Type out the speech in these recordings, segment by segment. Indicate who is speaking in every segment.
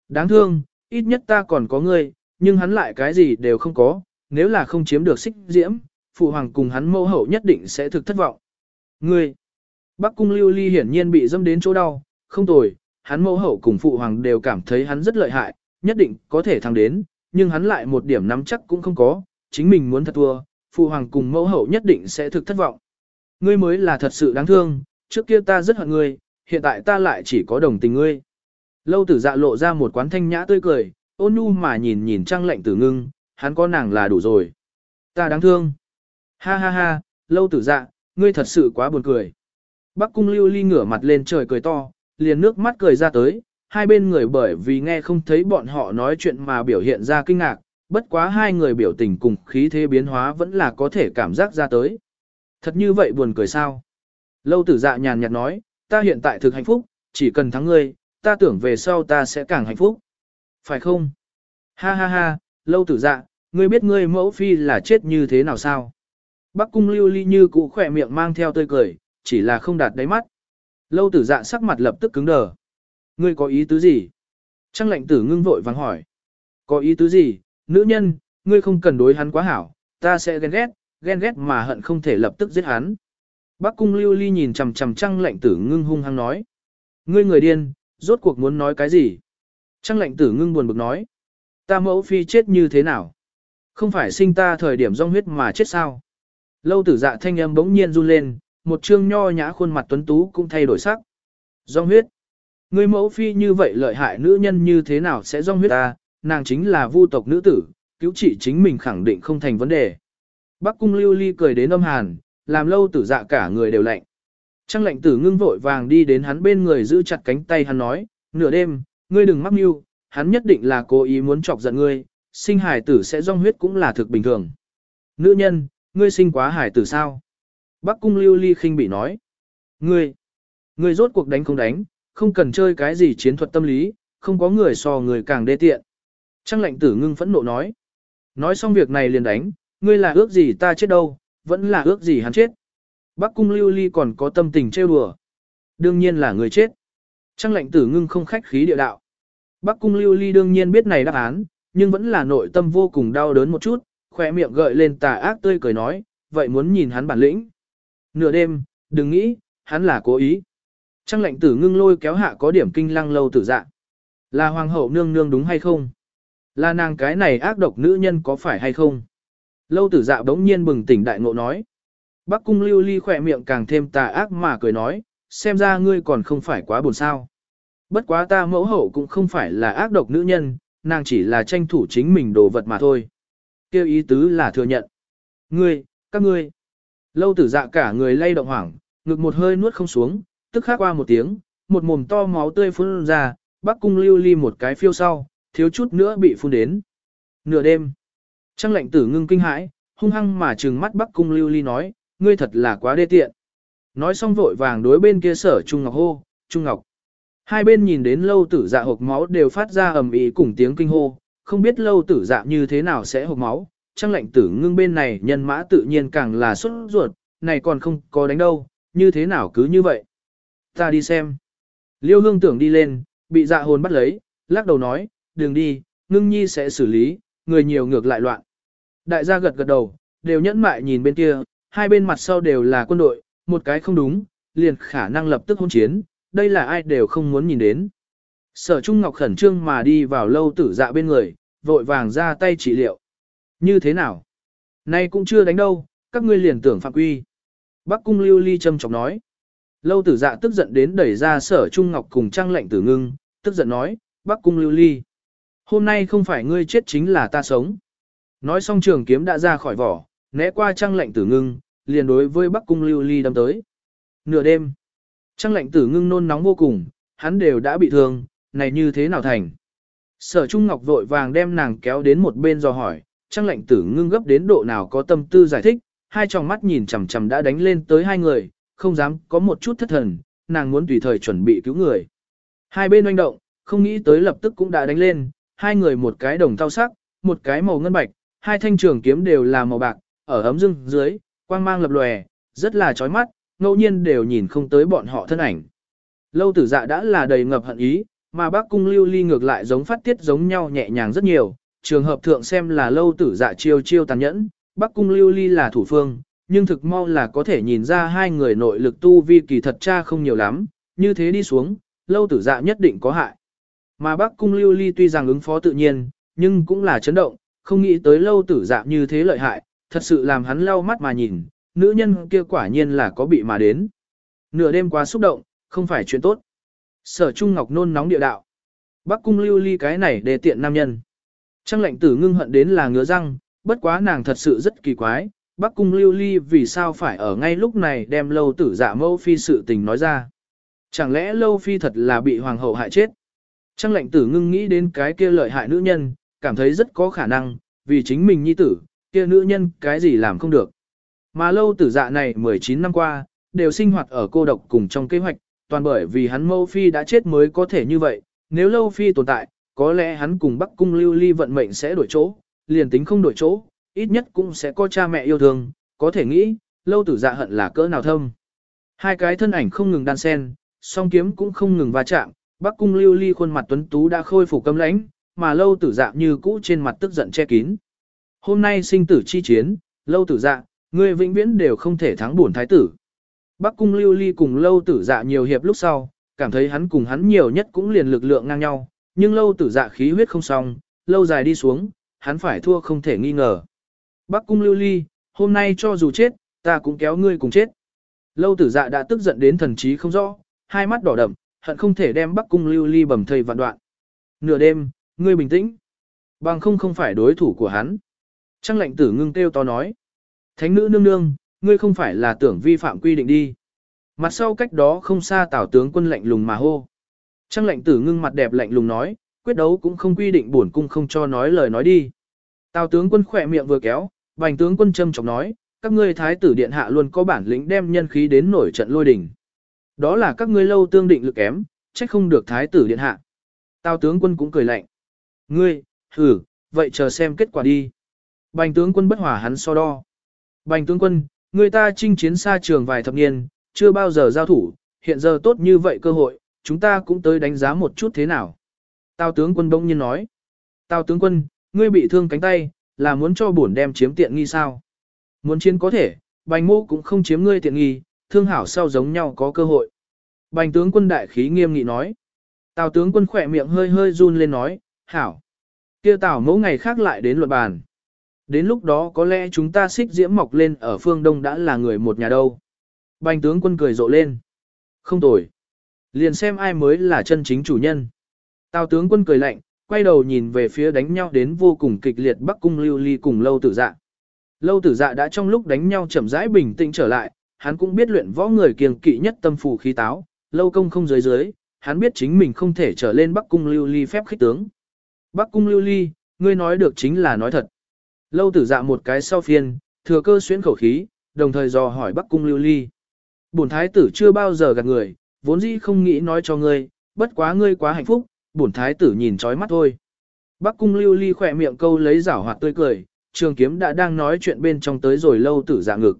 Speaker 1: Đáng thương, ít nhất ta còn có ngươi, nhưng hắn lại cái gì đều không có, nếu là không chiếm được xích diễm, phụ hoàng cùng hắn mẫu hậu nhất định sẽ thực thất vọng. Ngươi, Bắc cung Lưu Ly hiển nhiên bị dâm đến chỗ đau, không tồi, hắn mẫu hậu cùng phụ hoàng đều cảm thấy hắn rất lợi hại, nhất định có thể thắng đến, nhưng hắn lại một điểm nắm chắc cũng không có, chính mình muốn thật thua, phụ hoàng cùng mẫu hậu nhất định sẽ thực thất vọng. Ngươi mới là thật sự đáng thương, trước kia ta rất hận ngươi, hiện tại ta lại chỉ có đồng tình ngươi. Lâu Tử Dạ lộ ra một quán thanh nhã tươi cười, ôn nhu mà nhìn nhìn Trang Lệnh Tử Ngưng, hắn có nàng là đủ rồi. Ta đáng thương. Ha ha ha, Lâu Tử Dạ, ngươi thật sự quá buồn cười. Bắc cung Lưu Ly ngửa mặt lên trời cười to, liền nước mắt cười ra tới, hai bên người bởi vì nghe không thấy bọn họ nói chuyện mà biểu hiện ra kinh ngạc, bất quá hai người biểu tình cùng khí thế biến hóa vẫn là có thể cảm giác ra tới. Thật như vậy buồn cười sao? Lâu Tử Dạ nhàn nhạt nói, ta hiện tại thực hạnh phúc, chỉ cần thắng ngươi, ta tưởng về sau ta sẽ càng hạnh phúc. Phải không? Ha ha ha, Lâu Tử Dạ, ngươi biết ngươi mẫu phi là chết như thế nào sao? Bắc cung Lưu Ly như cũ khỏe miệng mang theo tươi cười, chỉ là không đạt đáy mắt. Lâu Tử Dạ sắc mặt lập tức cứng đờ. Ngươi có ý tứ gì? Trang Lệnh Tử Ngưng vội vàng hỏi. Có ý tứ gì? Nữ nhân, ngươi không cần đối hắn quá hảo, ta sẽ ghen ghét mà hận không thể lập tức giết hắn. Bắc cung Lưu Ly nhìn chằm chằm Trang Lệnh Tử Ngưng hung hăng nói. Ngươi người điên, rốt cuộc muốn nói cái gì? Trang Lệnh Tử Ngưng buồn bực nói. Ta mẫu phi chết như thế nào? Không phải sinh ta thời điểm rong huyết mà chết sao? Lâu Tử Dạ thanh âm bỗng nhiên run lên, một trương nho nhã khuôn mặt tuấn tú cũng thay đổi sắc. Rong huyết. Ngươi mẫu phi như vậy lợi hại nữ nhân như thế nào sẽ rong huyết ta? Nàng chính là vu tộc nữ tử, cứu trị chính mình khẳng định không thành vấn đề. Bắc cung Lưu Ly cười đến âm hàn, làm Lâu Tử Dạ cả người đều lạnh. Trang Lệnh Tử Ngưng vội vàng đi đến hắn bên người giữ chặt cánh tay hắn nói, nửa đêm, ngươi đừng mắc mưu, hắn nhất định là cố ý muốn chọc giận ngươi, sinh hài tử sẽ rong huyết cũng là thực bình thường. Nữ nhân, ngươi sinh quá hài tử sao? Bắc cung Lưu Ly khinh bị nói, ngươi rốt cuộc đánh không đánh, không cần chơi cái gì chiến thuật tâm lý, không có người so người càng đê tiện. Trang Lệnh Tử Ngưng phẫn nộ nói, nói xong việc này liền đánh, ngươi là ước gì ta chết đâu, vẫn là ước gì hắn chết. Bắc cung Lưu Ly còn có tâm tình trêu đùa. Đương nhiên là người chết. Trang Lệnh Tử Ngưng không khách khí địa đạo. Bắc cung Lưu Ly đương nhiên biết này đáp án, nhưng vẫn là nội tâm vô cùng đau đớn một chút, khỏe miệng gợi lên tà ác tươi cười nói, vậy muốn nhìn hắn bản lĩnh. Nửa đêm, đừng nghĩ, hắn là cố ý. Trang Lệnh Tử Ngưng lôi kéo hạ có điểm kinh lăng Lâu Tử Dạ. Là hoàng hậu nương nương đúng hay không? Là nàng cái này ác độc nữ nhân có phải hay không? Lâu Tử Dạ bỗng nhiên bừng tỉnh đại ngộ nói. Bắc cung Lưu Ly khỏe miệng càng thêm tà ác mà cười nói, xem ra ngươi còn không phải quá buồn sao. Bất quá ta mẫu hậu cũng không phải là ác độc nữ nhân, nàng chỉ là tranh thủ chính mình đồ vật mà thôi. Kêu ý tứ là thừa nhận. Các ngươi. Lâu Tử Dạ cả người lay động hoảng, ngực một hơi nuốt không xuống, tức khắc qua một tiếng, một mồm to máu tươi phun ra, Bắc cung Lưu Ly một cái phiêu sau, thiếu chút nữa bị phun đến. Nửa đêm. Trang Lệnh Tử Ngưng kinh hãi, hung hăng mà trừng mắt Bắc cung Lưu Ly nói, ngươi thật là quá đê tiện. Nói xong vội vàng đối bên kia Sở Trung Ngọc hô, Trung Ngọc. Hai bên nhìn đến Lâu Tử Dạ hộc máu đều phát ra ầm ĩ cùng tiếng kinh hô, không biết Lâu Tử Dạ như thế nào sẽ hộc máu. Trang Lệnh Tử Ngưng bên này nhân mã tự nhiên càng là sốt ruột, này còn không có đánh đâu, như thế nào cứ như vậy. Ta đi xem. Liêu Hương tưởng đi lên, bị Dạ Hồn bắt lấy, lắc đầu nói, đừng đi, Ngưng Nhi sẽ xử lý, người nhiều ngược lại loạn. Đại gia gật gật đầu, đều nhẫn mại nhìn bên kia, hai bên mặt sau đều là quân đội, một cái không đúng, liền khả năng lập tức hôn chiến, đây là ai đều không muốn nhìn đến. Sở Trung Ngọc khẩn trương mà đi vào Lâu Tử Dạ bên người, vội vàng ra tay trị liệu. Như thế nào? Nay cũng chưa đánh đâu, các ngươi liền tưởng phạm quy. Bắc cung Lưu Ly châm chọc nói. Lâu Tử Dạ tức giận đến đẩy ra Sở Trung Ngọc cùng Trang Lệnh Tử Ngưng, tức giận nói, Bắc cung Lưu Ly. Hôm nay không phải ngươi chết chính là ta sống. Nói xong trường kiếm đã ra khỏi vỏ, né qua Trang Lệnh Tử Ngưng, liền đối với Bắc cung Lưu Ly đâm tới. Nửa đêm, Trang Lệnh Tử Ngưng nôn nóng vô cùng, hắn đều đã bị thương, này như thế nào thành. Sở Trung Ngọc vội vàng đem nàng kéo đến một bên dò hỏi, Trang Lệnh Tử Ngưng gấp đến độ nào có tâm tư giải thích, hai tròng mắt nhìn chằm chằm đã đánh lên tới hai người, không dám có một chút thất thần, nàng muốn tùy thời chuẩn bị cứu người. Hai bên oanh động, không nghĩ tới lập tức cũng đã đánh lên, hai người một cái đồng thau sắc, một cái màu ngân bạch, hai thanh trường kiếm đều là màu bạc, ở ấm dưng dưới, quang mang lập lòe, rất là chói mắt, ngẫu nhiên đều nhìn không tới bọn họ thân ảnh. Lâu Tử Dạ đã là đầy ngập hận ý, mà Bắc Cung Lưu Ly ngược lại giống phát tiết giống nhau nhẹ nhàng rất nhiều, trường hợp thượng xem là Lâu Tử Dạ chiêu chiêu tàn nhẫn, Bắc Cung Lưu Ly là thủ phương, nhưng thực mau là có thể nhìn ra hai người nội lực tu vi kỳ thật cha không nhiều lắm, như thế đi xuống, Lâu Tử Dạ nhất định có hại. Mà Bắc Cung Lưu Ly tuy rằng ứng phó tự nhiên, nhưng cũng là chấn động, không nghĩ tới Lâu Tử Dạ như thế lợi hại, thật sự làm hắn lau mắt mà nhìn, nữ nhân kia quả nhiên là có bị mà đến. Nửa đêm quá xúc động, không phải chuyện tốt. Sở Trung Ngọc nôn nóng địa đạo. Bắc Cung Lưu Ly cái này đề tiện nam nhân. Trang Lệnh Tử ngưng hận đến là ngứa răng, bất quá nàng thật sự rất kỳ quái, Bắc Cung Lưu Ly vì sao phải ở ngay lúc này đem Lâu Tử Dạ mẫu phi sự tình nói ra. Chẳng lẽ Lâu phi thật là bị hoàng hậu hại chết? Trang Lệnh Tử ngưng nghĩ đến cái kia lợi hại nữ nhân, cảm thấy rất có khả năng, vì chính mình nhi tử, kia nữ nhân cái gì làm không được. Mà Lâu Tử Dạ này 19 năm qua, đều sinh hoạt ở cô độc cùng trong kế hoạch, toàn bởi vì hắn mẫu phi đã chết mới có thể như vậy, nếu Lâu phi tồn tại, có lẽ hắn cùng Bắc Cung Lưu Ly vận mệnh sẽ đổi chỗ, liền tính không đổi chỗ, ít nhất cũng sẽ có cha mẹ yêu thương, có thể nghĩ, Lâu Tử Dạ hận là cỡ nào thâm. Hai cái thân ảnh không ngừng đan xen, song kiếm cũng không ngừng va chạm, Bắc Cung Lưu Ly khuôn mặt tuấn tú đã khôi phục cấm lãnh, mà Lâu Tử Dạ như cũ trên mặt tức giận che kín. Hôm nay sinh tử chi chiến, Lâu Tử Dạ, ngươi vĩnh viễn đều không thể thắng bổn thái tử. Bắc Cung Lưu Ly cùng Lâu Tử Dạ nhiều hiệp lúc sau, cảm thấy hắn cùng hắn nhiều nhất cũng liền lực lượng ngang nhau, nhưng Lâu Tử Dạ khí huyết không xong, lâu dài đi xuống, hắn phải thua không thể nghi ngờ. Bắc Cung Lưu Ly, hôm nay cho dù chết, ta cũng kéo ngươi cùng chết. Lâu Tử Dạ đã tức giận đến thần trí không rõ, hai mắt đỏ đậm, hận không thể đem Bắc Cung Lưu Ly bầm thây vạn đoạn. Nửa đêm, ngươi bình tĩnh. Bằng không phải đối thủ của hắn. Trang Lệnh Tử ngưng kêu to nói. Thánh nữ nương nương, ngươi không phải là tưởng vi phạm quy định đi. Mặt sau cách đó không xa Tào tướng quân lạnh lùng mà hô. Trang Lệnh Tử ngưng mặt đẹp lạnh lùng nói, quyết đấu cũng không quy định bổn cung không cho nói lời nói đi. Tào tướng quân khỏe miệng vừa kéo, Bành tướng quân châm chọc nói, các ngươi thái tử điện hạ luôn có bản lĩnh đem nhân khí đến nổi trận lôi đình. Đó là các ngươi Lâu tương định lực kém, trách không được thái tử điện hạ. Tào tướng quân cũng cười lạnh. Ngươi, vậy chờ xem kết quả đi. Bành tướng quân bất hòa hắn so đo. Bành tướng quân, người ta chinh chiến xa trường vài thập niên, chưa bao giờ giao thủ, hiện giờ tốt như vậy cơ hội, chúng ta cũng tới đánh giá một chút thế nào. Tào tướng quân bỗng nhiên nói. Tào tướng quân, ngươi bị thương cánh tay, là muốn cho bổn đem chiếm tiện nghi sao? Muốn chiến có thể, Bành mô cũng không chiếm ngươi tiện nghi, thương hảo sau giống nhau có cơ hội. Bành tướng quân đại khí nghiêm nghị nói. Tào tướng quân khỏe miệng hơi hơi run lên nói, hảo. Kia Tào mẫu ngày khác lại đến luận bàn. Đến lúc đó có lẽ chúng ta xích diễm mọc lên ở phương Đông đã là người một nhà đâu. Bành tướng quân cười rộ lên. Không tồi. Liền xem ai mới là chân chính chủ nhân. Tào tướng quân cười lạnh, quay đầu nhìn về phía đánh nhau đến vô cùng kịch liệt Bắc Cung Lưu Ly cùng Lâu Tử Dạ. Lâu Tử Dạ đã trong lúc đánh nhau chậm rãi bình tĩnh trở lại, hắn cũng biết luyện võ người kiêng kỵ nhất tâm phù khí táo, Lâu công không dưới, hắn biết chính mình không thể trở lên Bắc Cung Lưu Ly phép khích tướng. Bắc Cung Lưu Ly, ngươi nói được chính là nói thật. Lâu Tử Dạ một cái sau phiên, thừa cơ xuyến khẩu khí, đồng thời dò hỏi Bắc Cung Lưu Ly. Bổn thái tử chưa bao giờ gạt người, vốn dĩ không nghĩ nói cho ngươi, bất quá ngươi quá hạnh phúc, bổn thái tử nhìn chói mắt thôi. Bắc Cung Lưu Ly khỏe miệng câu lấy giảo hoạt tươi cười, trường kiếm đã đang nói chuyện bên trong tới rồi Lâu Tử Dạ ngực.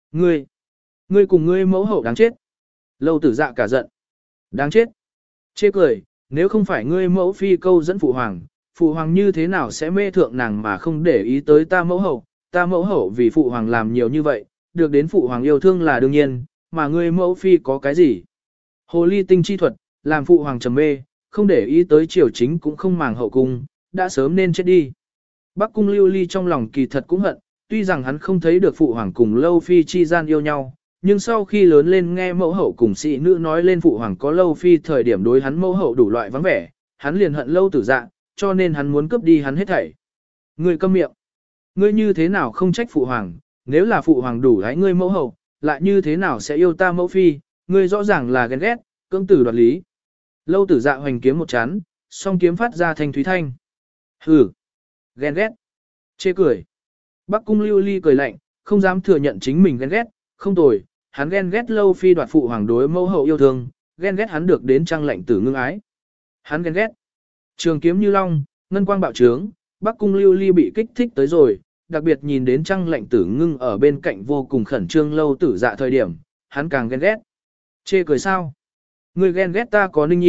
Speaker 1: Ngươi cùng ngươi mẫu hậu đáng chết. Lâu Tử Dạ cả giận. Đáng chết. Chê cười, nếu không phải ngươi mẫu phi câu dẫn phụ hoàng như thế nào sẽ mê thượng nàng mà không để ý tới ta mẫu hậu vì phụ hoàng làm nhiều như vậy, được đến phụ hoàng yêu thương là đương nhiên, mà ngươi mẫu phi có cái gì? Hồ ly tinh chi thuật, làm phụ hoàng trầm mê, không để ý tới triều chính cũng không màng hậu cung, đã sớm nên chết đi. Bắc Cung Lưu Ly trong lòng kỳ thật cũng hận, tuy rằng hắn không thấy được phụ hoàng cùng Lâu phi chi gian yêu nhau, nhưng sau khi lớn lên nghe mẫu hậu cùng sĩ nữ nói lên phụ hoàng có Lâu phi thời điểm đối hắn mẫu hậu đủ loại vắng vẻ, hắn liền hận Lâu Tử Dạ, cho nên hắn muốn cướp đi hắn hết thảy. Ngươi câm miệng. Ngươi như thế nào không trách phụ hoàng, nếu là phụ hoàng đủ hái ngươi mẫu hậu, lại như thế nào sẽ yêu ta mẫu phi, ngươi rõ ràng là ghen ghét, cưỡng tử đoạt lý. Lâu Tử Dạ hoành kiếm một chán, song kiếm phát ra thanh thúy thanh. Hừ, ghen ghét, chê cười. Bắc Cung Lưu Ly cười lạnh, không dám thừa nhận chính mình ghen ghét, không tồi, hắn ghen ghét Lâu phi đoạt phụ hoàng đối mẫu hậu yêu thương, ghen ghét hắn được đến Trang Lệnh Tử ngưng ái. Hắn ghen ghét. Trường kiếm như long, ngân quang bạo trướng, Bắc Cung Lưu Ly bị kích thích tới rồi, đặc biệt nhìn đến Trang Lệnh Tử ngưng ở bên cạnh vô cùng khẩn trương Lâu Tử Dạ thời điểm, hắn càng ghen ghét. Chê cười sao? Ngươi ghen ghét ta có Ninh Nhi,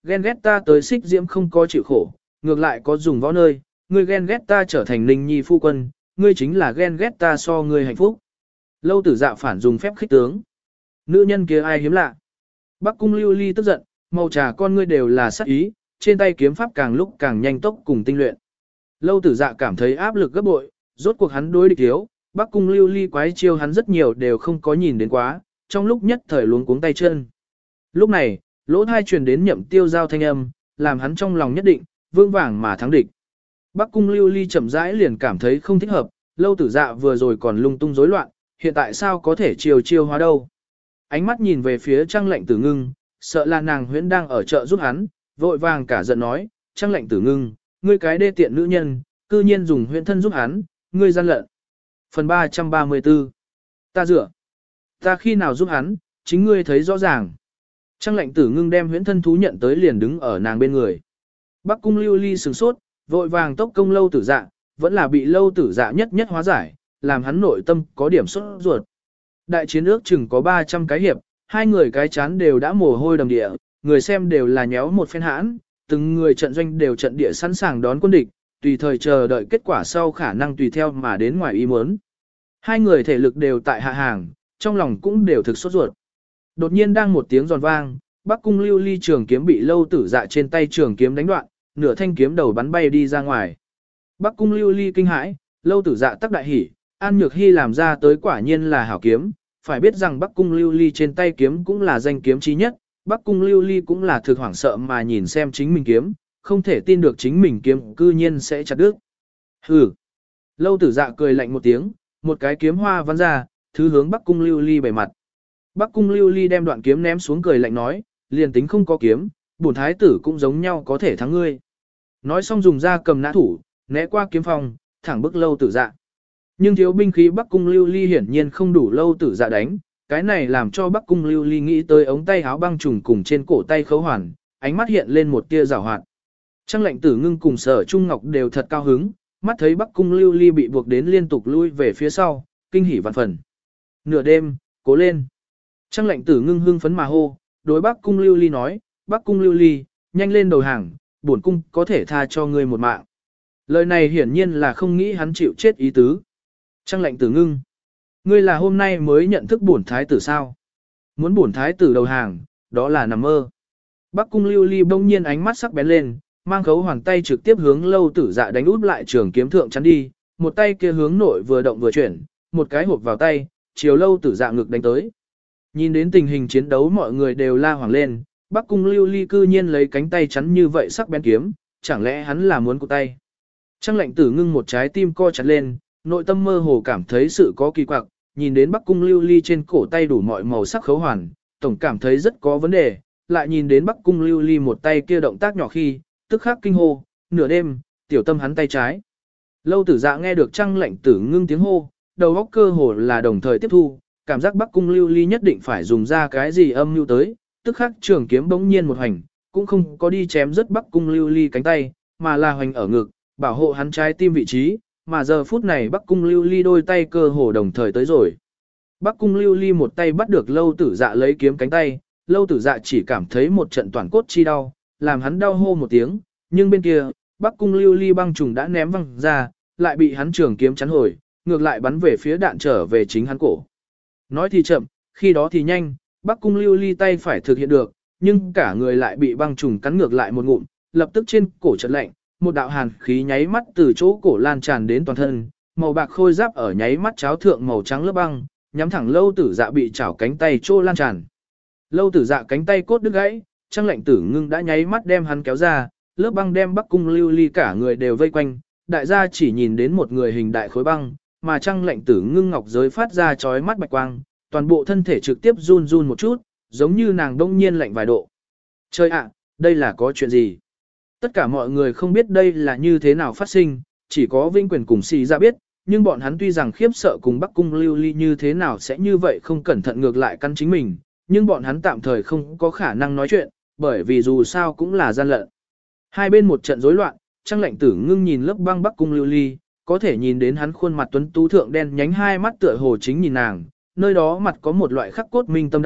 Speaker 1: ghen ghét ta tới xích diễm không có chịu khổ, ngược lại có dùng võ nơi, ngươi ghen ghét ta trở thành Ninh Nhi phu quân, ngươi chính là ghen ghét ta so ngươi hạnh phúc. Lâu Tử Dạ phản dùng phép khích tướng. Nữ nhân kia ai hiếm lạ. Bắc Cung Lưu Ly tức giận, màu trà con ngươi đều là sát ý, trên tay kiếm pháp càng lúc càng nhanh tốc cùng tinh luyện. Lâu Tử Dạ cảm thấy áp lực gấp bội, rốt cuộc hắn đối địch thiếu, Bắc Cung Lưu Ly quái chiêu hắn rất nhiều đều không có nhìn đến quá, trong lúc nhất thời luống cuống tay chân. Lúc này, lỗ thai truyền đến Nhậm Tiêu giao thanh âm, làm hắn trong lòng nhất định, vương vàng mà thắng địch. Bắc Cung Lưu Ly chậm rãi liền cảm thấy không thích hợp, Lâu Tử Dạ vừa rồi còn lung tung rối loạn, hiện tại sao có thể chiêu hóa đâu. Ánh mắt nhìn về phía Trang Lệnh Tử Ngưng, sợ là nàng huyễn đang ở chợ giúp hắn, vội vàng cả giận nói, Trang Lệnh Tử Ngưng, ngươi cái đê tiện nữ nhân, cư nhiên dùng huyễn thân giúp hắn, ngươi gian lận. Phần 334 Ta dựa. Ta khi nào giúp hắn, chính ngươi thấy rõ ràng. Trang Lệnh Tử Ngưng đem huyễn thân thú nhận tới liền đứng ở nàng bên người. Bắc Cung Lưu Ly sửng sốt, vội vàng tốc công Lâu Tử Dạ, vẫn là bị Lâu Tử Dạ nhất hóa giải, làm hắn nội tâm có điểm sốt ruột. Đại chiến ước chừng có 300 cái hiệp, hai người cái chán đều đã mồ hôi đầm địa, người xem đều là nhéo một phen hãn, từng người trận doanh đều trận địa sẵn sàng đón quân địch, tùy thời chờ đợi kết quả sau khả năng tùy theo mà đến ngoài ý muốn. Hai người thể lực đều tại hạ hàng, trong lòng cũng đều thực sốt ruột. Đột nhiên đang một tiếng giòn vang, Bắc Cung Lưu Ly trường kiếm bị Lâu Tử Dạ trên tay trường kiếm đánh đoạn, nửa thanh kiếm đầu bắn bay đi ra ngoài. Bắc Cung Lưu Ly kinh hãi, Lâu Tử Dạ tắc đại hỉ, An Nhược Hy làm ra tới quả nhiên là hảo kiếm, phải biết rằng Bắc Cung Lưu Ly trên tay kiếm cũng là danh kiếm chí nhất, Bắc Cung Lưu Ly cũng là thực hoảng sợ mà nhìn xem chính mình kiếm, không thể tin được chính mình kiếm cư nhiên sẽ chặt đứt. Hừ. Lâu Tử Dạ cười lạnh một tiếng, một cái kiếm hoa vắn ra, thứ hướng Bắc Cung Lưu Ly bày mặt. Bắc Cung Lưu Ly đem đoạn kiếm ném xuống cười lạnh nói, liền tính không có kiếm, bổn thái tử cũng giống nhau có thể thắng ngươi. Nói xong dùng ra cầm nã thủ, né qua kiếm phòng, thẳng bức Lâu Tử Dạ. Nhưng thiếu binh khí Bắc Cung Lưu Ly hiển nhiên không đủ Lâu Tử Dạ đánh, cái này làm cho Bắc Cung Lưu Ly nghĩ tới ống tay áo băng trùng cùng trên cổ tay khấu hoàn, ánh mắt hiện lên một tia giảo hoạt. Trang Lệnh Tử Ngưng cùng Sở Trung Ngọc đều thật cao hứng, mắt thấy Bắc Cung Lưu Ly bị buộc đến liên tục lui về phía sau, kinh hỉ vạn phần. Nửa đêm, cố lên. Trang Lệnh Tử Ngưng hưng phấn mà hô, đối Bắc Cung Lưu Ly nói, Bắc Cung Lưu Ly, nhanh lên đầu hàng, bổn cung có thể tha cho ngươi một mạng. Lời này hiển nhiên là không nghĩ hắn chịu chết ý tứ. Trang Lệnh Tử Ngưng, ngươi là hôm nay mới nhận thức bổn thái tử sao? Muốn bổn thái tử đầu hàng, đó là nằm mơ. Bắc Cung Lưu Ly bỗng nhiên ánh mắt sắc bén lên, mang khấu hoàn tay trực tiếp hướng Lâu Tử Dạ đánh út lại trường kiếm thượng chắn đi, một tay kia hướng nội vừa động vừa chuyển, một cái hộp vào tay, chiều Lâu Tử Dạ ngực đánh tới. Nhìn đến tình hình chiến đấu mọi người đều la hoảng lên, Bắc Cung Lưu Ly cư nhiên lấy cánh tay chắn như vậy sắc bén kiếm, chẳng lẽ hắn là muốn cụt tay. Trang Lệnh Tử Ngưng một trái tim co chặt lên, nội tâm mơ hồ cảm thấy sự có kỳ quặc, nhìn đến Bắc Cung Lưu Ly trên cổ tay đủ mọi màu sắc khấu hoàn, tổng cảm thấy rất có vấn đề, lại nhìn đến Bắc Cung Lưu Ly một tay kia động tác nhỏ khi, tức khắc kinh hô, nửa đêm, tiểu tâm hắn tay trái. Lâu Tử Dạ nghe được Trang Lệnh Tử Ngưng tiếng hô, đầu óc cơ hồ là đồng thời tiếp thu, cảm giác Bắc Cung Lưu Ly nhất định phải dùng ra cái gì âm mưu tới, tức khắc trường kiếm bỗng nhiên một hành, cũng không có đi chém rất Bắc Cung Lưu Ly cánh tay, mà là hoành ở ngực, bảo hộ hắn trái tim vị trí, mà giờ phút này Bắc Cung Lưu Ly đôi tay cơ hồ đồng thời tới rồi. Bắc Cung Lưu Ly một tay bắt được Lâu Tử Dạ lấy kiếm cánh tay, Lâu Tử Dạ chỉ cảm thấy một trận toàn cốt chi đau, làm hắn đau hô một tiếng, nhưng bên kia, Bắc Cung Lưu Ly băng trùng đã ném văng ra, lại bị hắn trường kiếm chắn hồi, ngược lại bắn về phía đạn trở về chính hắn cổ. Nói thì chậm, khi đó thì nhanh, Bắc Cung Lưu Ly tay phải thực hiện được, nhưng cả người lại bị băng trùng cắn ngược lại một ngụm, lập tức trên cổ chợt lạnh, một đạo hàn khí nháy mắt từ chỗ cổ lan tràn đến toàn thân, màu bạc khôi giáp ở nháy mắt cháo thượng màu trắng lớp băng, nhắm thẳng Lâu Tử Dạ bị chảo cánh tay chỗ lan tràn. Lâu Tử Dạ cánh tay cốt đứt gãy, Trang Lệnh Tử Ngưng đã nháy mắt đem hắn kéo ra, lớp băng đem Bắc Cung Lưu Ly cả người đều vây quanh, đại gia chỉ nhìn đến một người hình đại khối băng, mà Trang Lệnh Tử Ngưng ngọc giới phát ra chói mắt bạch quang, toàn bộ thân thể trực tiếp run run một chút, giống như nàng đông nhiên lạnh vài độ. Trời ạ, đây là có chuyện gì? Tất cả mọi người không biết đây là như thế nào phát sinh, chỉ có Vinh Quyền cùng Xì Dạ biết, nhưng bọn hắn tuy rằng khiếp sợ cùng Bắc Cung Lưu Ly như thế nào sẽ như vậy không cẩn thận ngược lại căn chính mình, nhưng bọn hắn tạm thời không có khả năng nói chuyện, bởi vì dù sao cũng là gian lận. Hai bên một trận rối loạn, Trang Lệnh Tử Ngưng nhìn lớp băng Bắc Cung Lưu Ly, có thể nhìn đến hắn khuôn mặt tuấn tú thượng đen nhánh hai mắt tựa hồ chính nhìn nàng, nơi đó mặt có một loại khắc cốt minh tâm đau,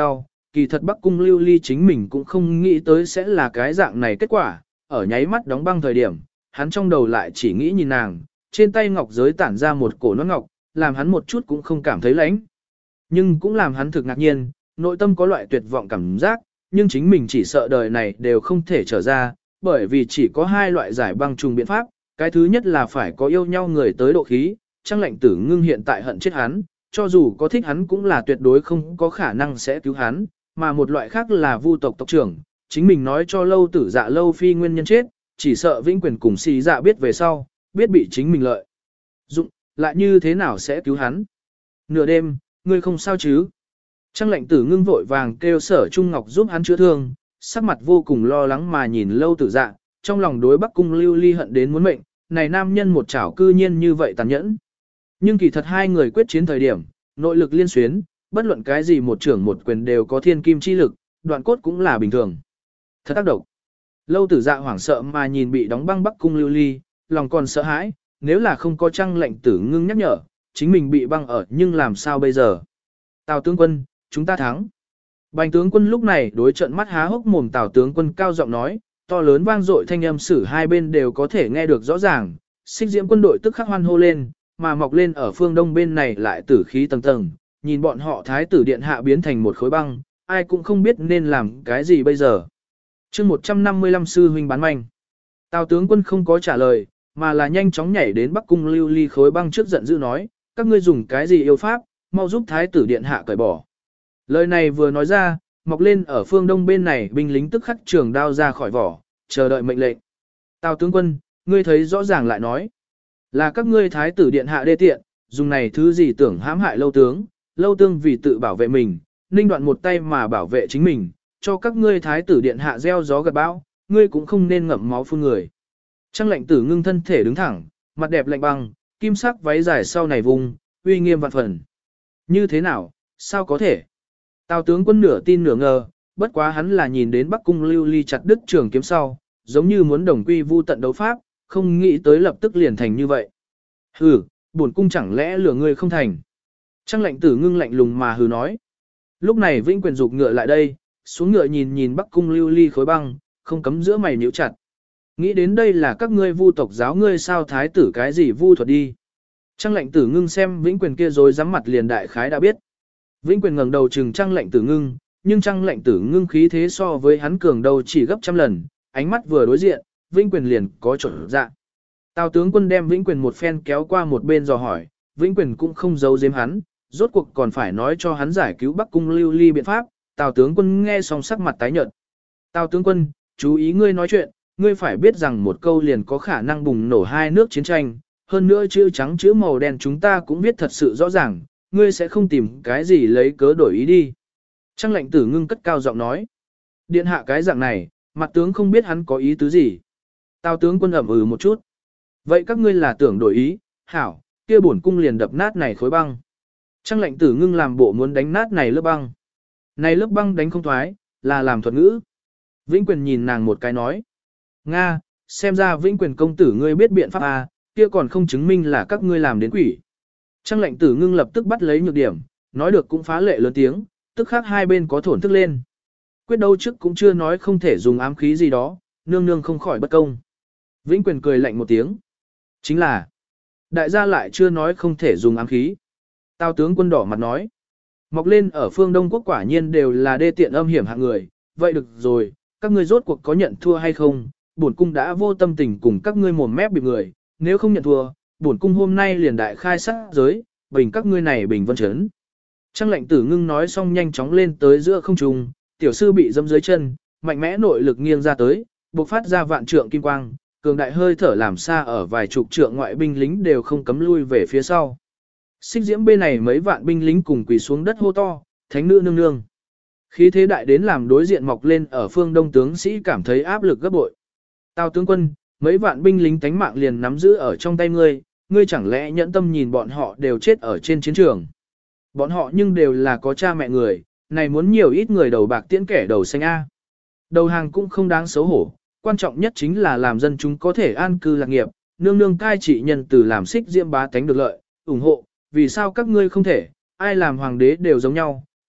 Speaker 1: kỳ thật Bắc Cung Lưu Ly chính mình cũng không nghĩ tới sẽ là cái dạng này kết quả, ở nháy mắt đóng băng thời điểm, hắn trong đầu lại chỉ nghĩ nhìn nàng, trên tay ngọc giới tản ra một cổ nón ngọc, làm hắn một chút cũng không cảm thấy lạnh. Nhưng cũng làm hắn thực ngạc nhiên, nội tâm có loại tuyệt vọng cảm giác, nhưng chính mình chỉ sợ đời này đều không thể trở ra, bởi vì chỉ có hai loại giải băng trùng biện pháp, cái thứ nhất là phải có yêu nhau người tới độ khí, Trang Lệnh Tử Ngưng hiện tại hận chết hắn, cho dù có thích hắn cũng là tuyệt đối không có khả năng sẽ cứu hắn, mà một loại khác là vu tộc tộc trưởng, chính mình nói cho Lâu Tử Dạ Lâu Phi nguyên nhân chết, chỉ sợ Vĩnh Quyền cùng Xì Dạ biết về sau, biết bị chính mình lợi dụng, lại như thế nào sẽ cứu hắn. Nửa đêm, ngươi không sao chứ? Trang Lệnh Tử Ngưng vội vàng kêu Sở Trung Ngọc giúp hắn chữa thương, sắc mặt vô cùng lo lắng mà nhìn Lâu Tử Dạ, trong lòng đối Bắc Cung Lưu Ly hận đến muốn mệnh, này nam nhân một chảo cư nhiên như vậy tàn nhẫn. Nhưng kỳ thật hai người quyết chiến thời điểm, nội lực liên xuyến, bất luận cái gì một trưởng một quyền đều có thiên kim chi lực, đoạn cốt cũng là bình thường. Thật tác động. Lâu Tử Dạ hoảng sợ mà nhìn bị đóng băng Bắc Cung Lưu Ly, lòng còn sợ hãi, nếu là không có Trang Lệnh Tử Ngưng nhắc nhở, chính mình bị băng ở nhưng làm sao bây giờ? Tào tướng quân, chúng ta thắng. Bành tướng quân lúc này đối trận mắt há hốc mồm Tào tướng quân cao giọng nói, to lớn vang dội thanh âm sử hai bên đều có thể nghe được rõ ràng, Xích Diễm quân đội tức khắc hoan hô lên, mà mọc lên ở phương đông bên này lại tử khí tầng tầng, nhìn bọn họ thái tử điện hạ biến thành một khối băng, ai cũng không biết nên làm cái gì bây giờ. Chương 155 sư huynh bán manh. Tào tướng quân không có trả lời, mà là nhanh chóng nhảy đến Bắc Cung Lưu Ly khối băng trước giận dữ nói, các ngươi dùng cái gì yêu pháp, mau giúp thái tử điện hạ cởi bỏ. Lời này vừa nói ra, mọc lên ở phương đông bên này binh lính tức khắc trường đao ra khỏi vỏ, chờ đợi mệnh lệnh. Tào tướng quân, ngươi thấy rõ ràng lại nói, là các ngươi thái tử điện hạ đê tiện, dùng này thứ gì tưởng hãm hại Lâu tướng, Lâu tương vì tự bảo vệ mình, ninh đoạn một tay mà bảo vệ chính mình, cho các ngươi thái tử điện hạ gieo gió gặt bão, ngươi cũng không nên ngậm máu phun người. Trang Lệnh Tử Ngưng thân thể đứng thẳng, mặt đẹp lạnh băng, kim sắc váy dài sau này vùng, uy nghiêm vạn phần. Như thế nào, sao có thể? Tào tướng quân nửa tin nửa ngờ, bất quá hắn là nhìn đến Bắc Cung Lưu Ly chặt đứt trường kiếm sau, giống như muốn đồng quy vu tận đấu pháp, không nghĩ tới lập tức liền thành như vậy. Hừ, bổn cung chẳng lẽ lừa ngươi không thành? Trang Lệnh Tử Ngưng lạnh lùng mà hừ nói. Lúc này Vĩnh Quyền dục ngựa lại đây, xuống ngựa nhìn nhìn Bắc Cung Lưu Ly khối băng, không cấm giữa mày nhíu chặt. Nghĩ đến đây là các ngươi vu tộc giáo ngươi sao thái tử cái gì vu thuật đi. Trang Lệnh Tử Ngưng xem Vĩnh Quyền kia rồi dám mặt liền đại khái đã biết. Vĩnh Quyền ngẩng đầu trừng Trang Lệnh Tử Ngưng, nhưng Trang Lệnh Tử Ngưng khí thế so với hắn cường đầu chỉ gấp trăm lần, ánh mắt vừa đối diện, Vĩnh Quyền liền có chuẩn dạ. Tào tướng quân đem Vĩnh Quyền một phen kéo qua một bên dò hỏi, Vĩnh Quyền cũng không giấu giếm hắn, rốt cuộc còn phải nói cho hắn giải cứu Bắc Cung Lưu Ly biện pháp. Tào tướng quân nghe xong sắc mặt tái nhợt. Tào tướng quân, chú ý ngươi nói chuyện, ngươi phải biết rằng một câu liền có khả năng bùng nổ hai nước chiến tranh, hơn nữa chữ trắng chữ màu đen chúng ta cũng biết thật sự rõ ràng, ngươi sẽ không tìm cái gì lấy cớ đổi ý đi. Trang Lệnh Tử Ngưng cất cao giọng nói. Điện hạ cái dạng này, mặt tướng không biết hắn có ý tứ gì. Tào tướng quân ẩm một chút. Vậy các ngươi là tưởng đổi ý, hảo, kia bổn cung liền đập nát này khối băng. Trang Lệnh Tử Ngưng làm bộ muốn đánh nát này lớp băng. Này lớp băng đánh không thoái, là làm thuật ngữ. Vĩnh Quyền nhìn nàng một cái nói. Nga, xem ra Vĩnh Quyền công tử ngươi biết biện pháp à, kia còn không chứng minh là các ngươi làm đến quỷ. Trang Lệnh Tử Ngưng lập tức bắt lấy nhược điểm, nói được cũng phá lệ lớn tiếng, tức khác hai bên có thổn thức lên. Quyết đấu trước cũng chưa nói không thể dùng ám khí gì đó, nương nương không khỏi bất công. Vĩnh Quyền cười lạnh một tiếng. Chính là, đại gia lại chưa nói không thể dùng ám khí. Tào tướng quân đỏ mặt nói. Mọc lên ở phương Đông Quốc quả nhiên đều là đê tiện âm hiểm hạng người, vậy được rồi, các ngươi rốt cuộc có nhận thua hay không, bổn cung đã vô tâm tình cùng các ngươi mồm mép bịp người, nếu không nhận thua, bổn cung hôm nay liền đại khai sát giới, bình các ngươi này bình vân chấn. Trang Lệnh Tử Ngưng nói xong nhanh chóng lên tới giữa không trung, tiểu sư bị dẫm dưới chân, mạnh mẽ nội lực nghiêng ra tới, bộc phát ra vạn trượng kim quang, cường đại hơi thở làm xa ở vài chục trượng ngoại binh lính đều không cấm lui về phía sau. Xích Diễm bên này mấy vạn binh lính cùng quỳ xuống đất hô to, thánh nữ nương nương. Khí thế đại đến làm đối diện mọc lên ở phương Đông tướng sĩ cảm thấy áp lực gấp bội. Tào tướng quân, mấy vạn binh lính tánh mạng liền nắm giữ ở trong tay ngươi, ngươi chẳng lẽ nhẫn tâm nhìn bọn họ đều chết ở trên chiến trường. Bọn họ nhưng đều là có cha mẹ người, này muốn nhiều ít người đầu bạc tiễn kẻ đầu xanh A. Đầu hàng cũng không đáng xấu hổ, quan trọng nhất chính là làm dân chúng có thể an cư lạc nghiệp, nương nương cai trị nhân từ làm Xích Diễm bá tánh được lợi, ủng hộ, vì sao các ngươi không thể, ai làm hoàng đế đều giống nhau,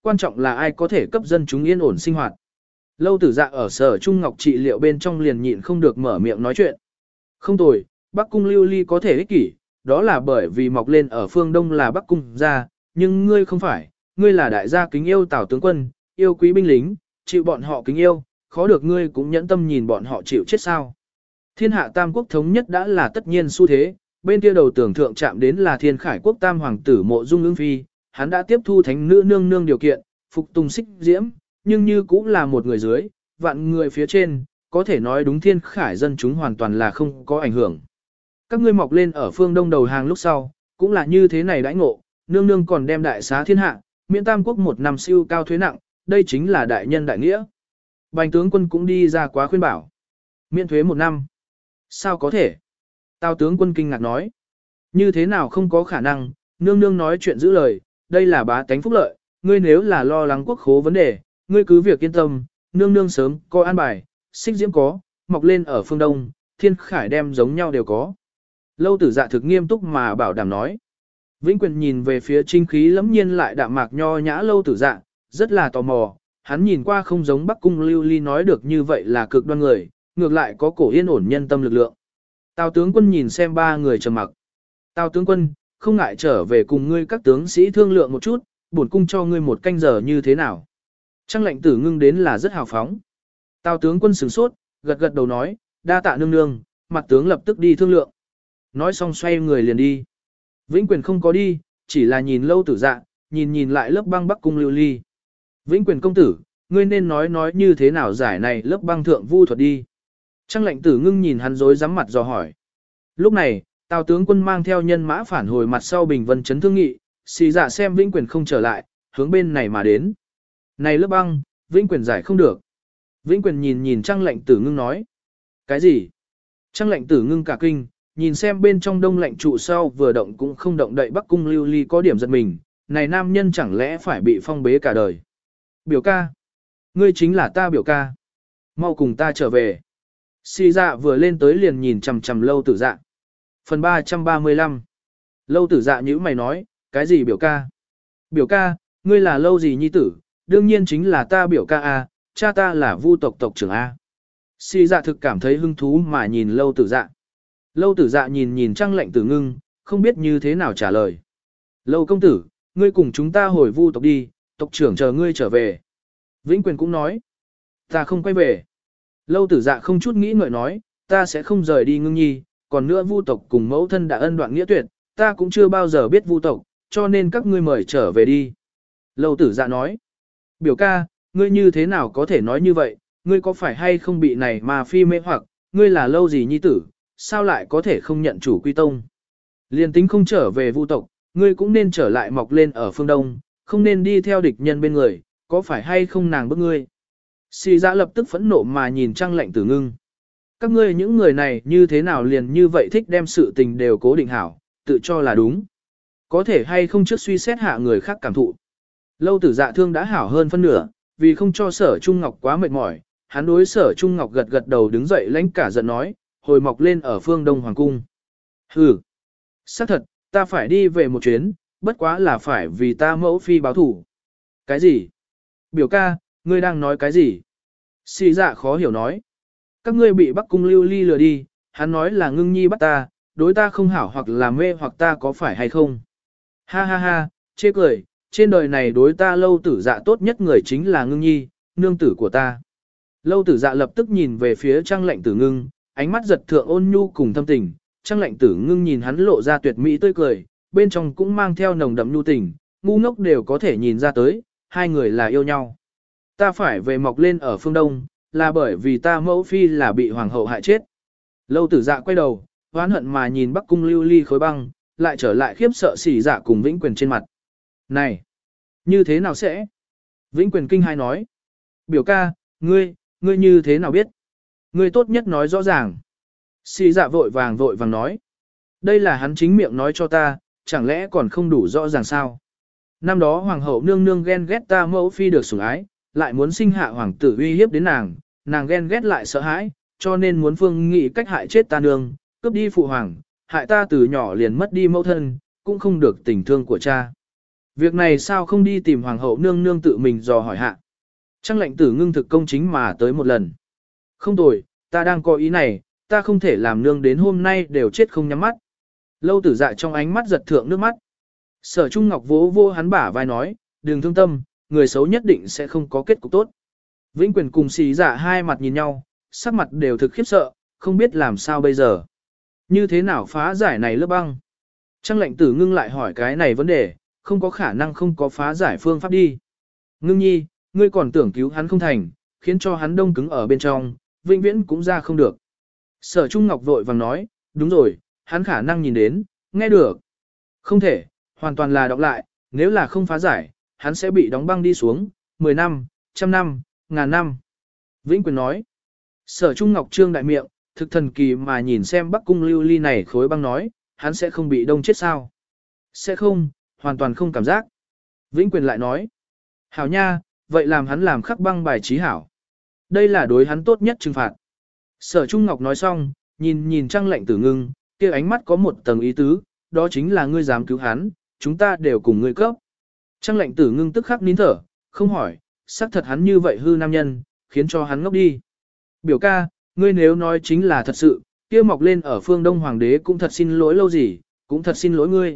Speaker 1: quan trọng là ai có thể cấp dân chúng yên ổn sinh hoạt. Lâu Tử Dạ ở Sở Trung Ngọc trị liệu bên trong liền nhịn không được mở miệng nói chuyện. Không tồi, Bắc Cung Lưu Ly có thể ích kỷ, đó là bởi vì mọc lên ở phương Đông là Bắc Cung gia, nhưng ngươi không phải, ngươi là đại gia kính yêu Tào tướng quân, yêu quý binh lính, chịu bọn họ kính yêu, khó được ngươi cũng nhẫn tâm nhìn bọn họ chịu chết sao. Thiên hạ tam quốc thống nhất đã là tất nhiên xu thế, bên kia đầu tưởng thượng chạm đến là Thiên Khải quốc tam hoàng tử Mộ Dung Ưng Phi, hắn đã tiếp thu thánh nữ nương nương điều kiện, phục tùng Xích Diễm, nhưng như cũng là một người dưới, vạn người phía trên, có thể nói đúng Thiên Khải dân chúng hoàn toàn là không có ảnh hưởng. Các ngươi mọc lên ở phương Đông đầu hàng lúc sau, cũng là như thế này đãi ngộ, nương nương còn đem đại xá thiên hạ, miễn tam quốc một năm siêu cao thuế nặng, đây chính là đại nhân đại nghĩa. Bành tướng quân cũng đi ra quá khuyên bảo. Miễn thuế một năm. Sao có thể? Tào tướng quân kinh ngạc nói. Như thế nào không có khả năng, nương nương nói chuyện giữ lời, đây là bá tánh phúc lợi, ngươi nếu là lo lắng quốc khố vấn đề, ngươi cứ việc yên tâm, nương nương sớm có an bài, Xích Diễm có, mọc lên ở phương Đông, Thiên Khải đem giống nhau đều có. Lâu Tử Dạ thực nghiêm túc mà bảo đảm nói. Vĩnh Quyền nhìn về phía trinh khí lẫm nhiên lại đạm mạc nho nhã Lâu Tử Dạ, rất là tò mò, hắn nhìn qua không giống Bắc Cung Lưu Ly nói được như vậy là cực đoan người, ngược lại có cổ yên ổn nhân tâm lực lượng. Tào tướng quân nhìn xem ba người trầm mặc. Tào tướng quân, không ngại trở về cùng ngươi các tướng sĩ thương lượng một chút, bổn cung cho ngươi một canh giờ như thế nào. Trang lệnh tử ngưng đến là rất hào phóng. Tào tướng quân sửng sốt, gật gật đầu nói, đa tạ nương nương, mặt tướng lập tức đi thương lượng. Nói xong xoay người liền đi. Vĩnh Quyền không có đi, chỉ là nhìn Lâu Tử Dạ, nhìn lại lớp băng Bắc Cung Lưu Ly. Vĩnh Quyền công tử, ngươi nên nói như thế nào giải này lớp băng thượng vu thuật đi. Trang lệnh tử ngưng nhìn hắn rối rắm mặt dò hỏi. Lúc này, Tào tướng quân mang theo nhân mã phản hồi mặt sau Bình Vân Trấn thương nghị, xì dạ xem Vĩnh Quyền không trở lại, hướng bên này mà đến. Này lớp băng, Vĩnh Quyền giải không được. Vĩnh Quyền nhìn Trang lệnh tử ngưng nói. Cái gì? Trang lệnh tử ngưng cả kinh, nhìn xem bên trong đông lệnh trụ sau vừa động cũng không động đậy Bắc Cung Lưu Ly có điểm giật mình, này nam nhân chẳng lẽ phải bị phong bế cả đời. Biểu ca. Ngươi chính là ta biểu ca. Mau cùng ta trở về. Xì dạ vừa lên tới liền nhìn chằm chằm Lâu Tử Dạ. Phần 335. Lâu Tử Dạ nhíu mày nói, cái gì biểu ca? Biểu ca, ngươi là Lâu gì nhi tử, đương nhiên chính là ta biểu ca a, cha ta là Vu tộc tộc trưởng a. Xì dạ thực cảm thấy hứng thú mà nhìn Lâu Tử Dạ. Lâu Tử Dạ nhìn Trang lệnh tử ngưng, không biết như thế nào trả lời. Lâu công tử, ngươi cùng chúng ta hồi Vu tộc đi, tộc trưởng chờ ngươi trở về. Vĩnh Quyền cũng nói, ta không quay về. Lâu Tử Dạ không chút nghĩ ngợi nói, ta sẽ không rời đi ngưng nhi, còn nữa Vu tộc cùng mẫu thân đã ân đoạn nghĩa tuyệt, ta cũng chưa bao giờ biết Vu tộc, cho nên các ngươi mời trở về đi. Lâu Tử Dạ nói, biểu ca, ngươi như thế nào có thể nói như vậy, ngươi có phải hay không bị này mà phi mê hoặc, ngươi là Lâu gì nhi tử, sao lại có thể không nhận chủ quy tông. Liên tính không trở về Vu tộc, ngươi cũng nên trở lại mọc lên ở phương Đông, không nên đi theo địch nhân bên người, có phải hay không nàng bức ngươi. Xì dạ lập tức phẫn nộ mà nhìn Trang lệnh tử ngưng. Các ngươi những người này như thế nào liền như vậy thích đem sự tình đều cố định hảo, tự cho là đúng. Có thể hay không trước suy xét hạ người khác cảm thụ. Lâu Tử Dạ thương đã hảo hơn phân nửa, vì không cho Sở Trung Ngọc quá mệt mỏi, hắn đối Sở Trung Ngọc gật gật đầu đứng dậy lãnh cả giận nói, hồi mọc lên ở phương Đông Hoàng Cung. Hừ, xác thật, ta phải đi về một chuyến, bất quá là phải vì ta mẫu phi báo thủ. Cái gì? Biểu ca, ngươi đang nói cái gì? Xì dạ khó hiểu nói. Các ngươi bị Bắc Cung Lưu Ly lừa đi, hắn nói là ngưng nhi bắt ta, đối ta không hảo hoặc là mê hoặc ta có phải hay không? Ha ha ha, chê cười, trên đời này đối ta Lâu Tử Dạ tốt nhất người chính là ngưng nhi, nương tử của ta. Lâu Tử Dạ lập tức nhìn về phía Trang lệnh tử ngưng, ánh mắt giật thượng ôn nhu cùng thâm tình, Trang lệnh tử ngưng nhìn hắn lộ ra tuyệt mỹ tươi cười, bên trong cũng mang theo nồng đậm nhu tình, ngu ngốc đều có thể nhìn ra tới, hai người là yêu nhau. Ta phải về mọc lên ở phương Đông, là bởi vì ta mẫu phi là bị hoàng hậu hại chết. Lâu Tử Dạ quay đầu, oán hận mà nhìn Bắc Cung Lưu Ly khối băng, lại trở lại khiếp sợ xỉ dạ cùng Vĩnh Quyền trên mặt. Này, như thế nào sẽ? Vĩnh Quyền kinh hai nói. Biểu ca, ngươi như thế nào biết? Ngươi tốt nhất nói rõ ràng. Xỉ dạ vội vàng nói. Đây là hắn chính miệng nói cho ta, chẳng lẽ còn không đủ rõ ràng sao? Năm đó hoàng hậu nương nương ghen ghét ta mẫu phi được sủng ái, lại muốn sinh hạ hoàng tử uy hiếp đến nàng ghen ghét lại sợ hãi, cho nên muốn phương nghị cách hại chết ta nương, cướp đi phụ hoàng, hại ta từ nhỏ liền mất đi mẫu thân, cũng không được tình thương của cha. Việc này sao không đi tìm hoàng hậu nương nương tự mình dò hỏi hạ. Trang lệnh tử ngưng thực công chính mà tới một lần. Không tồi, ta đang có ý này, ta không thể làm nương đến hôm nay đều chết không nhắm mắt. Lâu tử dạ trong ánh mắt giật thượng nước mắt. Sở Trung Ngọc vỗ vô hắn bả vai nói, đừng thương tâm, người xấu nhất định sẽ không có kết cục tốt. Vĩnh Quyền cùng Xí Dạ hai mặt nhìn nhau, sắc mặt đều thực khiếp sợ, không biết làm sao bây giờ. Như thế nào phá giải này lớp băng? Trang lệnh tử ngưng lại hỏi cái này vấn đề, không có khả năng không có phá giải phương pháp đi. Ngưng nhi, ngươi còn tưởng cứu hắn không thành, khiến cho hắn đông cứng ở bên trong, vĩnh viễn cũng ra không được. Sở Trung Ngọc vội vàng nói, đúng rồi, hắn khả năng nhìn đến, nghe được. Không thể, hoàn toàn là đọc lại, nếu là không phá giải, hắn sẽ bị đóng băng đi xuống, 10 năm, 100 năm, ngàn năm. Vĩnh Quyền nói. Sở Trung Ngọc trương đại miệng, thực thần kỳ mà nhìn xem Bắc Cung Lưu Ly này khối băng nói, hắn sẽ không bị đông chết sao? Sẽ không, hoàn toàn không cảm giác. Vĩnh Quyền lại nói. Hảo nha, vậy làm hắn làm khắc băng bài trí hảo. Đây là đối hắn tốt nhất trừng phạt. Sở Trung Ngọc nói xong, nhìn Trang lệnh tử ngưng, kia ánh mắt có một tầng ý tứ, đó chính là ngươi dám cứu hắn, chúng ta đều cùng ngươi cấp. Trang lệnh tử ngưng tức khắc nín thở, không hỏi, xác thật hắn như vậy hư nam nhân, khiến cho hắn ngốc đi. Biểu ca, ngươi nếu nói chính là thật sự, kia mọc lên ở phương Đông Hoàng đế cũng thật xin lỗi lâu gì, cũng thật xin lỗi ngươi.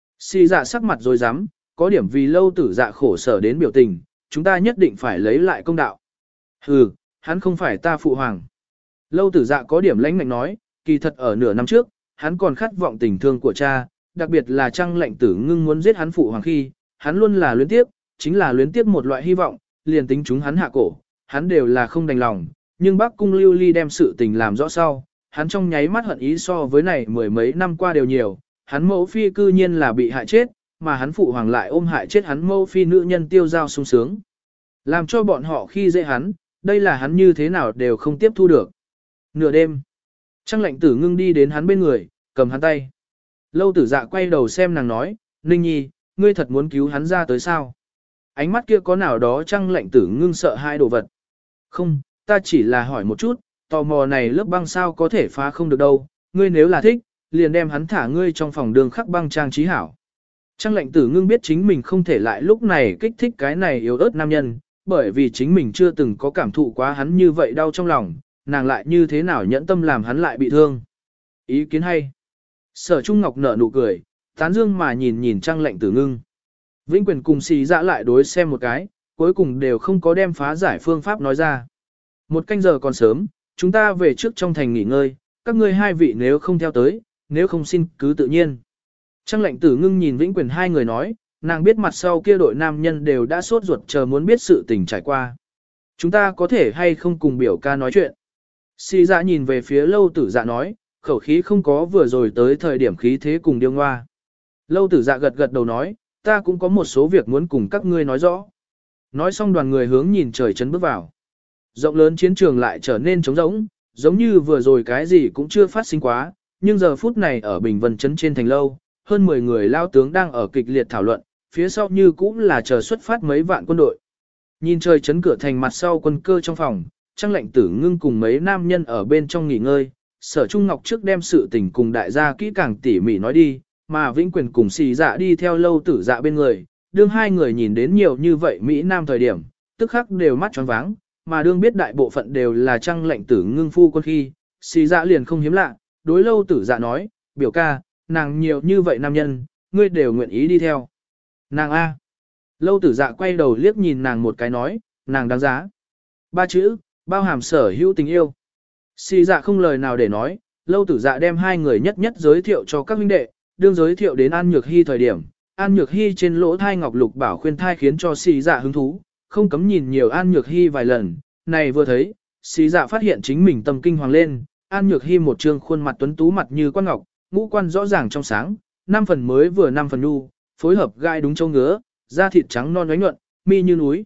Speaker 1: Si dạ sắc mặt rồi dám, có điểm vì lâu tử dạ khổ sở đến biểu tình, chúng ta nhất định phải lấy lại công đạo. Hừ, hắn không phải ta phụ hoàng. Lâu tử dạ có điểm lãnh ngạnh nói, kỳ thật ở nửa năm trước, hắn còn khát vọng tình thương của cha, đặc biệt là Trang lệnh tử ngưng muốn giết hắn phụ hoàng khi, hắn luôn là luyến tiếp, chính là luyến tiếp một loại hy vọng, liền tính chúng hắn hạ cổ, hắn đều là không đành lòng, nhưng Bắc Cung Lưu Ly đem sự tình làm rõ sau, hắn trong nháy mắt hận ý so với này mười mấy năm qua đều nhiều, hắn mẫu phi cư nhiên là bị hại chết, mà hắn phụ hoàng lại ôm hại chết hắn mẫu phi nữ nhân tiêu giao sung sướng. Làm cho bọn họ khi dễ hắn, đây là hắn như thế nào đều không tiếp thu được. Nửa đêm, Trang lệnh tử ngưng đi đến hắn bên người, cầm hắn tay. Lâu tử dạ quay đầu xem nàng nói, Ninh Nhi, ngươi thật muốn cứu hắn ra tới sao? Ánh mắt kia có nào đó Trang lệnh tử ngưng sợ hai đồ vật. Không, ta chỉ là hỏi một chút, tò mò này lớp băng sao có thể phá không được đâu, ngươi nếu là thích, liền đem hắn thả ngươi trong phòng đường khắc băng trang trí hảo. Trang lệnh tử ngưng biết chính mình không thể lại lúc này kích thích cái này yếu ớt nam nhân, bởi vì chính mình chưa từng có cảm thụ quá hắn như vậy đau trong lòng, nàng lại như thế nào nhẫn tâm làm hắn lại bị thương. Ý kiến hay. Sở Trung Ngọc nở nụ cười, tán dương mà nhìn Trang lệnh tử ngưng. Vĩnh Quyền cùng Xì Dạ lại đối xem một cái, cuối cùng đều không có đem phá giải phương pháp nói ra. Một canh giờ còn sớm, chúng ta về trước trong thành nghỉ ngơi, các ngươi hai vị nếu không theo tới, nếu không xin cứ tự nhiên. Trang lệnh tử ngưng nhìn Vĩnh Quyền hai người nói, nàng biết mặt sau kia đội nam nhân đều đã sốt ruột chờ muốn biết sự tình trải qua. Chúng ta có thể hay không cùng biểu ca nói chuyện. Xì Dạ nhìn về phía lâu tử dạ nói, khẩu khí không có vừa rồi tới thời điểm khí thế cùng điêu ngoa. Lâu tử dạ gật gật đầu nói, ta cũng có một số việc muốn cùng các ngươi nói rõ. Nói xong đoàn người hướng nhìn trời chấn bước vào. Rộng lớn chiến trường lại trở nên trống rỗng, giống như vừa rồi cái gì cũng chưa phát sinh quá, nhưng giờ phút này ở Bình Vân Trấn trên thành lâu, hơn 10 người lao tướng đang ở kịch liệt thảo luận, phía sau như cũng là chờ xuất phát mấy vạn quân đội. Nhìn trời chấn cửa thành mặt sau quân cơ trong phòng, Trang lệnh tử ngưng cùng mấy nam nhân ở bên trong nghỉ ngơi, Sở Trung Ngọc trước đem sự tình cùng đại gia kỹ càng tỉ mỉ nói đi, mà Vĩnh Quyền cùng Xì Dạ đi theo lâu tử dạ bên người, đương hai người nhìn đến nhiều như vậy Mỹ Nam thời điểm, tức khắc đều mắt tròn váng, mà đương biết đại bộ phận đều là Trang lệnh tử ngưng phu quân khi, Xì Dạ liền không hiếm lạ, đối lâu tử dạ nói, biểu ca, nàng nhiều như vậy nam nhân, ngươi đều nguyện ý đi theo. Nàng A. Lâu tử dạ quay đầu liếc nhìn nàng một cái nói, nàng đáng giá. Ba chữ, bao hàm sở hữu tình yêu. Xì dạ không lời nào để nói, lâu tử dạ đem hai người nhất nhất giới thiệu cho các huynh đệ, đương giới thiệu đến An Nhược Hy thời điểm. An Nhược Hy trên lỗ thai ngọc lục bảo khuyên thai khiến cho xì dạ hứng thú, không cấm nhìn nhiều An Nhược Hy vài lần, này vừa thấy, xì dạ phát hiện chính mình tâm kinh hoàng lên, An Nhược Hy một trương khuôn mặt tuấn tú mặt như quan ngọc, ngũ quan rõ ràng trong sáng, 5 phần mới vừa 5 phần nhu, phối hợp gai đúng châu ngứa, da thịt trắng non oánh nhuận, mi như núi.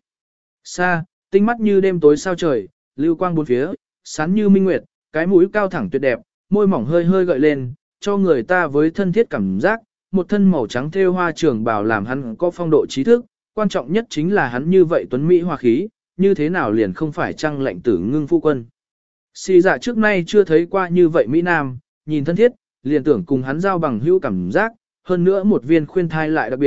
Speaker 1: Xa, tinh mắt như đêm tối sao trời, lưu quang bốn phía, sáng như minh nguyệt, cái mũi cao thẳng tuyệt đẹp, môi mỏng hơi hơi gợi lên, cho người ta với thân thiết cảm giác, một thân màu trắng thêu hoa trường bào làm hắn có phong độ trí thức, quan trọng nhất chính là hắn như vậy tuấn mỹ hòa khí, như thế nào liền không phải Trang lệnh tử ngưng phu quân. Xì dạ trước nay chưa thấy qua như vậy Mỹ Nam, nhìn thân thiết, liền tưởng cùng hắn giao bằng hữu cảm giác, hơn nữa một viên khuyên thai lại đặc biệt,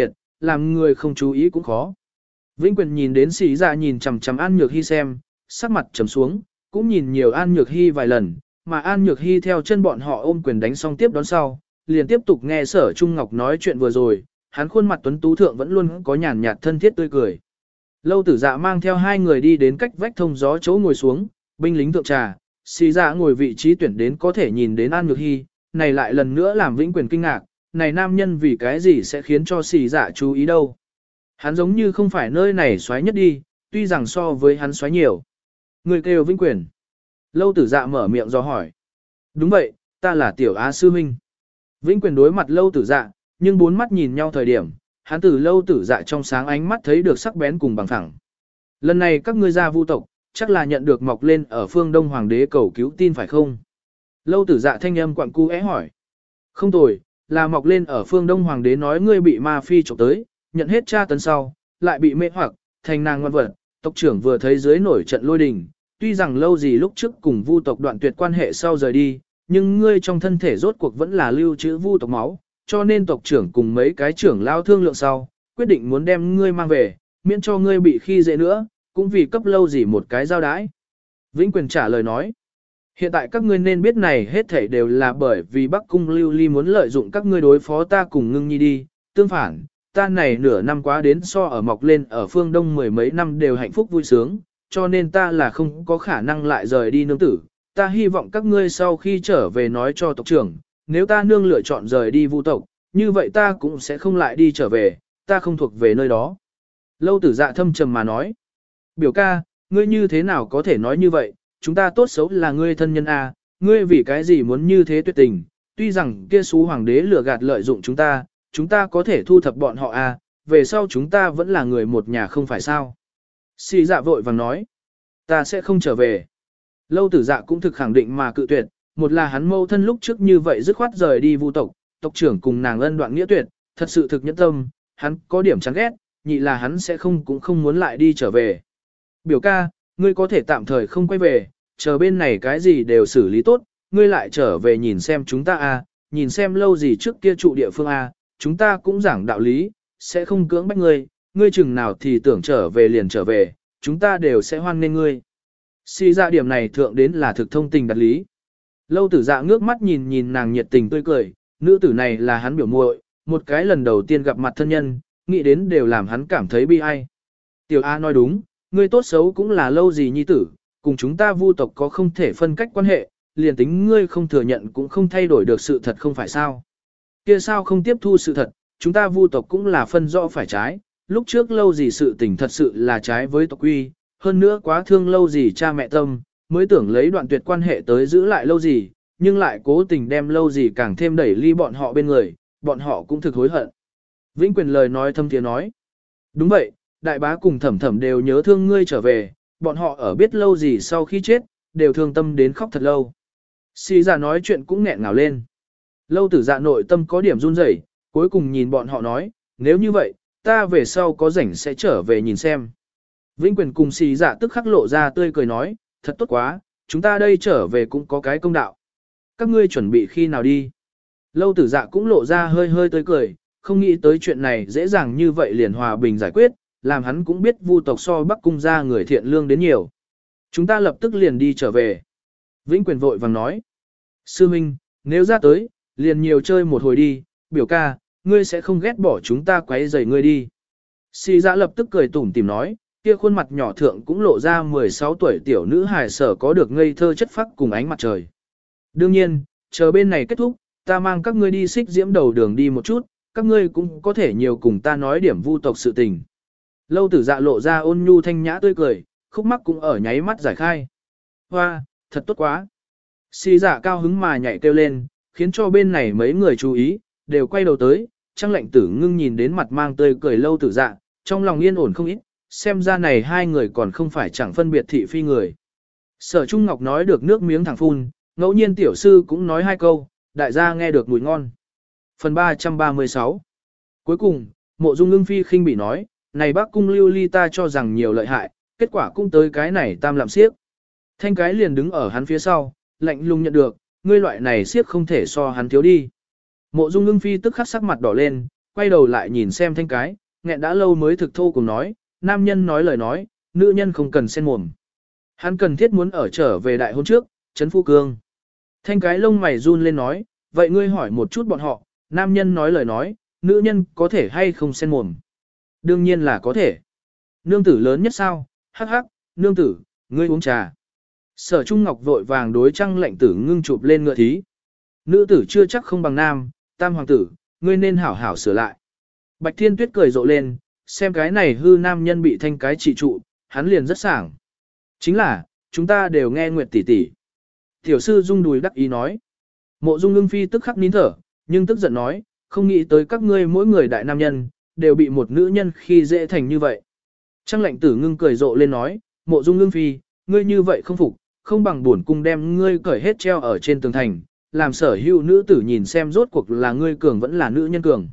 Speaker 1: làm người không chú ý cũng khó. Vĩnh Quyền nhìn đến Sĩ Dạ nhìn chằm chằm An Nhược Hy xem, sắc mặt trầm xuống, cũng nhìn nhiều An Nhược Hy vài lần, mà An Nhược Hy theo chân bọn họ ôm quyền đánh xong tiếp đón sau, liền tiếp tục nghe Sở Trung Ngọc nói chuyện vừa rồi, hắn khuôn mặt tuấn tú thượng vẫn luôn có nhàn nhạt thân thiết tươi cười. Lâu Tử Dạ mang theo hai người đi đến cách vách thông gió chỗ ngồi xuống, binh lính thượng trà, Sĩ Dạ ngồi vị trí tuyển đến có thể nhìn đến An Nhược Hy, này lại lần nữa làm Vĩnh Quyền kinh ngạc, này nam nhân vì cái gì sẽ khiến cho Sĩ Dạ chú ý đâu. Hắn giống như không phải nơi này xoáy nhất đi, tuy rằng so với hắn xoáy nhiều. Người kêu Vĩnh Quyền. Lâu Tử Dạ mở miệng do hỏi. Đúng vậy, ta là Tiểu Á sư huynh. Vĩnh Quyền đối mặt Lâu Tử Dạ, nhưng bốn mắt nhìn nhau thời điểm, hắn từ Lâu Tử Dạ trong sáng ánh mắt thấy được sắc bén cùng bằng phẳng. Lần này các ngươi ra Vu tộc, chắc là nhận được mọc lên ở phương Đông Hoàng đế cầu cứu tin phải không? Lâu Tử Dạ thanh âm quặn cu é hỏi. Không tồi, là mọc lên ở phương Đông Hoàng đế nói ngươi bị ma phi trộm tới, nhận hết tra tấn sau, lại bị mê hoặc, thành nàng ngoan vật, tộc trưởng vừa thấy dưới nổi trận lôi đình, tuy rằng lâu gì lúc trước cùng Vu tộc đoạn tuyệt quan hệ sau rời đi, nhưng ngươi trong thân thể rốt cuộc vẫn là lưu trữ Vu tộc máu, cho nên tộc trưởng cùng mấy cái trưởng lao thương lượng sau, quyết định muốn đem ngươi mang về, miễn cho ngươi bị khi dễ nữa, cũng vì cấp lâu gì một cái giao đái. Vĩnh Quyền trả lời nói, hiện tại các ngươi nên biết này hết thảy đều là bởi vì Bắc Cung Lưu Ly muốn lợi dụng các ngươi đối phó ta cùng Ngưng Nhi đi, tương phản, ta này nửa năm quá đến so ở mọc lên ở phương Đông mười mấy năm đều hạnh phúc vui sướng, cho nên ta là không có khả năng lại rời đi nương tử. Ta hy vọng các ngươi sau khi trở về nói cho tộc trưởng, nếu ta nương lựa chọn rời đi Vu tộc, như vậy ta cũng sẽ không lại đi trở về, ta không thuộc về nơi đó. Lâu Tử Dạ thâm trầm mà nói, biểu ca, ngươi như thế nào có thể nói như vậy, chúng ta tốt xấu là ngươi thân nhân à, ngươi vì cái gì muốn như thế tuyệt tình, tuy rằng kia xú hoàng đế lừa gạt lợi dụng chúng ta có thể thu thập bọn họ à, về sau chúng ta vẫn là người một nhà không phải sao. Sĩ Dạ vội vàng nói, ta sẽ không trở về. Lâu Tử Dạ cũng thực khẳng định mà cự tuyệt, một là hắn mâu thân lúc trước như vậy dứt khoát rời đi Vu tộc, tộc trưởng cùng nàng ân đoạn nghĩa tuyệt, thật sự thực nhẫn tâm, hắn có điểm chán ghét, nhị là hắn sẽ cũng không muốn lại đi trở về. Biểu ca, ngươi có thể tạm thời không quay về, chờ bên này cái gì đều xử lý tốt, ngươi lại trở về nhìn xem chúng ta à, nhìn xem lâu gì trước kia trụ địa phương à, chúng ta cũng giảng đạo lý, sẽ không cưỡng bách ngươi chừng nào thì tưởng trở về liền trở về, chúng ta đều sẽ hoan nghênh ngươi. Xì Dạ điểm này thượng đến là thực thông tình đặt lý. Lâu Tử Dạ ngước mắt nhìn nhìn nàng nhiệt tình tươi cười, nữ tử này là hắn biểu muội, một cái lần đầu tiên gặp mặt thân nhân, nghĩ đến đều làm hắn cảm thấy bi ai. Tiểu A nói đúng, ngươi tốt xấu cũng là lâu gì nhi tử, cùng chúng ta Vu tộc có không thể phân cách quan hệ, liền tính ngươi không thừa nhận cũng không thay đổi được sự thật không phải sao. Kia sao không tiếp thu sự thật, chúng ta Vu tộc cũng là phân rõ phải trái, lúc trước lâu gì sự tình thật sự là trái với tộc quy, hơn nữa quá thương lâu gì cha mẹ tâm, mới tưởng lấy đoạn tuyệt quan hệ tới giữ lại lâu gì, nhưng lại cố tình đem lâu gì càng thêm đẩy ly bọn họ bên người, bọn họ cũng thực hối hận. Vĩnh Quyền lời nói thâm tiếng nói, đúng vậy, đại bá cùng thẩm thẩm đều nhớ thương ngươi trở về, bọn họ ở biết lâu gì sau khi chết, đều thương tâm đến khóc thật lâu. Sĩ Dạ nói chuyện cũng nghẹn ngào lên. Lâu Tử Dạ nội tâm có điểm run rẩy, cuối cùng nhìn bọn họ nói, nếu như vậy, ta về sau có rảnh sẽ trở về nhìn xem. Vĩnh Quyền cùng Sĩ Dạ tức khắc lộ ra tươi cười nói, thật tốt quá, chúng ta đây trở về cũng có cái công đạo. Các ngươi chuẩn bị khi nào đi? Lâu Tử Dạ cũng lộ ra hơi hơi tươi cười, không nghĩ tới chuyện này dễ dàng như vậy liền hòa bình giải quyết, làm hắn cũng biết Vu tộc so Bắc Cung gia người thiện lương đến nhiều. Chúng ta lập tức liền đi trở về. Vĩnh Quyền vội vàng nói, sư minh, nếu ra tới, liền nhiều chơi một hồi đi, biểu ca, ngươi sẽ không ghét bỏ chúng ta quấy rầy ngươi đi. Sĩ Dạ lập tức cười tủm tỉm nói, kia khuôn mặt nhỏ thượng cũng lộ ra 16 tuổi tiểu nữ hài sở có được ngây thơ chất phác cùng ánh mặt trời. Đương nhiên, chờ bên này kết thúc, ta mang các ngươi đi xích diễm đầu đường đi một chút, các ngươi cũng có thể nhiều cùng ta nói điểm Vu tộc sự tình. Lâu Tử Dạ lộ ra ôn nhu thanh nhã tươi cười, khúc mắc cũng ở nháy mắt giải khai. Hoa, thật tốt quá. Sĩ Dạ cao hứng mà nhảy kêu lên, khiến cho bên này mấy người chú ý, đều quay đầu tới, Trang Lệnh Tử Ngưng nhìn đến mặt mang tươi cười Lâu Tử Dạ, trong lòng yên ổn không ít, xem ra này hai người còn không phải chẳng phân biệt thị phi người. Sở Trung Ngọc nói được nước miếng thẳng phun, ngẫu nhiên tiểu sư cũng nói hai câu, đại gia nghe được mùi ngon. Phần 336 Cuối cùng, Mộ Dung Ngưng Phi khinh bị nói, này Bắc Cung Lưu Ly ta cho rằng nhiều lợi hại, kết quả cũng tới cái này tam lạm siếc. Thanh cái liền đứng ở hắn phía sau, lạnh lùng nhận được, ngươi loại này siếc không thể so hắn thiếu đi. Mộ Dung Ngưng Phi tức khắc sắc mặt đỏ lên, quay đầu lại nhìn xem Thanh cái, nghẹn đã lâu mới thực thô cùng nói, nam nhân nói lời nói, nữ nhân không cần xen mồm. Hắn cần thiết muốn ở trở về đại hôn trước, Trấn Phu Cương. Thanh cái lông mày run lên nói, vậy ngươi hỏi một chút bọn họ, nam nhân nói lời nói, nữ nhân có thể hay không xen mồm. Đương nhiên là có thể. Nương tử lớn nhất sao, hắc hắc, nương tử, ngươi uống trà. Sở Trung Ngọc vội vàng đối Trăng Lệnh Tử Ngưng chụp lên ngựa thí. Nữ tử chưa chắc không bằng nam, tam hoàng tử, ngươi nên hảo hảo sửa lại. Bạch Thiên Tuyết cười rộ lên, xem cái này hư nam nhân bị thanh cái trị trụ, hắn liền rất sảng. Chính là, chúng ta đều nghe Nguyệt tỷ tỷ. Tiểu sư Dung đùi đắc ý nói. Mộ Dung Ưng Phi tức khắc nín thở, nhưng tức giận nói, không nghĩ tới các ngươi mỗi người đại nam nhân, đều bị một nữ nhân khi dễ thành như vậy. Trăng Lệnh Tử Ngưng cười rộ lên nói, Mộ Dung Ưng Phi, ngươi như vậy không phục, không bằng buồn cung đem ngươi cởi hết treo ở trên tường thành, làm sở hữu nữ tử nhìn xem rốt cuộc là ngươi cường vẫn là nữ nhân cường.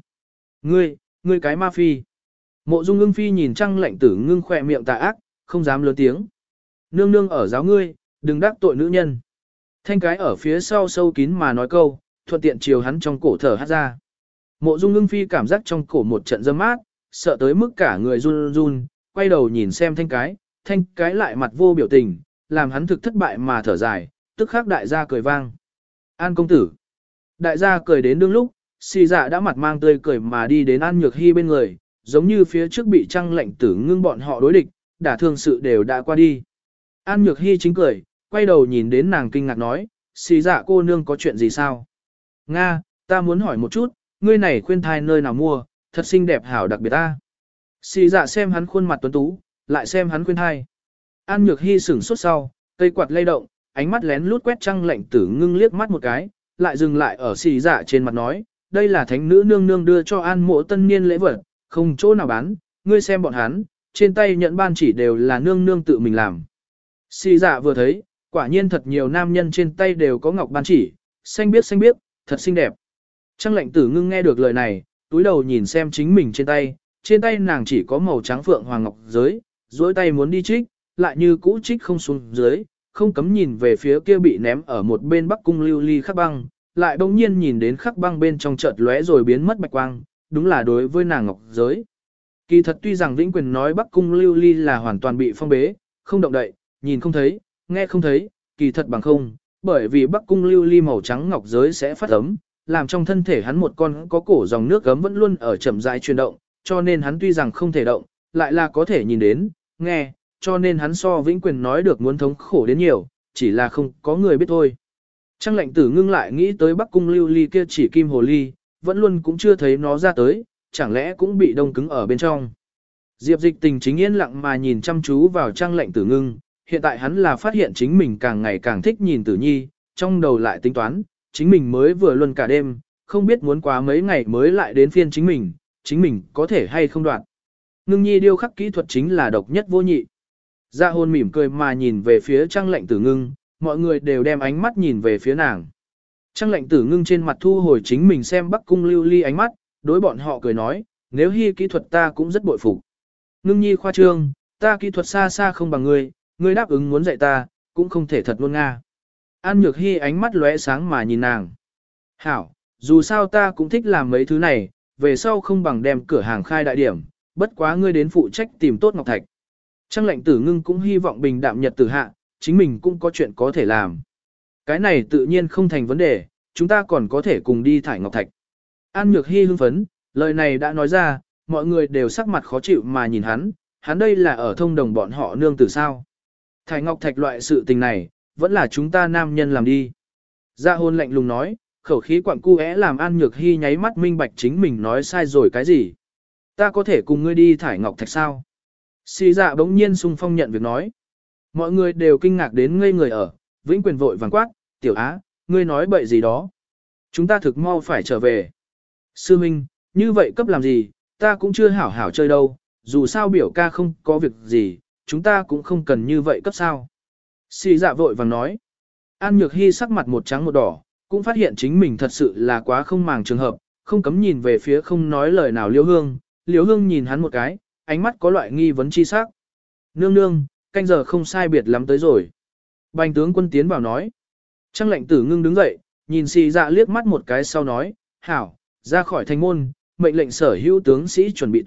Speaker 1: Ngươi cái ma phi. Mộ Dung Ưng Phi nhìn Trăng Lệnh Tử Ngưng khỏe miệng tà ác, không dám lớn tiếng. Nương nương ở giáo ngươi, đừng đắc tội nữ nhân. Thanh cái ở phía sau sâu kín mà nói câu, thuận tiện chiều hắn trong cổ thở hát ra. Mộ Dung Ưng Phi cảm giác trong cổ một trận dâm mát, sợ tới mức cả người run run, quay đầu nhìn xem thanh cái lại mặt vô biểu tình, làm hắn thực thất bại mà thở dài, tức khắc đại gia cười vang. An công tử. Đại gia cười đến đương lúc, Xì Dạ đã mặt mang tươi cười mà đi đến An Nhược Hy bên người, giống như phía trước bị Trăng Lệnh Tử Ngưng bọn họ đối địch, đả thương sự đều đã qua đi. An Nhược Hy chính cười, quay đầu nhìn đến nàng kinh ngạc nói, Xì Dạ cô nương có chuyện gì sao? Nga, ta muốn hỏi một chút, ngươi này khuyên thai nơi nào mua, thật xinh đẹp hảo đặc biệt ta. Xì Dạ xem hắn khuôn mặt tuấn tú, lại xem hắn khuyên thai. An Nhược Hy sửng sốt sau, cây quạt lay động, ánh mắt lén lút quét Trăng Lệnh Tử Ngưng liếc mắt một cái, lại dừng lại ở Xì Dạ trên mặt nói, đây là thánh nữ nương nương đưa cho An Mộ tân niên lễ vật, không chỗ nào bán, ngươi xem bọn hắn, trên tay nhận ban chỉ đều là nương nương tự mình làm. Xì Dạ vừa thấy, quả nhiên thật nhiều nam nhân trên tay đều có ngọc ban chỉ, xanh biếc, thật xinh đẹp. Trăng Lệnh Tử Ngưng nghe được lời này, túi đầu nhìn xem chính mình trên tay nàng chỉ có màu trắng phượng hoàng ngọc giới, duỗi tay muốn đi trích, lại như cũ trích không xuống dưới, không cấm nhìn về phía kia bị ném ở một bên Bắc Cung lưu ly khắc băng, lại bỗng nhiên nhìn đến khắc băng bên trong chợt lóe rồi biến mất bạch quang, đúng là đối với nàng ngọc giới. Kỳ thật tuy rằng Vĩnh Quyền nói Bắc Cung lưu ly là hoàn toàn bị phong bế, không động đậy, nhìn không thấy, nghe không thấy, kỳ thật bằng không, bởi vì Bắc Cung lưu ly màu trắng ngọc giới sẽ phát ấm, làm trong thân thể hắn một con có cổ dòng nước gấm vẫn luôn ở chậm rãi chuyển động, cho nên hắn tuy rằng không thể động, lại là có thể nhìn đến, nghe, cho nên hắn so Vĩnh Quyền nói được muốn thống khổ đến nhiều, chỉ là không có người biết thôi. Trăng Lệnh Tử Ngưng lại nghĩ tới Bắc Cung lưu ly kia chỉ kim hồ ly, vẫn luôn cũng chưa thấy nó ra tới, chẳng lẽ cũng bị đông cứng ở bên trong. Diệp Dịch Tình chính yên lặng mà nhìn chăm chú vào Trăng Lệnh Tử Ngưng, hiện tại hắn là phát hiện chính mình càng ngày càng thích nhìn Tử Nhi, trong đầu lại tính toán, chính mình mới vừa luân cả đêm, không biết muốn quá mấy ngày mới lại đến phiên chính mình có thể hay không đoạn. Ngưng Nhi điêu khắc kỹ thuật chính là độc nhất vô nhị. Dạ Hồn mỉm cười mà nhìn về phía Trăng Lệnh Tử Ngưng, mọi người đều đem ánh mắt nhìn về phía nàng. Trăng Lệnh Tử Ngưng trên mặt thu hồi chính mình xem Bắc Cung lưu ly ánh mắt, đối bọn họ cười nói, nếu Hi kỹ thuật ta cũng rất bội phục. Ngưng Nhi khoa trương, ta kỹ thuật xa xa không bằng ngươi đáp ứng muốn dạy ta, cũng không thể thật luôn nga. An Nhược Hi ánh mắt lóe sáng mà nhìn nàng. Hảo, dù sao ta cũng thích làm mấy thứ này, về sau không bằng đem cửa hàng khai đại điểm, bất quá ngươi đến phụ trách tìm tốt ngọc thạch. Trăng Lệnh Tử Ngưng cũng hy vọng bình đạm nhật tử hạ, chính mình cũng có chuyện có thể làm. Cái này tự nhiên không thành vấn đề, chúng ta còn có thể cùng đi thải ngọc thạch. An Nhược Hi hưng phấn, lời này đã nói ra, mọi người đều sắc mặt khó chịu mà nhìn hắn đây là ở thông đồng bọn họ nương tử sao. Thải ngọc thạch loại sự tình này, vẫn là chúng ta nam nhân làm đi. Dạ Hồn lạnh lùng nói, khẩu khí quặng cu làm An Nhược Hi nháy mắt minh bạch chính mình nói sai rồi cái gì. Ta có thể cùng ngươi đi thải ngọc thạch sao? Xì Dạ bỗng nhiên xung phong nhận việc nói. Mọi người đều kinh ngạc đến ngây người ở, Vĩnh Quyền vội vàng quát, Tiểu Á, ngươi nói bậy gì đó. Chúng ta thực mau phải trở về. Sư Minh, như vậy cấp làm gì, ta cũng chưa hảo hảo chơi đâu, dù sao biểu ca không có việc gì, chúng ta cũng không cần như vậy cấp sao. Xì Dạ vội vàng nói. An Nhược Hi sắc mặt một trắng một đỏ, cũng phát hiện chính mình thật sự là quá không màng trường hợp, không cấm nhìn về phía không nói lời nào Liễu Hương nhìn hắn một cái, ánh mắt có loại nghi vấn chi sắc. Nương nương, canh giờ không sai biệt lắm tới rồi. Bành tướng quân tiến vào nói. Trăng Lệnh Tử Ngưng đứng dậy, nhìn Xì Dạ liếc mắt một cái sau nói, hảo, ra khỏi thành môn, mệnh lệnh sở hữu tướng sĩ chuẩn bị tốt,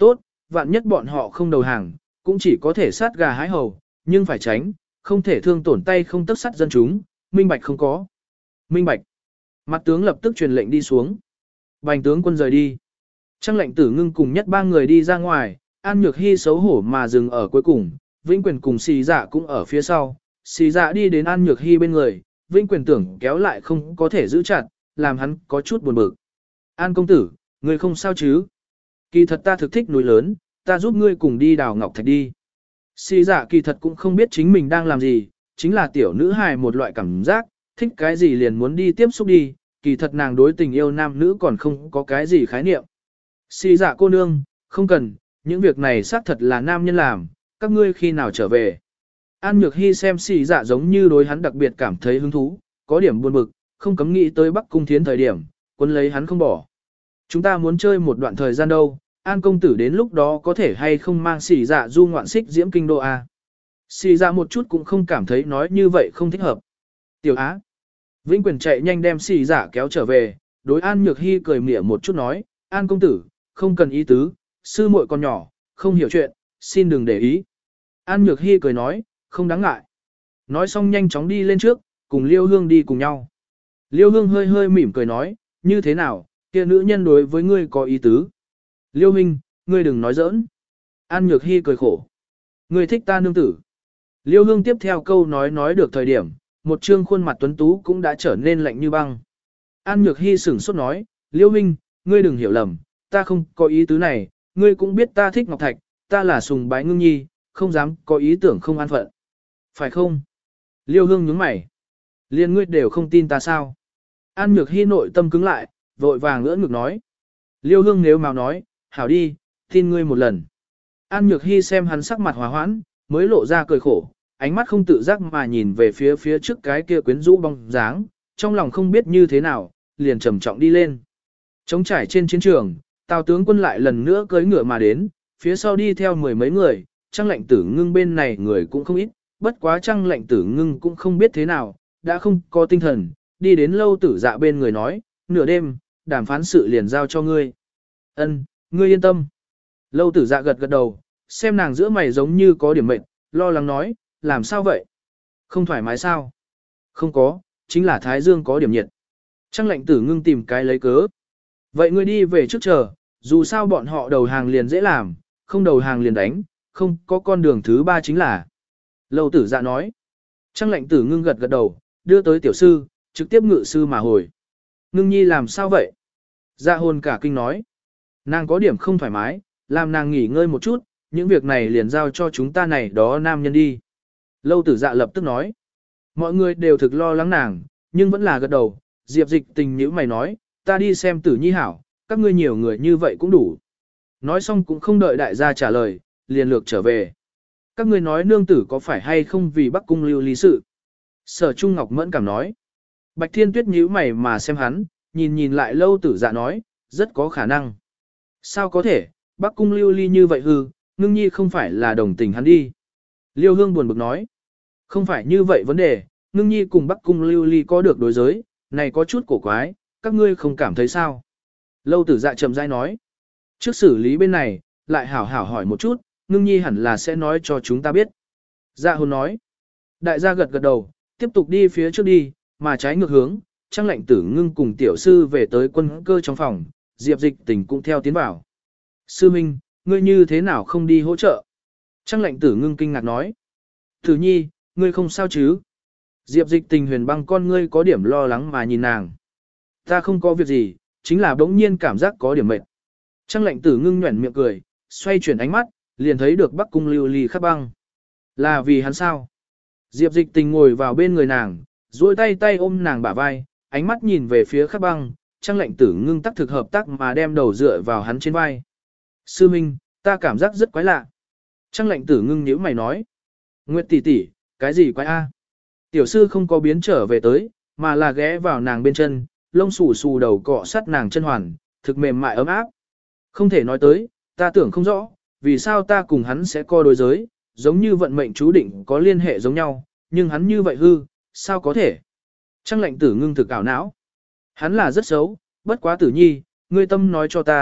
Speaker 1: vạn nhất bọn họ không đầu hàng, cũng chỉ có thể sát gà hái hầu, nhưng phải tránh, không thể thương tổn tay không tấc sắt dân chúng, minh bạch không có. Minh bạch. Mặt tướng lập tức truyền lệnh đi xuống. Bành tướng quân rời đi. Trang lệnh tử ngưng cùng nhất ba người đi ra ngoài, An Nhược Hy xấu hổ mà dừng ở cuối cùng, Vĩnh Quyền cùng Xì Dạ cũng ở phía sau. Xì Dạ đi đến An Nhược Hy bên người, Vĩnh Quyền tưởng kéo lại không có thể giữ chặt, làm hắn có chút buồn bực. An công tử, ngươi không sao chứ? Kỳ thật ta thực thích núi lớn, ta giúp ngươi cùng đi đào ngọc thạch đi. Xì Dạ kỳ thật cũng không biết chính mình đang làm gì, chính là tiểu nữ hài một loại cảm giác, thích cái gì liền muốn đi tiếp xúc đi, kỳ thật nàng đối tình yêu nam nữ còn không có cái gì khái niệm. Xì Dạ cô nương, không cần, những việc này xác thật là nam nhân làm, các ngươi khi nào trở về. An Nhược Hy xem Xì Dạ giống như đối hắn đặc biệt cảm thấy hứng thú, có điểm buồn bực, không cấm nghĩ tới Bắc Cung Thiến thời điểm, quân lấy hắn không bỏ. Chúng ta muốn chơi một đoạn thời gian đâu, An công tử đến lúc đó có thể hay không mang Xì Dạ du ngoạn xích diễm kinh đô a. Xì Dạ một chút cũng không cảm thấy nói như vậy không thích hợp. Tiểu Á. Vĩnh Quyền chạy nhanh đem Xì Dạ kéo trở về, đối An Nhược Hy cười mỉa một chút nói, An công tử, không cần ý tứ, sư muội còn nhỏ, không hiểu chuyện, xin đừng để ý. An Nhược Hy cười nói, không đáng ngại. Nói xong nhanh chóng đi lên trước, cùng Liêu Hương đi cùng nhau. Liêu Hương hơi hơi mỉm cười nói, như thế nào, kia nữ nhân đối với ngươi có ý tứ. Liêu Minh, ngươi đừng nói giỡn. An Nhược Hy cười khổ. Ngươi thích ta nương tử. Liêu Hương tiếp theo câu nói được thời điểm, một trương khuôn mặt tuấn tú cũng đã trở nên lạnh như băng. An Nhược Hy sửng sốt nói, Liêu Minh, ngươi đừng hiểu lầm, ta không có ý tứ này, ngươi cũng biết ta thích Ngọc Thạch, ta là sùng bái Ngưng Nhi, không dám có ý tưởng không an phận. Phải không? Liêu Hương nhướng mày. Liên ngươi đều không tin ta sao? An Nhược Hy nội tâm cứng lại, vội vàng ngỡ ngực nói. Liêu Hương nếu mau nói, hảo đi, tin ngươi một lần. An Nhược Hy xem hắn sắc mặt hòa hoãn, mới lộ ra cười khổ, ánh mắt không tự giác mà nhìn về phía trước cái kia quyến rũ bóng dáng, trong lòng không biết như thế nào, liền trầm trọng đi lên. Trống trải trên chiến trường, Tào tướng quân lại lần nữa cưỡi ngựa mà đến, phía sau đi theo mười mấy người, Trang Lệnh Tử Ngưng bên này người cũng không ít, bất quá Trang Lệnh Tử Ngưng cũng không biết thế nào, đã không có tinh thần, đi đến Lâu Tử Dạ bên người nói, nửa đêm, đàm phán sự liền giao cho ngươi. Ân, ngươi yên tâm. Lâu Tử Dạ gật gật đầu, xem nàng giữa mày giống như có điểm mệt, lo lắng nói, làm sao vậy? Không thoải mái sao? Không có, chính là Thái Dương có điểm nhiệt. Trang Lệnh Tử Ngưng tìm cái lấy cớ. Vậy ngươi đi về trước chờ, dù sao bọn họ đầu hàng liền dễ làm, không đầu hàng liền đánh, không có con đường thứ ba chính là. Lâu Tử Dạ nói. Trang Lệnh Tử Ngưng gật gật đầu, đưa tới tiểu sư, trực tiếp ngự sư mà hồi. Ngưng Nhi làm sao vậy? Dạ hồn cả kinh nói. Nàng có điểm không thoải mái, làm nàng nghỉ ngơi một chút, những việc này liền giao cho chúng ta này đó nam nhân đi. Lâu Tử Dạ lập tức nói. Mọi người đều thực lo lắng nàng, nhưng vẫn là gật đầu. Diệp Dịch Tình nhíu mày nói, ta đi xem Tử Nhi hảo, các ngươi nhiều người như vậy cũng đủ. Nói xong cũng không đợi đại gia trả lời, liền lược trở về. Các ngươi nói nương tử có phải hay không vì Bắc Cung lưu ly sự? Sở Trung Ngọc mẫn cảm nói. Bạch Thiên Tuyết nhíu mày mà xem hắn, nhìn lại Lâu Tử Dạ nói, rất có khả năng. Sao có thể, Bắc Cung lưu ly như vậy hư, Ngưng Nhi không phải là đồng tình hắn đi. Liêu Hương buồn bực nói. Không phải như vậy vấn đề, Ngưng Nhi cùng Bắc Cung lưu ly có được đối giới, này có chút cổ quái, các ngươi không cảm thấy sao? Lâu Tử Dạ chậm rãi nói. Trước xử lý bên này, lại hảo hảo hỏi một chút, Ngưng Nhi hẳn là sẽ nói cho chúng ta biết. Dạ hồn nói. Đại gia gật gật đầu, tiếp tục đi phía trước đi, mà trái ngược hướng, Trang Lệnh Tử Ngưng cùng tiểu sư về tới quân cơ trong phòng, Diệp Dịch Tình cũng theo tiến vào. Sư Minh, ngươi như thế nào không đi hỗ trợ? Trang Lệnh Tử Ngưng kinh ngạc nói. Tử Nhi, ngươi không sao chứ? Diệp Dịch Tình huyền băng con ngươi có điểm lo lắng mà nhìn nàng. Ta không có việc gì, chính là bỗng nhiên cảm giác có điểm mệt. Trang Lệnh Tử Ngưng nhuẩn miệng cười, xoay chuyển ánh mắt, liền thấy được Bắc Cung lưu ly khắc băng. Là vì hắn sao? Diệp Dịch Tình ngồi vào bên người nàng, duỗi tay ôm nàng bả vai, ánh mắt nhìn về phía khắc băng, Trang Lệnh Tử Ngưng tác thực hợp tác mà đem đầu dựa vào hắn trên vai. Sư Minh, ta cảm giác rất quái lạ. Trang Lệnh Tử Ngưng nhíu mày nói. Nguyệt tỷ tỷ, cái gì quái a? Tiểu sư không có biến trở về tới, mà là ghé vào nàng bên chân, lông xù xù đầu cọ sát nàng chân hoàn, thực mềm mại ấm áp. Không thể nói tới, ta tưởng không rõ, vì sao ta cùng hắn sẽ co đối giới, giống như vận mệnh chú định có liên hệ giống nhau, nhưng hắn như vậy hư, sao có thể? Trang Lệnh Tử Ngưng thực ảo não. Hắn là rất xấu, bất quá Tử Nhi, ngươi tâm nói cho ta,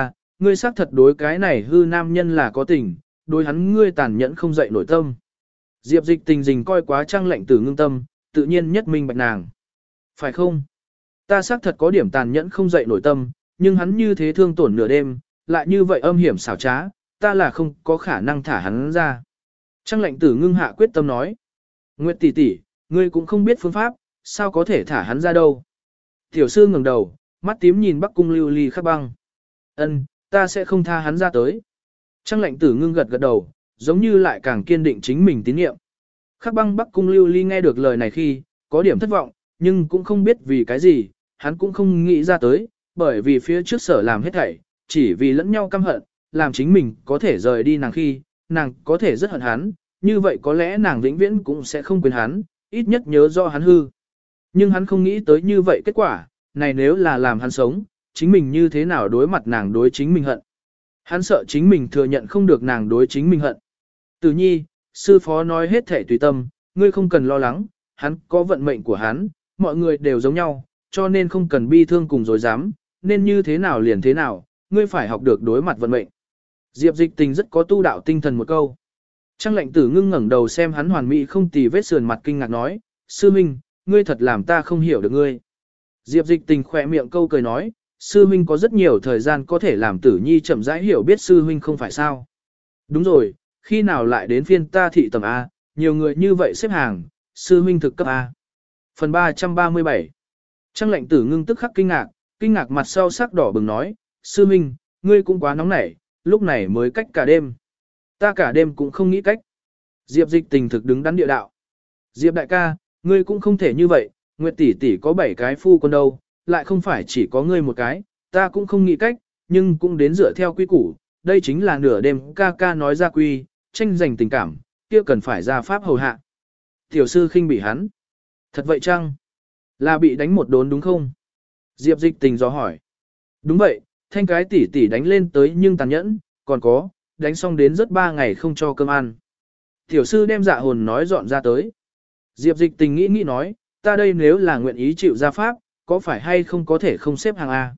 Speaker 1: ngươi xác thật đối cái này hư nam nhân là có tình, đối hắn ngươi tàn nhẫn không dậy nổi tâm. Diệp Dịch Tình dình coi quá Trang Lệnh Tử Ngưng tâm, tự nhiên nhất minh bạch nàng. Phải không? Ta xác thật có điểm tàn nhẫn không dậy nổi tâm, nhưng hắn như thế thương tổn nửa đêm, lại như vậy âm hiểm xảo trá, ta là không có khả năng thả hắn ra. Trang Lệnh Tử Ngưng hạ quyết tâm nói. Nguyệt tỷ tỷ, ngươi cũng không biết phương pháp, sao có thể thả hắn ra đâu. Tiểu sư ngẩng đầu, mắt tím nhìn Bắc Cung Lưu Ly Khắc Băng. Ân, ta sẽ không tha hắn ra tới. Trang Lệnh Tử Ngưng gật gật đầu, giống như lại càng kiên định chính mình tín nhiệm. Khắc Băng Bắc Cung Lưu Ly nghe được lời này khi, có điểm thất vọng, nhưng cũng không biết vì cái gì, hắn cũng không nghĩ ra tới, bởi vì phía trước sở làm hết thảy, chỉ vì lẫn nhau căm hận, làm chính mình có thể rời đi nàng khi, nàng có thể rất hận hắn, như vậy có lẽ nàng vĩnh viễn cũng sẽ không quên hắn, ít nhất nhớ do hắn hư. Nhưng hắn không nghĩ tới như vậy kết quả, này nếu là làm hắn sống, chính mình như thế nào đối mặt nàng đối chính mình hận. Hắn sợ chính mình thừa nhận không được nàng đối chính mình hận. Tử Nhi, sư phó nói hết thể tùy tâm, ngươi không cần lo lắng, hắn có vận mệnh của hắn, mọi người đều giống nhau, cho nên không cần bi thương cùng dối dám, nên như thế nào liền thế nào, ngươi phải học được đối mặt vận mệnh. Diệp Dịch Tình rất có tu đạo tinh thần một câu. Trang Lệnh Tử Ngưng ngẩng đầu xem hắn hoàn mỹ không tì vết sườn mặt kinh ngạc nói, sư minh, ngươi thật làm ta không hiểu được ngươi. Diệp Dịch Tình khỏe miệng câu cười nói, sư huynh có rất nhiều thời gian có thể làm Tử Nhi chậm rãi hiểu biết sư huynh không phải sao. Đúng rồi, khi nào lại đến phiên ta thị tầm A, nhiều người như vậy xếp hàng, sư huynh thực cấp A. Phần 337 Trang Lệnh Tử Ngưng tức khắc kinh ngạc mặt sau sắc đỏ bừng nói, sư huynh, ngươi cũng quá nóng nảy, lúc này mới cách cả đêm. Ta cả đêm cũng không nghĩ cách. Diệp Dịch Tình thực đứng đắn địa đạo. Diệp đại ca, ngươi cũng không thể như vậy, Nguyệt tỷ tỷ có 7 cái phu quân đâu, lại không phải chỉ có ngươi một cái, ta cũng không nghĩ cách, nhưng cũng đến dựa theo quy củ, đây chính là nửa đêm ca ca nói ra quy, tranh giành tình cảm, kia cần phải ra pháp hầu hạ. Tiểu sư khinh bị hắn. Thật vậy chăng? Là bị đánh một đốn đúng không? Diệp Dịch Tình dò hỏi. Đúng vậy, thanh cái tỷ tỷ đánh lên tới nhưng tàn nhẫn, còn có, đánh xong đến rất 3 ngày không cho cơm ăn. Tiểu sư đem dạ hồn nói dọn ra tới. Diệp Dịch Tình nghĩ nói, ta đây nếu là nguyện ý chịu ra pháp, có phải hay không có thể không xếp hàng A?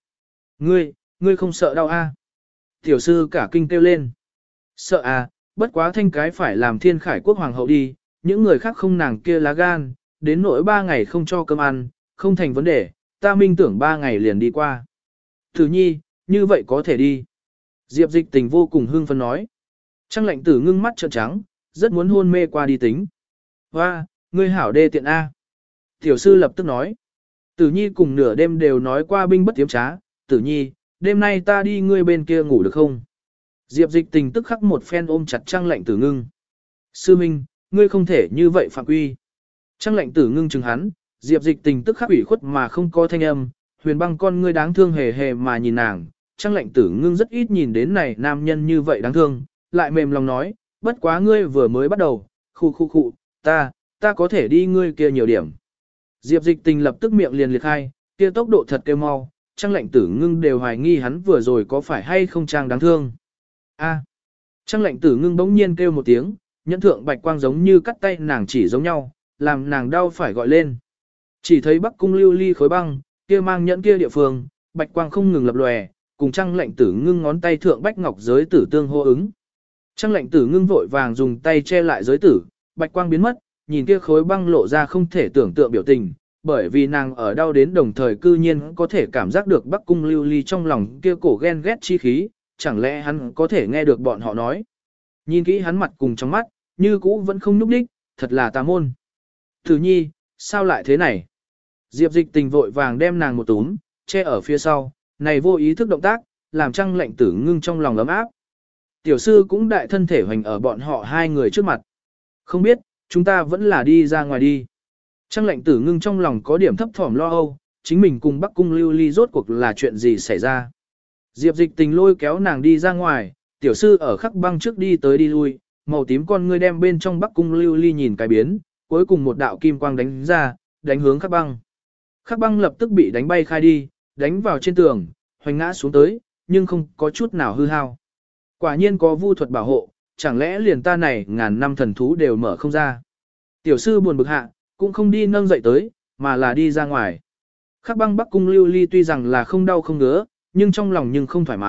Speaker 1: Ngươi không sợ đau A? Tiểu sư cả kinh kêu lên. Sợ A, bất quá thanh cái phải làm thiên khải quốc hoàng hậu đi, những người khác không nàng kia lá gan, đến nỗi 3 ngày không cho cơm ăn, không thành vấn đề, ta minh tưởng 3 ngày liền đi qua. Tử Nhi, như vậy có thể đi. Diệp Dịch Tình vô cùng hưng phấn nói. Trang Lệnh Tử Ngưng mắt trợn trắng, rất muốn hôn mê qua đi tính. Hoa, ngươi hảo đê tiện A. Tiểu sư lập tức nói. Tử Nhi cùng nửa đêm đều nói qua binh bất tiếm trá. Tử Nhi, đêm nay ta đi ngươi bên kia ngủ được không? Diệp Dịch Tình tức khắc một phen ôm chặt Trang Lệnh Tử Ngưng. Sư Minh, ngươi không thể như vậy phạm quy. Trang Lệnh Tử Ngưng chừng hắn, Diệp Dịch Tình tức khắc ủy khuất mà không có thanh âm. Huyền Băng con ngươi đáng thương hề hề mà nhìn nàng. Trang Lệnh Tử Ngưng rất ít nhìn đến này nam nhân như vậy đáng thương, lại mềm lòng nói, bất quá ngươi vừa mới bắt đầu, khu, ta có thể đi ngươi kia nhiều điểm. Diệp Dịch Tình lập tức miệng liền liệt khai, kia tốc độ thật kêu mau, Trang Lệnh Tử Ngưng đều hoài nghi hắn vừa rồi có phải hay không trang đáng thương. A. Trang Lệnh Tử Ngưng bỗng nhiên kêu một tiếng, nhẫn thượng bạch quang giống như cắt tay nàng chỉ giống nhau, làm nàng đau phải gọi lên. Chỉ thấy Bắc Cung Lưu Ly khối băng, kia mang nhẫn kia địa phương, bạch quang không ngừng lập lòe, cùng Trang Lệnh Tử Ngưng ngón tay thượng bách ngọc giới tử tương hô ứng. Trang Lệnh Tử Ngưng vội vàng dùng tay che lại giới tử, bạch quang biến mất, nhìn kia khối băng lộ ra không thể tưởng tượng biểu tình, bởi vì nàng ở đau đến đồng thời cư nhiên có thể cảm giác được Bắc Cung Lưu Ly trong lòng kia cổ ghen ghét chi khí, chẳng lẽ hắn có thể nghe được bọn họ nói. Nhìn kỹ hắn mặt cùng trong mắt, như cũ vẫn không nhúc nhích, thật là tà môn. Tử Nhi, sao lại thế này? Diệp Dịch Tình vội vàng đem nàng một túm, che ở phía sau, này vô ý thức động tác, làm Trang Lệnh Tử Ngưng trong lòng ấm áp. Tiểu sư cũng đại thân thể hoành ở bọn họ hai người trước mặt. Không biết, chúng ta vẫn là đi ra ngoài đi. Trang Lệnh Tử Ngưng trong lòng có điểm thấp thỏm lo âu, chính mình cùng Bắc Cung Lưu Ly rốt cuộc là chuyện gì xảy ra. Diệp Dịch Tình lôi kéo nàng đi ra ngoài, tiểu sư ở khắc băng trước đi tới đi lui, màu tím con ngươi đem bên trong Bắc Cung Lưu Ly nhìn cái biến, cuối cùng một đạo kim quang đánh ra, đánh hướng khắc băng. Khắc băng lập tức bị đánh bay khai đi, đánh vào trên tường, hoành ngã xuống tới, nhưng không có chút nào hư hao. Quả nhiên có vu thuật bảo hộ, chẳng lẽ liền ta này ngàn năm thần thú đều mở không ra. Tiểu sư buồn bực hạ, cũng không đi nâng dậy tới, mà là đi ra ngoài. Khắc băng Bắc Cung Lưu Ly tuy rằng là không đau không ngứa, nhưng trong lòng nhưng không thoải mái,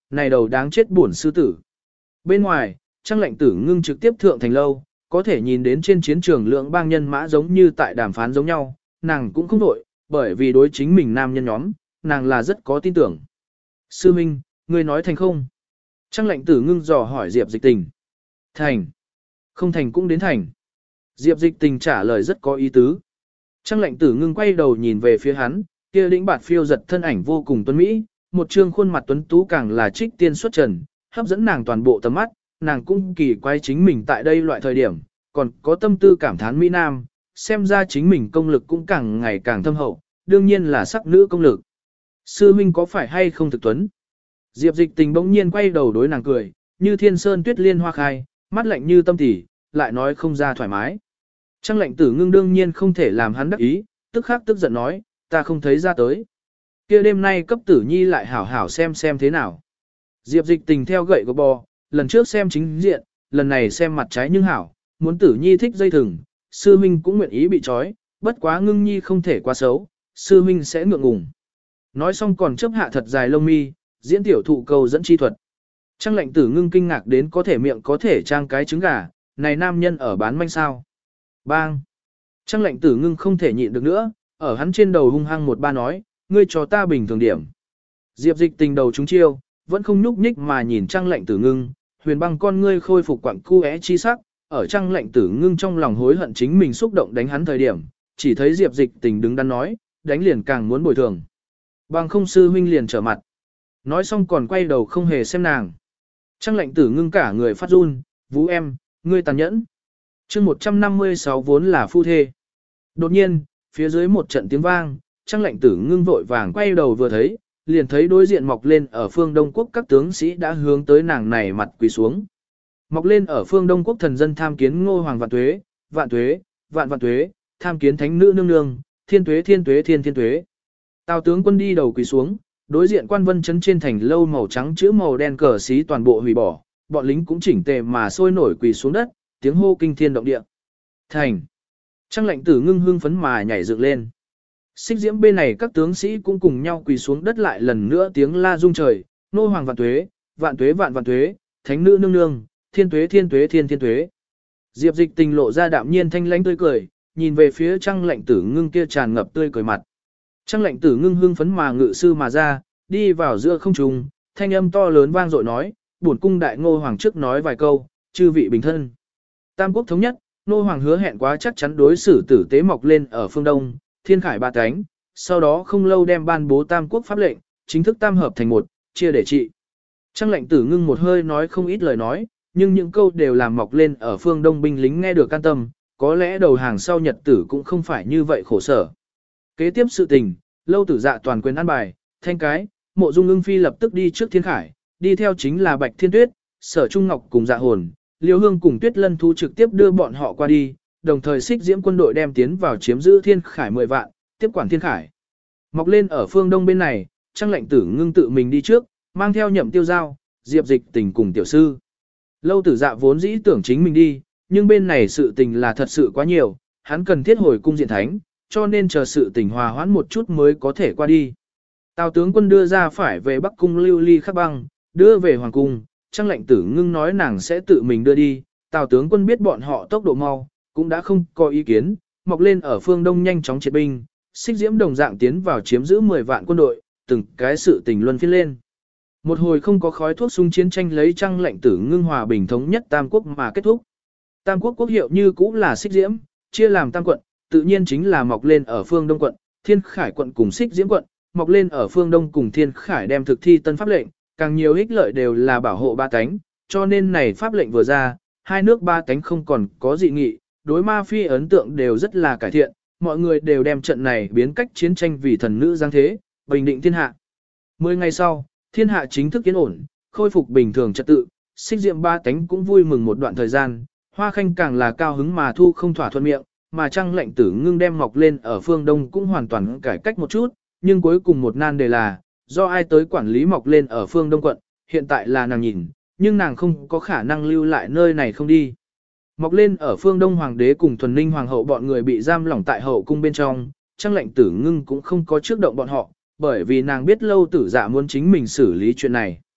Speaker 1: này đầu đáng chết buồn sư tử. Bên ngoài, Trang Lệnh Tử Ngưng trực tiếp thượng thành lâu, có thể nhìn đến trên chiến trường lượng bang nhân mã giống như tại đàm phán giống nhau, nàng cũng không đổi, bởi vì đối chính mình nam nhân nhóm, nàng là rất có tin tưởng. Sư Minh, ngươi nói thành không? Trang Lệnh Tử Ngưng dò hỏi Diệp Dịch Tình. Thành. Không thành cũng đến thành. Diệp Dịch Tình trả lời rất có ý tứ. Trang Lệnh Tử Ngưng quay đầu nhìn về phía hắn, kia đĩnh bạt phiêu giật thân ảnh vô cùng tuấn mỹ, một trương khuôn mặt tuấn tú càng là trích tiên xuất trần, hấp dẫn nàng toàn bộ tầm mắt, nàng cũng kỳ quái chính mình tại đây loại thời điểm, còn có tâm tư cảm thán Mỹ Nam, xem ra chính mình công lực cũng càng ngày càng thâm hậu, đương nhiên là sắc nữ công lực. Sư Minh có phải hay không thực tuấn? Diệp Dịch Tình bỗng nhiên quay đầu đối nàng cười, như thiên sơn tuyết liên hoa khai, mắt lạnh như tâm tỉ, lại nói không ra thoải mái. Trang Lệnh Tử Ngưng đương nhiên không thể làm hắn đắc ý, tức khắc tức giận nói, ta không thấy ra tới. Kia đêm nay cấp Tử Nhi lại hảo hảo xem thế nào. Diệp Dịch Tình theo gậy của bò, lần trước xem chính diện, lần này xem mặt trái nhưng hảo, muốn Tử Nhi thích dây thừng, sư huynh cũng nguyện ý bị trói, bất quá Ngưng Nhi không thể quá xấu, sư huynh sẽ ngượng ngùng. Nói xong còn chớp hạ thật dài lông mi, diễn tiểu thụ cầu dẫn chi thuật. Trang Lệnh Tử Ngưng kinh ngạc đến có thể miệng có thể trang cái trứng gà, này nam nhân ở bán manh sao. Bang! Trang Lệnh Tử Ngưng không thể nhịn được nữa, ở hắn trên đầu hung hăng một ba nói, ngươi cho ta bình thường điểm. Diệp Dịch Tình đầu trúng chiêu, vẫn không nhúc nhích mà nhìn Trang Lệnh Tử Ngưng, huyền băng con ngươi khôi phục quặng cu é chi sắc, ở Trang Lệnh Tử Ngưng trong lòng hối hận chính mình xúc động đánh hắn thời điểm, chỉ thấy Diệp Dịch Tình đứng đắn nói, đánh liền càng muốn bồi thường. Bằng không sư huynh liền trở mặt. Nói xong còn quay đầu không hề xem nàng. Trang Lệnh Tử Ngưng cả người phát run, Vũ em, ngươi tàn nhẫn. chương 156 vốn là phu thê. Đột nhiên, phía dưới một trận tiếng vang, Trang Lệnh Tử Ngưng vội vàng quay đầu vừa thấy, liền thấy đối diện mọc lên ở phương Đông Quốc các tướng sĩ đã hướng tới nàng này mặt quỳ xuống. Mọc lên ở phương Đông Quốc thần dân tham kiến Ngô Hoàng vạn tuế, vạn tuế, vạn vạn tuế, tham kiến thánh nữ nương nương, thiên tuế thiên tuế thiên thiên tuế. Tào tướng quân đi đầu quỳ xuống, đối diện quan vân chấn trên thành lâu màu trắng chữ màu đen cờ xí toàn bộ hủy bỏ, bọn lính cũng chỉnh tề mà sôi nổi quỳ xuống đất, tiếng hô kinh thiên động địa. Thành. Trang Lệnh Tử Ngưng hưng phấn mà nhảy dựng lên. Xích diễm bên này các tướng sĩ cũng cùng nhau quỳ xuống đất lại lần nữa tiếng la rung trời, nô hoàng vạn tuế, vạn tuế vạn vạn tuế, thánh nữ nương nương, thiên tuế thiên tuế thiên thiên tuế. Diệp Dịch Tình lộ ra đạm nhiên thanh lãnh tươi cười, nhìn về phía Trang Lệnh Tử Ngưng kia tràn ngập tươi cười mặt. Trang Lệnh Tử Ngưng hưng phấn mà ngự sư mà ra, đi vào giữa không trung, thanh âm to lớn vang dội nói, bổn cung đại ngô hoàng trước nói vài câu, chư vị bình thân. Tam quốc thống nhất, nô hoàng hứa hẹn quá chắc chắn đối xử tử tế mọc lên ở phương Đông, thiên khải ba cánh, sau đó không lâu đem ban bố tam quốc pháp lệnh, chính thức tam hợp thành một, chia để trị. Trang Lệnh Tử Ngưng một hơi nói không ít lời nói, nhưng những câu đều làm mọc lên ở phương Đông binh lính nghe được can tâm, có lẽ đầu hàng sau nhật tử cũng không phải như vậy khổ sở. Kế tiếp sự tình, Lâu Tử Dạ toàn quyền an bài, thanh cái, Mộ Dung Ưng Phi lập tức đi trước thiên khải, đi theo chính là Bạch Thiên Tuyết, Sở Trung Ngọc cùng Dạ Hồn, Liêu Hương cùng Tuyết Lân Thu trực tiếp đưa bọn họ qua đi, đồng thời xích diễm quân đội đem tiến vào chiếm giữ thiên khải 10 vạn, tiếp quản thiên khải. Mọc lên ở phương Đông bên này, Trang Lệnh Tử Ngưng tự mình đi trước, mang theo Nhậm Tiêu Giao, Diệp Dịch Tình cùng tiểu sư. Lâu Tử Dạ vốn dĩ tưởng chính mình đi, nhưng bên này sự tình là thật sự quá nhiều, hắn cần thiết hồi cung diện thánh, cho nên chờ sự tình hòa hoãn một chút mới có thể qua đi. Tào tướng quân đưa ra phải về Bắc cung lưu ly khắc băng, đưa về hoàng cung, Trang Lệnh Tử Ngưng nói nàng sẽ tự mình đưa đi, Tào tướng quân biết bọn họ tốc độ mau, cũng đã không có ý kiến, mọc lên ở phương Đông nhanh chóng triệt binh, xích diễm đồng dạng tiến vào chiếm giữ 10 vạn quân đội, từng cái sự tình luân phiên lên. Một hồi không có khói thuốc súng chiến tranh lấy Trang Lệnh Tử Ngưng hòa bình thống nhất Tam Quốc mà kết thúc. Tam Quốc quốc hiệu như cũ là xích diễm, chia làm tam quận, tự nhiên chính là mọc lên ở phương Đông quận, Thiên Khải quận cùng xích diễm quận, mọc lên ở phương Đông cùng Thiên Khải đem thực thi tân pháp lệnh, càng nhiều ích lợi đều là bảo hộ ba cánh, cho nên này pháp lệnh vừa ra, hai nước ba cánh không còn có dị nghị, đối ma phi ấn tượng đều rất là cải thiện, mọi người đều đem trận này biến cách chiến tranh vì thần nữ giáng thế, bình định thiên hạ. 10 ngày sau, thiên hạ chính thức yên ổn, khôi phục bình thường trật tự, xích diệm ba cánh cũng vui mừng một đoạn thời gian, Hoa Khanh càng là cao hứng mà thu không thỏa thuận miệng, mà Trang Lệnh Tử Ngưng đem mọc lên ở phương Đông cũng hoàn toàn cải cách một chút, nhưng cuối cùng một nan đề là, do ai tới quản lý mọc lên ở phương Đông quận, hiện tại là nàng nhìn, nhưng nàng không có khả năng lưu lại nơi này không đi. Mọc lên ở phương Đông Hoàng đế cùng Thuần Ninh Hoàng hậu bọn người bị giam lỏng tại hậu cung bên trong, Trang Lệnh Tử Ngưng cũng không có trước động bọn họ, bởi vì nàng biết Lâu Tử Dạ muốn chính mình xử lý chuyện này.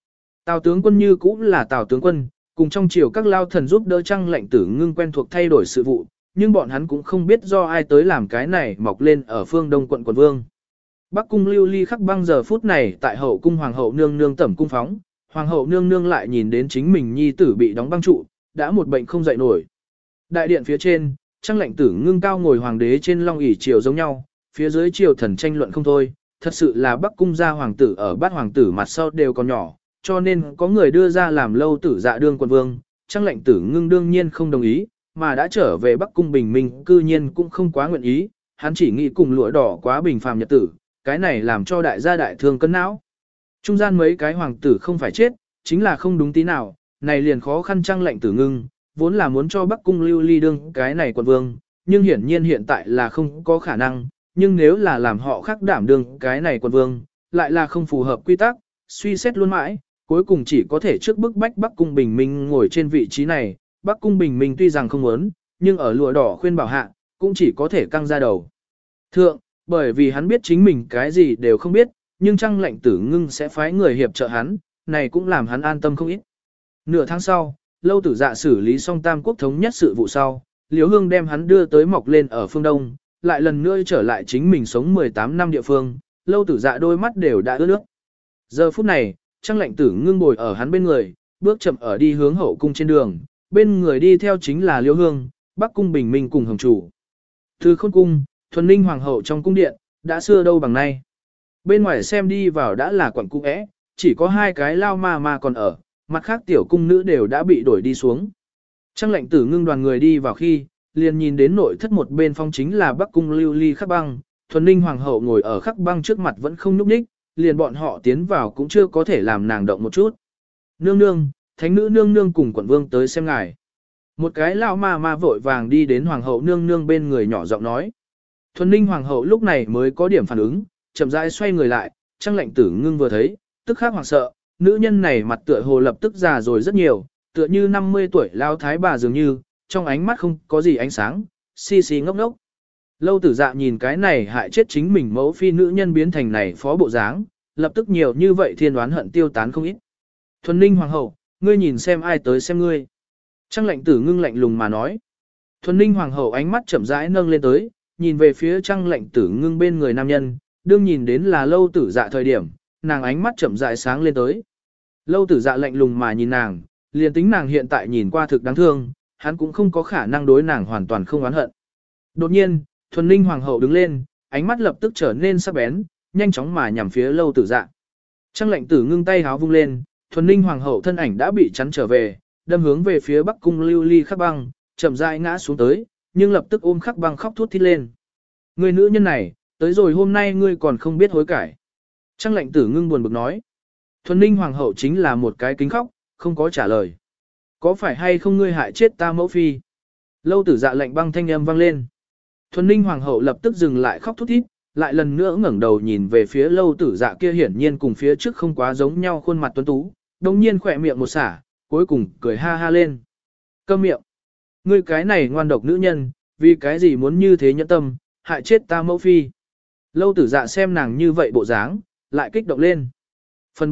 Speaker 1: Tào tướng quân như cũng là Tào tướng quân, cùng trong triều các lao thần giúp đỡ Trăng Lệnh Tử Ngưng quen thuộc thay đổi sự vụ, nhưng bọn hắn cũng không biết do ai tới làm cái này mọc lên ở phương đông quận quận vương. Bắc cung Lưu Ly Khắc Băng giờ phút này tại hậu cung hoàng hậu nương nương tẩm cung phóng, hoàng hậu nương nương lại nhìn đến chính mình nhi tử bị đóng băng trụ, đã một bệnh không dậy nổi. Đại điện phía trên, Trăng Lệnh Tử Ngưng cao ngồi hoàng đế trên long ỷ triều giống nhau, phía dưới triều thần tranh luận không thôi, thật sự là Bắc cung gia hoàng tử ở bát hoàng tử mặt sau đều còn nhỏ, cho nên có người đưa ra làm Lâu Tử Dạ đương quận vương, Trăng Lệnh Tử Ngưng đương nhiên không đồng ý, mà đã trở về Bắc cung bình minh cư nhiên cũng không quá nguyện ý, hắn chỉ nghĩ cùng lụa đỏ quá bình phàm nhật tử, cái này làm cho đại gia đại thương cân não. Trung gian mấy cái hoàng tử không phải chết, chính là không đúng tí nào, này liền khó khăn Trăng Lệnh Tử Ngưng, vốn là muốn cho Bắc cung Lưu Ly đương cái này quận vương, nhưng hiển nhiên hiện tại là không có khả năng, nhưng nếu là làm họ khác đảm đương cái này quận vương, lại là không phù hợp quy tắc, suy xét luôn mãi, cuối cùng chỉ có thể trước bức bách Bắc cung Bình Minh ngồi trên vị trí này, Bắc cung Bình Minh tuy rằng không muốn, nhưng ở lụa đỏ khuyên bảo hạ, cũng chỉ có thể căng ra đầu. Thượng, bởi vì hắn biết chính mình cái gì đều không biết, nhưng Trăng Lệnh Tử Ngưng sẽ phái người hiệp trợ hắn, này cũng làm hắn an tâm không ít. Nửa tháng sau, Lâu Tử Dạ xử lý xong Tam Quốc thống nhất sự vụ sau, Liễu Hương đem hắn đưa tới mọc lên ở phương Đông, lại lần nữa trở lại chính mình sống 18 năm địa phương, Lâu Tử Dạ đôi mắt đều đã ướt nước. Giờ phút này, Trăng Lệnh Tử Ngưng ngồi ở hắn bên người, bước chậm ở đi hướng hậu cung trên đường, bên người đi theo chính là Liễu Hương, Bắc cung Bình Minh cùng Hồng Chủ. Từ Khôn cung, Thuần Ninh hoàng hậu trong cung điện, đã xưa đâu bằng nay. Bên ngoài xem đi vào đã là quận cung é, chỉ có hai cái lao ma còn ở, mặt khác tiểu cung nữ đều đã bị đổi đi xuống. Trăng Lệnh Tử Ngưng đoàn người đi vào khi, liền nhìn đến nội thất một bên phong chính là Bắc cung Lưu Ly Khắc Băng, Thuần Ninh hoàng hậu ngồi ở Khắc Băng trước mặt vẫn không nhúc nhích, liền bọn họ tiến vào cũng chưa có thể làm nàng động một chút. Nương nương, thánh nữ nương nương cùng quận vương tới xem ngài. Một cái lão ma vội vàng đi đến hoàng hậu nương nương bên người nhỏ giọng nói. Thuần Ninh hoàng hậu lúc này mới có điểm phản ứng, chậm rãi xoay người lại, Trăng Lệnh Tử Ngưng vừa thấy, tức khắc hoảng sợ, nữ nhân này mặt tựa hồ lập tức già rồi rất nhiều, tựa như 50 tuổi lao thái bà dường như, trong ánh mắt không có gì ánh sáng, xì ngốc ngốc. Lâu Tử Dạ nhìn cái này hại chết chính mình mẫu phi nữ nhân biến thành này phó bộ dáng, lập tức nhiều như vậy thiên đoán hận tiêu tán không ít. Thuần Ninh hoàng hậu, ngươi nhìn xem ai tới xem ngươi. Trăng Lệnh Tử Ngưng lạnh lùng mà nói. Thuần Ninh hoàng hậu ánh mắt chậm rãi nâng lên tới, nhìn về phía Trăng Lệnh Tử Ngưng bên người nam nhân, đương nhìn đến là Lâu Tử Dạ thời điểm, nàng ánh mắt chậm rãi sáng lên tới. Lâu Tử Dạ lạnh lùng mà nhìn nàng, liền tính nàng hiện tại nhìn qua thực đáng thương, hắn cũng không có khả năng đối nàng hoàn toàn không oán hận. Đột nhiên, Thuần Ninh hoàng hậu đứng lên, ánh mắt lập tức trở nên sắc bén, nhanh chóng mà nhằm phía Lâu Tử Dạ. Trăng Lệnh Tử Ngưng tay háo vung lên, Thuần Ninh hoàng hậu thân ảnh đã bị chắn trở về, đâm hướng về phía Bắc cung Lưu Ly Khắc Băng, chậm rãi ngã xuống tới, nhưng lập tức ôm Khắc Băng khóc thút thít lên. Người nữ nhân này, tới rồi hôm nay ngươi còn không biết hối cải. Trăng Lệnh Tử Ngưng buồn bực nói. Thuần Ninh hoàng hậu chính là một cái kính khóc, không có trả lời. Có phải hay không ngươi hại chết ta mẫu phi? Lâu Tử Dạ lệnh băng thanh âm vang lên. Thuần Ninh hoàng hậu lập tức dừng lại khóc thút thít, lại lần nữa ngẩng đầu nhìn về phía Lâu Tử Dạ kia hiển nhiên cùng phía trước không quá giống nhau khuôn mặt tuấn tú, đồng nhiên khỏe miệng một xả, cuối cùng cười ha ha lên. Câm miệng! Ngươi cái này ngoan độc nữ nhân, vì cái gì muốn như thế nhẫn tâm, hại chết ta mẫu phi? Lâu Tử Dạ xem nàng như vậy bộ dáng, lại kích động lên. Phần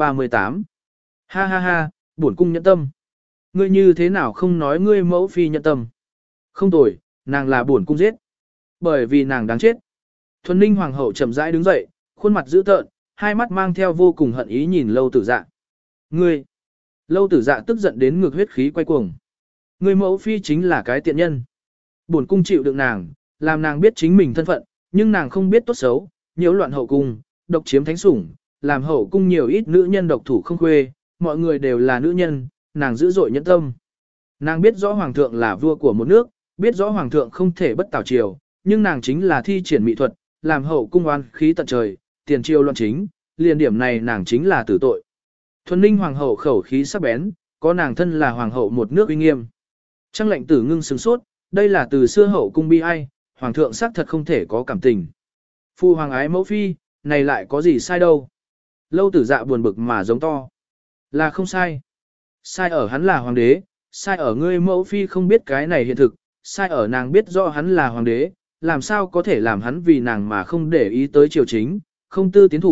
Speaker 1: 338 Ha ha ha, bổn cung nhẫn tâm. Ngươi như thế nào không nói ngươi mẫu phi nhẫn tâm? Không tồi, nàng là bổn cung giết. Bởi vì nàng đáng chết. Thuần Ninh hoàng hậu chậm rãi đứng dậy, khuôn mặt dữ tợn, hai mắt mang theo vô cùng hận ý nhìn Lâu Tử Dạ. Ngươi! Lâu Tử Dạ tức giận đến ngược huyết khí quay cuồng. Ngươi mẫu phi chính là cái tiện nhân. Bổn cung chịu đựng nàng, làm nàng biết chính mình thân phận, nhưng nàng không biết tốt xấu, nhiễu loạn hậu cung, độc chiếm thánh sủng, làm hậu cung nhiều ít nữ nhân độc thủ không khuê, mọi người đều là nữ nhân, nàng dữ dội nhẫn tâm. Nàng biết rõ hoàng thượng là vua của một nước, biết rõ hoàng thượng không thể bất tảo triều, nhưng nàng chính là thi triển mỹ thuật, làm hậu cung oan khí tận trời, tiền triều loạn chính, liền điểm này nàng chính là tử tội. Thuần Ninh hoàng hậu khẩu khí sắc bén, có nàng thân là hoàng hậu một nước uy nghiêm. Trăng Lệnh Tử Ngưng sửng sốt, đây là từ xưa hậu cung bi ai, hoàng thượng xác thật không thể có cảm tình. Phu hoàng ái mẫu phi, này lại có gì sai đâu. Lâu Tử Dạ buồn bực mà giống to. Là không sai. Sai ở hắn là hoàng đế, sai ở ngươi mẫu phi không biết cái này hiện thực, sai ở nàng biết rõ hắn là hoàng đế, làm sao có thể làm hắn vì nàng mà không để ý tới triều chính, không tư tiến thủ,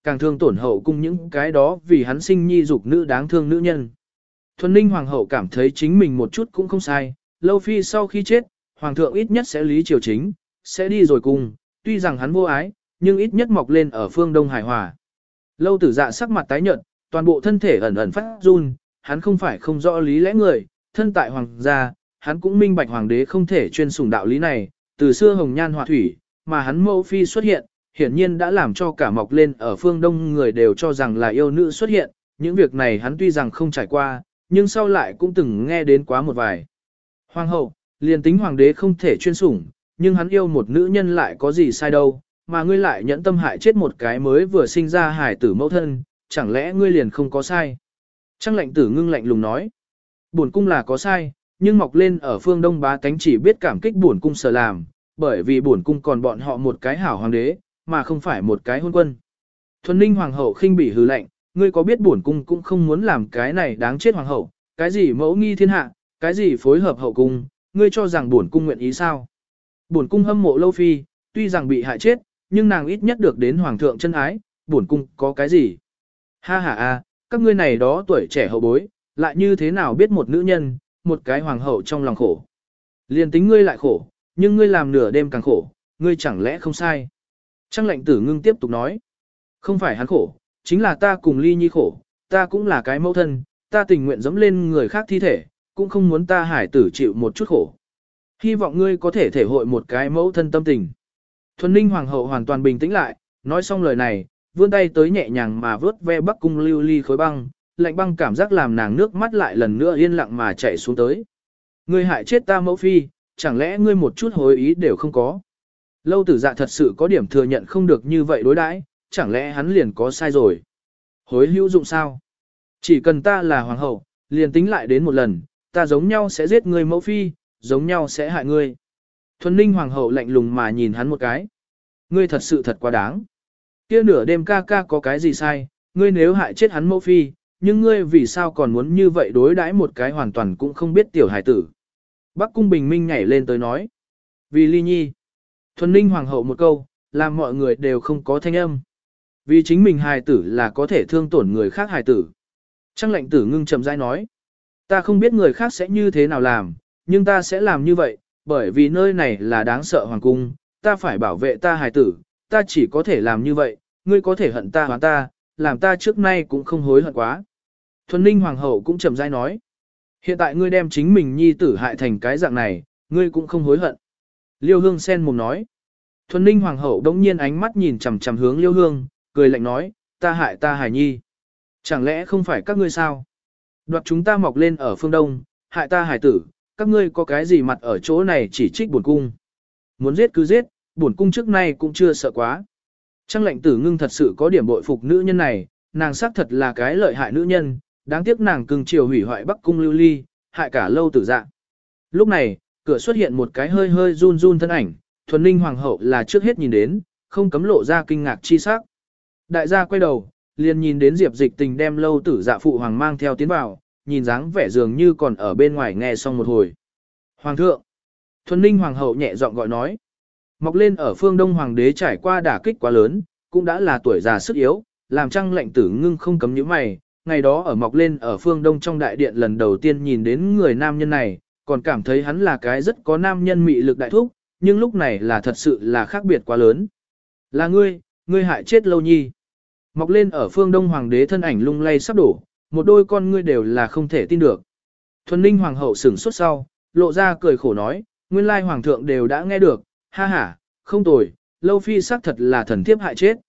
Speaker 1: càng thương tổn hậu cung những cái đó vì hắn sinh nhi dục nữ đáng thương nữ nhân. Thuần Ninh hoàng hậu cảm thấy chính mình một chút cũng không sai, Lâu Phi sau khi chết, hoàng thượng ít nhất sẽ lý triều chính, sẽ đi rồi cùng, tuy rằng hắn vô ái, nhưng ít nhất mọc lên ở phương Đông hài hòa. Lâu Tử Dạ sắc mặt tái nhợt, toàn bộ thân thể ẩn ẩn phát run, hắn không phải không rõ lý lẽ người, thân tại hoàng gia, hắn cũng minh bạch hoàng đế không thể chuyên sủng đạo lý này, từ xưa hồng nhan họa thủy, mà hắn mẫu phi xuất hiện, hiển nhiên đã làm cho cả mọc lên ở phương Đông người đều cho rằng là yêu nữ xuất hiện, những việc này hắn tuy rằng không trải qua, nhưng sau lại cũng từng nghe đến quá một vài. Hoàng hậu, liền tính hoàng đế không thể chuyên sủng, nhưng hắn yêu một nữ nhân lại có gì sai đâu, mà ngươi lại nhẫn tâm hại chết một cái mới vừa sinh ra hài tử mẫu thân, chẳng lẽ ngươi liền không có sai? Trang Lệnh Tử Ngưng lạnh lùng nói, bổn cung là có sai, nhưng mọc lên ở phương Đông bá tánh chỉ biết cảm kích bổn cung sở làm, bởi vì bổn cung còn bọn họ một cái hảo hoàng đế, mà không phải một cái hôn quân. Thuần Ninh hoàng hậu khinh bỉ hừ lạnh, ngươi có biết bổn cung cũng không muốn làm cái này đáng chết hoàng hậu, cái gì mẫu nghi thiên hạ, cái gì phối hợp hậu cung, ngươi cho rằng bổn cung nguyện ý sao? Bổn cung hâm mộ Lâu Phi, tuy rằng bị hại chết, nhưng nàng ít nhất được đến hoàng thượng chân ái, bổn cung có cái gì? Ha ha a, các ngươi này đó tuổi trẻ hậu bối, lại như thế nào biết một nữ nhân, một cái hoàng hậu trong lòng khổ. Liên tính ngươi lại khổ, nhưng ngươi làm nửa đêm càng khổ, ngươi chẳng lẽ không sai? Trang Lệnh Tử Ngưng tiếp tục nói, không phải hắn khổ, chính là ta cùng Ly Nhi khổ, ta cũng là cái mẫu thân, ta tình nguyện dẫm lên người khác thi thể, cũng không muốn ta hải tử chịu một chút khổ. Hy vọng ngươi có thể thể hội một cái mẫu thân tâm tình. Thuần Ninh hoàng hậu hoàn toàn bình tĩnh lại, nói xong lời này, vươn tay tới nhẹ nhàng mà vớt ve Bắc Cung lưu ly khối băng, lạnh băng cảm giác làm nàng nước mắt lại lần nữa yên lặng mà chảy xuống tới. Ngươi hại chết ta mẫu phi, chẳng lẽ ngươi một chút hối ý đều không có? Lâu Tử Dạ thật sự có điểm thừa nhận không được như vậy đối đãi, chẳng lẽ hắn liền có sai rồi? Hối hữu dụng sao? Chỉ cần ta là hoàng hậu, liền tính lại đến một lần, ta giống nhau sẽ giết ngươi mẫu phi, giống nhau sẽ hại ngươi. Thuần Ninh hoàng hậu lạnh lùng mà nhìn hắn một cái. Ngươi thật sự thật quá đáng. Kia nửa đêm ca ca có cái gì sai, ngươi nếu hại chết hắn mẫu phi, nhưng ngươi vì sao còn muốn như vậy đối đãi một cái hoàn toàn cũng không biết tiểu hài tử. Bắc Cung bình minh nhảy lên tới nói. Vì Ly Nhi. Thuần Ninh hoàng hậu một câu, làm mọi người đều không có thanh âm. Vì chính mình hài tử là có thể thương tổn người khác hài tử. Trang Lệnh Tử Ngưng chậm rãi nói. Ta không biết người khác sẽ như thế nào làm, nhưng ta sẽ làm như vậy, bởi vì nơi này là đáng sợ hoàng cung, ta phải bảo vệ ta hài tử, ta chỉ có thể làm như vậy, ngươi có thể hận ta hoán ta, làm ta trước nay cũng không hối hận quá. Thuần Ninh hoàng hậu cũng chậm rãi nói. Hiện tại ngươi đem chính mình nhi tử hại thành cái dạng này, ngươi cũng không hối hận. Liêu Hương sen mồm nói. Thuần Ninh hoàng hậu đống nhiên ánh mắt nhìn chằm chằm hướng Liêu Hương, cười lạnh nói, ta hại ta hài nhi. Chẳng lẽ không phải các ngươi sao? Đoạt chúng ta mọc lên ở phương Đông, hại ta hài tử, các ngươi có cái gì mặt ở chỗ này chỉ trích bổn cung. Muốn giết cứ giết, bổn cung trước nay cũng chưa sợ quá. Trang Lệnh Tử Ngưng thật sự có điểm bội phục nữ nhân này, nàng xác thật là cái lợi hại nữ nhân, đáng tiếc nàng cưng chiều hủy hoại Bắc Cung lưu ly, hại cả Lâu Tử Dạ. Lúc này, cửa xuất hiện một cái hơi hơi run run thân ảnh, Thuần Ninh hoàng hậu là trước hết nhìn đến, không cấm lộ ra kinh ngạc chi sắc. Đại gia quay đầu, liền nhìn đến Diệp Dịch Tình đem Lâu Tử Dạ phụ hoàng mang theo tiến vào, nhìn dáng vẻ dường như còn ở bên ngoài nghe xong một hồi. Hoàng thượng! Thuần Ninh hoàng hậu nhẹ giọng gọi nói. Mọc lên ở phương Đông hoàng đế trải qua đả kích quá lớn, cũng đã là tuổi già sức yếu, làm Trang Lệnh Tử Ngưng không cấm nhíu mày. Ngày đó ở mọc lên ở phương Đông trong đại điện lần đầu tiên nhìn đến người nam nhân này, còn cảm thấy hắn là cái rất có nam nhân mị lực đại thúc, nhưng lúc này là thật sự là khác biệt quá lớn. Là ngươi hại chết Lâu Nhi. Mọc lên ở phương Đông hoàng đế thân ảnh lung lay sắp đổ, một đôi con ngươi đều là không thể tin được. Thuần Ninh hoàng hậu sửng sốt sau, lộ ra cười khổ nói, nguyên lai hoàng thượng đều đã nghe được, ha ha, không tồi, Lâu Phi xác thật là thần thiếp hại chết.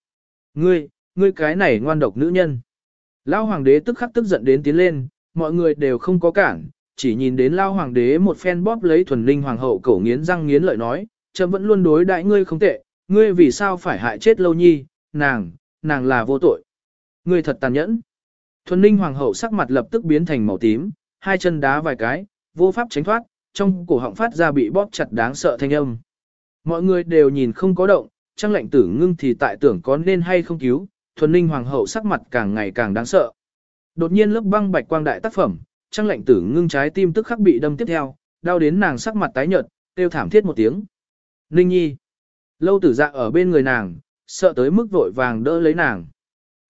Speaker 1: Ngươi cái này ngoan độc nữ nhân. Lão hoàng đế tức khắc tức giận đến tiến lên, mọi người đều không có cản, chỉ nhìn đến Lão hoàng đế một phen bóp lấy Thuần Ninh hoàng hậu cổ nghiến răng nghiến lợi nói, chấm vẫn luôn đối đãi ngươi không tệ, ngươi vì sao phải hại chết Lâu Nhi, nàng là vô tội. Ngươi thật tàn nhẫn. Thuần Ninh hoàng hậu sắc mặt lập tức biến thành màu tím, hai chân đá vài cái, vô pháp tránh thoát, trong cổ họng phát ra bị bóp chặt đáng sợ thanh âm. Mọi người đều nhìn không có động, Trang Lệnh Tử Ngưng thì tại tưởng có nên hay không cứu, Thuần Ninh hoàng hậu sắc mặt càng ngày càng đáng sợ. Đột nhiên lớp băng bạch quang đại tác phẩm, Trang Lệnh Tử Ngưng trái tim tức khắc bị đâm tiếp theo, đau đến nàng sắc mặt tái nhợt, kêu thảm thiết một tiếng. Ninh Nhi. Lâu Tử Dạ ở bên người nàng, sợ tới mức vội vàng đỡ lấy nàng.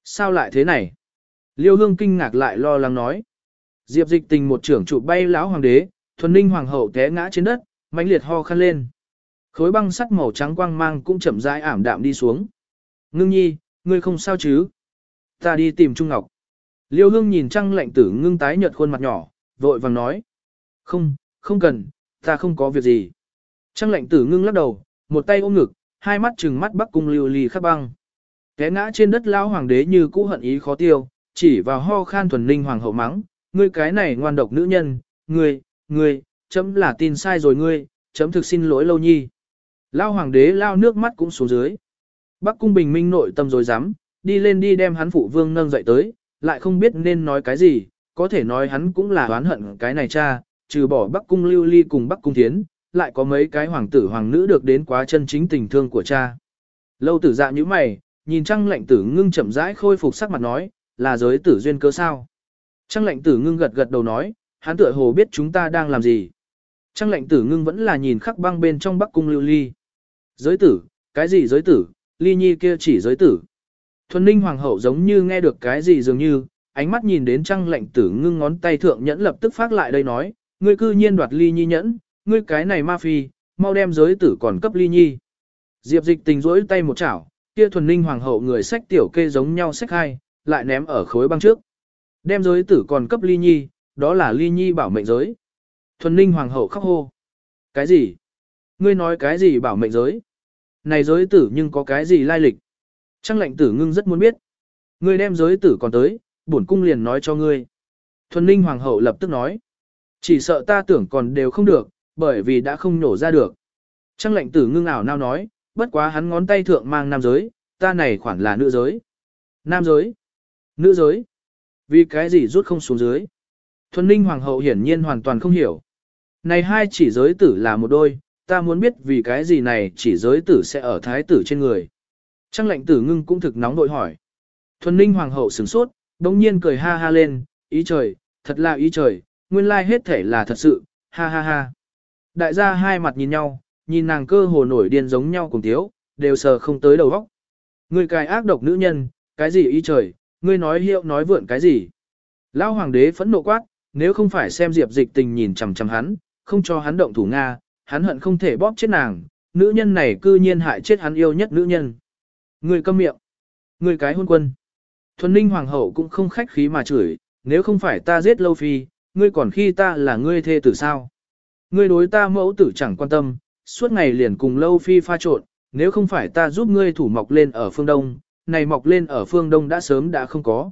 Speaker 1: Sao lại thế này? Liêu Hương kinh ngạc lại lo lắng nói. Diệp Dịch Tình một trưởng trụ bay lão hoàng đế, Thuần Ninh hoàng hậu té ngã trên đất, mãnh liệt ho khăn lên. Khối băng sắt màu trắng quang mang cũng chậm rãi ảm đạm đi xuống. Ngưng nhi, ngươi không sao chứ? Ta đi tìm Trung Ngọc. Liêu Hương nhìn Trăng Lệnh Tử Ngưng tái nhợt khuôn mặt nhỏ, vội vàng nói. Không, không cần, ta không có việc gì. Trăng Lệnh Tử Ngưng lắc đầu, một tay ôm ngực, hai mắt trừng mắt Bắc Cung Lưu Ly khắc băng. Té ngã trên đất lão hoàng đế như cũ hận ý khó tiêu, chỉ vào ho khan Thuần Ninh hoàng hậu mắng, ngươi cái này ngoan độc nữ nhân, ngươi, chấm là tin sai rồi ngươi, chấm thực xin lỗi Lâu Nhi. Lão hoàng đế lao nước mắt cũng xuống dưới. Bắc Cung Bình Minh nội tâm rồi dám, đi lên đi đem hắn phụ vương nâng dậy tới, lại không biết nên nói cái gì, có thể nói hắn cũng là oán hận cái này cha, trừ bỏ Bắc Cung Lưu Ly cùng Bắc Cung Thiến, lại có mấy cái hoàng tử hoàng nữ được đến quá chân chính tình thương của cha. Lâu Tử Dạ như mày, nhìn Trăng Lệnh Tử Ngưng chậm rãi khôi phục sắc mặt nói, là giới tử duyên cớ sao? Trăng Lệnh Tử Ngưng gật gật đầu nói, hắn tựa hồ biết chúng ta đang làm gì. Trăng Lệnh Tử Ngưng vẫn là nhìn khắc băng bên trong Bắc Cung Lưu Ly. Giới tử, cái gì giới tử, Ly Nhi kia chỉ giới tử. Thuần Ninh hoàng hậu giống như nghe được cái gì dường như, ánh mắt nhìn đến Trăng Lệnh Tử Ngưng ngón tay thượng nhẫn lập tức phát lại đây nói, ngươi cư nhiên đoạt Ly Nhi nhẫn, ngươi cái này ma phi, mau đem giới tử còn cấp Ly Nhi. Diệp Dịch Tình rỗi tay một chảo, kia Thuần Ninh hoàng hậu người sách tiểu kê giống nhau sách hai, lại ném ở khối băng trước. Đem giới tử còn cấp Ly Nhi, đó là Ly Nhi bảo mệnh giới. Thuần Ninh hoàng hậu khóc hô. Cái gì? Ngươi nói cái gì bảo mệnh giới? Này giới tử nhưng có cái gì lai lịch? Trăng Lệnh Tử Ngưng rất muốn biết. Ngươi đem giới tử còn tới, bổn cung liền nói cho ngươi. Thuần Ninh hoàng hậu lập tức nói. Chỉ sợ ta tưởng còn đều không được, bởi vì đã không nổ ra được. Trăng Lệnh Tử Ngưng ảo nao nói, bất quá hắn ngón tay thượng mang nam giới, ta này khoản là nữ giới. Nam giới? Nữ giới? Vì cái gì rút không xuống dưới? Thuần Ninh hoàng hậu hiển nhiên hoàn toàn không hiểu. Này hai chỉ giới tử là một đôi, ta muốn biết vì cái gì này chỉ giới tử sẽ ở thái tử trên người. Trăng Lệnh Tử Ngưng cũng thực nóng nội hỏi. Thuần Ninh hoàng hậu sửng sốt, đống nhiên cười ha ha lên, ý trời, thật là ý trời, nguyên lai hết thể là thật sự, ha ha ha. Đại gia hai mặt nhìn nhau, nhìn nàng cơ hồ nổi điên giống nhau cùng tiếu, đều sờ không tới đầu óc. Ngươi cái ác độc nữ nhân, cái gì ý trời, ngươi nói hiệu nói vượn cái gì. Lão hoàng đế phẫn nộ quát, nếu không phải xem Diệp Dịch Tình nhìn chằm chằm hắn, không cho hắn động thủ Nga, hắn hận không thể bóp chết nàng, nữ nhân này cư nhiên hại chết hắn yêu nhất nữ nhân. Ngươi câm miệng, ngươi cái hôn quân. Thuần Ninh hoàng hậu cũng không khách khí mà chửi, nếu không phải ta giết Lâu Phi, ngươi còn khi ta là ngươi thê tử sao? Ngươi đối ta mẫu tử chẳng quan tâm, suốt ngày liền cùng Lâu Phi pha trộn, nếu không phải ta giúp ngươi thủ mọc lên ở phương Đông, này mọc lên ở phương Đông đã sớm đã không có.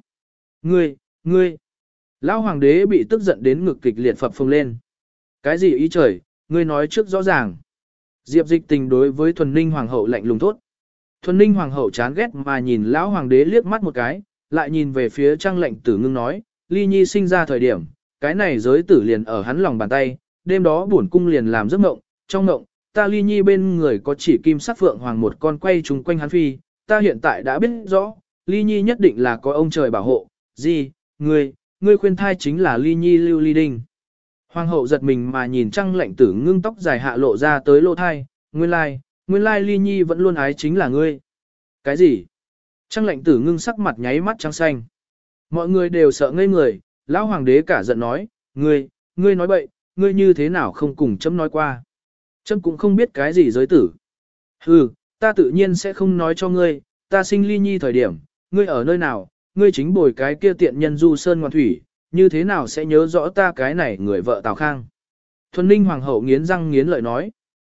Speaker 1: Ngươi. Lão hoàng đế bị tức giận đến ngực kịch liệt phập phồng lên. Cái gì ý trời, ngươi nói trước rõ ràng. Diệp Dịch Tình đối với Thuần Ninh hoàng hậu lạnh lùng thốt. Thuần Ninh hoàng hậu chán ghét mà nhìn lão hoàng đế liếc mắt một cái, lại nhìn về phía Trăng Lệnh Tử Ngưng nói, Ly Nhi sinh ra thời điểm, cái này giới tử liền ở hắn lòng bàn tay, đêm đó bổn cung liền làm giấc mộng, trong mộng, ta Ly Nhi bên người có chỉ kim sắc phượng hoàng một con quay trùng quanh hắn phi, ta hiện tại đã biết rõ, Ly Nhi nhất định là có ông trời bảo hộ, gì, ngươi khuyên thai chính là Ly Nhi lưu ly đinh. Hoàng hậu giật mình mà nhìn Trăng Lệnh Tử Ngưng tóc dài hạ lộ ra tới lỗ thai, nguyên lai Ly Nhi vẫn luôn ái chính là ngươi. Cái gì? Trăng Lệnh Tử Ngưng sắc mặt nháy mắt trắng xanh. Mọi người đều sợ ngây người, lão hoàng đế cả giận nói, ngươi nói bậy, ngươi như thế nào không cùng chấm nói qua. Chấm cũng không biết cái gì giới tử. Hừ, ta tự nhiên sẽ không nói cho ngươi, ta sinh Ly Nhi thời điểm, ngươi ở nơi nào, ngươi chính bồi cái kia tiện nhân du sơn ngoan thủy, như thế nào sẽ nhớ rõ ta cái này người vợ Tào Khang. Thuần Ninh hoàng hậu nghiến răng nghiến lợi nói.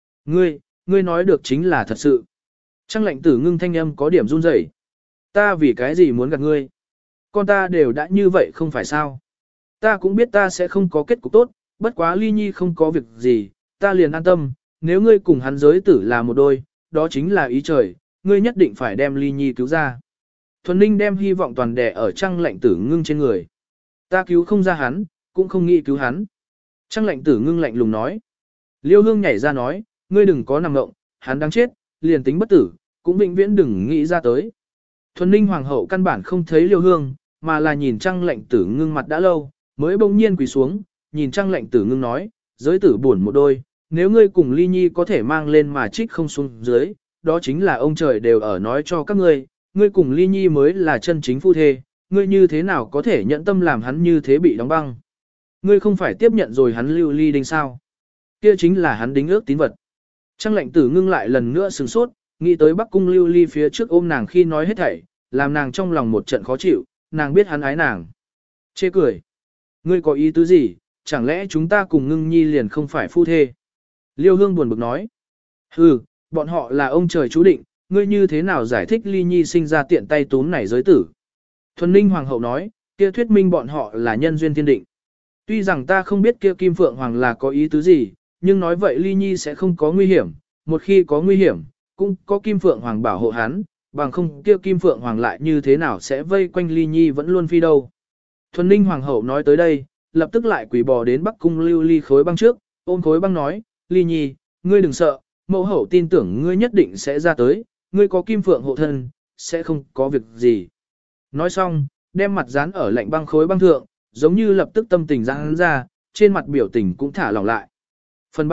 Speaker 1: Ngươi nói được chính là thật sự. Trăng Lệnh Tử Ngưng thanh âm có điểm run rẩy. Ta vì cái gì muốn gạt ngươi? Con ta đều đã như vậy không phải sao? Ta cũng biết ta sẽ không có kết cục tốt, bất quá Ly Nhi không có việc gì, ta liền an tâm, nếu ngươi cùng hắn giới tử là một đôi, đó chính là ý trời, ngươi nhất định phải đem Ly Nhi cứu ra. Thuần Ninh đem hy vọng toàn đè ở Trăng Lệnh Tử Ngưng trên người. Ta cứu không ra hắn, cũng không nghĩ cứu hắn. Trăng Lệnh Tử Ngưng lạnh lùng nói. Liêu Hương nhảy ra nói, ngươi đừng có nằm ngộng, hắn đang chết, liền tính bất tử, cũng vĩnh viễn đừng nghĩ ra tới. Thuần Ninh hoàng hậu căn bản không thấy Liêu Hương, mà là nhìn Trăng Lệnh Tử Ngưng mặt đã lâu, mới bỗng nhiên quỳ xuống, nhìn Trăng Lệnh Tử Ngưng nói, giới tử buồn một đôi, nếu ngươi cùng Ly Nhi có thể mang lên mà trích không xuống dưới, đó chính là ông trời đều ở nói cho các ngươi, ngươi cùng Ly Nhi mới là chân chính phu thê, ngươi như thế nào có thể nhận tâm làm hắn như thế bị đóng băng. Ngươi không phải tiếp nhận rồi hắn lưu ly đinh sao. Kia chính là hắn đính ước tín vật. Trang lệnh tử ngưng lại lần nữa sửng sốt, nghĩ tới Bắc Cung lưu ly phía trước ôm nàng khi nói hết thảy, làm nàng trong lòng một trận khó chịu, nàng biết hắn ái nàng. Chê cười. Ngươi có ý tứ gì, chẳng lẽ chúng ta cùng ngưng nhi liền không phải phu thê? Liêu Hương buồn bực nói. Hừ, bọn họ là ông trời chú định, ngươi như thế nào giải thích Ly Nhi sinh ra tiện tay túm này giới tử? Thuần Ninh Hoàng hậu nói, kia thuyết minh bọn họ là nhân duyên thiên định. Tuy rằng ta không biết kia Kim Phượng Hoàng là có ý tứ gì, nhưng nói vậy Ly Nhi sẽ không có nguy hiểm, một khi có nguy hiểm, cũng có Kim Phượng Hoàng bảo hộ hắn, bằng không kia Kim Phượng Hoàng lại như thế nào sẽ vây quanh Ly Nhi vẫn luôn phi đâu. Thuần Ninh Hoàng hậu nói tới đây, lập tức lại quỳ bò đến Bắc Cung lưu ly khối băng trước, ôm khối băng nói, Ly Nhi, ngươi đừng sợ, mẫu hậu tin tưởng ngươi nhất định sẽ ra tới, ngươi có Kim Phượng hộ thân, sẽ không có việc gì. Nói xong, đem mặt dán ở lạnh băng khối băng thượng, giống như lập tức tâm tình giãn ra, trên mặt biểu tình cũng thả lỏng lại. Phần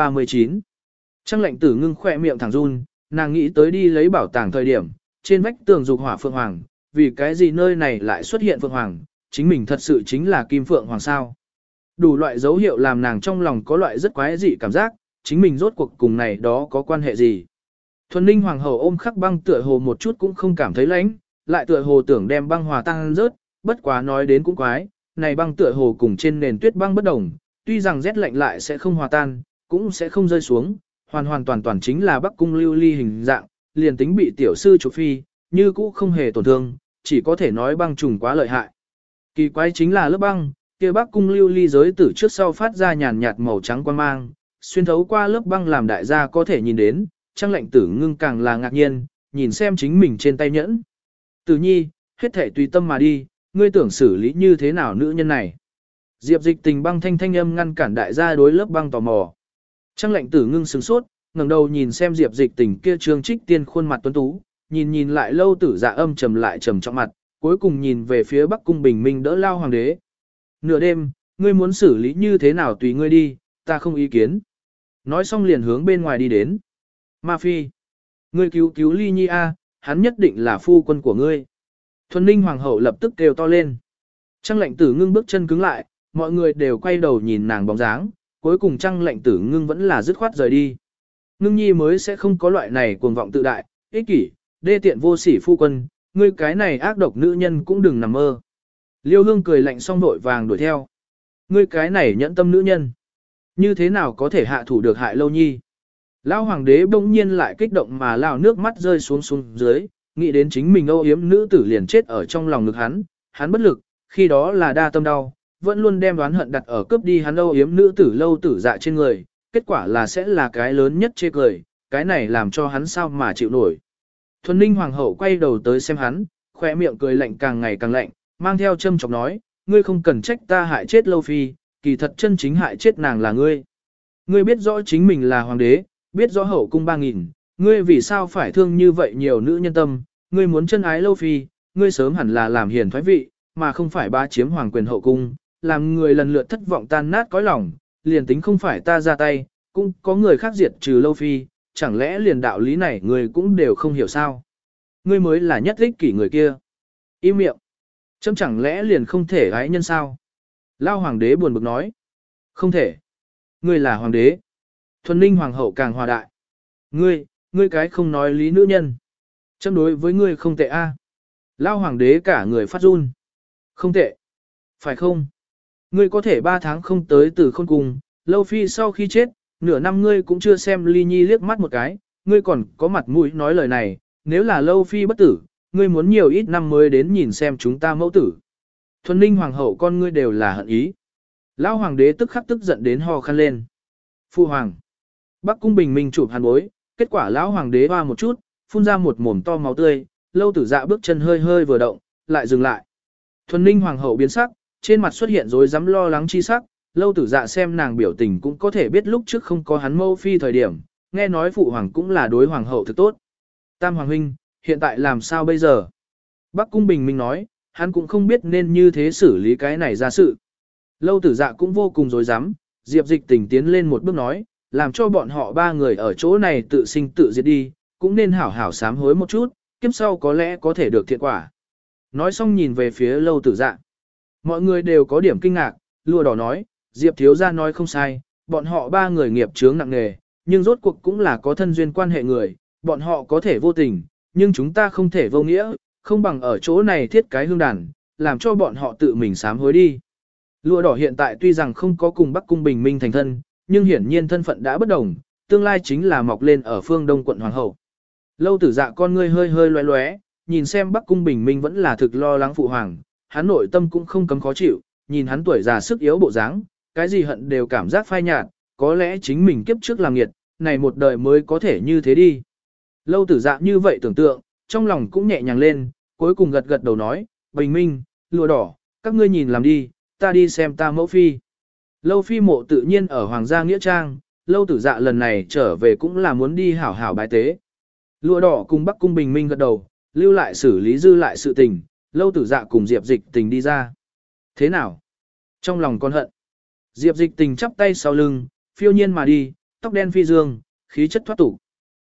Speaker 1: 339 Trang lệnh tử ngưng khỏe miệng thẳng run, nàng nghĩ tới đi lấy bảo tàng thời điểm, trên vách tường dục hỏa Phượng Hoàng, vì cái gì nơi này lại xuất hiện Phượng Hoàng, chính mình thật sự chính là Kim Phượng Hoàng sao. Đủ loại dấu hiệu làm nàng trong lòng có loại rất quái dị cảm giác, chính mình rốt cuộc cùng này đó có quan hệ gì. Thuần Ninh Hoàng hậu ôm khắc băng tựa hồ một chút cũng không cảm thấy lạnh, lại tựa hồ tưởng đem băng hòa tan rớt, bất quá nói đến cũng quái, này băng tựa hồ cùng trên nền tuyết băng bất đồng, tuy rằng rét lạnh lại sẽ không hòa tan, cũng sẽ không rơi xuống, hoàn hoàn toàn toàn chính là Bắc Cung lưu ly hình dạng, liền tính bị tiểu sư chụp phi, như cũ không hề tổn thương, chỉ có thể nói băng trùng quá lợi hại. Kỳ quái chính là lớp băng, kia Bắc Cung lưu ly giới tử trước sau phát ra nhàn nhạt màu trắng quang mang, xuyên thấu qua lớp băng làm đại gia có thể nhìn đến, Trang lệnh tử ngưng càng là ngạc nhiên, nhìn xem chính mình trên tay nhẫn. Tử nhi, hết thể tùy tâm mà đi, ngươi tưởng xử lý như thế nào nữ nhân này. Diệp Dịch Tình băng thanh âm ngăn cản đại gia đối lớp băng tò mò. Trang lệnh tử ngưng sửng sốt, ngẩng đầu nhìn xem Diệp Dịch Tình kia trương trích tiên khuôn mặt tuấn tú, nhìn lại lâu tử dạ âm trầm lại trầm trọng mặt, cuối cùng nhìn về phía Bắc Cung bình minh đỡ lao hoàng đế. Nửa đêm, ngươi muốn xử lý như thế nào tùy ngươi đi, ta không ý kiến. Nói xong liền hướng bên ngoài đi đến. Ma Phi, ngươi cứu cứu Ly Nhi a, hắn nhất định là phu quân của ngươi. Thuần Ninh Hoàng hậu lập tức kêu to lên. Trang lệnh tử ngưng bước chân cứng lại, mọi người đều quay đầu nhìn nàng bóng dáng, cuối cùng Trang lệnh tử ngưng vẫn là dứt khoát rời đi. Ngưng Nhi mới sẽ không có loại này cuồng vọng tự đại, ích kỷ, đê tiện vô sỉ phu quân, ngươi cái này ác độc nữ nhân cũng đừng nằm mơ. Liêu Hương cười lạnh xong vội vàng đuổi theo. Ngươi cái này nhẫn tâm nữ nhân, như thế nào có thể hạ thủ được hại Lâu Nhi? Lão hoàng đế bỗng nhiên lại kích động mà lao nước mắt rơi xuống dưới, nghĩ đến chính mình âu yếm nữ tử liền chết ở trong lòng ngực hắn bất lực, khi đó là đa tâm đau, vẫn luôn đem đoán hận đặt ở cướp đi hắn âu yếm nữ tử Lâu tử dạ trên người, kết quả là sẽ là cái lớn nhất chê cười, cái này làm cho hắn sao mà chịu nổi. Thuần Ninh hoàng hậu quay đầu tới xem hắn, khỏe miệng cười lạnh càng ngày càng lạnh, mang theo châm chọc nói, ngươi không cần trách ta hại chết Lâu phi, kỳ thật chân chính hại chết nàng là ngươi. Ngươi biết rõ chính mình là hoàng đế, biết rõ hậu cung 3.000, ngươi vì sao phải thương như vậy nhiều nữ nhân tâm, ngươi muốn chân ái Lâu phi, ngươi sớm hẳn là làm hiền thoái vị, mà không phải bá chiếm hoàng quyền hậu cung, làm người lần lượt thất vọng tan nát cõi lòng, liền tính không phải ta ra tay, cũng có người khác diệt trừ Lâu phi, chẳng lẽ liền đạo lý này ngươi cũng đều không hiểu sao? Ngươi mới là nhất ích kỷ người kia. Im miệng. Chấm chẳng lẽ liền không thể ái nhân sao? Lao hoàng đế buồn bực nói. Không thể. Ngươi là hoàng đế. Thuần Ninh hoàng hậu càng hòa đại. Ngươi cái không nói lý nữ nhân. Chấm đối với ngươi không tệ a. Lao hoàng đế cả người phát run. Không tệ. Phải không? Ngươi có thể 3 tháng không tới từ khôn cùng, Lâu phi sau khi chết, nửa năm ngươi cũng chưa xem Ly Nhi liếc mắt một cái, ngươi còn có mặt mũi nói lời này, nếu là Lâu phi bất tử, ngươi muốn nhiều ít năm mới đến nhìn xem chúng ta mẫu tử. Thuần Ninh hoàng hậu con ngươi đều là hận ý. Lão hoàng đế tức khắc tức giận đến ho khăn lên. Phu hoàng. Bắc cung bình minh chụp hàn bối, kết quả lão hoàng đế hoa một chút, phun ra một mồm to máu tươi, Lâu tử dạ bước chân hơi hơi vừa động, lại dừng lại. Thuần Ninh hoàng hậu biến sắc, trên mặt xuất hiện rối rắm lo lắng chi sắc, Lâu tử dạ xem nàng biểu tình cũng có thể biết lúc trước không có hắn mâu phi thời điểm, nghe nói phụ hoàng cũng là đối hoàng hậu thực tốt. Tam hoàng huynh, hiện tại làm sao bây giờ? Bắc cung bình minh nói, hắn cũng không biết nên như thế xử lý cái này ra sự. Lâu tử dạ cũng vô cùng rối rắm, Diệp Dịch Tình tiến lên một bước nói, làm cho bọn họ 3 người ở chỗ này tự sinh tự diệt đi, cũng nên hảo hảo sám hối một chút, kiếp sau có lẽ có thể được thiện quả. Nói xong nhìn về phía Lâu Tử Dạ. Mọi người đều có điểm kinh ngạc, Lụa Đỏ nói, Diệp thiếu gia nói không sai, bọn họ ba người nghiệp chướng nặng nề, nhưng rốt cuộc cũng là có thân duyên quan hệ người, bọn họ có thể vô tình, nhưng chúng ta không thể vô nghĩa, không bằng ở chỗ này thiết cái hương đàn, làm cho bọn họ tự mình sám hối đi. Lụa Đỏ hiện tại tuy rằng không có cùng Bắc Cung Bình Minh thành thân, nhưng hiển nhiên thân phận đã bất đồng, tương lai chính là mọc lên ở phương Đông quận Hoàng hậu. Lâu Tử Dạ con ngươi hơi hơi loé loé, nhìn xem Bắc Cung Bình Minh vẫn là thực lo lắng phụ hoàng, hắn nội tâm cũng không cấm khó chịu, nhìn hắn tuổi già sức yếu bộ dáng, cái gì hận đều cảm giác phai nhạt, có lẽ chính mình kiếp trước làm nghiệt, này một đời mới có thể như thế đi. Lâu Tử Dạ như vậy tưởng tượng, trong lòng cũng nhẹ nhàng lên, cuối cùng gật gật đầu nói, Bình Minh, Lụa Đỏ, các ngươi nhìn làm đi, ta đi xem ta mẫu phi. Lâu phi mộ tự nhiên ở Hoàng gia Nghĩa Trang, Lâu Tử Dạ lần này trở về cũng là muốn đi hảo hảo bái tế. Lụa Đỏ cùng Bắc Cung Bình Minh gật đầu, lưu lại xử lý dư lại sự tình, Lâu Tử Dạ cùng Diệp Dịch Tình đi ra. Thế nào? Trong lòng con hận. Diệp Dịch Tình chắp tay sau lưng, phiêu nhiên mà đi, tóc đen phi dương, khí chất thoát tục.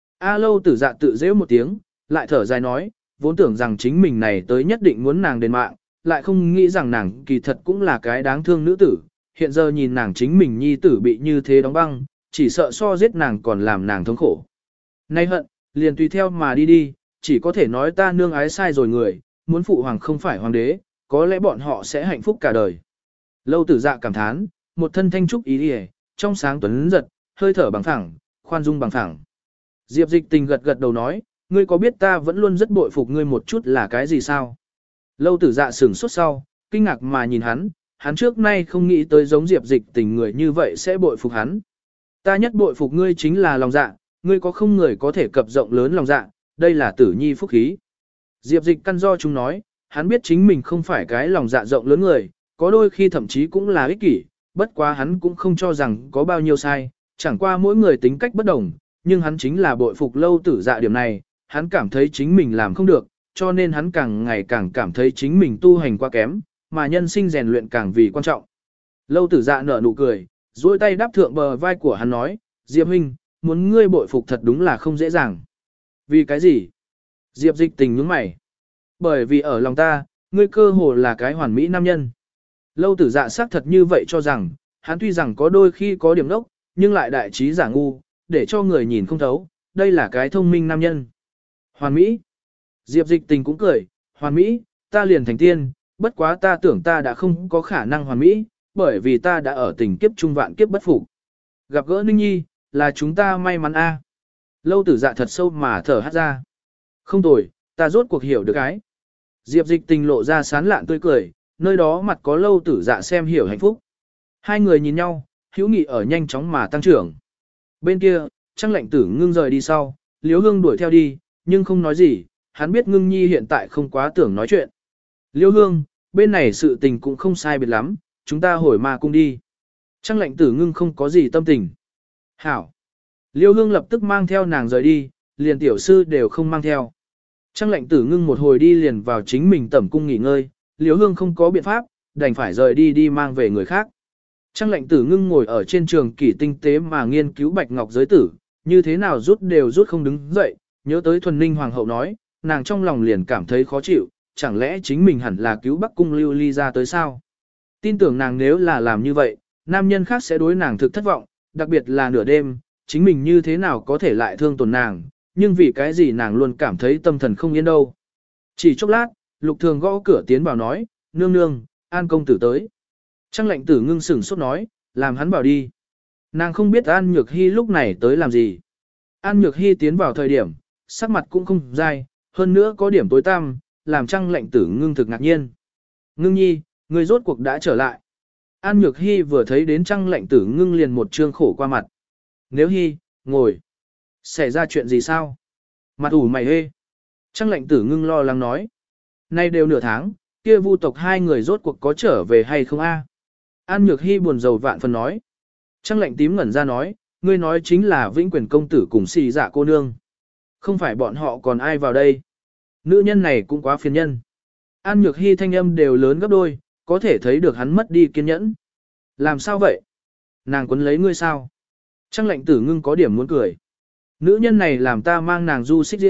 Speaker 1: Lâu Tử Dạ tự giễu một tiếng, lại thở dài nói, vốn tưởng rằng chính mình này tới nhất định muốn nàng đền mạng, lại không nghĩ rằng nàng kỳ thật cũng là cái đáng thương nữ tử, hiện giờ nhìn nàng chính mình nhi tử bị như thế đóng băng, chỉ sợ so giết nàng còn làm nàng thống khổ. Nay hận, liền tùy theo mà đi đi, chỉ có thể nói ta nương ái sai rồi người, muốn phụ hoàng không phải hoàng đế, có lẽ bọn họ sẽ hạnh phúc cả đời. Lâu Tử Dạ cảm thán, một thân thanh trúc ý điề, trong sáng tuấn giật, hơi thở bằng phẳng, khoan dung bằng phẳng. Diệp Dịch Tình gật gật đầu nói, ngươi có biết ta vẫn luôn rất bội phục ngươi một chút là cái gì sao? Lâu Tử Dạ sửng sốt sau, kinh ngạc mà nhìn hắn trước nay không nghĩ tới giống Diệp Dịch Tình người như vậy sẽ bội phục hắn. Ta nhất bội phục ngươi chính là lòng dạ, ngươi có không người có thể cập rộng lớn lòng dạ, đây là tử nhi phúc khí. Diệp Dịch căn do chúng nói, hắn biết chính mình không phải cái lòng dạ rộng lớn người, có đôi khi thậm chí cũng là ích kỷ, bất quá hắn cũng không cho rằng có bao nhiêu sai, chẳng qua mỗi người tính cách bất đồng, nhưng hắn chính là bội phục Lâu Tử Dạ điểm này, hắn cảm thấy chính mình làm không được, cho nên hắn càng ngày càng cảm thấy chính mình tu hành quá kém, mà nhân sinh rèn luyện càng vì quan trọng. Lâu Tử Dạ nở nụ cười, duỗi tay đáp thượng bờ vai của hắn nói, Diệp huynh, muốn ngươi bội phục thật đúng là không dễ dàng. Vì cái gì? Diệp Dịch Tình nhướng mày. Bởi vì ở lòng ta, ngươi cơ hồ là cái hoàn mỹ nam nhân. Lâu Tử Dạ xác thật như vậy cho rằng, hắn tuy rằng có đôi khi có điểm đốc, nhưng lại đại trí giả ngu, để cho người nhìn không thấu, đây là cái thông minh nam nhân. Hoàn mỹ. Diệp Dịch Tình cũng cười, hoàn mỹ, ta liền thành tiên, bất quá ta tưởng ta đã không có khả năng hoàn mỹ, bởi vì ta đã ở tình kiếp trung vạn kiếp bất phục. Gặp gỡ Ninh Nhi, là chúng ta may mắn a. Lâu Tử Dạ thật sâu mà thở hắt ra. Không tồi, ta rốt cuộc hiểu được cái. Diệp Dịch Tình lộ ra sán lạn tươi cười, nơi đó mặt có Lâu Tử Dạ xem hiểu hạnh phúc. Hai người nhìn nhau, hữu nghị ở nhanh chóng mà tăng trưởng. Bên kia, Trăng Lệnh Tử Ngưng rời đi sau, Liễu Hương đuổi theo đi, nhưng không nói gì, hắn biết Ngưng Nhi hiện tại không quá tưởng nói chuyện. Liễu Hương, bên này sự tình cũng không sai biệt lắm, chúng ta hồi Ma Cung đi. Trăng Lệnh Tử Ngưng không có gì tâm tình. Hảo. Liễu Hương lập tức mang theo nàng rời đi, liền tiểu sư đều không mang theo. Trăng Lệnh Tử Ngưng một hồi đi liền vào chính mình tẩm cung nghỉ ngơi, Liễu Hương không có biện pháp, đành phải rời đi đi mang về người khác. Trăng Lệnh Tử Ngưng ngồi ở trên trường kỷ tinh tế mà nghiên cứu bạch ngọc giới tử, như thế nào rút đều rút không đứng dậy, nhớ tới Thuần Ninh Hoàng hậu nói, nàng trong lòng liền cảm thấy khó chịu, chẳng lẽ chính mình hẳn là cứu Bắc Cung Lưu Ly ra tới sao? Tin tưởng nàng nếu là làm như vậy, nam nhân khác sẽ đối nàng thực thất vọng, đặc biệt là nửa đêm, chính mình như thế nào có thể lại thương tổn nàng, nhưng vì cái gì nàng luôn cảm thấy tâm thần không yên đâu. Chỉ chốc lát, Lục Thường gõ cửa tiến vào nói, nương nương, An công tử tới. Trăng Lệnh Tử Ngưng sửng sốt nói, làm hắn bảo đi. Nàng không biết An Nhược Hy lúc này tới làm gì. An Nhược Hy tiến vào thời điểm, sắc mặt cũng không dai, hơn nữa có điểm tối tăm, làm Trăng Lệnh Tử Ngưng thực ngạc nhiên. Ngưng nhi, người rốt cuộc đã trở lại. An Nhược Hy vừa thấy đến Trăng Lệnh Tử Ngưng liền một trương khổ qua mặt. Nếu Hy, ngồi. Xảy ra chuyện gì sao? Mặt ủ mày hê. Trăng Lệnh Tử Ngưng lo lắng nói. Nay đều nửa tháng, kia Vu tộc hai người rốt cuộc có trở về hay không a? An Nhược Hy buồn rầu vạn phần nói. Trăng Lệnh tím ngẩn ra nói, ngươi nói chính là Vĩnh Quyền công tử cùng Xì Dạ cô nương. Không phải bọn họ còn ai vào đây. Nữ nhân này cũng quá phiền nhân. An Nhược Hy thanh âm đều lớn gấp đôi, có thể thấy được hắn mất đi kiên nhẫn. Làm sao vậy? Nàng quấn lấy ngươi sao? Trăng Lệnh Tử Ngưng có điểm muốn cười. Nữ nhân này làm ta mang nàng du xích diễm,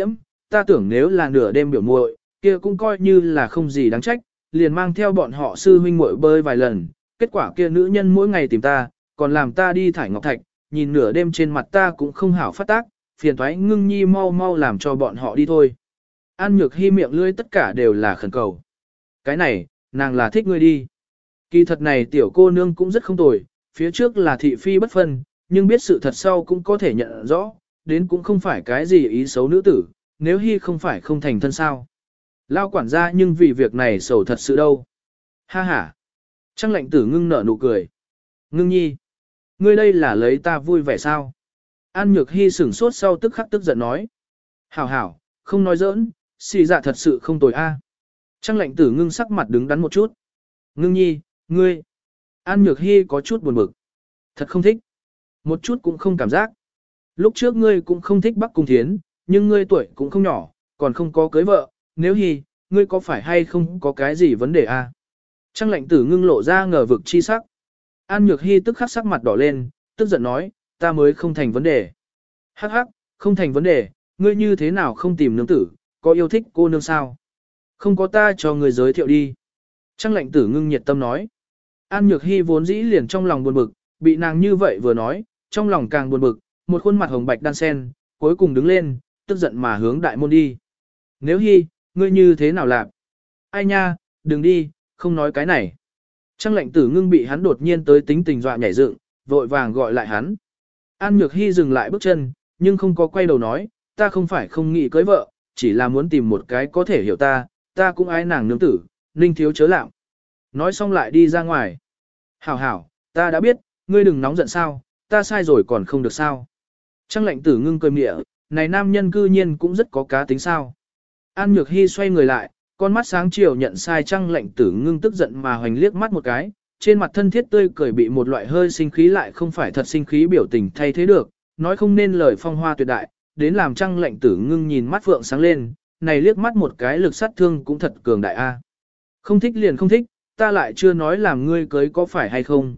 Speaker 1: ta tưởng nếu là nửa đêm biểu muội, kia cũng coi như là không gì đáng trách, liền mang theo bọn họ sư huynh muội bơi vài lần, kết quả kia nữ nhân mỗi ngày tìm ta, còn làm ta đi thải ngọc thạch, nhìn nửa đêm trên mặt ta cũng không hảo phát tác, phiền thoái Ngưng Nhi mau mau làm cho bọn họ đi thôi. An Nhược Hy miệng lưỡi tất cả đều là khẩn cầu. Cái này, nàng là thích ngươi đi. Kỳ thật này tiểu cô nương cũng rất không tồi, phía trước là thị phi bất phân, nhưng biết sự thật sau cũng có thể nhận rõ, đến cũng không phải cái gì ý xấu nữ tử, nếu Hy không phải không thành thân sao. Lao quản gia nhưng vì việc này sầu thật sự đâu. Ha ha. Trang lệnh tử ngưng nở nụ cười. Ngưng Nhi. Ngươi đây là lấy ta vui vẻ sao? An Nhược Hy sửng sốt sau tức khắc tức giận nói. Hảo hảo, không nói giỡn, xì dạ thật sự không tồi a. Trang lệnh tử ngưng sắc mặt đứng đắn một chút. Ngưng Nhi, ngươi. An Nhược Hy có chút buồn bực. Thật không thích. Một chút cũng không cảm giác. Lúc trước ngươi cũng không thích Bắc Cung Thiến, nhưng ngươi tuổi cũng không nhỏ, còn không có cưới vợ. Nếu Hy, ngươi có phải hay không có cái gì vấn đề a? Trang lệnh tử ngưng lộ ra ngờ vực chi sắc. An Nhược Hy tức khắc sắc mặt đỏ lên, tức giận nói, ta mới không thành vấn đề. Hắc hắc, không thành vấn đề, ngươi như thế nào không tìm nương tử, có yêu thích cô nương sao? Không có ta cho người giới thiệu đi. Trang lệnh tử ngưng nhiệt tâm nói. An Nhược Hy vốn dĩ liền trong lòng buồn bực, bị nàng như vậy vừa nói, trong lòng càng buồn bực, một khuôn mặt hồng bạch đan sen, cuối cùng đứng lên, tức giận mà hướng đại môn đi. Nếu Hy, ngươi như thế nào làm? Ai nha, đừng đi, không nói cái này. Trang lệnh tử ngưng bị hắn đột nhiên tới tính tình dọa nhảy dựng, vội vàng gọi lại hắn. An Nhược Hy dừng lại bước chân, nhưng không có quay đầu nói, ta không phải không nghĩ cưới vợ, chỉ là muốn tìm một cái có thể hiểu ta cũng ái nàng nương tử, ninh thiếu chớ lạm. Nói xong lại đi ra ngoài. Hảo hảo, ta đã biết, ngươi đừng nóng giận sao, ta sai rồi còn không được sao. Trang lệnh tử ngưng cười mịa, này nam nhân cư nhiên cũng rất có cá tính sao. An Nhược Hy xoay người lại, con mắt sáng chiều nhận sai Trang lệnh tử ngưng tức giận mà hoành liếc mắt một cái, trên mặt thân thiết tươi cười bị một loại hơi sinh khí lại không phải thật sinh khí biểu tình thay thế được, nói không nên lời phong hoa tuyệt đại, đến làm Trang lệnh tử ngưng nhìn mắt phượng sáng lên, này liếc mắt một cái lực sát thương cũng thật cường đại a. Không thích liền không thích, ta lại chưa nói làm ngươi cưới có phải hay không,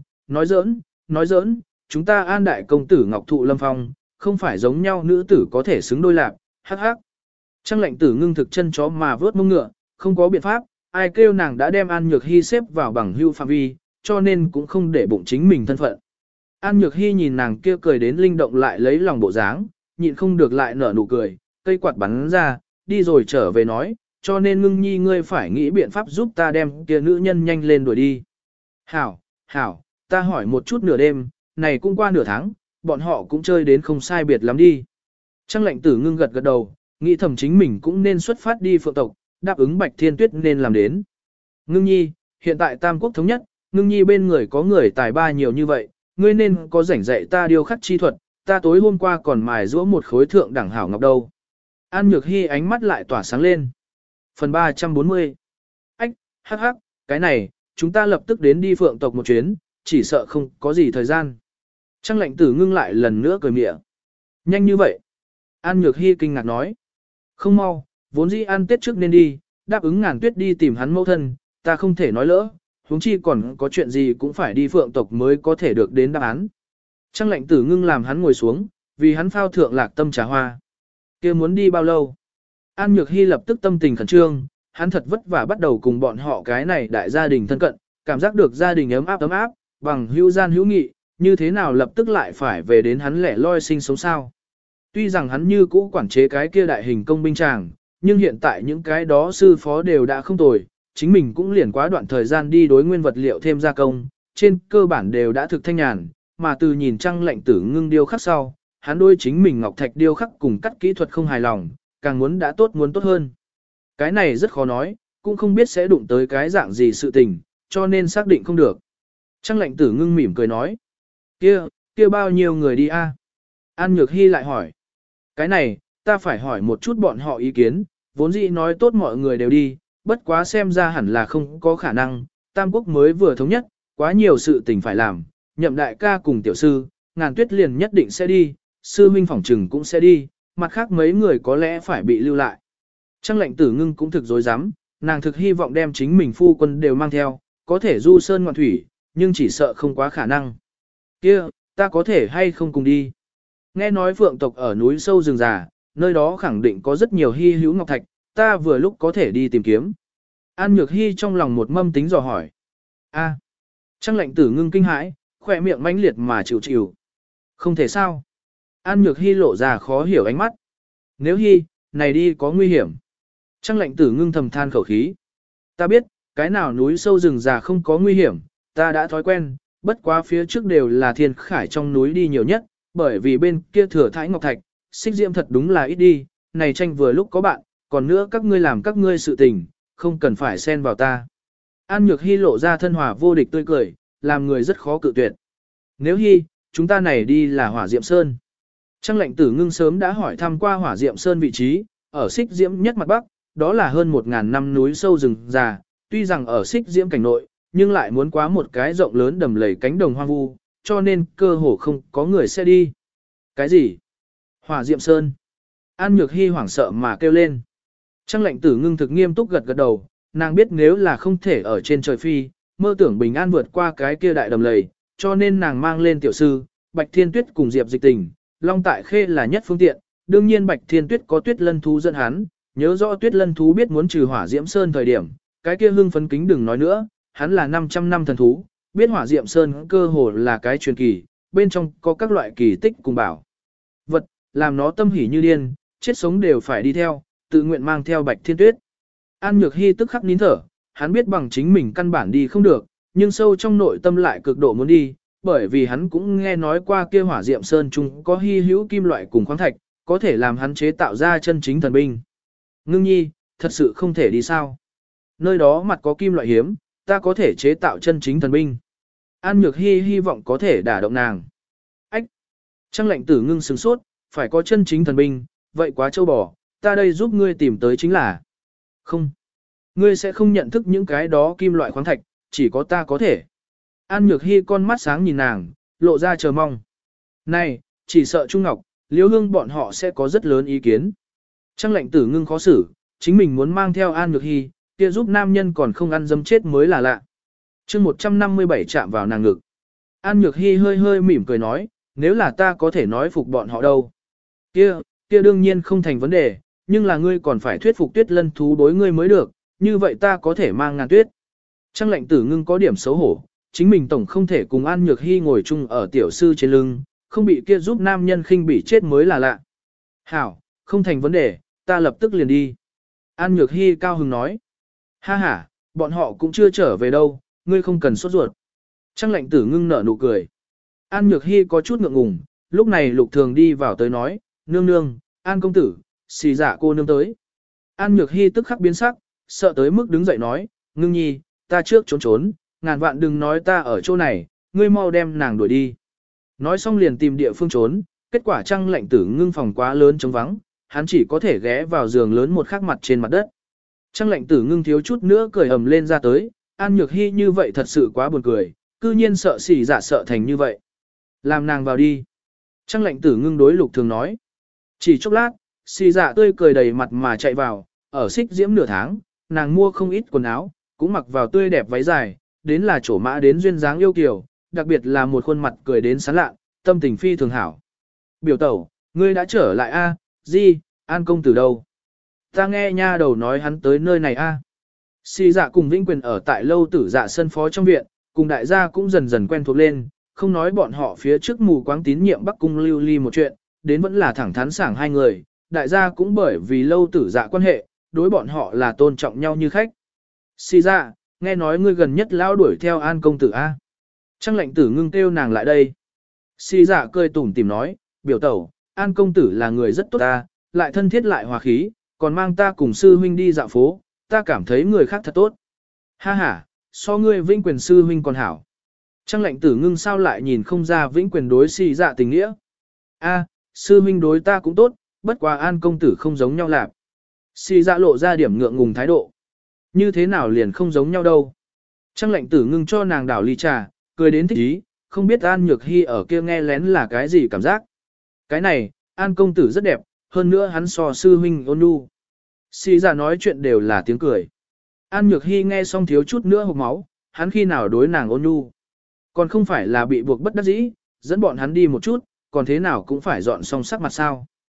Speaker 1: nói giỡn, chúng ta An đại công tử Ngọc Thụ Lâm Phong, không phải giống nhau nữ tử có thể xứng đôi lạc, hắc hắc. Trang lệnh tử ngưng thực chân chó mà vớt mông ngựa, không có biện pháp, ai kêu nàng đã đem An Nhược Hy xếp vào bằng hưu phạm vi, cho nên cũng không để bụng chính mình thân phận. An Nhược Hy nhìn nàng kia cười đến linh động lại lấy lòng bộ dáng, nhịn không được lại nở nụ cười, cây quạt bắn ra, đi rồi trở về nói, cho nên Ngưng Nhi ngươi phải nghĩ biện pháp giúp ta đem kia nữ nhân nhanh lên đuổi đi. Hảo, ta hỏi một chút nửa đêm, này cũng qua nửa tháng, bọn họ cũng chơi đến không sai biệt lắm đi. Trang lệnh tử ngưng gật đầu, nghĩ thầm chính mình cũng nên xuất phát đi phượng tộc, đáp ứng Bạch Thiên Tuyết nên làm đến. Ngưng Nhi, hiện tại Tam Quốc thống nhất, Ngưng Nhi bên người có người tài ba nhiều như vậy, ngươi nên có rảnh dạy ta điêu khắc chi thuật, ta tối hôm qua còn mài giũa một khối thượng đẳng hảo ngọc đâu. An Nhược Hy ánh mắt lại tỏa sáng lên. Phần 340. Hắc, cái này, chúng ta lập tức đến đi phượng tộc một chuyến, chỉ sợ không có gì thời gian. Trang lệnh tử ngưng lại lần nữa cười mỉa. Nhanh như vậy. An Nhược Hy kinh ngạc nói. Không mau, vốn dĩ ăn Tết trước nên đi, đáp ứng Ngàn Tuyết đi tìm hắn mẫu thân, ta không thể nói lỡ, huống chi còn có chuyện gì cũng phải đi phượng tộc mới có thể được đến đáp án. Trang lệnh tử ngưng làm hắn ngồi xuống, vì hắn phao thượng lạc tâm trà hoa. Kia muốn đi bao lâu? An Nhược Hy lập tức tâm tình khẩn trương, hắn thật vất vả bắt đầu cùng bọn họ cái này đại gia đình thân cận, cảm giác được gia đình ấm áp, bằng hữu gian hữu nghị, như thế nào lập tức lại phải về đến hắn lẻ loi sinh sống sao. Tuy rằng hắn như cũ quản chế cái kia đại hình công binh tràng, nhưng hiện tại những cái đó sư phó đều đã không tồi, chính mình cũng liền quá đoạn thời gian đi đối nguyên vật liệu thêm gia công, trên cơ bản đều đã thực thanh nhàn, mà từ nhìn Trang lệnh tử ngưng điêu khắc sau, hắn đôi chính mình ngọc thạch điêu khắc cùng cắt kỹ thuật không hài lòng, càng muốn tốt hơn. Cái này rất khó nói, cũng không biết sẽ đụng tới cái dạng gì sự tình, cho nên xác định không được. Trang lệnh tử ngưng mỉm cười nói, kia bao nhiêu người đi a? An Nhược Hy lại hỏi, cái này, ta phải hỏi một chút bọn họ ý kiến, vốn dĩ nói tốt mọi người đều đi, bất quá xem ra hẳn là không có khả năng, Tam Quốc mới vừa thống nhất, quá nhiều sự tình phải làm, Nhậm đại ca cùng tiểu sư, Ngàn Tuyết liền nhất định sẽ đi, sư huynh phỏng trừng cũng sẽ đi, mặt khác mấy người có lẽ phải bị lưu lại. Trang lệnh tử ngưng cũng thực dối rắm, nàng thực hy vọng đem chính mình phu quân đều mang theo, có thể du sơn ngoạn thủy, nhưng chỉ sợ không quá khả năng. Kia, ta có thể hay không cùng đi? Nghe nói phượng tộc ở núi sâu rừng già, nơi đó khẳng định có rất nhiều hy hữu ngọc thạch, ta vừa lúc có thể đi tìm kiếm. An Nhược Hy trong lòng một mâm tính dò hỏi. A. Trang lệnh tử ngưng kinh hãi, khỏe miệng mãnh liệt mà chịu chịu. Không thể sao. An Nhược Hy lộ ra khó hiểu ánh mắt. Nếu Hy, này đi có nguy hiểm. Trang lệnh tử ngưng thầm than khẩu khí. Ta biết, cái nào núi sâu rừng già không có nguy hiểm, ta đã thói quen, bất quá phía trước đều là thiên khải trong núi đi nhiều nhất, bởi vì bên kia thừa thái ngọc thạch, xích diễm thật đúng là ít đi, này tranh vừa lúc có bạn, còn nữa các ngươi làm các ngươi sự tình, không cần phải xen vào ta. An Nhược Hy lộ ra thân hòa vô địch tươi cười, làm người rất khó cự tuyệt. Nếu Hy, chúng ta này đi là Hỏa Diệm Sơn. Trang lệnh tử ngưng sớm đã hỏi thăm qua Hỏa Diệm Sơn vị trí, ở xích diễm nhất mặt bắc, đó là hơn 1.000 năm núi sâu rừng già, tuy rằng ở xích diễm cảnh nội, nhưng lại muốn quá một cái rộng lớn đầm lầy cánh đồng hoang vu, cho nên cơ hồ không có người sẽ đi. Cái gì? Hỏa Diệm Sơn. An Nhược Hy hoảng sợ mà kêu lên. Trang lệnh tử ngưng thực nghiêm túc gật gật đầu, nàng biết nếu là không thể ở trên trời phi, mơ tưởng bình an vượt qua cái kia đại đầm lầy, cho nên nàng mang lên tiểu sư, Bạch Thiên Tuyết cùng Diệp Dịch Tình, Long Tại Khê là nhất phương tiện, đương nhiên Bạch Thiên Tuyết có Tuyết Lân thú dẫn hắn, nhớ rõ Tuyết Lân thú biết muốn trừ Hỏa Diệm Sơn thời điểm, cái kia hưng phấn kính đừng nói nữa, hắn là 500 năm thần thú, biết Hỏa Diệm Sơn cơ hồ là cái truyền kỳ, bên trong có các loại kỳ tích cùng bảo vật, làm nó tâm hỉ như điên, chết sống đều phải đi theo, tự nguyện mang theo Bạch Thiên Tuyết. An Nhược Hy tức khắc nín thở, hắn biết bằng chính mình căn bản đi không được, nhưng sâu trong nội tâm lại cực độ muốn đi, bởi vì hắn cũng nghe nói qua kia Hỏa Diệm Sơn chung có hy hữu kim loại cùng khoáng thạch, có thể làm hắn chế tạo ra chân chính thần binh. Ngưng nhi, thật sự không thể đi sao? Nơi đó mặt có kim loại hiếm, ta có thể chế tạo chân chính thần binh. An Nhược Hy hy vọng có thể đả động nàng. Ách! Trang lệnh tử ngưng sửng sốt, phải có chân chính thần binh, vậy quá châu bò, ta đây giúp ngươi tìm tới chính là. Không. Ngươi sẽ không nhận thức những cái đó kim loại khoáng thạch, chỉ có ta có thể. An Nhược Hy con mắt sáng nhìn nàng, lộ ra chờ mong. Này, chỉ sợ Trung Ngọc, Liễu Hương bọn họ sẽ có rất lớn ý kiến. Trang lệnh tử ngưng khó xử, chính mình muốn mang theo An Nhược Hy, kia giúp nam nhân còn không ăn dấm chết mới là lạ. chương 157 chạm vào nàng ngực. An Nhược Hy hơi hơi mỉm cười nói, nếu là ta có thể nói phục bọn họ đâu. Kia đương nhiên không thành vấn đề, nhưng là ngươi còn phải thuyết phục Tuyết Lân thú đối ngươi mới được, như vậy ta có thể mang ngàn tuyết. Trang lệnh tử ngưng có điểm xấu hổ, chính mình tổng không thể cùng An Nhược Hy ngồi chung ở tiểu sư trên lưng, không bị kia giúp nam nhân khinh bỉ chết mới là lạ. Hảo, không thành vấn đề, ta lập tức liền đi. An Nhược Hy cao hứng nói. Ha ha, bọn họ cũng chưa trở về đâu, ngươi không cần sốt ruột. Trang lệnh tử ngưng nở nụ cười. An Nhược Hy có chút ngượng ngùng, lúc này Lục Thường đi vào tới nói, nương nương, An công tử, xì dạ cô nương tới. An Nhược Hy tức khắc biến sắc, sợ tới mức đứng dậy nói, ngưng nhi, ta trước trốn trốn, ngàn vạn đừng nói ta ở chỗ này, ngươi mau đem nàng đuổi đi. Nói xong liền tìm địa phương trốn, kết quả Trang lệnh tử ngưng phòng quá lớn trống vắng, hắn chỉ có thể ghé vào giường lớn một khắc mặt trên mặt đất. Trang lệnh tử ngưng thiếu chút nữa cười ầm lên ra tới, An Nhược Hy như vậy thật sự quá buồn cười, cư nhiên sợ xỉ dạ sợ thành như vậy. Làm nàng vào đi. Trang lệnh tử ngưng đối Lục Thường nói. Chỉ chốc lát, xỉ dạ tươi cười đầy mặt mà chạy vào, ở xích diễm nửa tháng, nàng mua không ít quần áo, cũng mặc vào tươi đẹp váy dài, đến là chỗ mã đến duyên dáng yêu kiều, đặc biệt là một khuôn mặt cười đến sán lạ, tâm tình phi thường hảo. Biểu tẩu, ngươi đã trở lại a? Gì, An công tử đâu? Ta nghe nha đầu nói hắn tới nơi này a. Xì dạ cùng Vĩnh Quyền ở tại lâu tử dạ sân phó trong viện, cùng đại gia cũng dần dần quen thuộc lên, không nói bọn họ phía trước mù quáng tín nhiệm Bắc Cung Lưu Ly một chuyện, đến vẫn là thẳng thắn sảng hai người, đại gia cũng bởi vì lâu tử dạ quan hệ, đối bọn họ là tôn trọng nhau như khách. Xì dạ, nghe nói ngươi gần nhất lão đuổi theo An công tử a. Trang lệnh tử ngưng kêu nàng lại đây. Xì dạ cười tủm tỉm nói, biểu tẩu, An công tử là người rất tốt ta, lại thân thiết lại hòa khí, còn mang ta cùng sư huynh đi dạo phố, ta cảm thấy người khác thật tốt. Ha ha, so ngươi Vĩnh Quyền sư huynh còn hảo. Trang lệnh tử ngưng sao lại nhìn không ra Vĩnh Quyền đối xì dạ tình nghĩa. A, sư huynh đối ta cũng tốt, bất quá An công tử không giống nhau lạp. Xì dạ lộ ra điểm ngượng ngùng thái độ. Như thế nào liền không giống nhau đâu. Trang lệnh tử ngưng cho nàng đảo ly trà, cười đến thích ý, không biết An Nhược Hy ở kia nghe lén là cái gì cảm giác. Cái này, An công tử rất đẹp, hơn nữa hắn so sư huynh ôn nhu. Xì dạ nói chuyện đều là tiếng cười. An Nhược Hy nghe xong thiếu chút nữa hộc máu, hắn khi nào đối nàng ôn nhu. Còn không phải là bị buộc bất đắc dĩ, dẫn bọn hắn đi một chút, còn thế nào cũng phải dọn xong sắc mặt sao.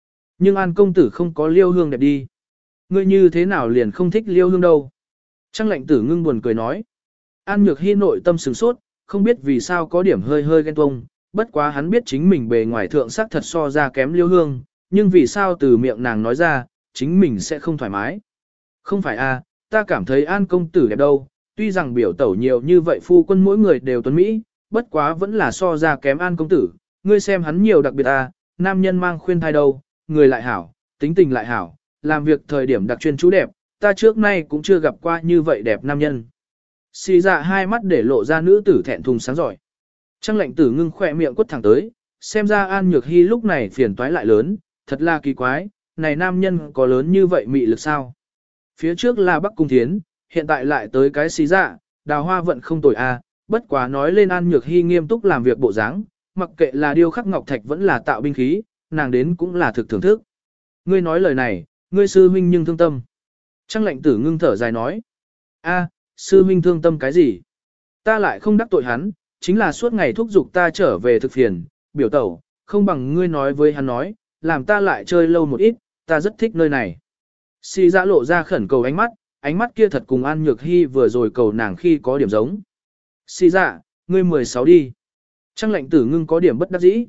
Speaker 1: Nhưng An công tử không có Liêu Hương đẹp đi. Ngươi như thế nào liền không thích Liêu Hương đâu? Trang lệnh tử ngưng buồn cười nói. An Nhược Hy nội tâm sửng sốt, không biết vì sao có điểm hơi hơi ghen tuông, bất quá hắn biết chính mình bề ngoài thượng sắc thật so ra kém Liêu Hương, nhưng vì sao từ miệng nàng nói ra, chính mình sẽ không thoải mái. Không phải a, ta cảm thấy An công tử đẹp đâu, tuy rằng biểu tẩu nhiều như vậy phu quân mỗi người đều tuấn Mỹ, bất quá vẫn là so ra kém An công tử, ngươi xem hắn nhiều đặc biệt a, nam nhân mang khuyên thai đâu, người lại hảo, tính tình lại hảo, làm việc thời điểm đặc chuyên chú đẹp, ta trước nay cũng chưa gặp qua như vậy đẹp nam nhân. Xì dạ hai mắt để lộ ra nữ tử thẹn thùng sáng giỏi. Trang lệnh tử ngưng khỏe miệng quất thẳng tới, xem ra An Nhược Hy lúc này phiền toái lại lớn, thật là kỳ quái, này nam nhân có lớn như vậy mị lực sao? Phía trước là Bắc Cung Thiến, hiện tại lại tới cái xì dạ, đào hoa vận không tồi a, bất quá nói lên An Nhược Hy nghiêm túc làm việc bộ dáng, mặc kệ là điêu khắc ngọc thạch vẫn là tạo binh khí, nàng đến cũng là thực thưởng thức. Ngươi nói lời này, ngươi sư huynh nhưng thương tâm. Trang lệnh tử ngưng thở dài nói, a, sư huynh thương tâm cái gì? Ta lại không đắc tội hắn, chính là suốt ngày thúc giục ta trở về thực phiền, biểu tẩu, không bằng ngươi nói với hắn nói, làm ta lại chơi lâu một ít, ta rất thích nơi này. Xì dạ lộ ra khẩn cầu ánh mắt kia thật cùng An Nhược Hy vừa rồi cầu nàng khi có điểm giống. Xì dạ, ngươi 16 đi. Trang lệnh tử ngưng có điểm bất đắc dĩ.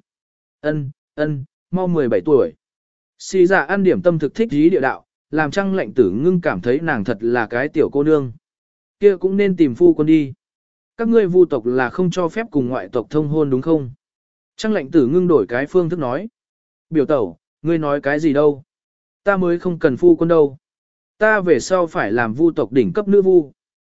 Speaker 1: Ân, mau 17 tuổi. Xì dạ ăn điểm tâm thực thích dí địa đạo, làm Trang lệnh tử ngưng cảm thấy nàng thật là cái tiểu cô nương. Kia cũng nên tìm phu quân đi. Các ngươi vu tộc là không cho phép cùng ngoại tộc thông hôn đúng không? Trang lệnh tử ngưng đổi cái phương thức nói. Biểu tẩu, ngươi nói cái gì đâu? Ta mới không cần phu quân đâu. Ta về sau phải làm vu tộc đỉnh cấp nữ vu.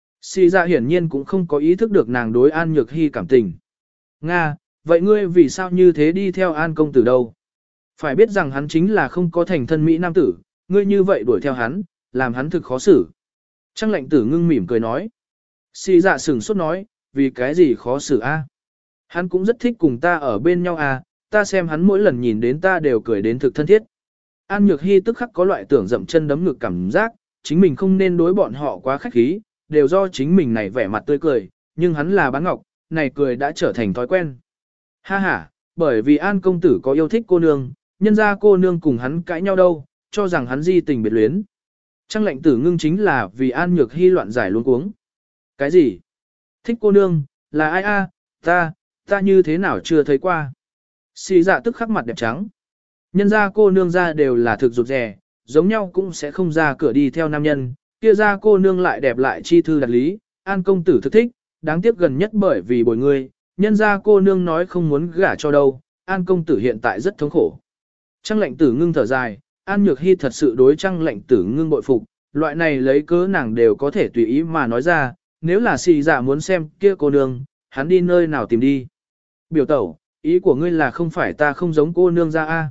Speaker 1: Xì dạ hiển nhiên cũng không có ý thức được nàng đối An Nhược Hy cảm tình. Nga, vậy ngươi vì sao như thế đi theo An công tử đâu? Phải biết rằng hắn chính là không có thành thân Mỹ nam tử, ngươi như vậy đuổi theo hắn, làm hắn thực khó xử. Trang lệnh tử ngưng mỉm cười nói. Xì dạ sửng sốt nói, vì cái gì khó xử a? Hắn cũng rất thích cùng ta ở bên nhau à, ta xem hắn mỗi lần nhìn đến ta đều cười đến thực thân thiết. An Nhược Hy tức khắc có loại tưởng dậm chân đấm ngực cảm giác, chính mình không nên đối bọn họ quá khách khí, đều do chính mình này vẻ mặt tươi cười, nhưng hắn là bán ngọc, này cười đã trở thành thói quen. Ha ha, bởi vì An công tử có yêu thích cô nương, nhân ra cô nương cùng hắn cãi nhau đâu, cho rằng hắn di tình biệt luyến. Trang lệnh tử ngưng chính là vì An Nhược Hy loạn giải luống cuống. Cái gì? Thích cô nương, là ai a? Ta như thế nào chưa thấy qua? Xì dạ tức khắc mặt đẹp trắng. Nhân ra cô nương ra đều là thực rụt rè, giống nhau cũng sẽ không ra cửa đi theo nam nhân, kia ra cô nương lại đẹp lại chi thư đặt lý, An công tử thực thích, đáng tiếc gần nhất bởi vì bồi ngươi, nhân ra cô nương nói không muốn gả cho đâu, An công tử hiện tại rất thống khổ. Trang lệnh tử ngưng thở dài, An Nhược Hy thật sự đối trang lệnh tử ngưng bội phục, loại này lấy cớ nàng đều có thể tùy ý mà nói ra, nếu là xì dạ muốn xem kia cô nương, hắn đi nơi nào tìm đi. Biểu tẩu, ý của ngươi là không phải ta không giống cô nương ra a?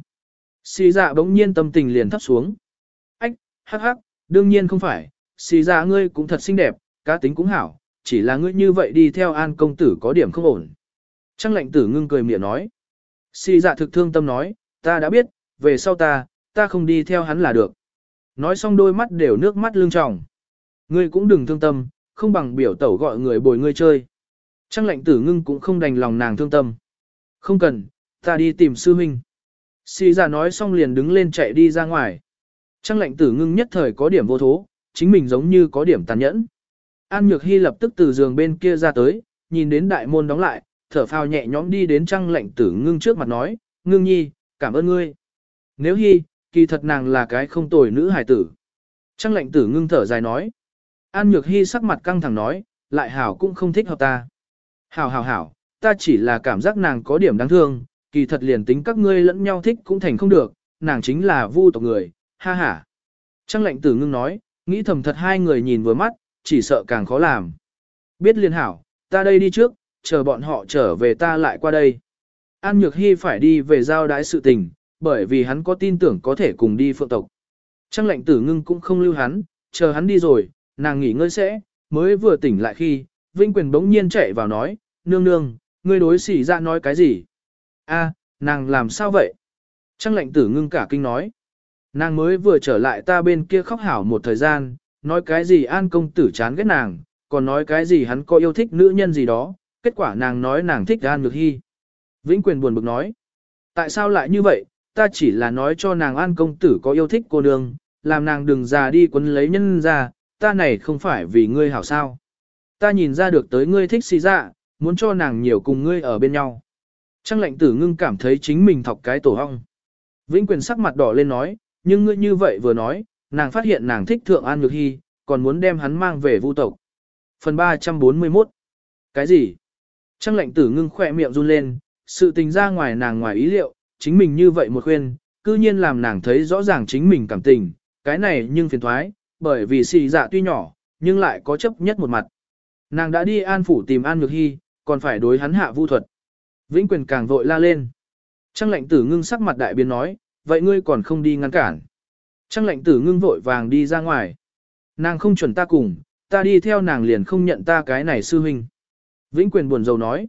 Speaker 1: Xì dạ bỗng nhiên tâm tình liền thấp xuống. Ách, hắc hắc, đương nhiên không phải, xì dạ ngươi cũng thật xinh đẹp, cá tính cũng hảo, chỉ là ngươi như vậy đi theo An công tử có điểm không ổn. Trang lệnh tử ngưng cười miệng nói. Xì dạ thực thương tâm nói, ta đã biết, về sau ta không đi theo hắn là được. Nói xong đôi mắt đều nước mắt lưng tròng. Ngươi cũng đừng thương tâm, không bằng biểu tẩu gọi người bồi ngươi chơi. Trang lệnh tử ngưng cũng không đành lòng nàng thương tâm. Không cần, ta đi tìm sư huynh. Xì dạ nói xong liền đứng lên chạy đi ra ngoài. Trang lệnh tử ngưng nhất thời có điểm vô thố, chính mình giống như có điểm tàn nhẫn. An Nhược Hy lập tức từ giường bên kia ra tới, nhìn đến đại môn đóng lại, thở phào nhẹ nhõm đi đến Trang lệnh tử ngưng trước mặt nói, ngưng nhi, cảm ơn ngươi. Nếu Hy, kỳ thật nàng là cái không tồi nữ hài tử. Trang lệnh tử ngưng thở dài nói. An Nhược Hy sắc mặt căng thẳng nói, lại hảo cũng không thích hợp ta. Hảo, ta chỉ là cảm giác nàng có điểm đáng thương, kỳ thật liền tính các ngươi lẫn nhau thích cũng thành không được, nàng chính là vu tộc người, ha ha. Trang lệnh tử ngưng nói, nghĩ thầm thật hai người nhìn vừa mắt, chỉ sợ càng khó làm. Biết liền hảo, ta đây đi trước, chờ bọn họ trở về ta lại qua đây. An Nhược Hy phải đi về giao đái sự tình, bởi vì hắn có tin tưởng có thể cùng đi phượng tộc. Trang lệnh tử ngưng cũng không lưu hắn, chờ hắn đi rồi, nàng nghỉ ngơi sẽ, mới vừa tỉnh lại khi, Vinh Quyền bỗng nhiên chạy vào nói, nương, ngươi đối xỉ ra nói cái gì? A, nàng làm sao vậy? Trang lệnh tử ngưng cả kinh nói. Nàng mới vừa trở lại ta bên kia khóc hảo một thời gian, nói cái gì An công tử chán ghét nàng, còn nói cái gì hắn có yêu thích nữ nhân gì đó, kết quả nàng nói nàng thích An Nhược Hy. Vĩnh Quyền buồn bực nói. Tại sao lại như vậy, ta chỉ là nói cho nàng An công tử có yêu thích cô nương, làm nàng đừng già đi quấn lấy nhân ra, ta này không phải vì ngươi hảo sao. Ta nhìn ra được tới ngươi thích xì dạ, muốn cho nàng nhiều cùng ngươi ở bên nhau. Trang lệnh tử ngưng cảm thấy chính mình thọc cái tổ hong. Vĩnh Quyền sắc mặt đỏ lên nói, nhưng ngươi như vậy vừa nói, nàng phát hiện nàng thích thượng An Nhược Hy, còn muốn đem hắn mang về vu tộc. Phần 341. Cái gì? Trang lệnh tử ngưng khỏe miệng run lên, sự tình ra ngoài nàng ngoài ý liệu, chính mình như vậy một khuyên, cư nhiên làm nàng thấy rõ ràng chính mình cảm tình, cái này nhưng phiền thoái, bởi vì xì dạ tuy nhỏ, nhưng lại có chấp nhất một mặt. Nàng đã đi An phủ tìm An Nhược Hy, còn phải đối hắn hạ vu thuật. Vĩnh Quyền càng vội la lên. Trang lệnh tử ngưng sắc mặt đại biến nói, vậy ngươi còn không đi ngăn cản. Trang lệnh tử ngưng vội vàng đi ra ngoài. Nàng không chuẩn ta cùng, ta đi theo nàng liền không nhận ta cái này sư huynh. Vĩnh Quyền buồn rầu nói.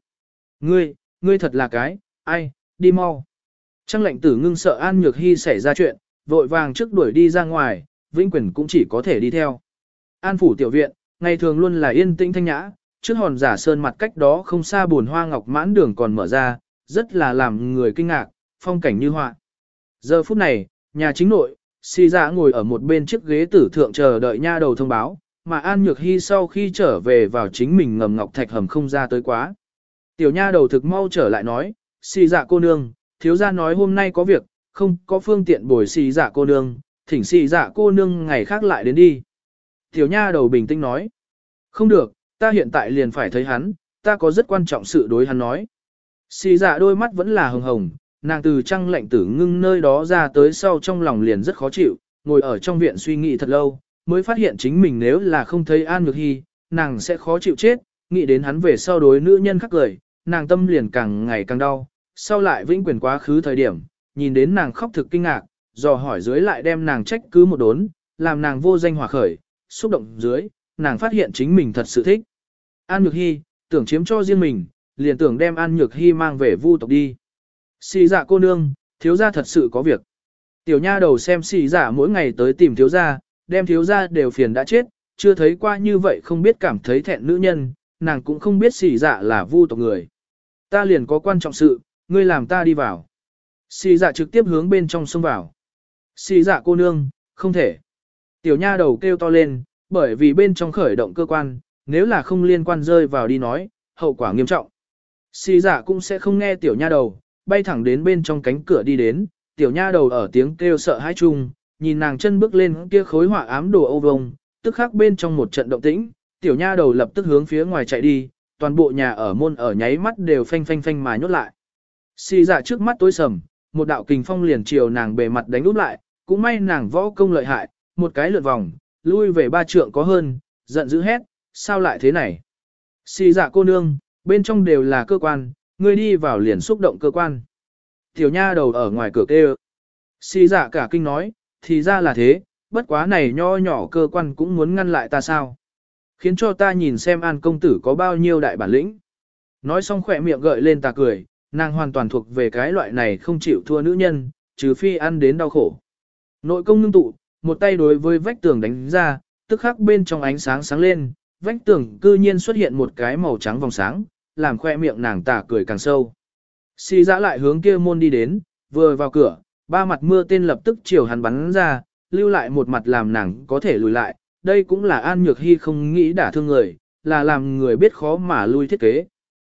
Speaker 1: Ngươi thật là cái, ai, đi mau. Trang lệnh tử ngưng sợ An Nhược Hy xảy ra chuyện, vội vàng trước đuổi đi ra ngoài, Vĩnh Quyền cũng chỉ có thể đi theo. An phủ tiểu viện, ngày thường luôn là yên tĩnh thanh nhã, trước hòn giả sơn mặt cách đó không xa buồn hoa ngọc mãn đường còn mở ra, rất là làm người kinh ngạc, phong cảnh như họa. Giờ phút này, nhà chính nội, xì dạ ngồi ở một bên chiếc ghế tử thượng chờ đợi nha đầu thông báo, mà An Nhược Hy sau khi trở về vào chính mình ngầm ngọc thạch hầm không ra tới quá. Tiểu nha đầu thực mau trở lại nói, xì dạ cô nương, thiếu gia nói hôm nay có việc, không có phương tiện bồi xì dạ cô nương, thỉnh xì dạ cô nương ngày khác lại đến đi. Tiểu nha đầu bình tĩnh nói, không được, ta hiện tại liền phải thấy hắn, ta có rất quan trọng sự đối hắn nói. Xì dạ đôi mắt vẫn là hồng hồng, nàng từ Trang lệnh tử ngưng nơi đó ra tới sau trong lòng liền rất khó chịu, ngồi ở trong viện suy nghĩ thật lâu, mới phát hiện chính mình nếu là không thấy An Nhược Hy, nàng sẽ khó chịu chết, nghĩ đến hắn về sau đối nữ nhân khác cười, nàng tâm liền càng ngày càng đau, sau lại Vĩnh Quyền quá khứ thời điểm, nhìn đến nàng khóc thực kinh ngạc, dò hỏi dưới lại đem nàng trách cứ một đốn, làm nàng vô danh hỏa khởi, xúc động dưới, nàng phát hiện chính mình thật sự thích. An Nhược Hy, tưởng chiếm cho riêng mình, liền tưởng đem An Nhược Hy mang về vu tộc đi. Xì dạ cô nương, thiếu gia thật sự có việc. Tiểu nha đầu xem xì dạ mỗi ngày tới tìm thiếu gia, đem thiếu gia đều phiền đã chết, chưa thấy qua như vậy không biết cảm thấy thẹn nữ nhân, nàng cũng không biết xì dạ là vu tộc người. Ta liền có quan trọng sự, ngươi làm ta đi vào. Xì dạ trực tiếp hướng bên trong xông vào. Xì dạ cô nương, không thể. Tiểu nha đầu kêu to lên, bởi vì bên trong khởi động cơ quan, nếu là không liên quan rơi vào đi nói, hậu quả nghiêm trọng. Xì dạ cũng sẽ không nghe tiểu nha đầu, bay thẳng đến bên trong cánh cửa đi đến, tiểu nha đầu ở tiếng kêu sợ hãi chung, nhìn nàng chân bước lên kia khối họa ám đồ ô vông, tức khắc bên trong một trận động tĩnh, tiểu nha đầu lập tức hướng phía ngoài chạy đi, toàn bộ nhà ở môn ở nháy mắt đều phanh phanh phanh mà nhốt lại. Xì dạ trước mắt tối sầm, một đạo kình phong liền chiều nàng bề mặt đánh úp lại, cũng may nàng võ công lợi hại, một cái lượt vòng, lui về 3 trượng có hơn, giận dữ hét, sao lại thế này? Xì dạ cô nương, bên trong đều là cơ quan, ngươi đi vào liền xúc động cơ quan. Tiểu nha đầu ở ngoài cửa kêu. Xì dạ cả kinh nói, thì ra là thế, bất quá này nho nhỏ cơ quan cũng muốn ngăn lại ta sao? Khiến cho ta nhìn xem An công tử có bao nhiêu đại bản lĩnh. Nói xong khỏe miệng gợi lên tà cười, nàng hoàn toàn thuộc về cái loại này không chịu thua nữ nhân, trừ phi ăn đến đau khổ. Nội công ngưng tụ, một tay đối với vách tường đánh ra, tức khắc bên trong ánh sáng sáng lên, vách tường cư nhiên xuất hiện một cái màu trắng vòng sáng, làm khoe miệng nàng tà cười càng sâu. Xì dã lại hướng kia môn đi đến, vừa vào cửa, 3 mặt mưa tên lập tức chiều hắn bắn ra, lưu lại một mặt làm nàng có thể lùi lại, đây cũng là An Nhược Hy không nghĩ đả thương người, là làm người biết khó mà lui thiết kế.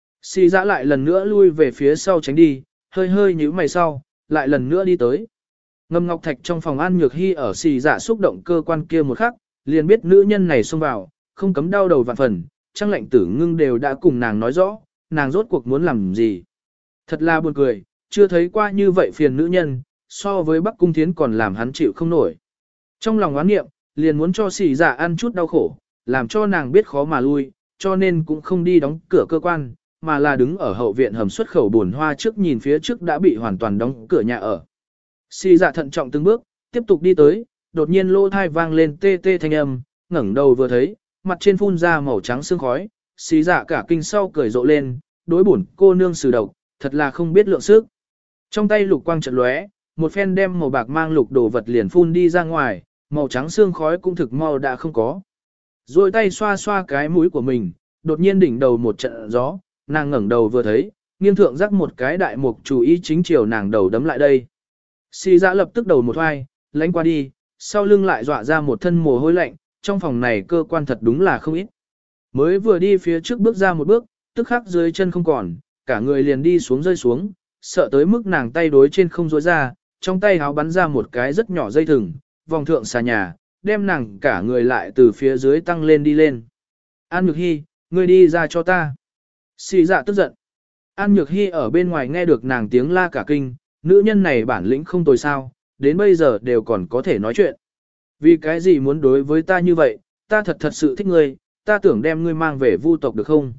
Speaker 1: Xì dã lại lần nữa lui về phía sau tránh đi, hơi hơi nhíu mày sau, lại lần nữa đi tới. Ngâm ngọc thạch trong phòng An Nhược Hy ở xì dã xúc động cơ quan kia một khắc, liền biết nữ nhân này xông vào, không cấm đau đầu vạn phần, Trang lệnh tử ngưng đều đã cùng nàng nói rõ, nàng rốt cuộc muốn làm gì. Thật là buồn cười, chưa thấy qua như vậy phiền nữ nhân, so với Bắc Cung Thiến còn làm hắn chịu không nổi. Trong lòng oán niệm, liền muốn cho xì dạ ăn chút đau khổ, làm cho nàng biết khó mà lui, cho nên cũng không đi đóng cửa cơ quan, mà là đứng ở hậu viện hầm xuất khẩu buồn hoa trước nhìn phía trước đã bị hoàn toàn đóng cửa nhà ở. Xì dạ thận trọng từng bước, tiếp tục đi tới, đột nhiên lô thai vang lên tê tê thanh âm, ngẩng đầu vừa thấy, mặt trên phun ra màu trắng sương khói, xì dạ cả kinh sau cười rộ lên, đối bổn cô nương sử độc, thật là không biết lượng sức. Trong tay lục quang trận lóe, một phen đem màu bạc mang lục đồ vật liền phun đi ra ngoài, màu trắng sương khói cũng thực mau đã không có. Rồi tay xoa xoa cái mũi của mình, đột nhiên đỉnh đầu một trận gió, nàng ngẩng đầu vừa thấy, nghiêng thượng rắc một cái đại mục chủ ý chính chiều nàng đầu đấm lại đây. Xì dạ lập tức đầu một hoài, lánh qua đi, sau lưng lại dọa ra một thân mồ hôi lạnh, trong phòng này cơ quan thật đúng là không ít. Mới vừa đi phía trước bước ra một bước, tức khắc dưới chân không còn, cả người liền đi xuống rơi xuống, sợ tới mức nàng tay đối trên không rối ra, trong tay háo bắn ra một cái rất nhỏ dây thừng, vòng thượng xà nhà, đem nàng cả người lại từ phía dưới tăng lên đi lên. An Nhược Hy, ngươi đi ra cho ta. Xì dạ tức giận. An Nhược Hy ở bên ngoài nghe được nàng tiếng la cả kinh, nữ nhân này bản lĩnh không tồi sao, đến bây giờ đều còn có thể nói chuyện. Vì cái gì muốn đối với ta như vậy, ta thật sự thích ngươi, ta tưởng đem ngươi mang về vu tộc được không?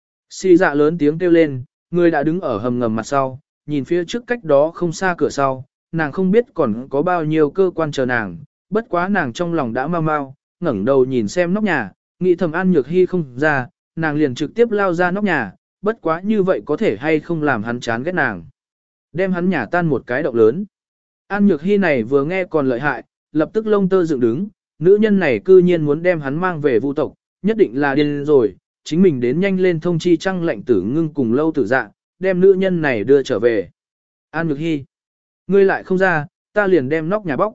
Speaker 1: Xì dạ lớn tiếng kêu lên, ngươi đã đứng ở hầm ngầm mặt sau, nhìn phía trước cách đó không xa cửa sau, nàng không biết còn có bao nhiêu cơ quan chờ nàng, bất quá nàng trong lòng đã mau mau, ngẩng đầu nhìn xem nóc nhà, nghĩ thầm An Nhược Hy không ra, nàng liền trực tiếp lao ra nóc nhà, bất quá như vậy có thể hay không làm hắn chán ghét nàng. Đem hắn nhả tan một cái động lớn. An Nhược Hy này vừa nghe còn lợi hại, lập tức lông tơ dựng đứng, nữ nhân này cư nhiên muốn đem hắn mang về vu tộc, nhất định là điên rồi, chính mình đến nhanh lên thông chi Trăng Lệnh Tử Ngưng cùng Lâu Tử Dạ, đem nữ nhân này đưa trở về. An Nhược Hy, ngươi lại không ra, ta liền đem nóc nhà bóc.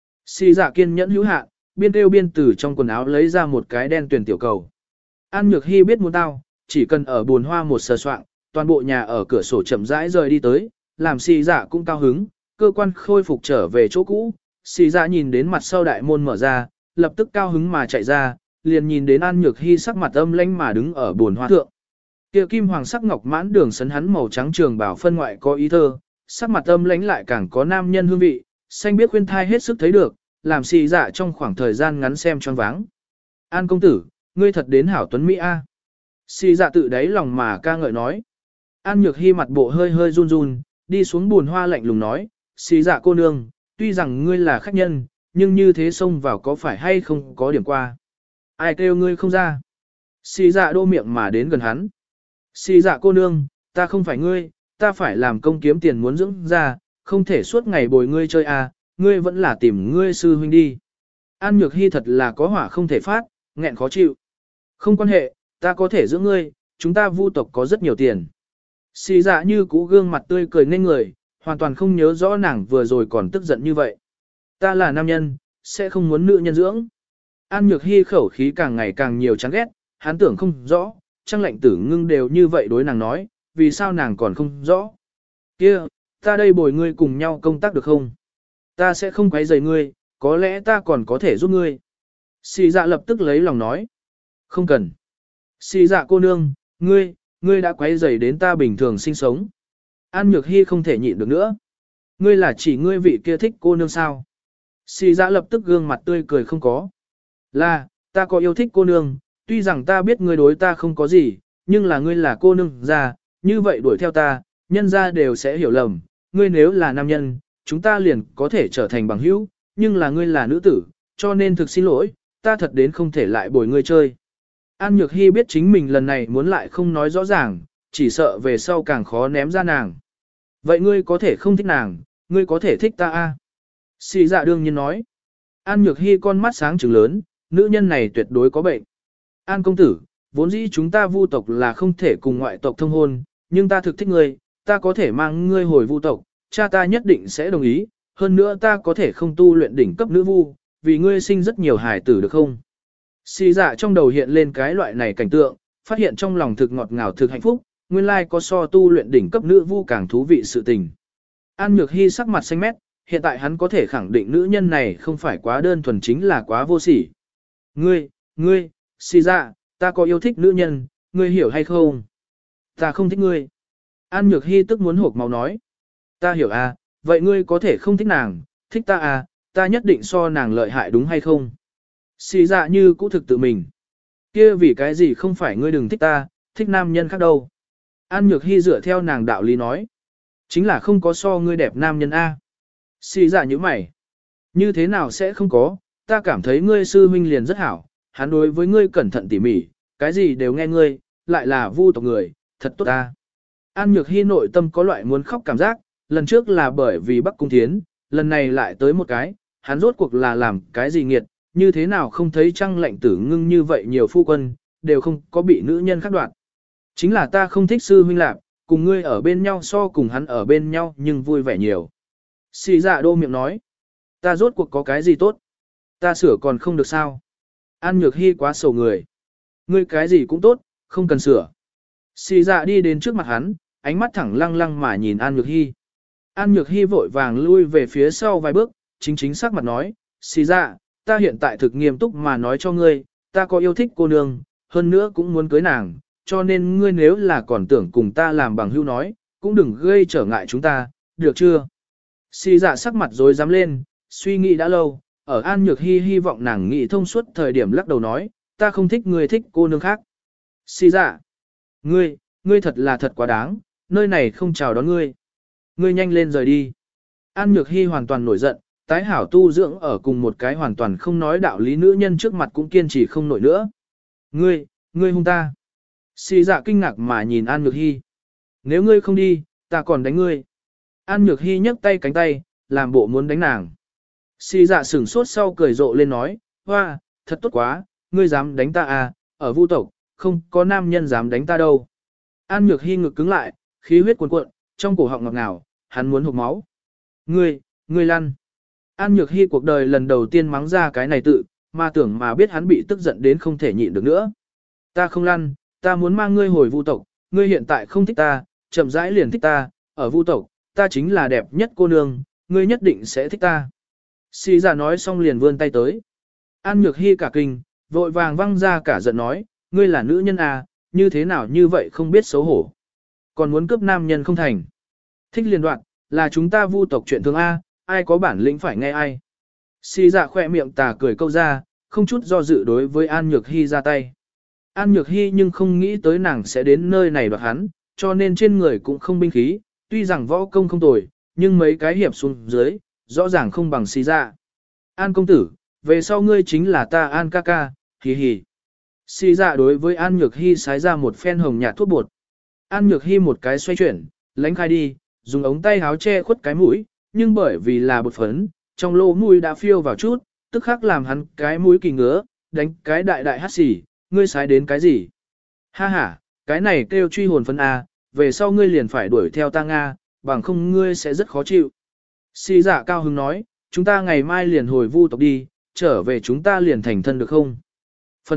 Speaker 1: Xì Dạ kiên nhẫn hữu hạn, biên kêu biên từ trong quần áo lấy ra một cái đen tuyển tiểu cầu. An Nhược Hy biết muốn tao, chỉ cần ở buồn hoa một sờ soạng, toàn bộ nhà ở cửa sổ chậm rãi rời đi tới, làm Xì Dạ cũng cao hứng, cơ quan khôi phục trở về chỗ cũ. Xì Dạ nhìn đến mặt sau đại môn mở ra, lập tức cao hứng mà chạy ra, liền nhìn đến An Nhược Hy sắc mặt âm lãnh mà đứng ở buồn hoa thượng. Kia kim hoàng sắc ngọc mãn đường sấn hắn màu trắng trường bảo phân ngoại có ý thơ, sắc mặt âm lãnh lại càng có nam nhân hương vị, xanh biết khuyên thai hết sức thấy được, làm Xì Dạ trong khoảng thời gian ngắn xem choáng váng. An công tử, ngươi thật đến hảo tuấn Mỹ A. Xì Dạ tự đáy lòng mà ca ngợi nói. An Nhược Hy mặt bộ hơi hơi run run, đi xuống buồn hoa lạnh lùng nói, Xì Dạ cô nương, tuy rằng ngươi là khách nhân, nhưng như thế xông vào có phải hay không có điểm qua. Ai kêu ngươi không ra. Xì Dạ đô miệng mà đến gần hắn. Xì Dạ cô nương, ta không phải ngươi, ta phải làm công kiếm tiền muốn dưỡng ra, không thể suốt ngày bồi ngươi chơi à, ngươi vẫn là tìm ngươi sư huynh đi. An Nhược Hy thật là có hỏa không thể phát, nghẹn khó chịu. Không quan hệ, ta có thể giữ ngươi, chúng ta vu tộc có rất nhiều tiền. Xì Dạ như cũ gương mặt tươi cười nên người, hoàn toàn không nhớ rõ nàng vừa rồi còn tức giận như vậy. Ta là nam nhân, sẽ không muốn nữ nhân dưỡng. An Nhược Hy khẩu khí càng ngày càng nhiều chán ghét, hắn tưởng không rõ, Trăng Lệnh Tử Ngưng đều như vậy đối nàng nói, vì sao nàng còn không rõ. Kia, ta đây bồi ngươi cùng nhau công tác được không? Ta sẽ không quấy rầy ngươi, có lẽ ta còn có thể giúp ngươi. Xì Dạ lập tức lấy lòng nói. Không cần. Xì Dạ cô nương, ngươi đã quấy rầy đến ta bình thường sinh sống. An Nhược Hy không thể nhịn được nữa. Ngươi là chỉ ngươi vị kia thích cô nương sao? Xì Dạ lập tức gương mặt tươi cười không có. Là, ta có yêu thích cô nương, tuy rằng ta biết ngươi đối ta không có gì, nhưng là ngươi là cô nương già, như vậy đuổi theo ta, nhân ra đều sẽ hiểu lầm. Ngươi nếu là nam nhân, chúng ta liền có thể trở thành bằng hữu, nhưng là ngươi là nữ tử, cho nên thực xin lỗi, ta thật đến không thể lại bồi ngươi chơi. An Nhược Hy biết chính mình lần này muốn lại không nói rõ ràng, chỉ sợ về sau càng khó ném ra nàng. Vậy ngươi có thể không thích nàng, ngươi có thể thích ta a? Xì Dạ đương nhiên nói. An Nhược Hy con mắt sáng trừng lớn, nữ nhân này tuyệt đối có bệnh. An công tử, vốn dĩ chúng ta vu tộc là không thể cùng ngoại tộc thông hôn, nhưng ta thực thích ngươi, ta có thể mang ngươi hồi vu tộc, cha ta nhất định sẽ đồng ý, hơn nữa ta có thể không tu luyện đỉnh cấp nữ vu, vì ngươi sinh rất nhiều hài tử được không? Xì Dạ trong đầu hiện lên cái loại này cảnh tượng, phát hiện trong lòng thực ngọt ngào thực hạnh phúc, nguyên lai có so tu luyện đỉnh cấp nữ vu càng thú vị sự tình. An Nhược Hy sắc mặt xanh mét, hiện tại hắn có thể khẳng định nữ nhân này không phải quá đơn thuần chính là quá vô sỉ. Ngươi, Xì Dạ, ta có yêu thích nữ nhân, ngươi hiểu hay không? Ta không thích ngươi. An Nhược Hy tức muốn hộp máu nói. Ta hiểu à, vậy ngươi có thể không thích nàng, thích ta à, ta nhất định so nàng lợi hại đúng hay không? Xì Dạ như cũ thực tự mình. Kia vì cái gì không phải ngươi đừng thích ta, thích nam nhân khác đâu. An Nhược Hy dựa theo nàng đạo lý nói. Chính là không có so ngươi đẹp nam nhân A. Xì Dạ như mày. Như thế nào sẽ không có, ta cảm thấy ngươi sư huynh liền rất hảo, hắn đối với ngươi cẩn thận tỉ mỉ, cái gì đều nghe ngươi, lại là vu tộc người, thật tốt ta. An Nhược Hy nội tâm có loại muốn khóc cảm giác, lần trước là bởi vì Bắc Cung Thiến, lần này lại tới một cái, hắn rốt cuộc là làm cái gì nghiệt, như thế nào không thấy Trăng Lệnh Tử Ngưng như vậy nhiều phu quân, đều không có bị nữ nhân khác đoạt. Chính là ta không thích sư huynh lạc, cùng ngươi ở bên nhau so cùng hắn ở bên nhau nhưng vui vẻ nhiều. Xì dạ đô miệng nói. Ta rốt cuộc có cái gì tốt? Ta sửa còn không được sao? An Nhược Hy quá sầu người. Ngươi cái gì cũng tốt, không cần sửa. Xì dạ đi đến trước mặt hắn, ánh mắt thẳng lăng lăng mà nhìn An Nhược Hy. An Nhược Hy vội vàng lui về phía sau vài bước, chính sắc mặt nói, xì dạ, ta hiện tại thực nghiêm túc mà nói cho ngươi, ta có yêu thích cô nương, hơn nữa cũng muốn cưới nàng, cho nên ngươi nếu là còn tưởng cùng ta làm bằng hữu nói, cũng đừng gây trở ngại chúng ta, được chưa? Xì dạ sắc mặt rồi dám lên, suy nghĩ đã lâu, ở An Nhược Hy hy vọng nàng nghĩ thông suốt thời điểm lắc đầu nói, ta không thích ngươi thích cô nương khác. Xì dạ, ngươi thật là thật quá đáng, nơi này không chào đón ngươi. Ngươi nhanh lên rời đi. An Nhược Hy hoàn toàn nổi giận, tái hảo tu dưỡng ở cùng một cái hoàn toàn không nói đạo lý nữ nhân trước mặt cũng kiên trì không nổi nữa. Ngươi hung ta. Xì dạ kinh ngạc mà nhìn An Nhược Hy. Nếu ngươi không đi, ta còn đánh ngươi. An Nhược Hy nhấc tay cánh tay, làm bộ muốn đánh nàng. Xì dạ sửng sốt sau cười rộ lên nói, hoa, thật tốt quá, ngươi dám đánh ta à, ở vu tộc, không có nam nhân dám đánh ta đâu. An Nhược Hy ngực cứng lại, khí huyết cuồn cuộn, trong cổ họng ngọt ngào, hắn muốn hộc máu. Ngươi lăn. An Nhược Hy cuộc đời lần đầu tiên mắng ra cái này tự, mà tưởng mà biết hắn bị tức giận đến không thể nhịn được nữa. Ta không lăn, ta muốn mang ngươi hồi vu tộc, ngươi hiện tại không thích ta, chậm rãi liền thích ta, ở vu tộc, ta chính là đẹp nhất cô nương, ngươi nhất định sẽ thích ta. Xì dạ nói xong liền vươn tay tới. An Nhược Hy cả kinh, vội vàng văng ra cả giận nói, ngươi là nữ nhân à, như thế nào như vậy không biết xấu hổ. Còn muốn cướp nam nhân không thành. Thích liền đoạn, là chúng ta vu tộc chuyện thường A, ai có bản lĩnh phải nghe ai. Xì dạ khỏe miệng tà cười câu ra, không chút do dự đối với An Nhược Hy ra tay. An Nhược Hy nhưng không nghĩ tới nàng sẽ đến nơi này đoạt hắn, cho nên trên người cũng không binh khí, tuy rằng võ công không tồi, nhưng mấy cái hiệp xuống dưới, rõ ràng không bằng xì dạ. An công tử, về sau ngươi chính là ta An ca ca, hì hì. Xì dạ đối với An Nhược Hy sái ra một phen hồng nhạt thuốc bột. An Nhược Hy một cái xoay chuyển, lánh khai đi, dùng ống tay áo che khuất cái mũi, nhưng bởi vì là bột phấn, trong lỗ mũi đã phiêu vào chút, tức khắc làm hắn cái mũi kỳ ngứa, đánh cái đại đại hát xỉ, ngươi sái đến cái gì? Ha ha, cái này kêu truy hồn phấn A, về sau ngươi liền phải đuổi theo ta Nga, bằng không ngươi sẽ rất khó chịu. Xì dạ cao hứng nói, chúng ta ngày mai liền hồi vu tộc đi, trở về chúng ta liền thành thân được không? Phần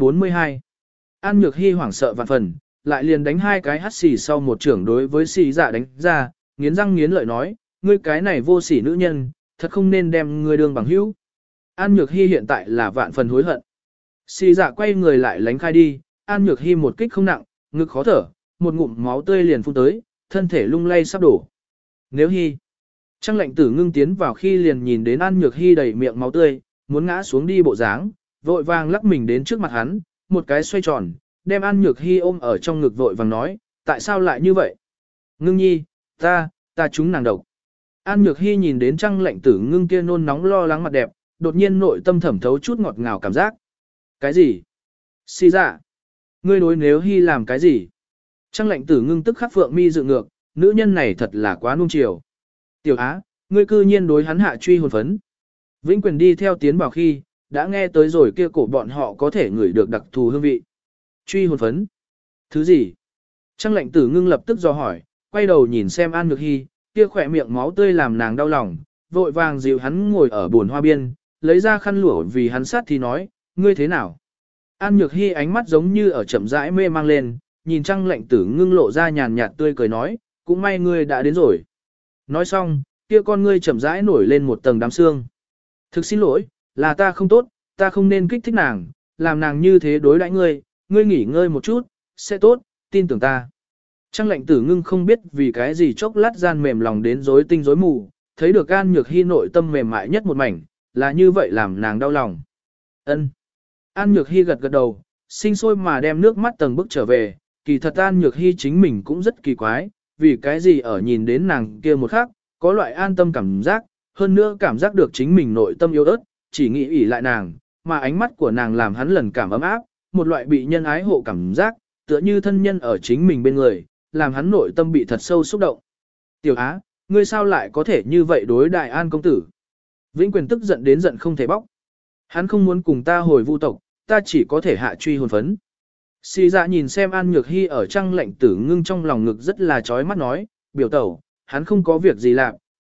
Speaker 1: 342 An Nhược Hy hoảng sợ vạn phần, lại liền đánh hai cái hắt xì sau một trưởng đối với xì dạ đánh ra, nghiến răng nghiến lợi nói, ngươi cái này vô sỉ nữ nhân, thật không nên đem ngươi đương bằng hữu. An Nhược Hy hiện tại là vạn phần hối hận. Xì dạ quay người lại lánh khai đi, An Nhược Hy một kích không nặng, ngực khó thở, một ngụm máu tươi liền phun tới, thân thể lung lay sắp đổ. Nếu Hy, Trăng Lệnh Tử ngưng tiến vào khi liền nhìn đến An Nhược Hy đầy miệng máu tươi, muốn ngã xuống đi bộ dáng, vội vàng lắc mình đến trước mặt hắn, một cái xoay tròn, đem An Nhược Hy ôm ở trong ngực vội vàng nói, tại sao lại như vậy? Ngưng nhi, ta trúng nàng độc. An Nhược Hy nhìn đến Trăng Lệnh Tử ngưng kia nôn nóng lo lắng mặt đẹp, đột nhiên nội tâm thẩm thấu chút ngọt ngào cảm giác. Cái gì? Xì dạ. Ngươi đối Nếu Hy làm cái gì? Trăng Lệnh Tử ngưng tức khắc phượng mi dựng ngược, nữ nhân này thật là quá nuông chiều. Tiểu Á, ngươi cư nhiên đối hắn hạ truy hồn phấn. Vĩnh Quyền đi theo tiến vào khi, đã nghe tới rồi kia cổ bọn họ có thể ngửi được đặc thù hương vị. Truy hồn phấn. Thứ gì? Trăng Lệnh Tử ngưng lập tức dò hỏi, quay đầu nhìn xem An Nhược Hy, kia khỏe miệng máu tươi làm nàng đau lòng, vội vàng dịu hắn ngồi ở bồn hoa biên, lấy ra khăn lụa vì hắn sát thì nói, ngươi thế nào? An Nhược Hy ánh mắt giống như ở chậm rãi mê mang lên, nhìn Trăng Lệnh Tử ngưng lộ ra nhàn nhạt tươi cười nói, cũng may ngươi đã đến rồi. Nói xong, kia con ngươi chậm rãi nổi lên một tầng đám xương. Thực xin lỗi, là ta không tốt, ta không nên kích thích nàng, làm nàng như thế đối đãi ngươi, ngươi nghỉ ngơi một chút, sẽ tốt, tin tưởng ta. Trăng Lệnh Tử ngưng không biết vì cái gì chốc lát gian mềm lòng đến rối tinh rối mù, thấy được An Nhược Hy nội tâm mềm mại nhất một mảnh, là như vậy làm nàng đau lòng. Ân. An Nhược Hy gật gật đầu, sinh sôi mà đem nước mắt tầng bức trở về, kỳ thật An Nhược Hy chính mình cũng rất kỳ quái, vì cái gì ở nhìn đến nàng kia một khắc, có loại an tâm cảm giác, hơn nữa cảm giác được chính mình nội tâm yếu ớt, chỉ nghĩ ỷ lại nàng, mà ánh mắt của nàng làm hắn lần cảm ấm áp, một loại bị nhân ái hộ cảm giác, tựa như thân nhân ở chính mình bên người, làm hắn nội tâm bị thật sâu xúc động. Tiểu Á, ngươi sao lại có thể như vậy đối đại An công tử? Vĩnh Quyền tức giận đến giận không thể bóc. Hắn không muốn cùng ta hồi vu tộc, ta chỉ có thể hạ truy hồn phấn. Xì dạ nhìn xem An Nhược Hy ở Trăng Lệnh Tử ngưng trong lòng ngực rất là chói mắt nói, biểu tẩu, hắn không có việc gì làm,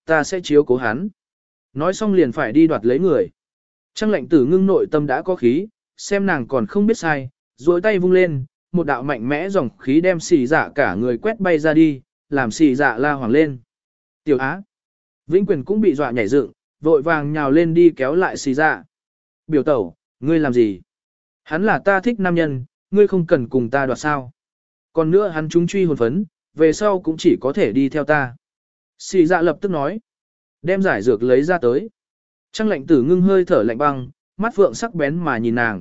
Speaker 1: ta sẽ chiếu cố hắn. Nói xong liền phải đi đoạt lấy người. Trang lệnh tử ngưng nội tâm đã có khí, xem nàng còn không biết sai, duỗi tay vung lên, một đạo mạnh mẽ dòng khí đem xì dạ cả người quét bay ra đi, làm xì dạ la hoàng lên. Tiểu Á. Vĩnh Quyền cũng bị dọa nhảy dựng, vội vàng nhào lên đi kéo lại xì dạ. Biểu tẩu, ngươi làm gì? Hắn là ta thích nam nhân, ngươi không cần cùng ta đoạt sao. Còn nữa hắn trúng truy hồn phấn, về sau cũng chỉ có thể đi theo ta. Xì dạ lập tức nói. Đem giải dược lấy ra tới. Trang lệnh tử ngưng hơi thở lạnh băng, mắt phượng sắc bén mà nhìn nàng.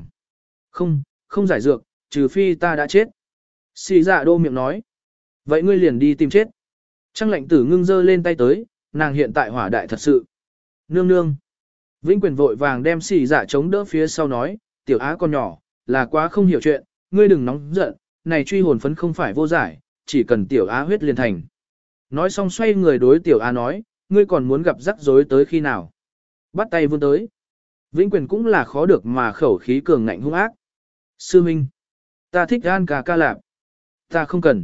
Speaker 1: Không giải dược, trừ phi ta đã chết. Xì dạ đô miệng nói. Vậy ngươi liền đi tìm chết. Trang lệnh tử ngưng giơ lên tay tới, nàng hiện tại hỏa đại thật sự. Nương nương. Vĩnh Quyền vội vàng đem xì dạ chống đỡ phía sau nói, tiểu Á con nhỏ, là quá không hiểu chuyện, ngươi đừng nóng giận, này truy hồn phấn không phải vô giải, chỉ cần tiểu Á huyết liền thành. Nói xong xoay người đối tiểu Á nói, ngươi còn muốn gặp rắc rối tới khi nào. Bắt tay vươn tới. Vĩnh Quyền cũng là khó được mà khẩu khí cường ngạnh hung ác. Sư Minh. Ta thích An ca lạp. Ta không cần.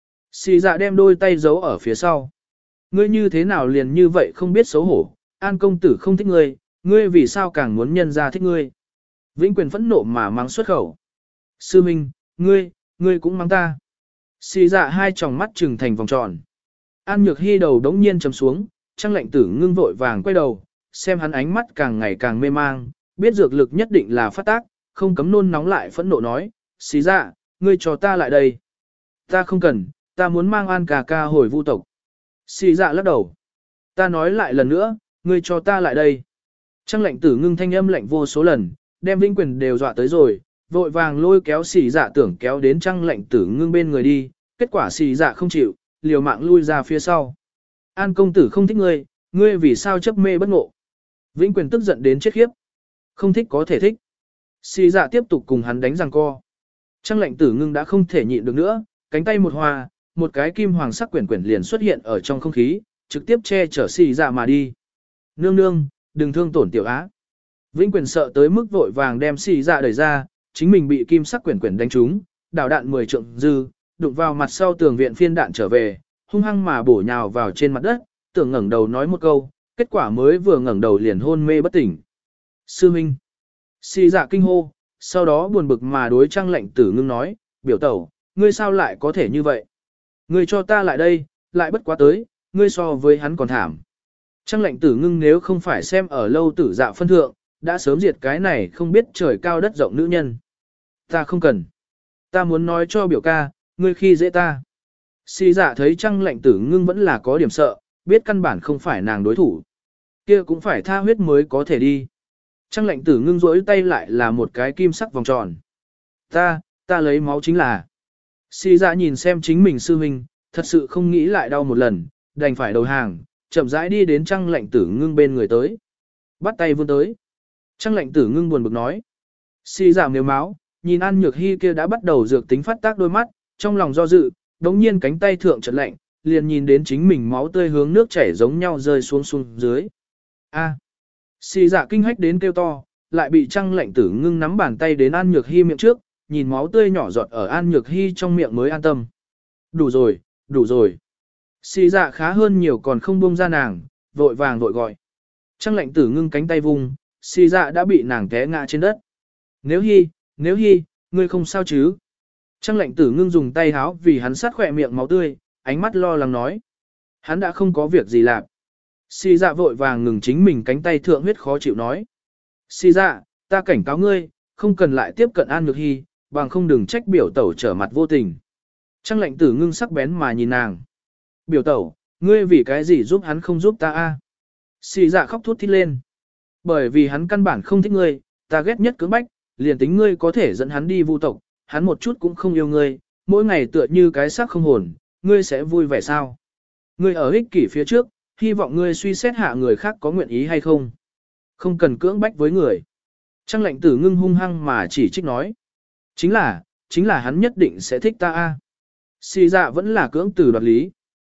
Speaker 1: Xì dạ đem đôi tay giấu ở phía sau. Ngươi như thế nào liền như vậy không biết xấu hổ. An công tử không thích ngươi, ngươi vì sao càng muốn nhân ra thích ngươi. Vĩnh Quyền phẫn nộ mà mắng xuất khẩu. Sư Minh, ngươi cũng mắng ta. Xì dạ hai tròng mắt trừng thành vòng tròn. An Nhược Hy đầu đống nhiên chấm xuống, Trang lệnh tử ngưng vội vàng quay đầu, xem hắn ánh mắt càng ngày càng mê mang, biết dược lực nhất định là phát tác, không cấm nôn nóng lại phẫn nộ nói, xì dạ, ngươi cho ta lại đây. Ta không cần, ta muốn mang An ca hồi vu tộc. Xì dạ lắc đầu. Ta nói lại lần nữa, ngươi cho ta lại đây. Trang lệnh tử ngưng thanh âm lạnh vô số lần, đem Vĩnh Quyền đều dọa tới rồi, vội vàng lôi kéo xì dạ tưởng kéo đến Trang lệnh tử ngưng bên người đi, kết quả xì dạ không chịu, liều mạng lui ra phía sau. An công tử không thích ngươi vì sao chấp mê bất ngộ. Vĩnh Quyền tức giận đến chết khiếp. Không thích có thể thích. Xì dạ tiếp tục cùng hắn đánh giằng co. Trang lệnh tử ngưng đã không thể nhịn được nữa, cánh tay một hòa, một cái kim hoàng sắc quyển liền xuất hiện ở trong không khí, trực tiếp che chở xì dạ mà đi. Nương nương, đừng thương tổn tiểu Á. Vĩnh Quyền sợ tới mức vội vàng đem xì dạ đẩy ra, chính mình bị kim sắc quyển đánh trúng, đảo đạn 10 trượng dư, đụng vào mặt sau tường viện phiên đạn trở về, hung hăng mà bổ nhào vào trên mặt đất, tưởng ngẩng đầu nói một câu, kết quả mới vừa ngẩng đầu liền hôn mê bất tỉnh. Sư Minh. Xì dạ kinh hô, sau đó buồn bực mà đối Trang lệnh tử ngưng nói, biểu tẩu, ngươi sao lại có thể như vậy? Ngươi cho ta lại đây, lại bất quá tới, ngươi so với hắn còn thảm. Trang lệnh tử ngưng nếu không phải xem ở lâu tử dạ phân thượng, đã sớm diệt cái này không biết trời cao đất rộng nữ nhân. Ta không cần. Ta muốn nói cho biểu ca, ngươi khi dễ ta. Xì dạ thấy Trang lệnh tử ngưng vẫn là có điểm sợ, biết căn bản không phải nàng đối thủ. Kia cũng phải tha huyết mới có thể đi. Trang lệnh tử ngưng rỗi tay lại là một cái kim sắc vòng tròn. Ta lấy máu chính là. Xì dạ nhìn xem chính mình sư huynh, thật sự không nghĩ lại đau một lần, đành phải đầu hàng, chậm rãi đi đến Trang lệnh tử ngưng bên người tới. Bắt tay vươn tới. Trang lệnh tử ngưng buồn bực nói. Xì dạ nếu máu, nhìn An Nhược Hy kia đã bắt đầu dược tính phát tác đôi mắt, trong lòng do dự, đống nhiên cánh tay thượng chợt lạnh, liền nhìn đến chính mình máu tươi hướng nước chảy giống nhau rơi xuống dưới. A. Xì dạ kinh hách đến kêu to, lại bị Trang lệnh tử ngưng nắm bàn tay đến An Nhược Hy miệng trước, nhìn máu tươi nhỏ giọt ở An Nhược Hy trong miệng mới an tâm. Đủ rồi, đủ rồi. Xì dạ khá hơn nhiều còn không buông ra nàng, vội vàng vội gọi. Trang lệnh tử ngưng cánh tay vùng, xì dạ đã bị nàng té ngã trên đất. Nếu Hy, ngươi không sao chứ? Trang lệnh tử ngưng dùng tay háo vì hắn sát khỏe miệng máu tươi, ánh mắt lo lắng nói. Hắn đã không có việc gì làm. Xì dạ vội vàng ngừng chính mình cánh tay thượng huyết khó chịu nói. Xì dạ, ta cảnh cáo ngươi, không cần lại tiếp cận An Nhược Hy, bằng không đừng trách biểu tẩu trở mặt vô tình. Trang lệnh tử ngưng sắc bén mà nhìn nàng. Biểu tẩu, ngươi vì cái gì giúp hắn không giúp ta a? Xì dạ khóc thút thít lên. Bởi vì hắn căn bản không thích ngươi, ta ghét nhất cưỡng bách, liền tính ngươi có thể dẫn hắn đi vu tộc, hắn một chút cũng không yêu ngươi, mỗi ngày tựa như cái xác không hồn, ngươi sẽ vui vẻ sao? Ngươi ở ích kỷ phía trước, hy vọng ngươi suy xét hạ người khác có nguyện ý hay không. Không cần cưỡng bách với người. Trang lệnh tử ngưng hung hăng mà chỉ trích nói. Chính là hắn nhất định sẽ thích ta a. Xì dạ vẫn là cưỡng tử đoạt lý.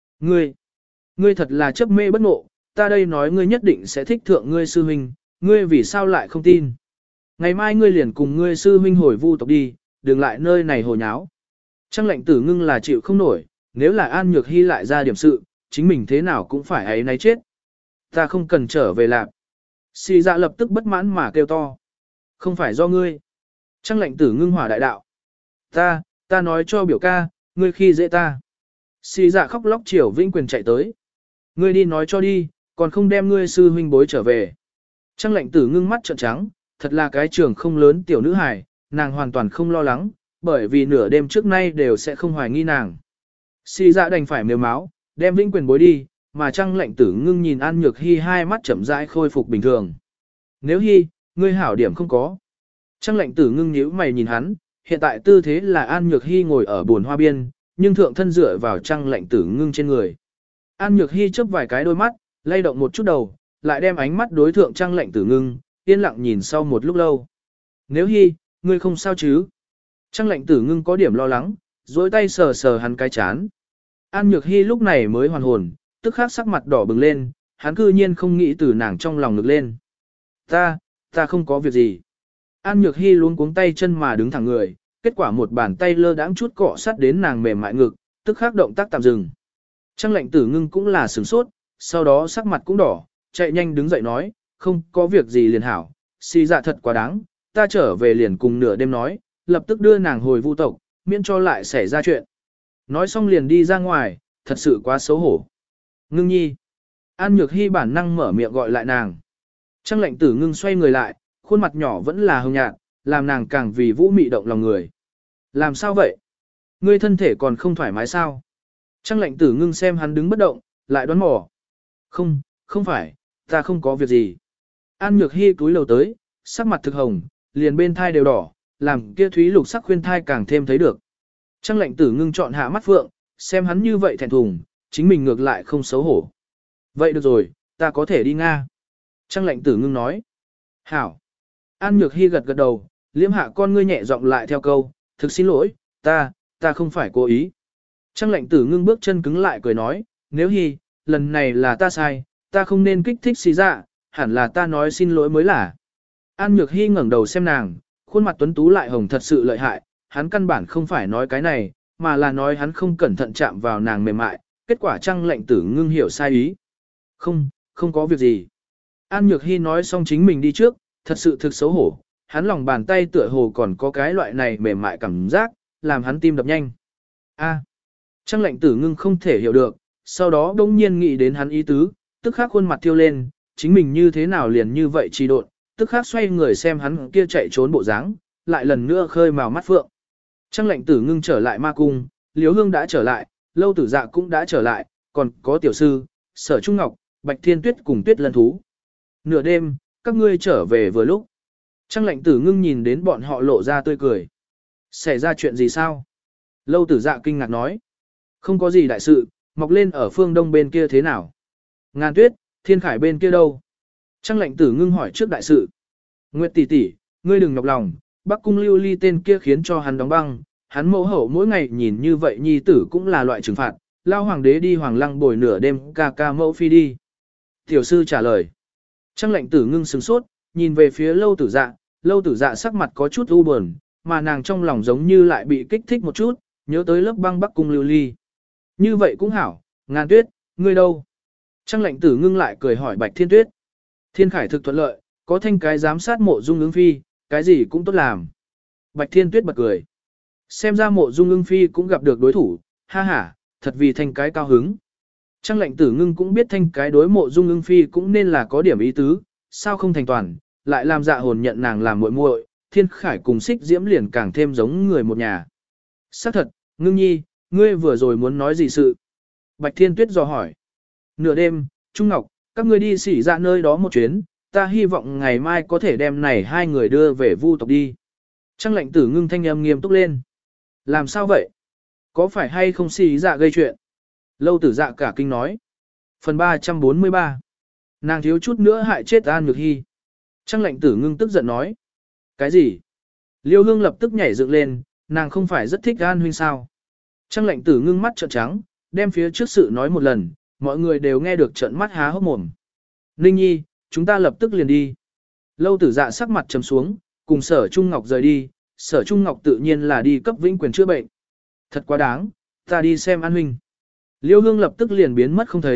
Speaker 1: Ngươi thật là chấp mê bất ngộ, ta đây nói ngươi nhất định sẽ thích thượng ngươi sư huynh, ngươi vì sao lại không tin. Ngày mai ngươi liền cùng ngươi sư huynh hồi vu tộc đi, đừng lại nơi này hồ nháo. Trang lệnh tử ngưng là chịu không nổi, nếu là An Nhược Hy lại ra điểm sự, chính mình thế nào cũng phải ấy náy chết. Ta không cần trở về lạp. Xì dạ lập tức bất mãn mà kêu to. Không phải do ngươi. Trang lệnh tử ngưng hỏa đại đạo. Ta nói cho biểu ca, ngươi khi dễ ta. Xì dạ khóc lóc chiều Vĩnh Quyền chạy tới. Ngươi đi nói cho đi, còn không đem ngươi sư huynh bối trở về. Trang lệnh tử ngưng mắt trợn trắng, thật là cái trường không lớn tiểu nữ hài, nàng hoàn toàn không lo lắng, bởi vì nửa đêm trước nay đều sẽ không hoài nghi nàng. Xì dạ đành phải mềm máu, đem Vĩnh Quyền bối đi, mà Trang lệnh tử ngưng nhìn An Nhược Hy hai mắt chậm rãi khôi phục bình thường. Nếu Hy, ngươi hảo điểm không có. Trang lệnh tử ngưng nhíu mày nhìn hắn, hiện tại tư thế là An Nhược Hy ngồi ở bồn hoa biên, nhưng thượng thân dựa vào Trang lệnh tử ngưng trên người. An Nhược Hy chớp vài cái đôi mắt, lay động một chút đầu, lại đem ánh mắt đối thượng Trang lệnh tử ngưng, yên lặng nhìn sau một lúc lâu. Nếu Hy, ngươi không sao chứ? Trang lệnh tử ngưng có điểm lo lắng, dối tay sờ sờ hắn cái chán. An Nhược Hy lúc này mới hoàn hồn, tức khắc sắc mặt đỏ bừng lên, hắn cư nhiên không nghĩ từ nàng trong lòng ngực lên. Ta không có việc gì. An Nhược Hy luống cuống tay chân mà đứng thẳng người, kết quả một bàn tay lơ đãng chút cọ sát đến nàng mềm mại ngực, tức khắc động tác tạm dừng. Trang lệnh tử ngưng cũng là sửng sốt, sau đó sắc mặt cũng đỏ, chạy nhanh đứng dậy nói, không có việc gì liền hảo, xì dạ thật quá đáng, ta trở về liền cùng nửa đêm nói, lập tức đưa nàng hồi vu tộc, miễn cho lại xảy ra chuyện. Nói xong liền đi ra ngoài, thật sự quá xấu hổ. Ngưng nhi. An Nhược Hy bản năng mở miệng gọi lại nàng. Trang lệnh tử ngưng xoay người lại, khuôn mặt nhỏ vẫn là hồng nhạt, làm nàng càng vì vũ mị động lòng người. Làm sao vậy? Ngươi thân thể còn không thoải mái sao? Trang lệnh tử ngưng xem hắn đứng bất động, lại đoán mò. Không phải, ta không có việc gì. An Nhược Hy cúi đầu tới, sắc mặt thực hồng, liền bên thai đều đỏ, làm kia thúy lục sắc khuyên thai càng thêm thấy được. Trang lệnh tử ngưng chọn hạ mắt phượng, xem hắn như vậy thẹn thùng, chính mình ngược lại không xấu hổ. Vậy được rồi, ta có thể đi Nga. Trang lệnh tử ngưng nói. Hảo. An Nhược Hy gật gật đầu, liếm hạ con ngươi nhẹ giọng lại theo câu, thực xin lỗi, ta không phải cố ý. Trang lệnh tử ngưng bước chân cứng lại cười nói, nếu Hy, lần này là ta sai, ta không nên kích thích xì dạ, hẳn là ta nói xin lỗi mới là. An Nhược Hy ngẩng đầu xem nàng, khuôn mặt tuấn tú lại hồng thật sự lợi hại, hắn căn bản không phải nói cái này, mà là nói hắn không cẩn thận chạm vào nàng mềm mại, kết quả Trang lệnh tử ngưng hiểu sai ý. Không có việc gì. An Nhược Hy nói xong chính mình đi trước, thật sự thực xấu hổ, hắn lòng bàn tay tựa hồ còn có cái loại này mềm mại cảm giác, làm hắn tim đập nhanh. Trang lệnh tử ngưng không thể hiểu được, sau đó đông nhiên nghĩ đến hắn ý tứ, tức khắc khuôn mặt thiêu lên, chính mình như thế nào liền như vậy trì độn, tức khắc xoay người xem hắn kia chạy trốn bộ dáng, lại lần nữa khơi màu mắt phượng. Trang lệnh tử ngưng trở lại ma cung, Liễu Hương đã trở lại, Lâu Tử Dạ cũng đã trở lại, còn có tiểu sư, Sở Trung Ngọc, Bạch Thiên Tuyết cùng Tuyết Lân Thú. Nửa đêm, các ngươi trở về vừa lúc. Trang lệnh tử ngưng nhìn đến bọn họ lộ ra tươi cười. Xảy ra chuyện gì sao? Lâu Tử Dạ kinh ngạc nói. Không có gì đại sự, mọc lên ở phương đông bên kia thế nào? Ngàn Tuyết, Thiên Khải bên kia đâu? Trang lệnh tử ngưng hỏi trước đại sự. Nguyệt tỷ tỷ, ngươi đừng nhọc lòng, Bắc Cung Lưu Ly tên kia khiến cho hắn đóng băng, hắn mẫu hậu mỗi ngày nhìn như vậy nhi tử cũng là loại trừng phạt, lao hoàng đế đi hoàng lăng bồi nửa đêm ca ca mẫu phi đi. Tiểu sư trả lời. Trang lệnh tử ngưng sửng sốt, nhìn về phía Lâu Tử Dạ sắc mặt có chút u buồn, mà nàng trong lòng giống như lại bị kích thích một chút, nhớ tới lớp băng Bắc Cung Lưu Ly. Như vậy cũng hảo, Ngàn Tuyết, ngươi đâu? Trang lệnh tử ngưng lại cười hỏi Bạch Thiên Tuyết. Thiên Khải thực thuận lợi, có thanh cái giám sát Mộ Dung Ưng Phi, cái gì cũng tốt làm. Bạch Thiên Tuyết bật cười. Xem ra Mộ Dung Ưng Phi cũng gặp được đối thủ, ha ha, thật vì thanh cái cao hứng. Trang lệnh tử ngưng cũng biết thanh cái đối Mộ Dung Ưng Phi cũng nên là có điểm ý tứ, sao không thành toàn, lại làm dạ hồn nhận nàng làm muội muội, Thiên Khải cùng Xích Diễm liền càng thêm giống người một nhà. Xác thật, ngưng nhi, ngươi vừa rồi muốn nói gì sự? Bạch Thiên Tuyết dò hỏi. Nửa đêm, Trung Ngọc, các ngươi đi xỉ ra nơi đó một chuyến, ta hy vọng ngày mai có thể đem này hai người đưa về vu tộc đi. Trang lệnh tử ngưng thanh âm nghiêm túc lên. Làm sao vậy? Có phải hay không xỉ dạ gây chuyện? Lâu Tử Dạ cả kinh nói. Phần 343. Nàng thiếu chút nữa hại chết An Nhược Hy. Trang lệnh tử ngưng tức giận nói. Cái gì? Liêu Hương lập tức nhảy dựng lên, nàng không phải rất thích An huynh sao? Trang lệnh tử ngưng mắt trợn trắng, đem phía trước sự nói một lần, mọi người đều nghe được trợn mắt há hốc mồm. Ninh nhi, chúng ta lập tức liền đi. Lâu Tử Dạ sắc mặt trầm xuống, cùng Sở Trung Ngọc rời đi, Sở Trung Ngọc tự nhiên là đi cấp Vĩnh Quyền chữa bệnh. Thật quá đáng, ta đi xem An huynh. Liêu Hương lập tức liền biến mất không thấy,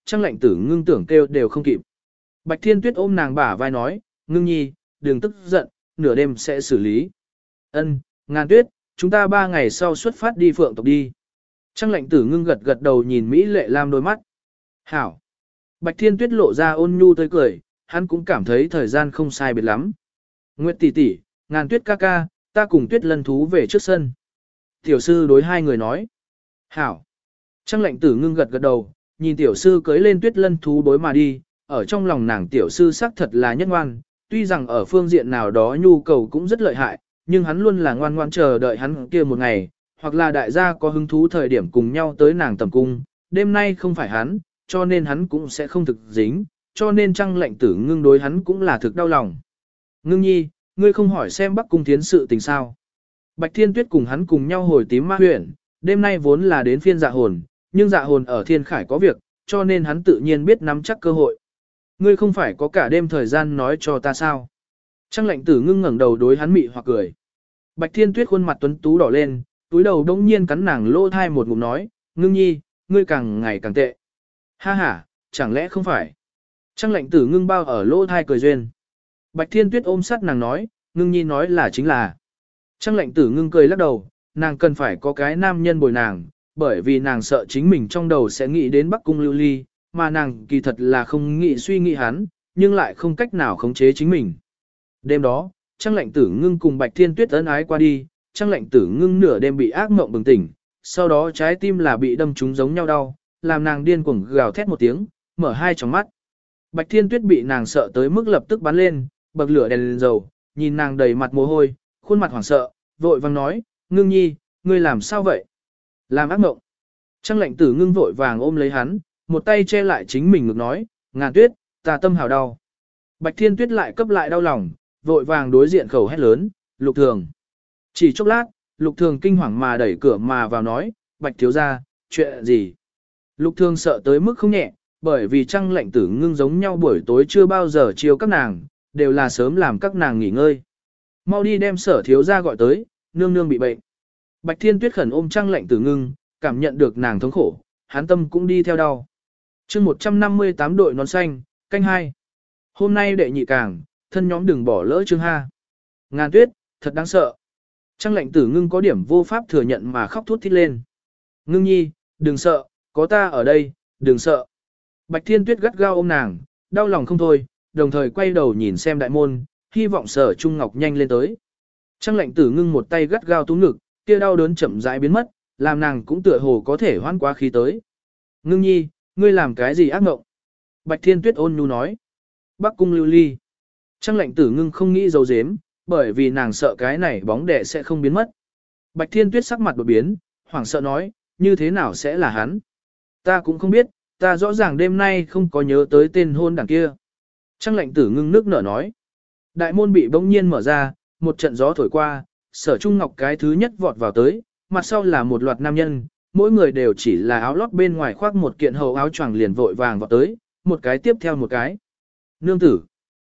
Speaker 1: Trang Lệnh Tử Ngưng tưởng kêu đều không kịp. Bạch Thiên Tuyết ôm nàng bả vai nói, Ngưng nhi, đừng tức giận, nửa đêm sẽ xử lý. Ân, Ngàn Tuyết, chúng ta 3 ngày sau xuất phát đi Phượng tộc đi. Trang Lệnh Tử Ngưng gật gật đầu nhìn Mỹ Lệ Lam đôi mắt. Hảo. Bạch Thiên Tuyết lộ ra ôn nhu tươi cười, hắn cũng cảm thấy thời gian không sai biệt lắm. Nguyệt tỷ tỷ, Ngàn Tuyết ca ca, ta cùng Tuyết Lân thú về trước sân. Tiểu sư đối hai người nói. Hảo. Trang Lệnh Tử Ngưng gật gật đầu, nhìn tiểu sư cưới lên Tuyết Lân thú đối mà đi, ở trong lòng nàng tiểu sư xác thật là nhất ngoan, tuy rằng ở phương diện nào đó nhu cầu cũng rất lợi hại, nhưng hắn luôn là ngoan ngoan chờ đợi hắn kia một ngày, hoặc là đại gia có hứng thú thời điểm cùng nhau tới nàng tầm cung, đêm nay không phải hắn, cho nên hắn cũng sẽ không thực dính, cho nên Trang Lệnh Tử Ngưng đối hắn cũng là thực đau lòng. Ngưng nhi, ngươi không hỏi xem Bắc cung tiến sự tình sao. Bạch Thiên Tuyết cùng hắn cùng nhau hồi tím ma huyện, đêm nay vốn là đến phiên dạ hồn, nhưng dạ hồn ở thiên khải có việc, cho nên hắn tự nhiên biết nắm chắc cơ hội. Ngươi không phải có cả đêm thời gian nói cho ta sao. Trang Lệnh Tử Ngưng ngẩng đầu đối hắn mị hoặc cười. Bạch Thiên Tuyết khuôn mặt tuấn tú đỏ lên, túi đầu đông nhiên cắn nàng lỗ thai một ngụm nói, Ngưng nhi, ngươi càng ngày càng tệ. Ha ha, chẳng lẽ không phải. Trang Lệnh Tử Ngưng bao ở lỗ thai cười duyên. Bạch Thiên Tuyết ôm sát nàng nói, Ngưng nhi nói là chính là. Trang Lệnh Tử Ngưng cười lắc đầu, nàng cần phải có cái nam nhân bồi nàng, bởi vì nàng sợ chính mình trong đầu sẽ nghĩ đến Bắc Cung Lưu Ly, mà nàng kỳ thật là không nghĩ suy nghĩ hắn, nhưng lại không cách nào khống chế chính mình. Đêm đó, Trang Lệnh Tử Ngưng cùng Bạch Thiên Tuyết ân ái qua đi, Trang Lệnh Tử Ngưng nửa đêm bị ác mộng bừng tỉnh, sau đó trái tim là bị đâm trúng giống nhau đau, làm nàng điên cuồng gào thét một tiếng, mở hai tròng mắt. Bạch Thiên Tuyết bị nàng sợ tới mức lập tức bắn lên, bậc lửa đèn lên dầu, nhìn nàng đầy mặt mồ hôi, khuôn mặt hoảng sợ, vội vàng nói, Ngưng nhi, ngươi làm sao vậy? Làm ác mộng. Trang Lệnh Tử Ngưng vội vàng ôm lấy hắn, một tay che lại chính mình ngực nói, Ngàn Tuyết, ta tâm hào đau. Bạch Thiên Tuyết lại cấp lại đau lòng, vội vàng đối diện khẩu hét lớn, Lục Thường. Chỉ chốc lát, Lục Thường kinh hoàng mà đẩy cửa mà vào nói, Bạch thiếu gia, chuyện gì? Lục Thường sợ tới mức không nhẹ, bởi vì Trang Lệnh Tử Ngưng giống nhau buổi tối chưa bao giờ chiều các nàng, đều là sớm làm các nàng nghỉ ngơi. Mau đi đem Sở thiếu gia gọi tới, nương nương bị bệnh. Bạch Thiên Tuyết khẩn ôm Trang Lệnh Tử Ngưng, cảm nhận được nàng thống khổ, hắn tâm cũng đi theo đau. Chương 158 đội nón xanh, canh 2. Hôm nay đệ nhị càng, thân nhóm đừng bỏ lỡ chương 2. Ngàn Tuyết, thật đáng sợ. Trang Lệnh Tử Ngưng có điểm vô pháp thừa nhận mà khóc thút thít lên. Ngưng nhi, đừng sợ, có ta ở đây, đừng sợ. Bạch Thiên Tuyết gắt gao ôm nàng, đau lòng không thôi, đồng thời quay đầu nhìn xem đại môn, hy vọng Sở Trung Ngọc nhanh lên tới. Trang Lệnh Tử Ngưng một tay gắt gao túm ngực, kia đau đớn chậm rãi biến mất, làm nàng cũng tựa hồ có thể hoãn quá khí tới. Ngưng nhi, ngươi làm cái gì ác mộng? Bạch Thiên Tuyết ôn nhu nói. Bắc Cung Lưu Ly. Trang Lệnh Tử Ngưng không nghĩ giấu giếm, bởi vì nàng sợ cái này bóng đẻ sẽ không biến mất. Bạch Thiên Tuyết sắc mặt đột biến, hoảng sợ nói, như thế nào sẽ là hắn? Ta cũng không biết, ta rõ ràng đêm nay không có nhớ tới tên hôn đảng kia. Trang Lệnh Tử Ngưng nước nở nói. Đại môn bị bỗng nhiên mở ra, một trận gió thổi qua, Sở Trung Ngọc cái thứ nhất vọt vào tới, mặt sau là một loạt nam nhân, mỗi người đều chỉ là áo lót bên ngoài khoác một kiện hầu áo choàng liền vội vàng vọt tới, một cái tiếp theo một cái. Nương tử.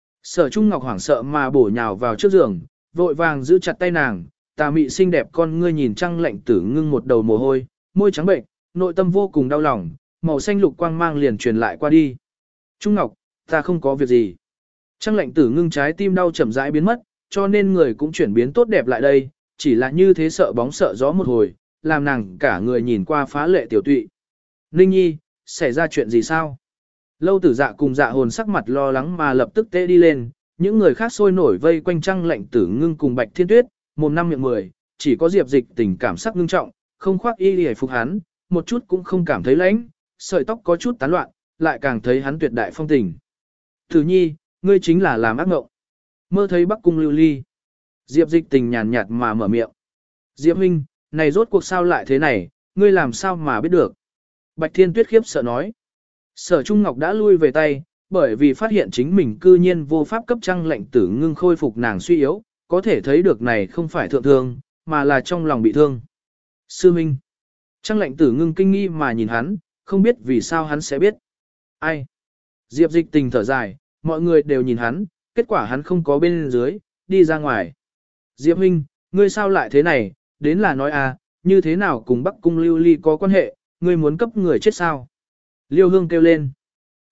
Speaker 1: Sở Trung Ngọc hoảng sợ mà bổ nhào vào trước giường, vội vàng giữ chặt tay nàng, tà mị xinh đẹp con ngươi nhìn Trang Lệnh Tử Ngưng một đầu mồ hôi, môi trắng bệnh, nội tâm vô cùng đau lòng, màu xanh lục quang mang liền truyền lại qua đi. Trung Ngọc, ta không có việc gì. Trang Lệnh Tử Ngưng trái tim đau chậm rãi biến mất, cho nên người cũng chuyển biến tốt đẹp lại đây, chỉ là như thế sợ bóng sợ gió một hồi, làm nàng cả người nhìn qua phá lệ tiểu tụy. Ninh nhi, xảy ra chuyện gì sao? Lâu Tử Dạ cùng Dạ Hồn sắc mặt lo lắng mà lập tức tê đi lên, những người khác sôi nổi vây quanh Trang Lệnh Tử Ngưng cùng Bạch Thiên Tuyết, mồm năm miệng mười, chỉ có Diệp Dịch tình cảm sắc ngưng trọng, không khoác y hề phục hắn, một chút cũng không cảm thấy lãnh, sợi tóc có chút tán loạn, lại càng thấy hắn tuyệt đại phong tình. Tử nhi, ngươi chính là làm ác mộng. Mơ thấy Bắc Cung Lưu Ly. Diệp Dịch tình nhàn nhạt mà mở miệng. Diệp huynh, này rốt cuộc sao lại thế này, ngươi làm sao mà biết được. Bạch Thiên Tuyết khiếp sợ nói. Sở Trung Ngọc đã lui về tay, bởi vì phát hiện chính mình cư nhiên vô pháp cấp Trang Lệnh Tử Ngưng khôi phục nàng suy yếu, có thể thấy được này không phải thượng thương, mà là trong lòng bị thương. Sư Minh. Trang Lệnh Tử Ngưng kinh nghi mà nhìn hắn, không biết vì sao hắn sẽ biết. Ai? Diệp Dịch tình thở dài, mọi người đều nhìn hắn, kết quả hắn không có bên dưới, đi ra ngoài. Diệp huynh, ngươi sao lại thế này, đến là nói à, như thế nào cùng Bắc Cung Lưu Ly có quan hệ, ngươi muốn cấp người chết sao? Liêu Hương kêu lên.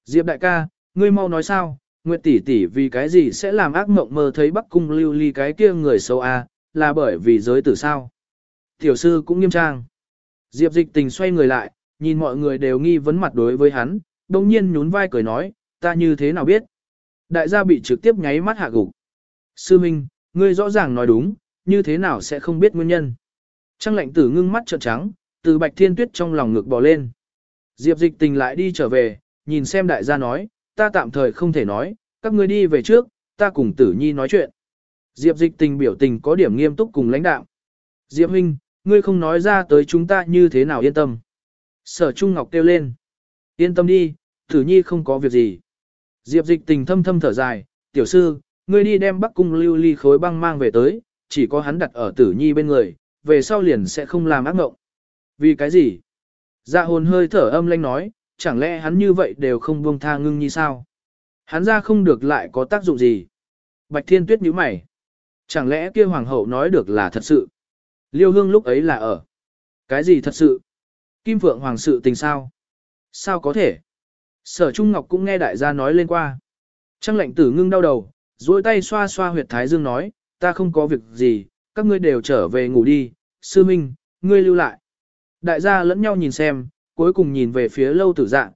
Speaker 1: Diệp đại ca, ngươi mau nói sao, Nguyệt tỷ tỷ vì cái gì sẽ làm ác mộng mơ thấy Bắc Cung Lưu Ly cái kia người xấu à, là bởi vì giới tử sao? Tiểu sư cũng nghiêm trang. Diệp Dịch Tình xoay người lại, nhìn mọi người đều nghi vấn mặt đối với hắn, đồng nhiên nhún vai cười nói, ta như thế nào biết? Đại gia bị trực tiếp nháy mắt hạ gục. Sư Minh, ngươi rõ ràng nói đúng, như thế nào sẽ không biết nguyên nhân? Trăng lạnh tử ngưng mắt trợn trắng, từ Bạch Thiên Tuyết trong lòng ngực bò lên. Diệp Dịch Tình lại đi trở về, nhìn xem đại gia nói, ta tạm thời không thể nói, các ngươi đi về trước, ta cùng Tử Nhi nói chuyện. Diệp Dịch Tình biểu tình có điểm nghiêm túc cùng lãnh đạm. Diệp huynh, ngươi không nói ra tới chúng ta như thế nào yên tâm. Sở Trung Ngọc kêu lên. Yên tâm đi, Tử Nhi không có việc gì. Diệp Dịch Tình thâm thâm thở dài, tiểu sư, ngươi đi đem Bắc Cung Lưu Ly khối băng mang về tới, chỉ có hắn đặt ở Tử Nhi bên người, về sau liền sẽ không làm ác mộng. Vì cái gì? Dạ hồn hơi thở âm lanh nói, chẳng lẽ hắn như vậy đều không buông tha Ngưng Nhi sao? Hắn ra không được lại có tác dụng gì? Bạch Thiên Tuyết nhíu mày. Chẳng lẽ kia hoàng hậu nói được là thật sự? Liêu Hương lúc ấy là ở. Cái gì thật sự? Kim Phượng hoàng sự tình sao? Sao có thể? Sở Trung Ngọc cũng nghe đại gia nói lên qua. Trăng lệnh tử ngưng đau đầu, duỗi tay xoa xoa huyệt thái dương nói, ta không có việc gì, các ngươi đều trở về ngủ đi, sư minh, ngươi lưu lại. Đại gia lẫn nhau nhìn xem, cuối cùng nhìn về phía lâu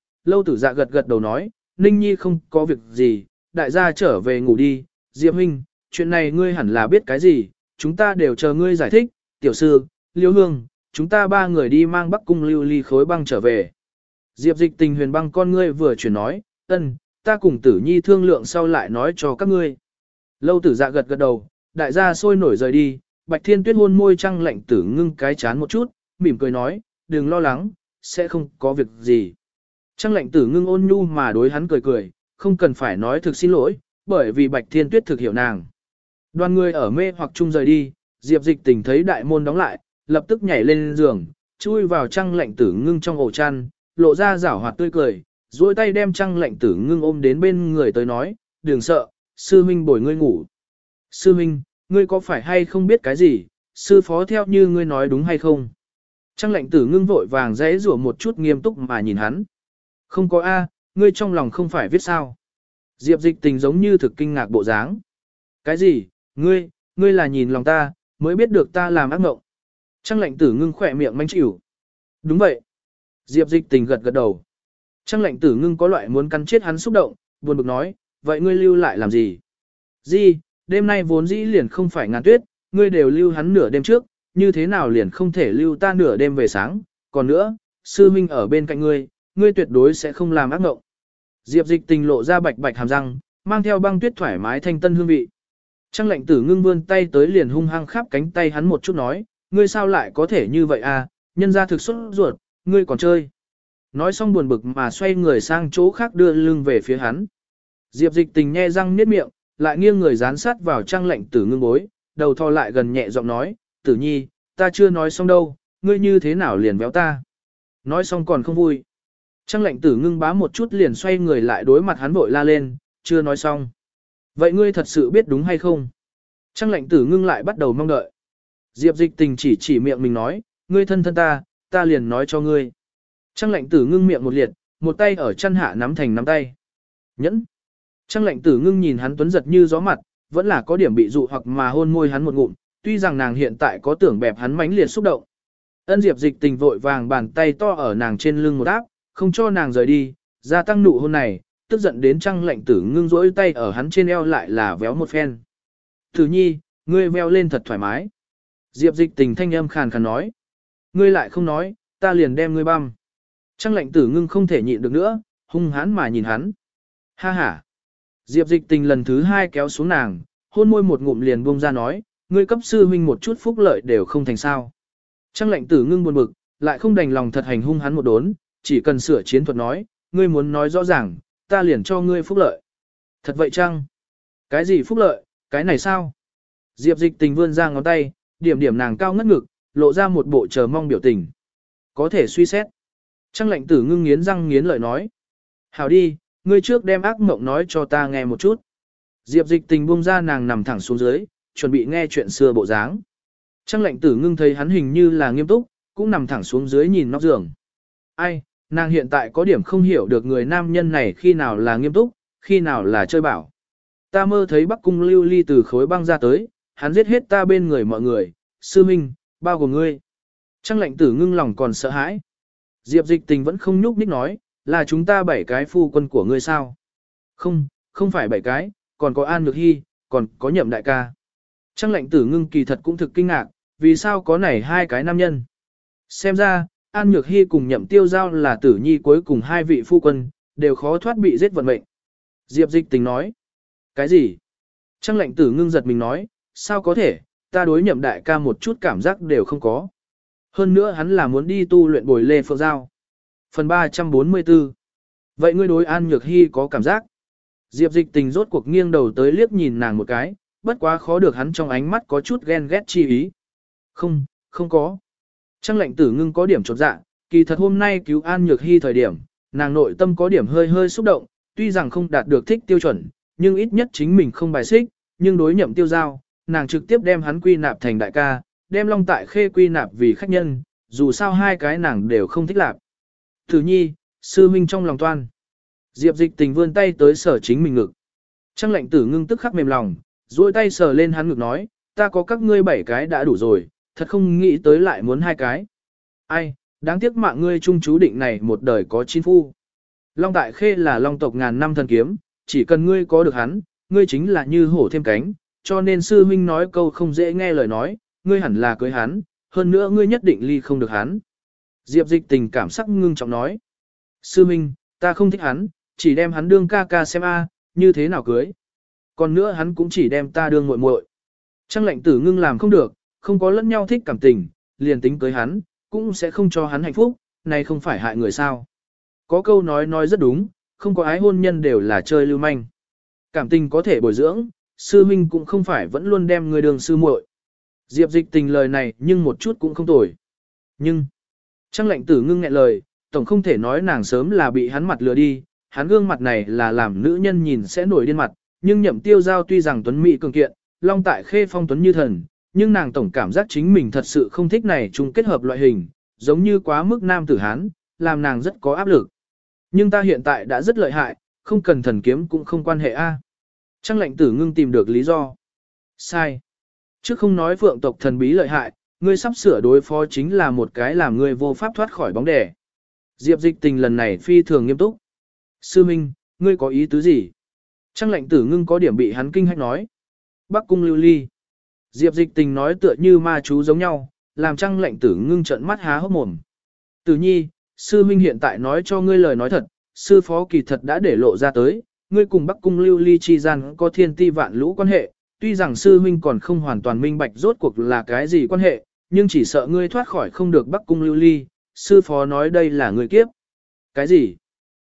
Speaker 1: tử dạ gật gật đầu nói, Ninh Nhi không có việc gì, đại gia trở về ngủ đi, Diệp huynh, chuyện này ngươi hẳn là biết cái gì, chúng ta đều chờ ngươi giải thích, tiểu sư, Liêu Hương, chúng ta ba người đi mang Bắc Cung Lưu Ly khối băng trở về. Diệp Dịch Tình huyền băng con ngươi vừa chuyển nói, ta cùng Tử Nhi thương lượng sau lại nói cho các ngươi. Lâu tử dạ gật gật đầu, đại gia sôi nổi rời đi, Bạch Thiên Tuyết hôn môi Trăng lạnh tử ngưng cái chán một chút, mỉm cười nói, đừng lo lắng, sẽ không có việc gì. Trăng lạnh tử ngưng ôn nhu mà đối hắn cười cười, không cần phải nói thực xin lỗi, bởi vì Bạch Thiên Tuyết thực hiểu nàng. Đoàn người ở mê hoặc chung rời đi, Diệp Dịch Tình thấy đại môn đóng lại, lập tức nhảy lên giường, chui vào Trăng lạnh tử ngưng trong ổ chăn, lộ ra giảo hoạt tươi cười, duỗi tay đem Trăng lạnh tử ngưng ôm đến bên người tới nói, đừng sợ, sư minh bồi ngươi ngủ. Sư minh, ngươi có phải hay không biết cái gì, sư phó theo như ngươi nói đúng hay không? Trăng lạnh tử ngưng vội vàng dãy rủa một chút nghiêm túc mà nhìn hắn. Không có A, ngươi trong lòng không phải viết sao. Diệp Dịch Tình giống như thực kinh ngạc bộ dáng. Cái gì, ngươi là nhìn lòng ta, mới biết được ta làm ác mộng. Trăng lạnh tử ngưng khỏe miệng manh chịu. Đúng vậy. Diệp Dịch Tình gật gật đầu. Trăng lạnh tử ngưng có loại muốn cắn chết hắn xúc động, buồn bực nói, vậy ngươi lưu lại làm gì? Gì, đêm nay vốn dĩ liền không phải ngàn tuyết, ngươi đều lưu hắn nửa đêm trước, như thế nào liền không thể lưu ta nửa đêm về sáng, còn nữa, sư huynh ở bên cạnh ngươi tuyệt đối sẽ không làm ác mộng. Diệp Dịch Tình lộ ra bạch bạch hàm răng, mang theo băng tuyết thoải mái thanh tân hương vị. Trăng lạnh tử ngưng vươn tay tới liền hung hăng khắp cánh tay hắn một chút nói, ngươi sao lại có thể như vậy à, nhân ra thực xuất ruột, ngươi còn chơi. Nói xong buồn bực mà xoay người sang chỗ khác đưa lưng về phía hắn. Diệp Dịch Tình nhe răng niết miệng, lại nghiêng người dán sát vào Trăng lạnh tử ngưng bối, đầu thò lại gần nhẹ giọng nói, Tử Nhi, ta chưa nói xong đâu, ngươi như thế nào liền véo ta. Nói xong còn không vui. Trăng lạnh tử ngưng bá một chút liền xoay người lại đối mặt hắn vội la lên, chưa nói xong. Vậy ngươi thật sự biết đúng hay không? Trăng lạnh tử ngưng lại bắt đầu mong đợi. Diệp Dịch Tình chỉ miệng mình nói, ngươi thân ta liền nói cho ngươi. Trăng lạnh tử ngưng miệng một liệt, một tay ở chăn hạ nắm thành nắm tay. Nhẫn. Trăng lạnh tử ngưng nhìn hắn tuấn giật như gió mặt, vẫn là có điểm bị dụ hoặc mà hôn môi hắn một ngụm, tuy rằng nàng hiện tại có tưởng bẹp hắn mãnh liệt xúc động. Ân Diệp Dịch Tình vội vàng bàn tay to ở nàng trên lưng một áp, không cho nàng rời đi, gia tăng nụ hôn này, tức giận đến Trăng lạnh tử ngưng rỗi tay ở hắn trên eo lại là véo một phen. Tử Nhi, ngươi veo lên thật thoải mái. Diệp Dịch Tình thanh âm khàn khàn nói. Ngươi lại không nói, ta liền đem ngươi băm. Trăng lạnh tử ngưng không thể nhịn được nữa, hung hãn mà nhìn hắn. Ha ha. Diệp Dịch Tình lần thứ hai kéo xuống nàng, hôn môi một ngụm liền buông ra nói, ngươi cấp sư huynh một chút phúc lợi đều không thành sao. Trăng lạnh tử ngưng buồn bực, lại không đành lòng thật hành hung hắn một đốn, chỉ cần sửa chiến thuật nói, ngươi muốn nói rõ ràng, ta liền cho ngươi phúc lợi. Thật vậy chăng? Cái gì phúc lợi, cái này sao? Diệp Dịch Tình vươn ra ngón tay, điểm điểm nàng cao ngất ngực, lộ ra một bộ chờ mong biểu tình. Có thể suy xét. Trăng lạnh tử ngưng nghiến răng nghiến lợi nói. Hảo đi, ngươi trước đem ác mộng nói cho ta nghe một chút. Diệp Dịch Tình buông ra nàng nằm thẳng xuống dưới, chuẩn bị nghe chuyện xưa bộ dáng. Trăng lạnh tử ngưng thấy hắn hình như là nghiêm túc, cũng nằm thẳng xuống dưới nhìn nóc giường. Ai, Nàng hiện tại có điểm không hiểu được người nam nhân này khi nào là nghiêm túc, khi nào là chơi bảo. Ta mơ thấy Bắc Cung Lưu Ly từ khối băng ra tới, hắn giết hết ta bên người mọi người, sư minh, bao gồm ngươi. Trăng lệnh tử ngưng lòng còn sợ hãi. Diệp Dịch Tình vẫn không nhúc nhích nói, là chúng ta 7 cái phu quân của ngươi sao? Không, không phải 7 cái, còn có An Nhược Hy, còn có Nhậm đại ca. Trăng lệnh tử ngưng kỳ thật cũng thực kinh ngạc, vì sao có này 2 cái nam nhân? Xem ra, An Nhược Hy cùng Nhậm Tiêu Giao là tử nhi cuối cùng 2 vị phu quân, đều khó thoát bị giết vận mệnh. Diệp Dịch Tình nói, cái gì? Trăng lệnh tử ngưng giật mình nói, sao có thể, ta đối Nhậm đại ca một chút cảm giác đều không có. Hơn nữa hắn là muốn đi tu luyện bồi Lê Phượng Giao. Phần 344. Vậy ngươi đối An Nhược Hy có cảm giác? Diệp Dịch Tình rốt cuộc nghiêng đầu tới liếc nhìn nàng một cái, bất quá khó được hắn trong ánh mắt có chút ghen ghét chi ý. Không, không có. Trăng lệnh tử ngưng có điểm chột dạ, kỳ thật hôm nay cứu An Nhược Hy thời điểm, nàng nội tâm có điểm hơi hơi xúc động, tuy rằng không đạt được thích tiêu chuẩn, nhưng ít nhất chính mình không bài xích, nhưng đối Nhậm Tiêu Giao, nàng trực tiếp đem hắn quy nạp thành đại ca, đem Long Tại Khê quy nạp vì khách nhân, dù sao 2 cái nàng đều không thích lạp. Tử nhi, sư huynh trong lòng toan. Diệp Dịch Tình vươn tay tới sở chính mình ngực. Trăng lệnh tử ngưng tức khắc mềm lòng, duỗi tay sờ lên hắn ngực nói, ta có các ngươi 7 cái đã đủ rồi, thật không nghĩ tới lại muốn 2 cái. Ai, đáng tiếc mạng ngươi chung chú định này một đời có 9 phu. Long Tại Khê là Long tộc ngàn năm thần kiếm, chỉ cần ngươi có được hắn, ngươi chính là như hổ thêm cánh, cho nên sư huynh nói câu không dễ nghe lời nói, ngươi hẳn là cưới hắn, hơn nữa ngươi nhất định ly không được hắn. Diệp Dịch Tình cảm sắc ngưng trọng nói, sư huynh, ta không thích hắn, chỉ đem hắn đương ca ca xem như thế nào cưới. Còn nữa hắn cũng chỉ đem ta đương muội muội. Trăng lệnh tử ngưng làm không được, không có lẫn nhau thích cảm tình, liền tính cưới hắn, cũng sẽ không cho hắn hạnh phúc, này không phải hại người sao. Có câu nói rất đúng, không có ái hôn nhân đều là chơi lưu manh. Cảm tình có thể bồi dưỡng, sư huynh cũng không phải vẫn luôn đem người đường sư muội. Diệp Dịch Tình lời này nhưng một chút cũng không tồi. Nhưng, Trăng lệnh tử ngưng nghẹn lời, tổng không thể nói nàng sớm là bị hắn mặt lừa đi, hắn gương mặt này là làm nữ nhân nhìn sẽ nổi điên mặt, nhưng Nhậm Tiêu Giao tuy rằng tuấn mỹ cường kiện, Long Tại Khê phong tuấn như thần, nhưng nàng tổng cảm giác chính mình thật sự không thích này chung kết hợp loại hình, giống như quá mức nam tử hán, làm nàng rất có áp lực. Nhưng ta hiện tại đã rất lợi hại, không cần thần kiếm cũng không quan hệ Trăng lệnh tử ngưng tìm được lý do. Sai. Trước không nói phượng tộc thần bí lợi hại, ngươi sắp sửa đối phó chính là một cái làm ngươi vô pháp thoát khỏi bóng đè. Diệp Dịch Tình lần này phi thường nghiêm túc. Sư Minh, ngươi có ý tứ gì? Trăng lệnh tử ngưng có điểm bị hắn kinh hách nói. Bắc Cung Lưu Ly. Diệp Dịch Tình nói tựa như ma chú giống nhau, làm Trăng lệnh tử ngưng trợn mắt há hốc mồm. Tử nhi, sư Minh hiện tại nói cho ngươi lời nói thật, sư phó kỳ thật đã để lộ ra tới, ngươi cùng Bắc Cung Lưu Ly chi gian có thiên ti vạn lũ quan hệ, tuy rằng sư huynh còn không hoàn toàn minh bạch rốt cuộc là cái gì quan hệ, nhưng chỉ sợ ngươi thoát khỏi không được Bắc Cung Lưu Ly, sư phó nói đây là người kiếp. Cái gì?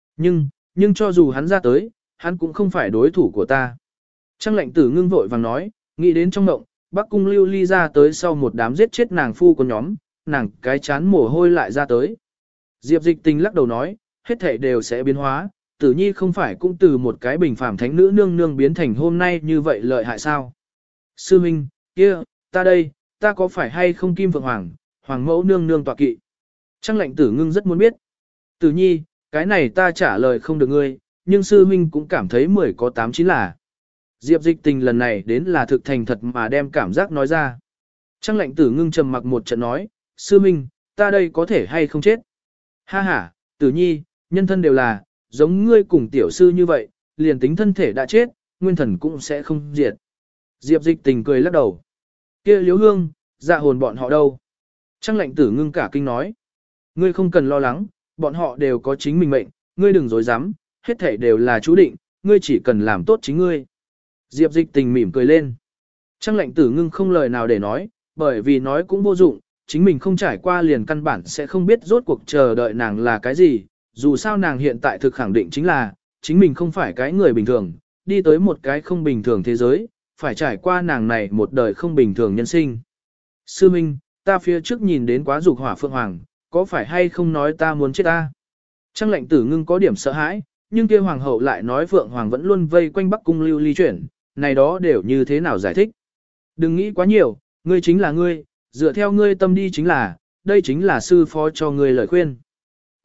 Speaker 1: Nhưng cho dù hắn ra tới, hắn cũng không phải đối thủ của ta. Trăng lệnh tử ngưng vội vàng nói, nghĩ đến trong động, Bắc Cung Lưu Ly ra tới sau một đám giết chết nàng phu của nhóm, nàng cái chán mồ hôi lại ra tới. Diệp Dịch Tình lắc đầu nói, hết thảy đều sẽ biến hóa, Tử Nhi không phải cũng từ một cái bình phàm thánh nữ nương nương biến thành hôm nay như vậy lợi hại sao? Sư Minh, kia, ta đây, ta có phải hay không Kim Phượng Hoàng, Hoàng mẫu nương nương tọa kỵ? Trăng lệnh tử ngưng rất muốn biết. Tử Nhi, cái này ta trả lời không được ngươi, nhưng sư Minh cũng cảm thấy 10 có 8 9 là. Diệp Dịch Tình lần này đến là thực thành thật mà đem cảm giác nói ra. Trăng lệnh tử ngưng trầm mặc một trận nói, sư Minh, ta đây có thể hay không chết? Ha ha, Tử Nhi, nhân thân đều là, giống ngươi cùng tiểu sư như vậy, liền tính thân thể đã chết, nguyên thần cũng sẽ không diệt. Diệp Dịch Tình cười lắc đầu. Kia Liễu Hương, dạ hồn bọn họ đâu? Trăng lệnh tử ngưng cả kinh nói. Ngươi không cần lo lắng, bọn họ đều có chính mình mệnh, ngươi đừng dối dám, hết thảy đều là chú định, ngươi chỉ cần làm tốt chính ngươi. Diệp Dịch Tình mỉm cười lên. Trăng lệnh tử ngưng không lời nào để nói, bởi vì nói cũng vô dụng, chính mình không trải qua liền căn bản sẽ không biết rốt cuộc chờ đợi nàng là cái gì, dù sao nàng hiện tại thực khẳng định chính là, chính mình không phải cái người bình thường, đi tới một cái không bình thường thế giới, phải trải qua nàng này một đời không bình thường nhân sinh. Sư Minh, ta phía trước nhìn đến quá dục hỏa phượng hoàng, có phải hay không nói ta muốn chết ta? Trăng lệnh tử ngưng có điểm sợ hãi, nhưng kia hoàng hậu lại nói phượng hoàng vẫn luôn vây quanh Bắc Cung Lưu Ly chuyển, này đó đều như thế nào giải thích? Đừng nghĩ quá nhiều, ngươi chính là ngươi, dựa theo ngươi tâm đi chính là, đây chính là sư phó cho ngươi lời khuyên.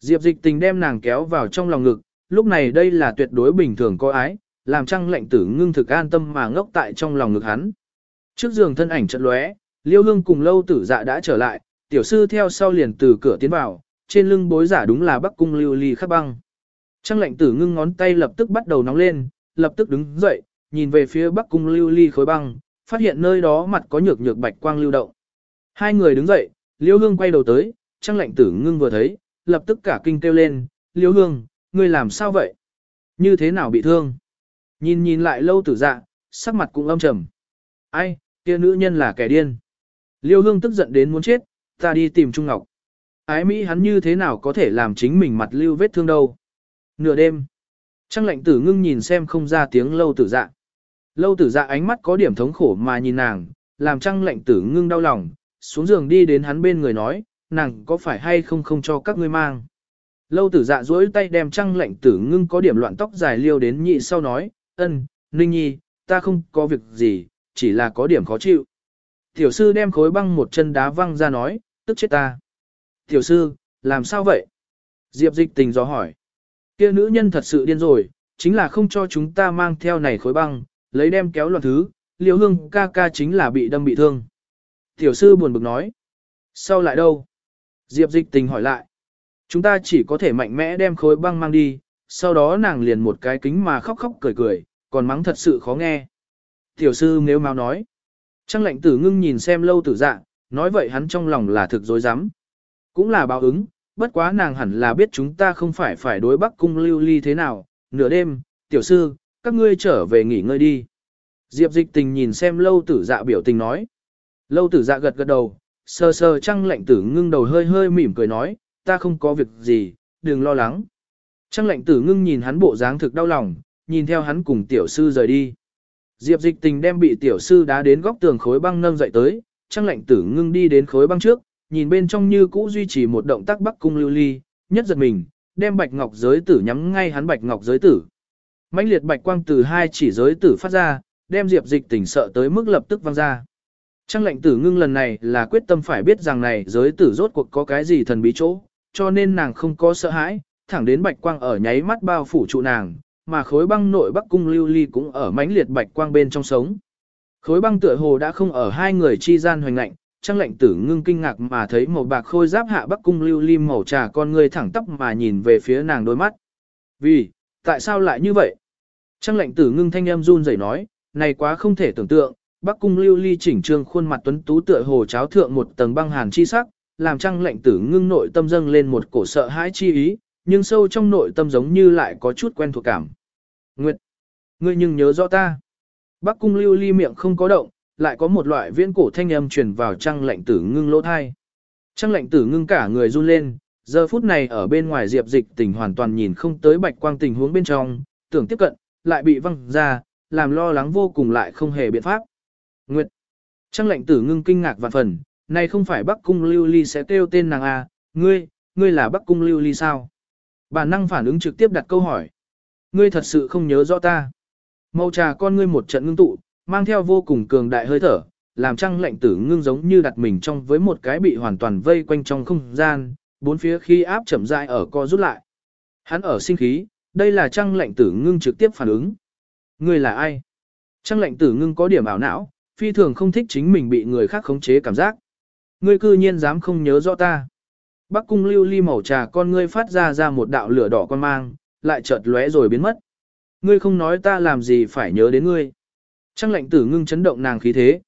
Speaker 1: Diệp Dịch Tình đem nàng kéo vào trong lòng ngực, lúc này đây là tuyệt đối bình thường có ái, làm Trang Lệnh Tử Ngưng thực an tâm mà ngốc tại trong lòng ngực hắn. Trước giường thân ảnh chợt lóe, Liêu Hương cùng Lâu Tử Dạ đã trở lại, tiểu sư theo sau liền từ cửa tiến vào, trên lưng bối giả đúng là Bắc Cung Lưu Ly khắc băng. Trang Lệnh Tử Ngưng ngón tay lập tức bắt đầu nóng lên, lập tức đứng dậy, nhìn về phía Bắc Cung Lưu Ly khối băng, phát hiện nơi đó mặt có nhược nhược bạch quang lưu động. Hai người đứng dậy, Liêu Hương quay đầu tới, Trang Lệnh Tử Ngưng vừa thấy, lập tức cả kinh kêu lên, Liêu Hương, ngươi làm sao vậy? Như thế nào bị thương? Nhìn lại Lâu Tử Dạ, sắc mặt cũng âm trầm. Ai, kia nữ nhân là kẻ điên. Liêu Hương tức giận đến muốn chết, ta đi tìm Trung Ngọc. Ái Mỹ hắn như thế nào có thể làm chính mình mặt lưu vết thương đâu. Nửa đêm, Trang Lệnh Tử Ngưng nhìn xem không ra tiếng Lâu Tử Dạ. Lâu Tử Dạ ánh mắt có điểm thống khổ mà nhìn nàng, làm Trang Lệnh Tử Ngưng đau lòng, xuống giường đi đến hắn bên người nói, nàng có phải hay không cho các ngươi mang. Lâu Tử Dạ duỗi tay đem Trang Lệnh Tử Ngưng có điểm loạn tóc dài liêu đến nhị sau nói, Ninh Nhi, ta không có việc gì, chỉ là có điểm khó chịu. Tiểu sư đem khối băng một chân đá văng ra nói, tức chết ta. Tiểu sư, làm sao vậy? Diệp Dịch Tình dò hỏi. Kia nữ nhân thật sự điên rồi, chính là không cho chúng ta mang theo này khối băng, lấy đem kéo loạn thứ, Liêu Hương ca ca chính là bị đâm bị thương. Tiểu sư buồn bực nói. Sau lại đâu? Diệp Dịch Tình hỏi lại. Chúng ta chỉ có thể mạnh mẽ đem khối băng mang đi, sau đó nàng liền một cái kính mà khóc khóc cười cười, còn mắng thật sự khó nghe. Tiểu sư nếu mau nói. Trang Lệnh Tử Ngưng nhìn xem Lâu Tử Dạ, nói vậy hắn trong lòng là thực dối rắm Cũng là báo ứng, bất quá nàng hẳn là biết chúng ta không phải đối Bắc Cung Lưu Ly thế nào. Nửa đêm, tiểu sư, các ngươi trở về nghỉ ngơi đi. Diệp Dịch Tình nhìn xem Lâu Tử Dạ biểu tình nói. Lâu Tử Dạ gật gật đầu, sờ Trang Lệnh Tử Ngưng đầu hơi hơi mỉm cười nói, ta không có việc gì, đừng lo lắng. Trang Lệnh Tử Ngưng nhìn hắn bộ dáng thực đau lòng, nhìn theo hắn cùng tiểu sư rời đi. Diệp Dịch Tình đem bị tiểu sư đá đến góc tường khối băng nâng dậy tới, Trang Lệnh Tử Ngưng đi đến khối băng trước, nhìn bên trong như cũ duy trì một động tác Bắc Cung Lưu Ly, nhất giật mình, đem bạch ngọc giới tử nhắm ngay hắn bạch ngọc giới tử. Mãnh liệt bạch quang từ hai chỉ giới tử phát ra, đem Diệp Dịch Tình sợ tới mức lập tức văng ra. Trang Lệnh Tử Ngưng lần này là quyết tâm phải biết rằng này giới tử rốt cuộc có cái gì thần bí chỗ, cho nên nàng không có sợ hãi, thẳng đến bạch quang ở nháy mắt bao phủ trụ nàng, mà khối băng nội Bắc Cung Lưu Ly cũng ở mãnh liệt bạch quang bên trong sống. Khối băng tựa hồ đã không ở hai người chi gian hoành lạnh, Trang Lệnh Tử Ngưng kinh ngạc mà thấy màu bạc khôi giáp hạ Bắc Cung Lưu Ly màu trà con người thẳng tắp mà nhìn về phía nàng đôi mắt. Vì, tại sao lại như vậy? Trang Lệnh Tử Ngưng thanh âm run rẩy nói, này quá không thể tưởng tượng, Bắc Cung Lưu Ly chỉnh trương khuôn mặt tuấn tú tựa hồ cháo thượng một tầng băng hàn chi sắc, làm Trang Lệnh Tử Ngưng nội tâm dâng lên một cổ sợ hãi chi ý, nhưng sâu trong nội tâm giống như lại có chút quen thuộc cảm. Nguyệt, ngươi nhưng nhớ rõ ta. Bắc Cung Lưu Ly miệng không có động, lại có một loại viễn cổ thanh âm truyền vào Trang Lệnh Tử Ngưng lỗ thai. Trang Lệnh Tử Ngưng cả người run lên, giờ phút này ở bên ngoài Diệp Dịch Tình hoàn toàn nhìn không tới bạch quang tình huống bên trong, tưởng tiếp cận, lại bị văng ra, làm lo lắng vô cùng lại không hề biện pháp. Nguyệt, Trang Lệnh Tử Ngưng kinh ngạc vạn phần, này không phải Bắc Cung Lưu Ly sẽ kêu tên nàng à, ngươi là Bắc Cung Lưu Ly sao? Bản năng phản ứng trực tiếp đặt câu hỏi. Ngươi thật sự không nhớ rõ ta. Màu trà con ngươi một trận ngưng tụ, mang theo vô cùng cường đại hơi thở, làm Trang Lệnh Tử Ngưng giống như đặt mình trong với một cái bị hoàn toàn vây quanh trong không gian, bốn phía khí áp chậm rãi ở co rút lại. Hắn ở sinh khí, đây là Trang Lệnh Tử Ngưng trực tiếp phản ứng. Ngươi là ai? Trang Lệnh Tử Ngưng có điểm ảo não, phi thường không thích chính mình bị người khác khống chế cảm giác. Ngươi cư nhiên dám không nhớ rõ ta. Bắc Cung Lưu Ly màu trà con ngươi phát ra một đạo lửa đỏ con mang, lại chợt lóe rồi biến mất. Ngươi không nói ta làm gì phải nhớ đến ngươi. Trang Lệnh Tử Ngưng chấn động nàng khí thế.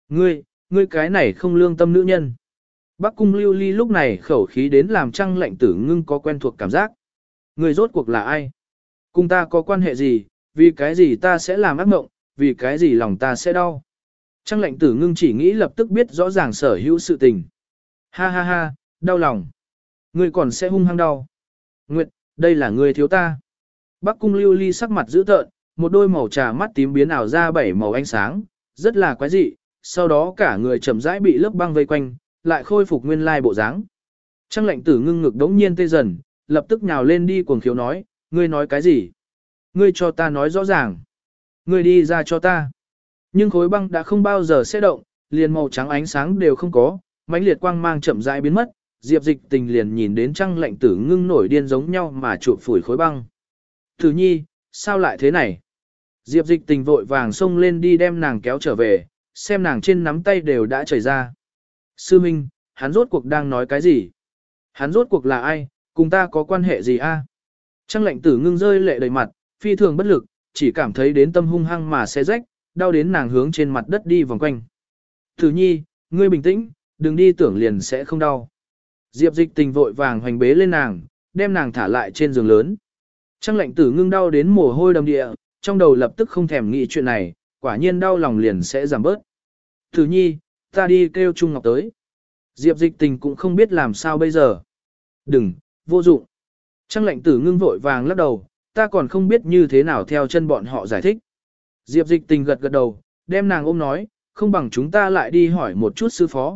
Speaker 1: Ngươi cái này không lương tâm nữ nhân. Bắc Cung Lưu Ly lúc này khẩu khí đến làm Trang Lệnh Tử Ngưng có quen thuộc cảm giác. Ngươi rốt cuộc là ai? Cùng ta có quan hệ gì? Vì cái gì ta sẽ làm ác mộng? Vì cái gì lòng ta sẽ đau? Trang Lệnh Tử Ngưng chỉ nghĩ lập tức biết rõ ràng sở hữu sự tình. Ha ha ha, đau lòng. Ngươi còn sẽ hung hăng đau. Nguyệt, đây là ngươi thiếu ta. Bắc Cung Lưu Ly sắc mặt dữ tợn, một đôi màu trà mắt tím biến ảo ra bảy màu ánh sáng, rất là quái dị, sau đó cả người chậm rãi bị lớp băng vây quanh, lại khôi phục nguyên lai bộ dáng. Trang Lệnh Tử Ngưng ngực đống nhiên tê dần, lập tức nhào lên đi cuồng khiếu nói, ngươi nói cái gì? Ngươi cho ta nói rõ ràng. Ngươi đi ra cho ta. Nhưng khối băng đã không bao giờ sẽ động, liền màu trắng ánh sáng đều không có, mãnh liệt quang mang chậm rãi biến mất, Diệp Dịch Tình liền nhìn đến Trăng Lệnh Tử Ngưng nổi điên giống nhau mà chụp phủi khối băng. Tử Nhi, sao lại thế này? Diệp Dịch Tình vội vàng xông lên đi đem nàng kéo trở về, xem nàng trên nắm tay đều đã chảy ra. Sư Minh, hắn rốt cuộc đang nói cái gì? Hắn rốt cuộc là ai, cùng ta có quan hệ gì a? Trăng Lệnh Tử Ngưng rơi lệ đầy mặt, phi thường bất lực, chỉ cảm thấy đến tâm hung hăng mà xé rách, đau đến nàng hướng trên mặt đất đi vòng quanh. Tử Nhi, ngươi bình tĩnh, đừng đi tưởng liền sẽ không đau. Diệp Dịch Tình vội vàng hoành bế lên nàng, đem nàng thả lại trên giường lớn. Trăng Lệnh Tử Ngưng đau đến mồ hôi đầm địa, trong đầu lập tức không thèm nghĩ chuyện này, quả nhiên đau lòng liền sẽ giảm bớt. Tử Nhi, ta đi kêu Trung Ngọc tới. Diệp Dịch Tình cũng không biết làm sao bây giờ. Đừng, vô dụng. Trăng Lệnh Tử Ngưng vội vàng lắc đầu, ta còn không biết như thế nào theo chân bọn họ giải thích. Diệp Dịch Tình gật gật đầu, đem nàng ôm nói, không bằng chúng ta lại đi hỏi một chút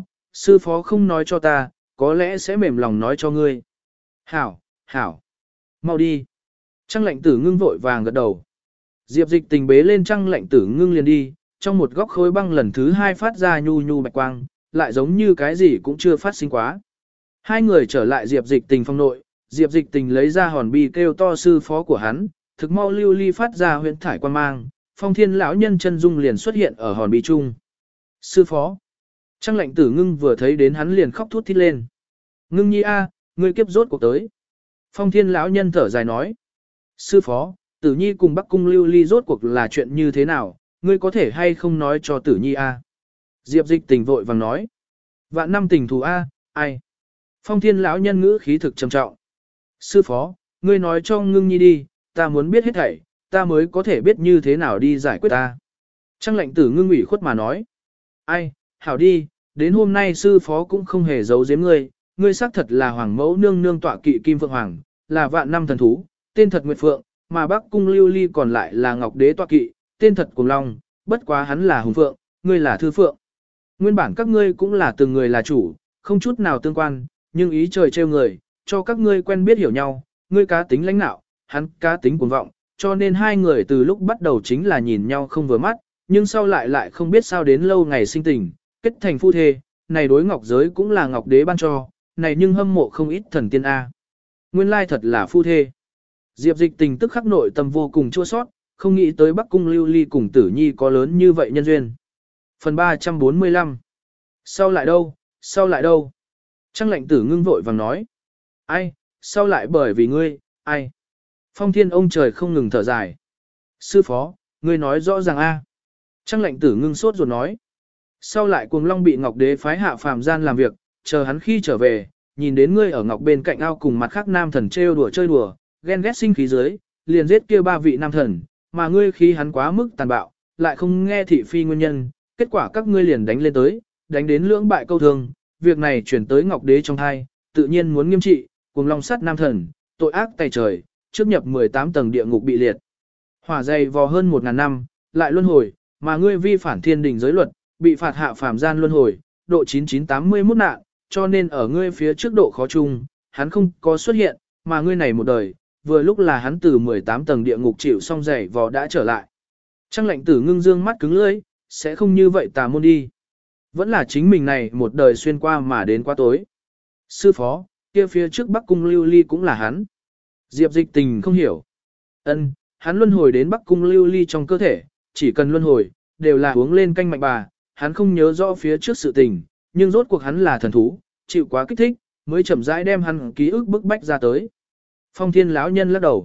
Speaker 1: sư phó không nói cho ta, có lẽ sẽ mềm lòng nói cho ngươi. Hảo, hảo, mau đi. Trăng Lệnh Tử Ngưng vội vàng gật đầu. Diệp Dịch Tình bế lên Trăng Lệnh Tử Ngưng liền đi, trong một góc khối băng lần thứ hai phát ra nhu nhu bạch quang, lại giống như cái gì cũng chưa phát sinh quá. Hai người trở lại Diệp Dịch Tình phòng nội, Diệp Dịch Tình lấy ra hòn bi kêu to sư phó của hắn, thực mau lưu ly phát ra huyễn thải quan mang, Phong Thiên lão nhân chân dung liền xuất hiện ở hòn bi trung. Sư phó. Trăng Lệnh Tử Ngưng vừa thấy đến hắn liền khóc thút thít lên. Ngưng nhi a, ngươi kiếp rốt cuộc tới. Phong Thiên lão nhân thở dài nói. Sư phó, Tử Nhi cùng Bắc Cung lưu ly rốt cuộc là chuyện như thế nào, ngươi có thể hay không nói cho Tử Nhi a? Diệp Dịch Tình vội vàng nói. Vạn năm tình thù a, ai? Phong Thiên lão nhân ngữ khí thực trầm trọng. Sư phó, ngươi nói cho Ngưng nhi đi, ta muốn biết hết thảy, ta mới có thể biết như thế nào đi giải quyết ta. Trăng Lệnh Tử Ngưng ủy khuất mà nói. Ai, hảo đi, đến hôm nay sư phó cũng không hề giấu giếm ngươi, ngươi xác thật là hoàng mẫu nương nương tọa kỵ Kim Phượng Hoàng, là vạn năm thần thú, tên thật Nguyệt Phượng, mà Bắc Cung lưu ly còn lại là Ngọc Đế tọa kỵ, tên thật Cuồng Long, bất quá hắn là Hùng Phượng, ngươi là Thư Phượng. Nguyên bản các ngươi cũng là từng người là chủ, không chút nào tương quan, nhưng ý trời trêu người, cho các ngươi quen biết hiểu nhau, ngươi cá tính lãnh nạo, hắn cá tính cuồng vọng, cho nên hai người từ lúc bắt đầu chính là nhìn nhau không vừa mắt, nhưng sau lại không biết sao đến lâu ngày sinh tình, kết thành phu thê, này đối ngọc giới cũng là Ngọc Đế ban cho, này nhưng hâm mộ không ít thần tiên A. Nguyên lai thật là phu thê. Diệp Dịch Tình tức khắc nội tâm vô cùng chua sót, không nghĩ tới Bắc Cung lưu ly cùng Tử Nhi có lớn như vậy nhân duyên. Phần 345. Sau lại đâu, sau lại đâu? Trăng Lệnh Tử Ngưng vội vàng nói. Ai, sau lại bởi vì ngươi, ai? Phong Thiên ông trời không ngừng thở dài. Sư phó, ngươi nói rõ ràng a. Trăng Lệnh Tử Ngưng sốt ruột nói. Sau lại Cuồng Long bị Ngọc Đế phái hạ phàm gian làm việc, chờ hắn khi trở về, nhìn đến ngươi ở Ngọc bên cạnh ao cùng mặt khác nam thần trêu đùa chơi đùa, ghen ghét sinh khí dưới, liền giết kia ba vị nam thần, mà ngươi khi hắn quá mức tàn bạo, lại không nghe thị phi nguyên nhân, kết quả các ngươi liền đánh lên tới, đánh đến lưỡng bại câu thương, việc này chuyển tới Ngọc Đế trong thai, tự nhiên muốn nghiêm trị, Cuồng Long sát nam thần, tội ác tày trời, trước nhập 18 tầng địa ngục bị liệt. Hỏa dày vò hơn 1000 năm, lại luân hồi, mà ngươi vi phản thiên đình giới luật, bị phạt hạ phàm gian luân hồi, độ 9981 nạn, cho nên ở ngươi phía trước độ khó chung, hắn không có xuất hiện, mà ngươi này một đời, vừa lúc là hắn từ 18 tầng địa ngục chịu xong dày vò đã trở lại. Trăng Lệnh Tử Ngưng dương mắt cứng lưỡi, sẽ không như vậy tà môn đi. Vẫn là chính mình này một đời xuyên qua mà đến quá tối. Sư phó, kia phía trước Bắc Cung lưu ly cũng là hắn. Diệp Dịch Tình không hiểu. Ân, hắn luân hồi đến Bắc Cung lưu ly trong cơ thể, chỉ cần luân hồi, đều là uống lên canh mạnh bà, hắn không nhớ rõ phía trước sự tình, nhưng rốt cuộc hắn là thần thú, chịu quá kích thích, mới chậm rãi đem hắn ký ức bức bách ra tới. Phong Thiên lão nhân lắc đầu.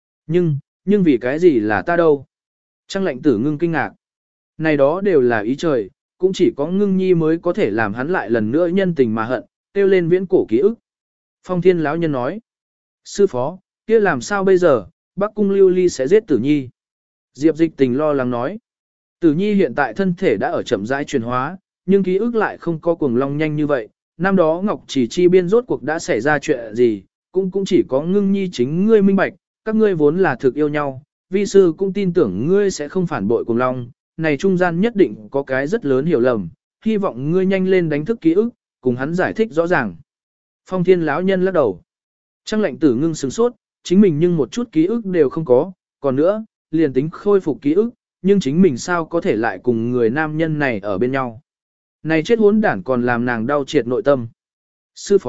Speaker 1: Nhưng vì cái gì là ta đâu? Trăng Lệnh Tử Ngưng kinh ngạc. Này đó đều là ý trời, cũng chỉ có Ngưng nhi mới có thể làm hắn lại lần nữa nhân tình mà hận, tiêu lên viễn cổ ký ức. Phong Thiên lão nhân nói. Sư phó, kia làm sao bây giờ, Bắc Cung lưu ly sẽ giết Tử Nhi. Diệp Dịch Tình lo lắng nói. Tử Nhi hiện tại thân thể đã ở chậm rãi chuyển hóa, nhưng ký ức lại không có Cuồng Long nhanh như vậy. Năm đó Ngọc Chỉ Chi biên rốt cuộc đã xảy ra chuyện gì, cũng chỉ có Ngưng nhi chính ngươi minh bạch, các ngươi vốn là thực yêu nhau, vi sư cũng tin tưởng ngươi sẽ không phản bội Cuồng Long, này trung gian nhất định có cái rất lớn hiểu lầm, hy vọng ngươi nhanh lên đánh thức ký ức, cùng hắn giải thích rõ ràng. Phong Thiên lão nhân lắc đầu. Trăng Lệnh Tử Ngưng sửng sốt, chính mình nhưng một chút ký ức đều không có, còn nữa, liền tính khôi phục ký ức, nhưng chính mình sao có thể lại cùng người nam nhân này ở bên nhau. Này chết hốn đản còn làm nàng đau triệt nội tâm. Sư phó,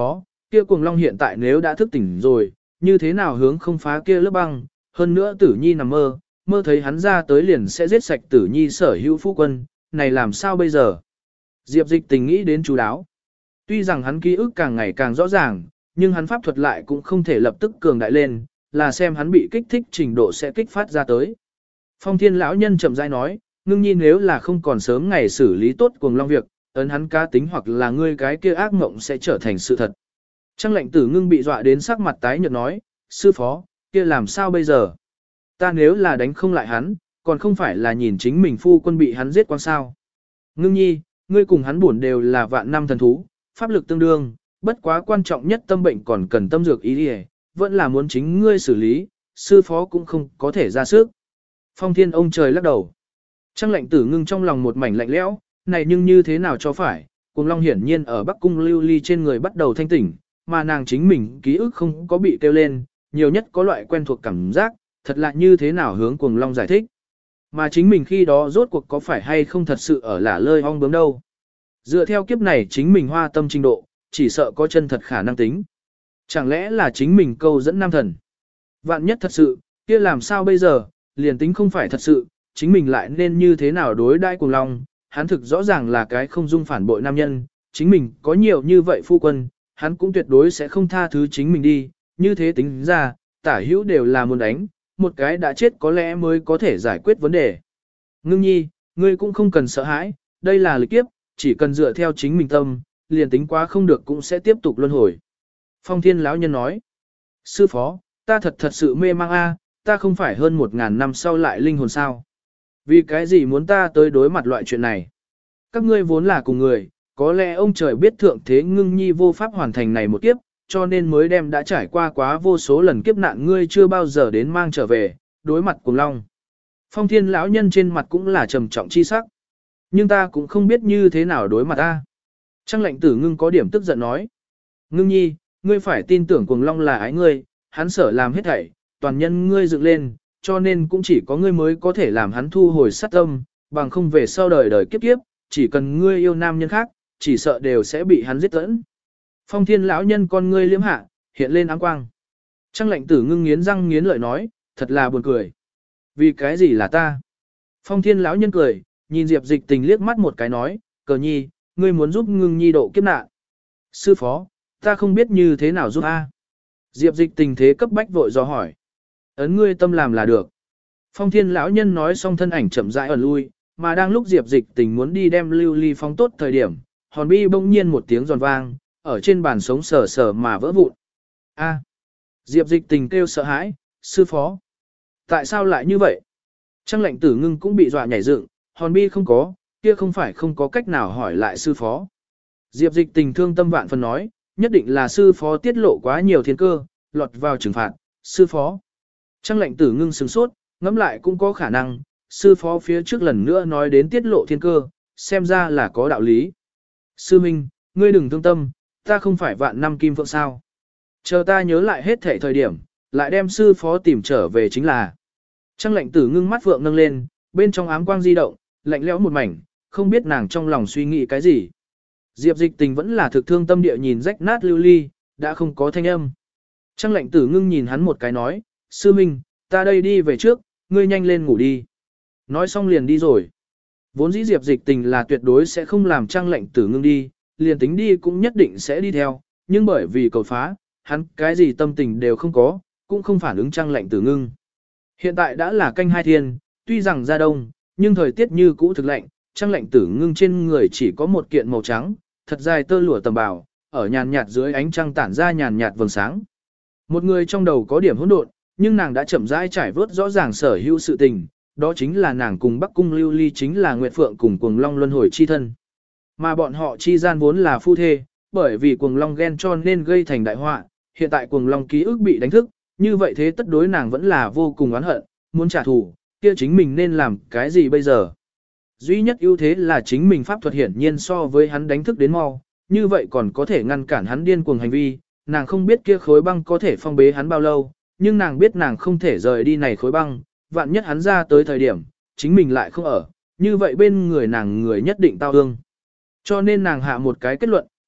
Speaker 1: kia cuồng long hiện tại nếu đã thức tỉnh rồi, như thế nào hướng không phá kia lớp băng, hơn nữa tử nhi nằm mơ, mơ thấy hắn ra tới liền sẽ giết sạch tử nhi sở hữu phu quân, này làm sao bây giờ? Diệp Dịch Tình nghĩ đến chú đáo. Tuy rằng hắn ký ức càng ngày càng rõ ràng, nhưng hắn pháp thuật lại cũng không thể lập tức cường đại lên, là xem hắn bị kích thích trình độ sẽ kích phát ra tới. Phong Thiên lão nhân chậm rãi nói, Ngưng Nhi nếu là không còn sớm ngày xử lý tốt cuồng long việc, ấn hắn cá tính hoặc là ngươi cái kia ác mộng sẽ trở thành sự thật. Trang lệnh tử Ngưng bị dọa đến sắc mặt tái nhợt nói, sư phó, kia làm sao bây giờ? Ta nếu là đánh không lại hắn, còn không phải là nhìn chính mình phu quân bị hắn giết quan sao? Ngưng Nhi, ngươi cùng hắn bổn đều là vạn năm thần thú, pháp lực tương đương, bất quá quan trọng nhất tâm bệnh còn cần tâm dược ý đi, vẫn là muốn chính ngươi xử lý, sư phó cũng không có thể ra sức. Phong Thiên ông trời lắc đầu. Trang lệnh tử Ngưng trong lòng một mảnh lạnh lẽo, này nhưng như thế nào cho phải, cuồng long hiển nhiên ở Bắc Cung Lưu Ly trên người bắt đầu thanh tỉnh, mà nàng chính mình ký ức không có bị kêu lên, nhiều nhất có loại quen thuộc cảm giác, thật lạ như thế nào hướng cuồng long giải thích. Mà chính mình khi đó rốt cuộc có phải hay không thật sự ở lả lơi ong bướm đâu. Dựa theo kiếp này chính mình hoa tâm trình độ, chỉ sợ có chân thật khả năng tính. Chẳng lẽ là chính mình câu dẫn nam thần? Vạn nhất thật sự, kia làm sao bây giờ, liền tính không phải thật sự, chính mình lại nên như thế nào đối đãi cuồng long, hắn thực rõ ràng là cái không dung phản bội nam nhân, chính mình có nhiều như vậy phu quân, hắn cũng tuyệt đối sẽ không tha thứ chính mình đi, như thế tính ra, tả hữu đều là muốn đánh, một cái đã chết có lẽ mới có thể giải quyết vấn đề. Ngưng Nhi, ngươi cũng không cần sợ hãi, đây là lịch kiếp, chỉ cần dựa theo chính mình tâm, liền tính quá không được cũng sẽ tiếp tục luân hồi. Phong Thiên lão nhân nói, sư phó, ta thật sự mê mang a, ta không phải hơn 1000 năm sau lại linh hồn sao? Vì cái gì muốn ta tới đối mặt loại chuyện này? Các ngươi vốn là cùng người, có lẽ ông trời biết thượng thế Ngưng Nhi vô pháp hoàn thành này một kiếp, cho nên mới đem đã trải qua quá vô số lần kiếp nạn ngươi chưa bao giờ đến mang trở về, đối mặt cùng long. Phong Thiên lão nhân trên mặt cũng là trầm trọng chi sắc. Nhưng ta cũng không biết như thế nào đối mặt ta. Trang lệnh tử Ngưng có điểm tức giận nói. Ngưng Nhi, ngươi phải tin tưởng cuồng long là ái ngươi, hắn sở làm hết thảy, toàn nhân ngươi dựng lên, cho nên cũng chỉ có ngươi mới có thể làm hắn thu hồi sát tâm, bằng không về sau đời đời kiếp kiếp, chỉ cần ngươi yêu nam nhân khác, chỉ sợ đều sẽ bị hắn giết tẫn. Phong Thiên lão nhân con ngươi liếm hạ, hiện lên áng quang. Trang lệnh tử Ngưng nghiến răng nghiến lợi nói, thật là buồn cười. Vì cái gì là ta? Phong Thiên lão nhân cười, nhìn Diệp Dịch Tình liếc mắt một cái nói, Cờ Nhi, ngươi muốn giúp Ngưng Nhi độ kiếp nạn. Sư phó, ta không biết như thế nào giúp a. Diệp Dịch Tình thế cấp bách vội do hỏi. Ấn ngươi tâm làm là được. Phong Thiên lão nhân nói xong thân ảnh chậm rãi ẩn lui, mà đang lúc Diệp Dịch Tình muốn đi đem lưu ly phóng tốt thời điểm, hòn bi bỗng nhiên một tiếng giòn vang, ở trên bàn sống sờ sờ mà vỡ vụn. A. Diệp Dịch Tình kêu sợ hãi, sư phó. Tại sao lại như vậy? Trang lệnh tử Ngưng cũng bị dọa nhảy dựng, hòn bi không có, kia không phải không có cách nào hỏi lại sư phó. Diệp Dịch Tình thương tâm vạn phần nói, nhất định là sư phó tiết lộ quá nhiều thiên cơ, lọt vào trừng phạt, sư phó. Trang lệnh tử Ngưng sửng sốt, ngẫm lại cũng có khả năng, sư phó phía trước lần nữa nói đến tiết lộ thiên cơ, xem ra là có đạo lý. Sư Minh, ngươi đừng thương tâm, ta không phải vạn năm kim phượng sao. Chờ ta nhớ lại hết thể thời điểm, lại đem sư phó tìm trở về chính là. Trang lệnh tử Ngưng mắt phượng nâng lên, bên trong ám quang di động, lạnh lẽo một mảnh, không biết nàng trong lòng suy nghĩ cái gì. Diệp Dịch Tình vẫn là thực thương tâm địa nhìn rách nát lưu ly, đã không có thanh âm. Trang lệnh tử Ngưng nhìn hắn một cái nói, sư Minh, ta đây đi về trước, ngươi nhanh lên ngủ đi. Nói xong liền đi rồi. Vốn dĩ Diệp Dịch Tình là tuyệt đối sẽ không làm Trang lệnh tử Ngưng đi, liền tính đi cũng nhất định sẽ đi theo, nhưng bởi vì cầu phá, hắn cái gì tâm tình đều không có, cũng không phản ứng Trang lệnh tử Ngưng. Hiện tại đã là canh hai thiên, tuy rằng ra đông, nhưng thời tiết như cũ thực lạnh, Trang lệnh tử Ngưng trên người chỉ có một kiện màu trắng, thật dài tơ lụa tầm bào, ở nhàn nhạt dưới ánh trăng tản ra nhàn nhạt vầng sáng. Một người trong đầu có điểm hỗn độn, nhưng nàng đã chậm rãi trải vớt rõ ràng sở hữu sự tình, đó chính là nàng cùng Bắc Cung Lưu Ly chính là Nguyệt Phượng cùng Cuồng Long luân hồi chi thân. Mà bọn họ chi gian vốn là phu thê, bởi vì Cuồng Long ghen cho nên gây thành đại họa, hiện tại Cuồng Long ký ức bị đánh thức, như vậy thế tất đối nàng vẫn là vô cùng oán hận, muốn trả thù, kia chính mình nên làm cái gì bây giờ? Duy nhất ưu thế là chính mình pháp thuật hiển nhiên so với hắn đánh thức đến mau, như vậy còn có thể ngăn cản hắn điên cuồng hành vi, nàng không biết kia khối băng có thể phong bế hắn bao lâu, nhưng nàng biết nàng không thể rời đi này khối băng, vạn nhất hắn ra tới thời điểm, chính mình lại không ở, như vậy bên người nàng người nhất định tao ương. Cho nên nàng hạ một cái kết luận,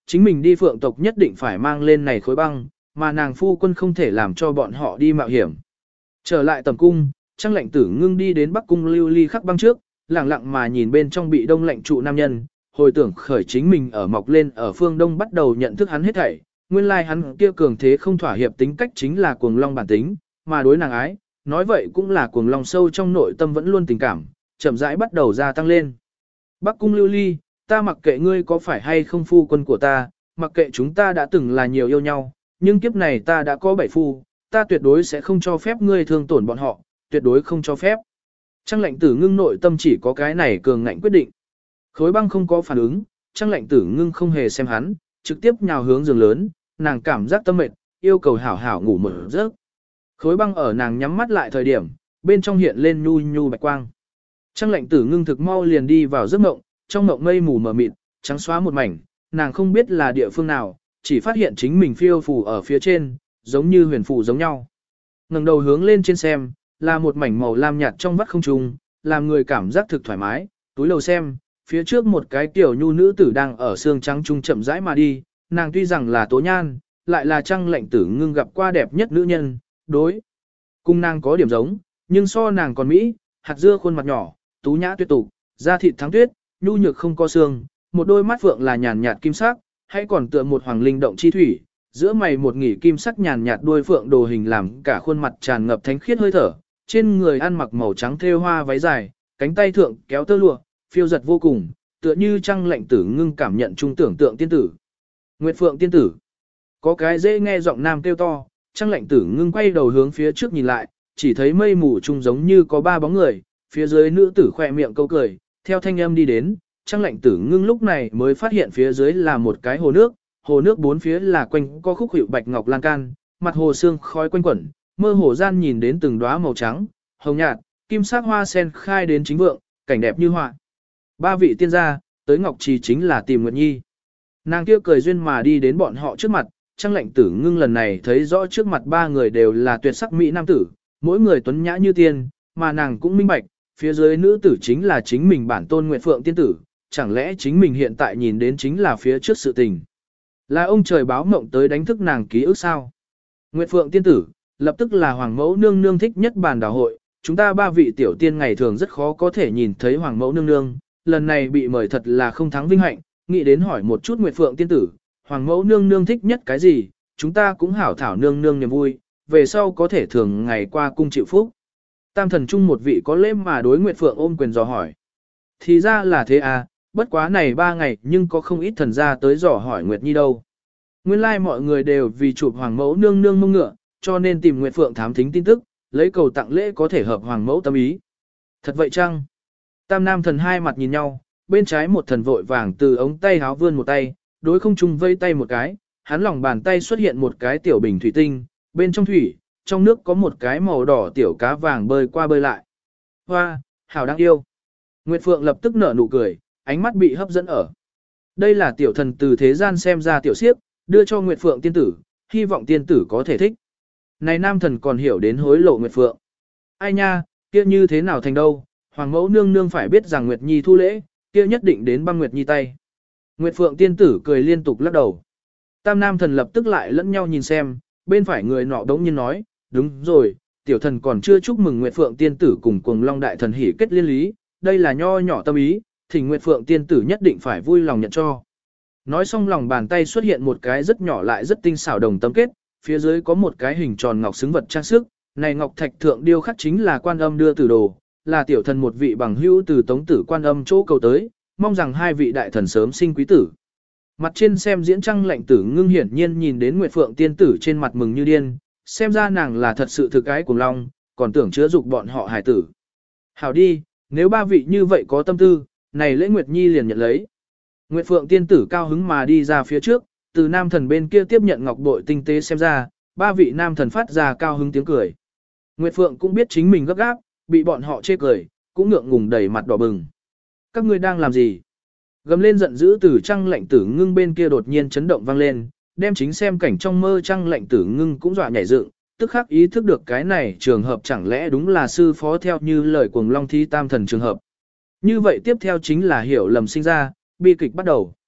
Speaker 1: chính mình đi phượng tộc nhất định phải mang lên này khối băng, mà nàng phu quân không thể làm cho bọn họ đi mạo hiểm. Trở lại tầm cung, Trang Lệnh Tử Ngưng đi đến Bắc cung Lưu Ly khắc băng trước, lặng lặng mà nhìn bên trong bị đông lạnh trụ nam nhân, hồi tưởng khởi chính mình ở mọc lên ở phương đông bắt đầu nhận thức hắn hết thảy, nguyên lai hắn kia cường thế không thỏa hiệp tính cách chính là cuồng long bản tính, mà đối nàng ái, nói vậy cũng là cuồng long sâu trong nội tâm vẫn luôn tình cảm, chậm rãi bắt đầu gia tăng lên. Bắc cung Lưu Ly, ta mặc kệ ngươi có phải hay không phu quân của ta, mặc kệ chúng ta đã từng là nhiều yêu nhau, nhưng kiếp này ta đã có 7 phu, ta tuyệt đối sẽ không cho phép ngươi thương tổn bọn họ, tuyệt đối không cho phép. Trang Lệnh Tử Ngưng nội tâm chỉ có cái này cường ngạnh quyết định. Khối băng không có phản ứng, Trang Lệnh Tử Ngưng không hề xem hắn, trực tiếp nhào hướng giường lớn, nàng cảm giác tâm mệt, yêu cầu hảo hảo ngủ một giấc. Khối băng ở nàng nhắm mắt lại thời điểm, bên trong hiện lên nhu nhu bạch quang. Trang Lệnh Tử Ngưng thực mau liền đi vào giấc mộng, trong mộng mây mù mờ mịt, trắng xóa một mảnh, nàng không biết là địa phương nào, chỉ phát hiện chính mình phiêu phù ở phía trên, giống như huyền phù giống nhau. Ngẩng đầu hướng lên trên xem, là một mảnh màu lam nhạt trong vắt không trung, làm người cảm giác thực thoải mái, túi lầu xem, phía trước một cái tiểu nhu nữ tử đang ở xương trắng trung chậm rãi mà đi, nàng tuy rằng là tố nhan, lại là Trang Lệnh Tử Ngưng gặp qua đẹp nhất nữ nhân, đối. Cùng nàng có điểm giống, nhưng so nàng còn mỹ, hạt dưa khuôn mặt nhỏ, tú nhã tuyệt tục, da thịt thắng tuyết, nhu nhược không có xương, một đôi mắt phượng là nhàn nhạt kim sắc, hay còn tựa một hoàng linh động chi thủy, giữa mày một nghỉ kim sắc nhàn nhạt đuôi phượng đồ hình làm cả khuôn mặt tràn ngập thánh khiết hơi thở, trên người ăn mặc màu trắng thêu hoa váy dài, cánh tay thượng kéo tơ lụa, phiêu giật vô cùng, tựa như Trang Lệnh Tử Ngưng cảm nhận trung tưởng tượng tiên tử. Nguyệt Phượng tiên tử. Có cái dễ nghe giọng nam kêu to, Trang Lệnh Tử Ngưng quay đầu hướng phía trước nhìn lại, chỉ thấy mây mù trung giống như có 3 bóng người, phía dưới nữ tử khỏe miệng câu cười, theo thanh âm đi đến, Trang Lệnh Tử Ngưng lúc này mới phát hiện phía dưới là một cái hồ nước bốn phía là quanh có khúc hiệu bạch ngọc lan can, mặt hồ sương khói quanh quẩn, mơ hồ gian nhìn đến từng đóa màu trắng, hồng nhạt, kim sắc hoa sen khai đến chính vượng, cảnh đẹp như họa. 3 vị tiên gia, tới Ngọc Trì chính là tìm Nguyệt Nhi. Nàng kia cười duyên mà đi đến bọn họ trước mặt, Trang Lệnh Tử Ngưng lần này thấy rõ trước mặt 3 người đều là tuyệt sắc mỹ nam tử, mỗi người tuấn nhã như tiên, mà nàng cũng minh bạch, phía dưới nữ tử chính là chính mình bản tôn Nguyệt Phượng tiên tử, chẳng lẽ chính mình hiện tại nhìn đến chính là phía trước sự tình. Là ông trời báo mộng tới đánh thức nàng ký ức sao? Nguyệt Phượng tiên tử, lập tức là Hoàng mẫu nương nương thích nhất bàn đào hội, chúng ta 3 vị tiểu tiên ngày thường rất khó có thể nhìn thấy Hoàng mẫu nương nương, lần này bị mời thật là không thắng vinh hạnh, nghĩ đến hỏi một chút Nguyệt Phượng tiên tử, Hoàng mẫu nương nương thích nhất cái gì, chúng ta cũng hảo thảo nương nương niềm vui, về sau có thể thường ngày qua cung chịu phúc. Tam thần chung một vị có lễ mà đối Nguyệt Phượng ôm quyền dò hỏi. Thì ra là thế à, bất quá này 3 ngày nhưng có không ít thần gia tới dò hỏi Nguyệt Nhi đâu. Nguyên lai like mọi người đều vì chụp Hoàng mẫu nương nương mông ngựa, cho nên tìm Nguyệt Phượng thám thính tin tức, lấy cầu tặng lễ có thể hợp Hoàng mẫu tâm ý. Thật vậy chăng? Tam nam thần hai mặt nhìn nhau, bên trái một thần vội vàng từ ống tay háo vươn một tay, đối không trung vây tay một cái, hắn lòng bàn tay xuất hiện một cái tiểu bình thủy tinh, bên trong thủy, trong nước có một cái màu đỏ tiểu cá vàng bơi qua bơi lại. Hoa, hảo đáng yêu. Nguyệt Phượng lập tức nở nụ cười, ánh mắt bị hấp dẫn ở. Đây là tiểu thần từ thế gian xem ra tiểu siếp, đưa cho Nguyệt Phượng tiên tử, hy vọng tiên tử có thể thích. Này nam thần còn hiểu đến hối lộ Nguyệt Phượng. Ai nha, kia như thế nào thành đâu, Hoàng mẫu nương nương phải biết rằng Nguyệt Nhi thu lễ, kia nhất định đến băng Nguyệt Nhi tay. Nguyệt Phượng tiên tử cười liên tục lắc đầu. Tam nam thần lập tức lại lẫn nhau nhìn xem, bên phải người nọ đống nhiên nói, đúng rồi, tiểu thần còn chưa chúc mừng Nguyệt Phượng tiên tử cùng Cuồng Long đại thần hỉ kết liên lý, đây là nho nhỏ tâm ý, thì Nguyệt Phượng tiên tử nhất định phải vui lòng nhận cho. Nói xong lòng bàn tay xuất hiện một cái rất nhỏ lại rất tinh xảo đồng tấm kết, phía dưới có một cái hình tròn ngọc xứng vật trang sức, này ngọc thạch thượng điêu khắc chính là Quan Âm đưa từ đồ, là tiểu thần một vị bằng hữu từ Tống tử Quan Âm chỗ cầu tới, mong rằng 2 vị đại thần sớm sinh quý tử. Mặt trên xem diễn Trang Lệnh Tử Ngưng hiển nhiên nhìn đến Nguyệt Phượng tiên tử trên mặt mừng như điên, xem ra nàng là thật sự thực ái Cuồng Long, còn tưởng chứa dục bọn họ hài tử. Hảo đi, nếu 3 vị như vậy có tâm tư, này lễ Nguyệt Nhi liền nhận lấy. Nguyệt Phượng tiên tử cao hứng mà đi ra phía trước, từ nam thần bên kia tiếp nhận ngọc bội tinh tế xem ra, 3 vị nam thần phát ra cao hứng tiếng cười. Nguyệt Phượng cũng biết chính mình gấp gáp, bị bọn họ chê cười, cũng ngượng ngùng đầy mặt đỏ bừng. Các ngươi đang làm gì? Gầm lên giận dữ từ Trang Lệnh Tử Ngưng bên kia đột nhiên chấn động vang lên, đem chính xem cảnh trong mơ Trang Lệnh Tử Ngưng cũng dọa nhảy dựng, tức khắc ý thức được cái này trường hợp chẳng lẽ đúng là sư phó theo như lời Cuồng Long thi tam thần trường hợp. Như vậy tiếp theo chính là hiểu lầm sinh ra, bi kịch bắt đầu.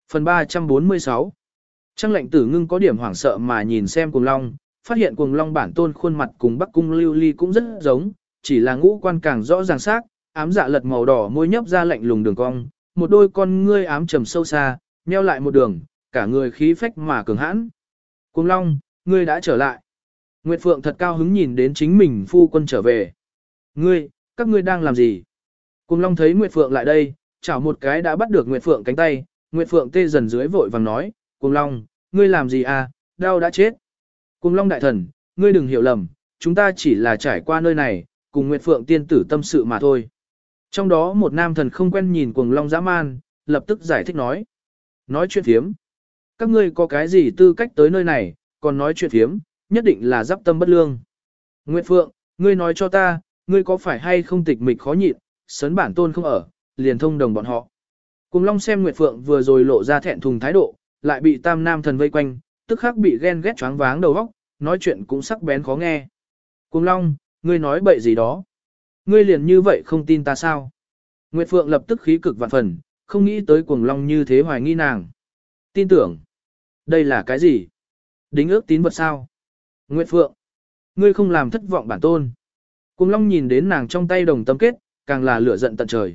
Speaker 1: Phần 346. Trang lệnh tử ngưng có điểm hoảng sợ mà nhìn xem cuồng long, phát hiện cuồng long bản tôn khuôn mặt cùng Bắc Cung Lưu Ly cũng rất giống, chỉ là ngũ quan càng rõ ràng sắc, ám dạ lật màu đỏ môi nhấp ra lạnh lùng đường cong, một đôi con ngươi ám trầm sâu xa, nheo lại một đường, cả người khí phách mà cường hãn. Cuồng long, ngươi đã trở lại. Nguyệt Phượng thật cao hứng nhìn đến chính mình phu quân trở về. Các ngươi đang làm gì? Cuồng long thấy Nguyệt Phượng lại đây, chảo một cái đã bắt được Nguyệt Phượng cánh tay, Nguyệt Phượng tê dần dưới vội vàng nói, Cuồng long, ngươi làm gì à, đau đã chết. Cuồng long đại thần, ngươi đừng hiểu lầm, chúng ta chỉ là trải qua nơi này, cùng Nguyệt Phượng tiên tử tâm sự mà thôi. Trong đó một nam thần không quen nhìn cuồng long dã man, lập tức giải thích nói chuyện phiếm. Các ngươi có cái gì tư cách tới nơi này, còn nói chuyện phiếm, nhất định là giáp tâm bất lương. Nguyệt Phượng, ngươi nói cho ta, ngươi có phải hay không tịch mịch khó nhịn, sấn bản tôn không ở, liền thông đồng bọn họ. Cuồng long xem Nguyệt Phượng vừa rồi lộ ra thẹn thùng thái độ, lại bị tam nam thần vây quanh, tức khắc bị ghen ghét choáng váng đầu óc, nói chuyện cũng sắc bén khó nghe. Cuồng long, ngươi nói bậy gì đó? Ngươi liền như vậy không tin ta sao? Nguyệt Phượng lập tức khí cực vạn phần, không nghĩ tới cuồng long như thế hoài nghi nàng. Tin tưởng. Đây là cái gì? Đính ước tín vật sao? Nguyệt Phượng, ngươi không làm thất vọng bản tôn. Cuồng long nhìn đến nàng trong tay đồng tâm kết, càng là lửa giận tận trời.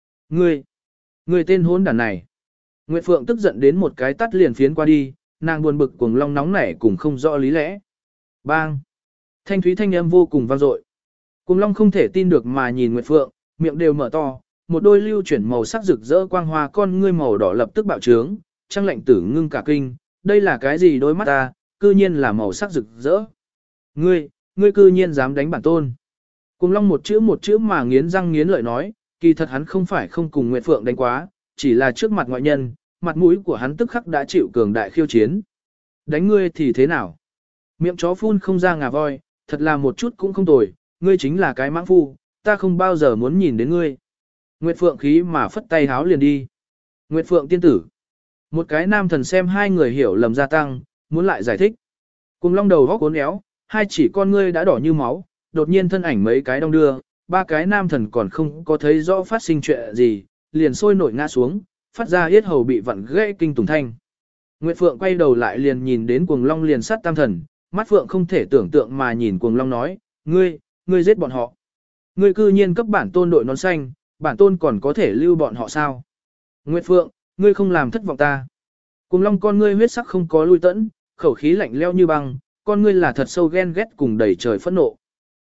Speaker 1: Ngươi tên hỗn đản này. Nguyệt Phượng tức giận đến một cái tắt liền phiến qua đi, nàng buồn bực cuồng long nóng nảy cùng không rõ lý lẽ. Bang! Thanh thúy thanh âm vô cùng vang dội. Cuồng long không thể tin được mà nhìn Nguyệt Phượng, miệng đều mở to, một đôi lưu chuyển màu sắc rực rỡ quang hoa con ngươi màu đỏ lập tức bạo trướng, Trang lệnh tử ngưng cả kinh, đây là cái gì đôi mắt ta, cư nhiên là màu sắc rực rỡ. Ngươi cư nhiên dám đánh bản tôn. Cuồng long một chữ mà nghiến răng nghiến lợi nói, kỳ thật hắn không phải không cùng Nguyệt Phượng đánh quá, chỉ là trước mặt ngoại nhân, mặt mũi của hắn tức khắc đã chịu cường đại khiêu chiến. Đánh ngươi thì thế nào? Miệng chó phun không ra ngà voi, thật là một chút cũng không tồi, ngươi chính là cái mãng phu, ta không bao giờ muốn nhìn đến ngươi. Nguyệt Phượng khí mà phất tay háo liền đi. Nguyệt Phượng tiên tử. Một cái nam thần xem hai người hiểu lầm gia tăng, muốn lại giải thích. Cùng long đầu góc cuốn éo, hai chỉ con ngươi đã đỏ như máu, đột nhiên thân ảnh mấy cái đong đưa, ba cái nam thần còn không có thấy rõ phát sinh chuyện gì, liền sôi nổi ngã xuống, phát ra yết hầu bị vặn gãy kinh tùng thanh. Nguyệt Phượng quay đầu lại liền nhìn đến cuồng long liền sát tam thần, mắt Phượng không thể tưởng tượng mà nhìn cuồng long nói, ngươi giết bọn họ. Ngươi cư nhiên cấp bản tôn đội nón xanh, bản tôn còn có thể lưu bọn họ sao? Nguyệt Phượng, ngươi không làm thất vọng ta. Cuồng long con ngươi huyết sắc không có lui tẫn, khẩu khí lạnh leo như băng, con ngươi là thật sâu ghen ghét cùng đầy trời phẫn nộ.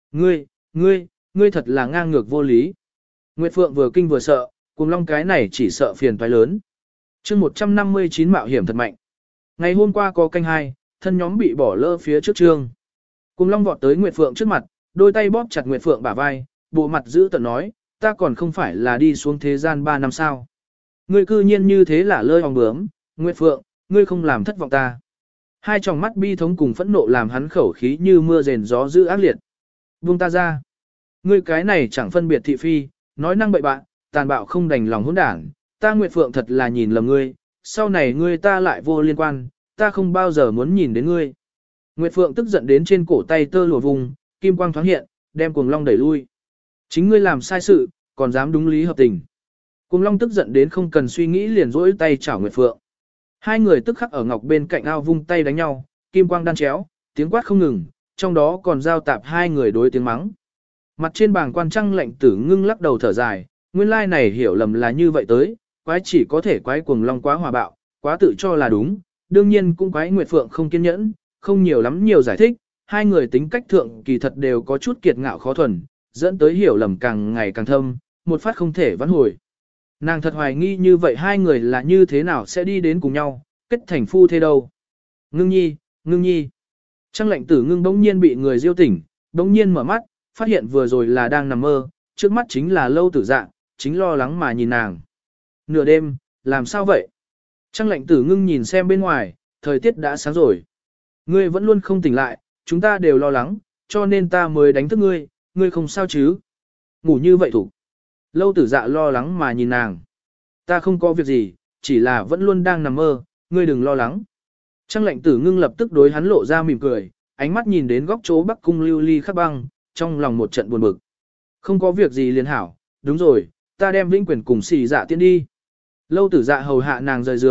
Speaker 1: Ngươi thật là ngang ngược vô lý. Nguyệt Phượng vừa kinh vừa sợ, cuồng long cái này chỉ sợ phiền toái lớn. Chương 159 mạo hiểm thật mạnh. Ngày hôm qua có canh hai, thân nhóm bị bỏ lỡ phía trước chương. Cuồng long vọt tới Nguyệt Phượng trước mặt, đôi tay bóp chặt Nguyệt Phượng bả vai, bộ mặt giữ tợn nói, ta còn không phải là đi xuống thế gian 3 năm sao. Ngươi cư nhiên như thế là lơi ong bướm, Nguyệt Phượng, ngươi không làm thất vọng ta. Hai tròng mắt bi thống cùng phẫn nộ làm hắn khẩu khí như mưa rền gió dữ ác liệt. Buông ta ra. Ngươi cái này chẳng phân biệt thị phi, nói năng bậy bạn, tàn bạo không đành lòng hỗn đảng, ta Nguyệt Phượng thật là nhìn lầm ngươi, sau này ngươi ta lại vô liên quan, ta không bao giờ muốn nhìn đến ngươi. Nguyệt Phượng tức giận đến trên cổ tay tơ lụa vùng, kim quang thoáng hiện, đem cuồng long đẩy lui. Chính ngươi làm sai sự, còn dám đúng lý hợp tình. Cuồng long tức giận đến không cần suy nghĩ liền rỗi tay chảo Nguyệt Phượng. Hai người tức khắc ở ngọc bên cạnh ao vung tay đánh nhau, kim quang đan chéo, tiếng quát không ngừng, trong đó còn giao tạp hai người đối tiếng mắng. Mặt trên bảng quan Trăng lệnh tử ngưng lắc đầu thở dài, nguyên lai này hiểu lầm là như vậy tới, quái chỉ có thể quái cuồng long quá hòa bạo, quá tự cho là đúng, đương nhiên cũng quái Nguyệt Phượng không kiên nhẫn, không nhiều lắm nhiều giải thích, hai người tính cách thượng kỳ thật đều có chút kiệt ngạo khó thuần, dẫn tới hiểu lầm càng ngày càng thâm, một phát không thể vãn hồi. Nàng thật hoài nghi như vậy hai người là như thế nào sẽ đi đến cùng nhau, kết thành phu thế đâu. Ngưng nhi. Trăng lệnh tử ngưng bỗng nhiên bị người diêu tỉnh, bỗng nhiên mở mắt, phát hiện vừa rồi là đang nằm mơ, trước mắt chính là Lâu Tử Dạ, chính lo lắng mà nhìn nàng. Nửa đêm, làm sao vậy? Trăng lệnh tử ngưng nhìn xem bên ngoài, thời tiết đã sáng rồi. Ngươi vẫn luôn không tỉnh lại, chúng ta đều lo lắng, cho nên ta mới đánh thức ngươi, ngươi không sao chứ? Ngủ như vậy thủ. Lâu Tử Dạ lo lắng mà nhìn nàng. Ta không có việc gì, chỉ là vẫn luôn đang nằm mơ, ngươi đừng lo lắng. Trăng lệnh tử ngưng lập tức đối hắn lộ ra mỉm cười, ánh mắt nhìn đến góc chỗ Bắc Cung Lưu Ly khắc băng, trong lòng một trận buồn bực. Không có việc gì liền hảo, đúng rồi, ta đem Vĩnh Quyền cùng Xỉ Dạ tiến đi. Lâu Tử Dạ hầu hạ nàng rời giường,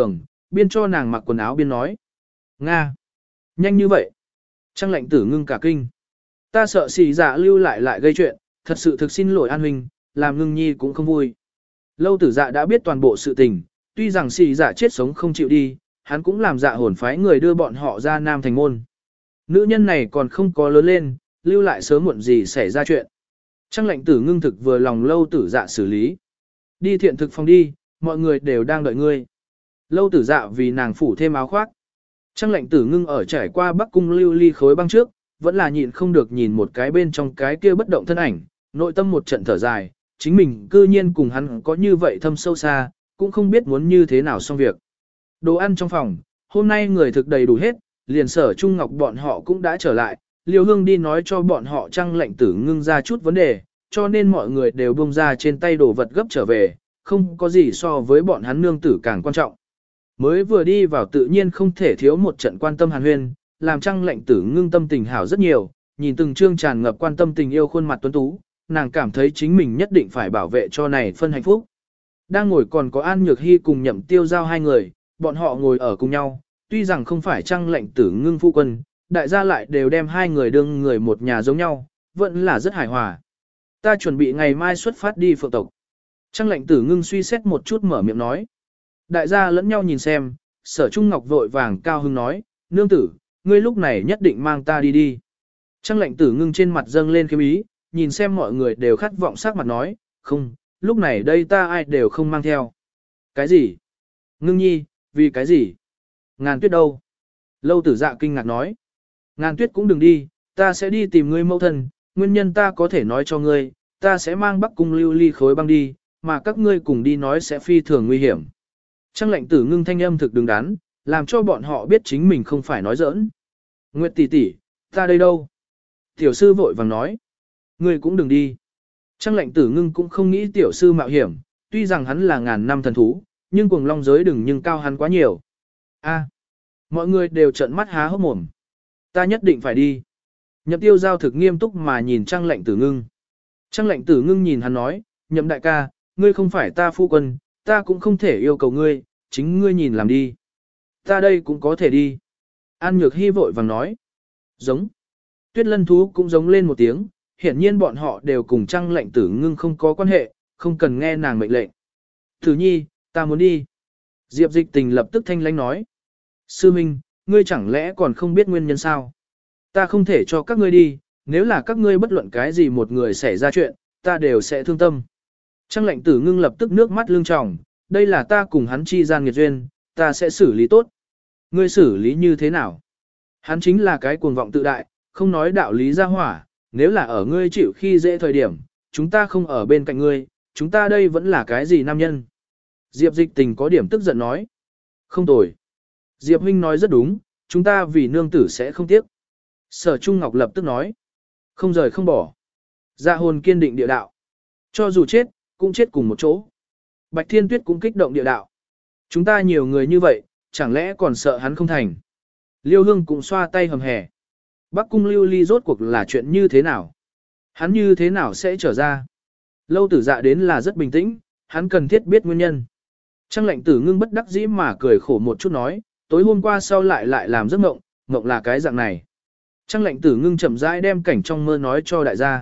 Speaker 1: biên cho nàng mặc quần áo biên nói. Nga! Nhanh như vậy! Trang lệnh tử ngưng cả kinh. Ta sợ xì dạ lưu lại gây chuyện, thật sự thực xin lỗi An huynh, làm ngưng nhi cũng không vui. Lâu tử dạ đã biết toàn bộ sự tình, tuy rằng xì dạ chết sống không chịu đi, hắn cũng làm dạ hồn phái người đưa bọn họ ra Nam Thành môn. Nữ nhân này còn không có lớn lên, lưu lại sớm muộn gì xảy ra chuyện. Trang lệnh tử ngưng thực vừa lòng lâu tử dạ xử lý. Đi thiện thực phòng đi, mọi người đều đang đợi ngươi. Lâu tử dạ vì nàng phủ thêm áo khoác. Trang lệnh tử ngưng ở trải qua Bắc Cung lưu ly khối băng trước, vẫn là nhịn không được nhìn một cái bên trong cái kia bất động thân ảnh, nội tâm một trận thở dài, chính mình cư nhiên cùng hắn có như vậy thâm sâu xa, cũng không biết muốn như thế nào xong việc. Đồ ăn trong phòng, hôm nay người thực đầy đủ hết, liền Sở Trung Ngọc bọn họ cũng đã trở lại, Liêu Hương đi nói cho bọn họ Trang lệnh tử ngưng ra chút vấn đề, cho nên mọi người đều buông ra trên tay đồ vật gấp trở về, không có gì so với bọn hắn nương tử càng quan trọng. Mới vừa đi vào tự nhiên không thể thiếu một trận quan tâm hàn huyên, làm Trang lệnh tử ngưng tâm tình hảo rất nhiều, nhìn từng trương tràn ngập quan tâm tình yêu khuôn mặt tuấn tú, nàng cảm thấy chính mình nhất định phải bảo vệ cho này phân hạnh phúc. Đang ngồi còn có An Nhược Hy cùng Nhậm Tiêu Giao hai người, bọn họ ngồi ở cùng nhau, tuy rằng không phải Trang lệnh tử ngưng phu quân, đại gia lại đều đem hai người đương người một nhà giống nhau, vẫn là rất hài hòa. Ta chuẩn bị ngày mai xuất phát đi phượng tộc. Trang lệnh tử ngưng suy xét một chút mở miệng nói. Đại gia lẫn nhau nhìn xem, Sở Trung Ngọc vội vàng cao hưng nói, nương tử, ngươi lúc này nhất định mang ta đi đi. Trang lệnh tử ngưng trên mặt dâng lên khiêm ý, nhìn xem mọi người đều khát vọng sắc mặt nói, không, lúc này đây ta ai đều không mang theo. Cái gì? Ngưng nhi, vì cái gì? Ngàn Tuyết đâu? Lâu tử dạ kinh ngạc nói. Ngàn Tuyết cũng đừng đi, ta sẽ đi tìm ngươi mẫu thân, nguyên nhân ta có thể nói cho ngươi, ta sẽ mang Bắc Cung lưu ly khối băng đi, mà các ngươi cùng đi nói sẽ phi thường nguy hiểm. Trang lệnh tử ngưng thanh âm thực đứng đắn, làm cho bọn họ biết chính mình không phải nói giỡn. Nguyệt tỷ tỷ, ta đây đâu? Tiểu sư vội vàng nói. Ngươi cũng đừng đi. Trang lệnh tử ngưng cũng không nghĩ tiểu sư mạo hiểm, tuy rằng hắn là ngàn năm thần thú, nhưng cuồng long giới đừng nhưng cao hắn quá nhiều. A, mọi người đều trợn mắt há hốc mồm. Ta nhất định phải đi. Nhậm Tiêu Giao thực nghiêm túc mà nhìn Trang lệnh tử ngưng. Trang lệnh tử ngưng nhìn hắn nói, Nhậm đại ca, ngươi không phải ta phu quân, ta cũng không thể yêu cầu ngươi, chính ngươi nhìn làm đi. Ta đây cũng có thể đi. An Nhược Hy vội vàng nói. Giống. Tuyết lân thú cũng giống lên một tiếng, hiển nhiên bọn họ đều cùng Trang lệnh tử ngưng không có quan hệ, không cần nghe nàng mệnh lệnh. Thử nhi, ta muốn đi. Diệp Dịch Tình lập tức thanh lãnh nói. Sư Minh, ngươi chẳng lẽ còn không biết nguyên nhân sao? Ta không thể cho các ngươi đi, nếu là các ngươi bất luận cái gì một người xảy ra chuyện, ta đều sẽ thương tâm. Trang lệnh tử ngưng lập tức nước mắt lưng tròng, đây là ta cùng hắn chi gian nghiệt duyên, ta sẽ xử lý tốt. Ngươi xử lý như thế nào? Hắn chính là cái cuồng vọng tự đại, không nói đạo lý ra hỏa, nếu là ở ngươi chịu khi dễ thời điểm, chúng ta không ở bên cạnh ngươi, chúng ta đây vẫn là cái gì nam nhân? Diệp Dịch Tình có điểm tức giận nói. Không tồi. Diệp huynh nói rất đúng, chúng ta vì nương tử sẽ không tiếc. Sở Trung Ngọc lập tức nói. Không rời không bỏ. Dạ hồn kiên định địa đạo. Cho dù chết, cũng chết cùng một chỗ. Bạch Thiên Tuyết cũng kích động địa đạo. Chúng ta nhiều người như vậy, chẳng lẽ còn sợ hắn không thành. Liêu Hương cũng xoa tay hầm hè. Bắc Cung lưu ly rốt cuộc là chuyện như thế nào? Hắn như thế nào sẽ trở ra? Lâu tử dạ đến là rất bình tĩnh, hắn cần thiết biết nguyên nhân. Trang lệnh tử ngưng bất đắc dĩ mà cười khổ một chút nói, tối hôm qua sau lại làm giấc mộng, mộng là cái dạng này. Trang lệnh tử ngưng chậm rãi đem cảnh trong mơ nói cho đại gia.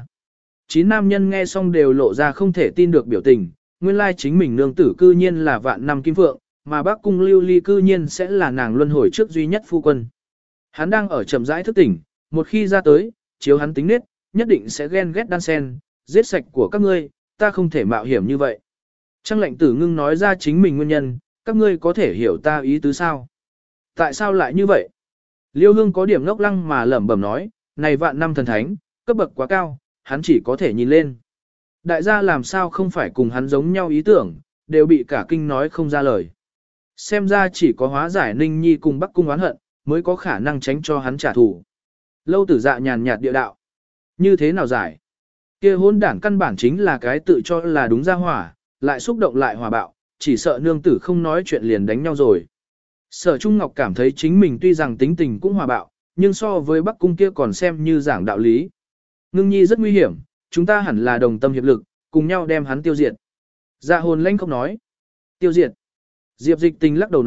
Speaker 1: 9 nam nhân nghe xong đều lộ ra không thể tin được biểu tình, nguyên lai chính mình nương tử cư nhiên là vạn năm kim phượng, mà Bắc Cung lưu ly cư nhiên sẽ là nàng luân hồi trước duy nhất phu quân. Hắn đang ở chậm rãi thức tỉnh, một khi ra tới, chiếu hắn tính nết, nhất định sẽ ghen ghét đan sen, giết sạch của các ngươi, ta không thể mạo hiểm như vậy. Trang lệnh tử ngưng nói ra chính mình nguyên nhân, các ngươi có thể hiểu ta ý tứ sao? Tại sao lại như vậy? Liêu Hương có điểm ngốc lăng mà lẩm bẩm nói, này vạn năm thần thánh, cấp bậc quá cao, hắn chỉ có thể nhìn lên. Đại gia làm sao không phải cùng hắn giống nhau ý tưởng, đều bị cả kinh nói không ra lời. Xem ra chỉ có hóa giải Ninh Nhi cùng Bắc Cung oán hận, mới có khả năng tránh cho hắn trả thù. Lâu tử dạ nhàn nhạt địa đạo. Như thế nào giải? Kia hôn đảng căn bản chính là cái tự cho là đúng ra hỏa, lại xúc động lại hòa bạo, chỉ sợ nương tử không nói chuyện liền đánh nhau rồi. Sở Trung Ngọc cảm thấy chính mình tuy rằng tính tình cũng hòa bạo, nhưng so với Bắc Cung kia còn xem như giảng đạo lý. Ngưng nhi rất nguy hiểm, chúng ta hẳn là đồng tâm hiệp lực, cùng nhau đem hắn tiêu diệt. Dạ hồn lãnh không nói. Tiêu diệt. Diệp Dịch Tình lắc đầu nói,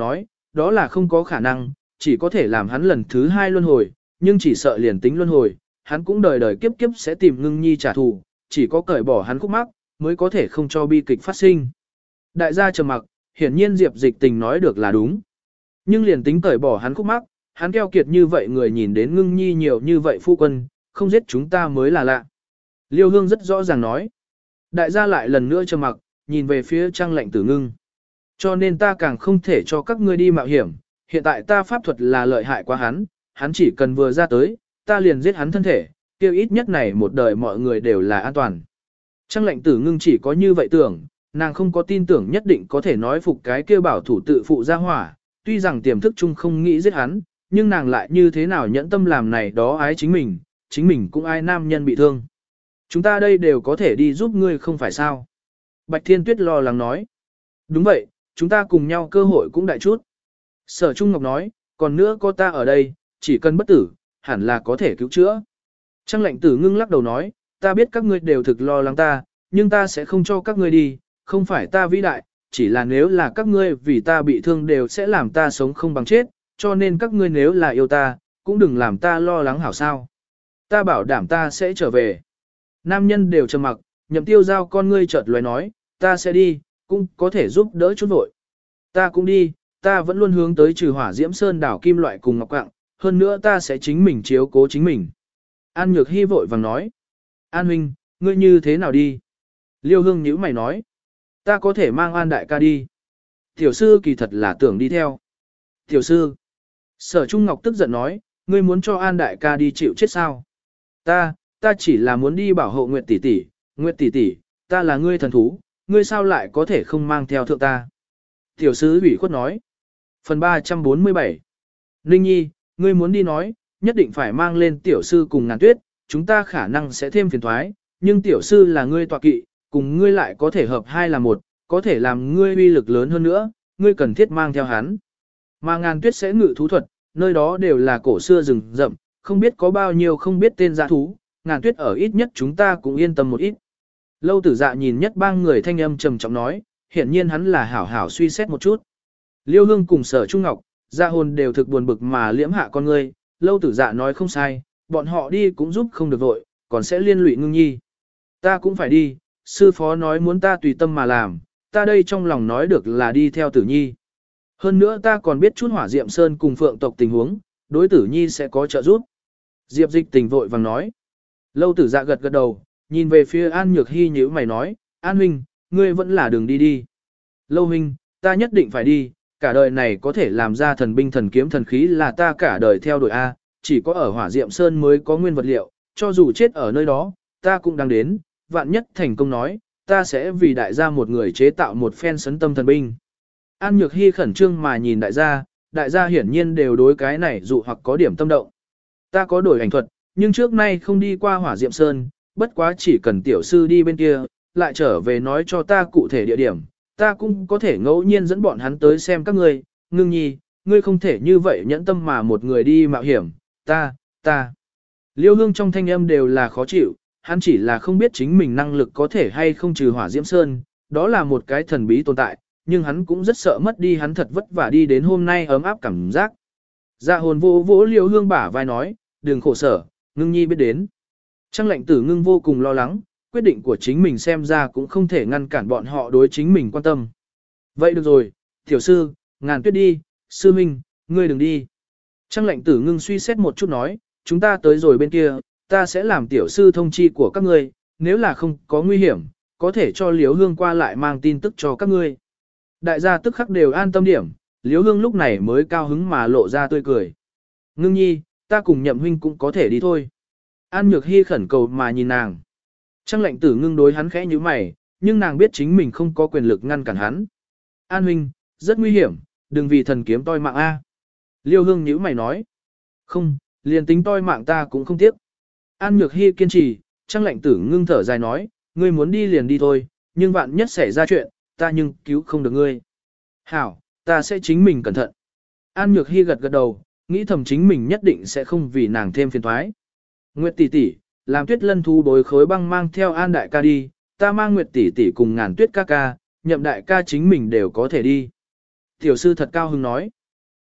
Speaker 1: đó là không có khả năng, chỉ có thể làm hắn lần thứ 2 luân hồi, nhưng chỉ sợ liền tính luân hồi, hắn cũng đời đời kiếp kiếp sẽ tìm ngưng nhi trả thù, chỉ có cởi bỏ hắn khúc mắc, mới có thể không cho bi kịch phát sinh. Đại gia trầm mặc, hiển nhiên Diệp Dịch Tình nói được là đúng. Nhưng liền tính cởi bỏ hắn khúc mắc, hắn keo kiệt như vậy người nhìn đến ngưng nhi nhiều như vậy phu quân, không giết chúng ta mới là lạ. Liêu Hương rất rõ ràng nói. Đại gia lại lần nữa trầm mặc, nhìn về phía Trang Lệnh Tử Ngưng. Cho nên ta càng không thể cho các ngươi đi mạo hiểm, hiện tại ta pháp thuật là lợi hại quá hắn chỉ cần vừa ra tới, ta liền giết hắn thân thể, kêu ít nhất này một đời mọi người đều là an toàn. Trang Lệnh Tử Ngưng chỉ có như vậy tưởng, nàng không có tin tưởng nhất định có thể nói phục cái kêu bảo thủ tự phụ ra hỏa, tuy rằng tiềm thức chung không nghĩ giết hắn, nhưng nàng lại như thế nào nhẫn tâm làm này đó ái chính mình cũng ai nam nhân bị thương. Chúng ta đây đều có thể đi giúp ngươi không phải sao. Bạch Thiên Tuyết lo lắng nói. Đúng vậy, chúng ta cùng nhau cơ hội cũng đại chút. Sở Trung Ngọc nói, còn nữa có ta ở đây, chỉ cần bất tử, hẳn là có thể cứu chữa. Trang Lệnh Tử Ngưng lắc đầu nói, ta biết các ngươi đều thực lo lắng ta, nhưng ta sẽ không cho các ngươi đi, không phải ta vĩ đại, chỉ là nếu là các ngươi vì ta bị thương đều sẽ làm ta sống không bằng chết, cho nên các ngươi nếu là yêu ta, cũng đừng làm ta lo lắng hảo sao. Ta bảo đảm ta sẽ trở về. Nam nhân đều trầm mặc, Nhậm Tiêu Giao con ngươi chợt lóe nói, ta sẽ đi, cũng có thể giúp đỡ chút vội. Ta cũng đi, ta vẫn luôn hướng tới trừ hỏa diễm sơn đảo kim loại cùng ngọc quạng, hơn nữa ta sẽ chính mình chiếu cố chính mình. An Nhược Hy vội vàng nói, An huynh, ngươi như thế nào đi? Liêu Hương nhíu mày nói, ta có thể mang An đại ca đi. Tiểu sư kỳ thật là tưởng đi theo. Tiểu sư, Sở Trung Ngọc tức giận nói, ngươi muốn cho An đại ca đi chịu chết sao? Ta chỉ là muốn đi bảo hộ Nguyệt tỷ tỷ, Nguyệt tỷ tỷ, ta là ngươi thần thú, ngươi sao lại có thể không mang theo thượng ta? Tiểu sứ ủy khuất nói. Phần 347. Ninh Nhi, ngươi muốn đi nói, nhất định phải mang lên tiểu sư cùng Ngàn Tuyết, chúng ta khả năng sẽ thêm phiền thoái, nhưng tiểu sư là ngươi tọa kỵ, cùng ngươi lại có thể hợp hai là một, có thể làm ngươi uy lực lớn hơn nữa, ngươi cần thiết mang theo hắn. Mà Ngàn Tuyết sẽ ngự thú thuật, nơi đó đều là cổ xưa rừng rậm, không biết có bao nhiêu không biết tên dã thú, Ngàn Tuyết ở ít nhất chúng ta cũng yên tâm một ít. Lâu Tử Dạ nhìn Nhất Bang người thanh âm trầm trọng nói, hiển nhiên hắn là hảo hảo suy xét một chút. Liêu Hương cùng Sở Trung Ngọc, Dạ hồn đều thực buồn bực mà liễm hạ con ngươi, Lâu Tử Dạ nói không sai, bọn họ đi cũng giúp không được vội, còn sẽ liên lụy Ngưng Nhi. Ta cũng phải đi, sư phó nói muốn ta tùy tâm mà làm, ta đây trong lòng nói được là đi theo Tử Nhi. Hơn nữa ta còn biết chút Hỏa Diệm Sơn cùng Phượng tộc tình huống, đối Tử Nhi sẽ có trợ giúp. Diệp Dịch Tình vội vàng nói. Lâu Tử Dạ gật gật đầu, nhìn về phía An Nhược Hy nhíu mày nói, An huynh, ngươi vẫn là đường đi đi. Lâu huynh, ta nhất định phải đi, cả đời này có thể làm ra thần binh thần kiếm thần khí là ta cả đời theo đuổi A, chỉ có ở Hỏa Diệm Sơn mới có nguyên vật liệu, cho dù chết ở nơi đó, ta cũng đang đến, vạn nhất thành công nói, ta sẽ vì đại gia một người chế tạo một phen sấn tâm thần binh. An Nhược Hy khẩn trương mà nhìn đại gia hiển nhiên đều đối cái này dụ hoặc có điểm tâm động. Ta có đổi ảnh thuật, nhưng trước nay không đi qua Hỏa Diệm Sơn, bất quá chỉ cần tiểu sư đi bên kia, lại trở về nói cho ta cụ thể địa điểm, ta cũng có thể ngẫu nhiên dẫn bọn hắn tới xem các ngươi, Ngưng Nhi, ngươi không thể như vậy nhẫn tâm mà một người đi mạo hiểm, ta. Liêu Hương trong thanh âm đều là khó chịu, hắn chỉ là không biết chính mình năng lực có thể hay không trừ Hỏa Diễm Sơn, đó là một cái thần bí tồn tại, nhưng hắn cũng rất sợ mất đi hắn thật vất vả đi đến hôm nay ấm áp cảm giác. Dạ hồn vỗ vỗ Liêu Hương bả vai nói, đừng khổ sở, Ngưng Nhi biết đến. Trang Lệnh Tử Ngưng vô cùng lo lắng, quyết định của chính mình xem ra cũng không thể ngăn cản bọn họ đối chính mình quan tâm. Vậy được rồi, tiểu sư, Ngàn Tuyết đi, sư minh, ngươi đừng đi. Trang Lệnh Tử Ngưng suy xét một chút nói, chúng ta tới rồi bên kia, ta sẽ làm tiểu sư thông chi của các ngươi, nếu là không có nguy hiểm, có thể cho Liễu Hương qua lại mang tin tức cho các ngươi. Đại gia tức khắc đều an tâm điểm, Liễu Hương lúc này mới cao hứng mà lộ ra tươi cười. Ngưng Nhi, ta cùng Nhậm huynh cũng có thể đi thôi. An Nhược Hy khẩn cầu mà nhìn nàng. Trang Lệnh Tử Ngưng đối hắn khẽ như mày, nhưng nàng biết chính mình không có quyền lực ngăn cản hắn. An huynh, rất nguy hiểm, đừng vì thần kiếm toi mạng A. Liêu Hương nhíu mày nói. Không, liền tính toi mạng ta cũng không tiếc. An Nhược Hy kiên trì, Trang Lệnh Tử Ngưng thở dài nói, ngươi muốn đi liền đi thôi, nhưng vạn nhất xảy ra chuyện, ta nhưng cứu không được ngươi. Hảo, ta sẽ chính mình cẩn thận. An Nhược Hy gật gật đầu, nghĩ thầm chính mình nhất định sẽ không vì nàng thêm phiền toái. Nguyệt tỷ tỷ, làm Tuyết Lân thú bối khối băng mang theo An đại ca đi, ta mang Nguyệt tỷ tỷ cùng Ngàn Tuyết ca ca, Nhậm đại ca chính mình đều có thể đi. Tiểu sư thật cao hứng nói.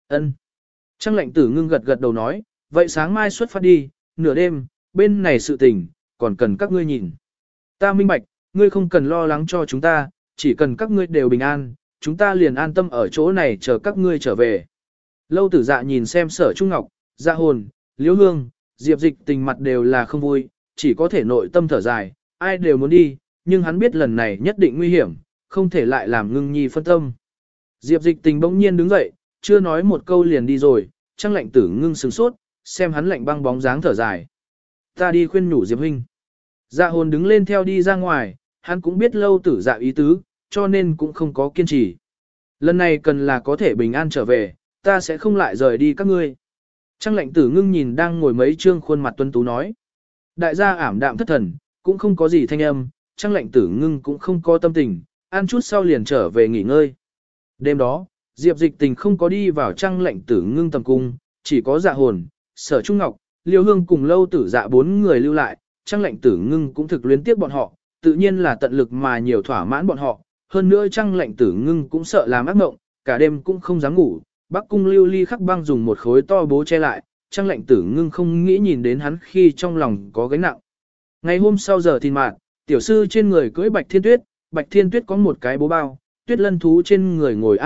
Speaker 1: Ân. Trang lệnh tử ngưng gật gật đầu nói, vậy sáng mai xuất phát đi, nửa đêm, bên này sự tình, còn cần các ngươi nhìn. Ta minh bạch, ngươi không cần lo lắng cho chúng ta, chỉ cần các ngươi đều bình an, chúng ta liền an tâm ở chỗ này chờ các ngươi trở về. Lâu tử dạ nhìn xem Sở Trung Ngọc, Dạ Hồn, Liễu Hương, Diệp Dịch Tình mặt đều là không vui, chỉ có thể nội tâm thở dài, ai đều muốn đi, nhưng hắn biết lần này nhất định nguy hiểm, không thể lại làm Ngưng Nhi phân tâm. Diệp Dịch Tình bỗng nhiên đứng dậy, chưa nói một câu liền đi rồi, Trang lệnh tử ngưng sửng sốt, xem hắn lạnh băng bóng dáng thở dài. Ta đi khuyên nhủ Diệp huynh. Dạ Hồn đứng lên theo đi ra ngoài, hắn cũng biết lâu tử dạ ý tứ, cho nên cũng không có kiên trì. Lần này cần là có thể bình an trở về, ta sẽ không lại rời đi các ngươi. Trang lệnh tử ngưng nhìn đang ngồi mấy trương khuôn mặt tuấn tú nói. Đại gia ảm đạm thất thần, cũng không có gì thanh âm, Trang lệnh tử ngưng cũng không có tâm tình, ăn chút sau liền trở về nghỉ ngơi. Đêm đó, Diệp Dịch Tình không có đi vào Trang lệnh tử ngưng tầm cung, chỉ có Dạ Hồn, Sở Trung Ngọc, Liêu Hương cùng lâu tử dạ 4 người lưu lại, Trang lệnh tử ngưng cũng thực luyến tiếp bọn họ, tự nhiên là tận lực mà nhiều thỏa mãn bọn họ, hơn nữa Trang lệnh tử ngưng cũng sợ làm ác mộng, cả đêm cũng không dám ngủ, Bắc cung Lưu Ly khắc băng dùng một khối to bố che lại, Trang lệnh tử ngưng không nghĩ nhìn đến hắn khi trong lòng có gánh nặng. Ngày hôm sau giờ thìn mạt, tiểu sư trên người cưỡi Bạch Thiên Tuyết có một cái bố bao, Tuyết Lân thú trên người ngồi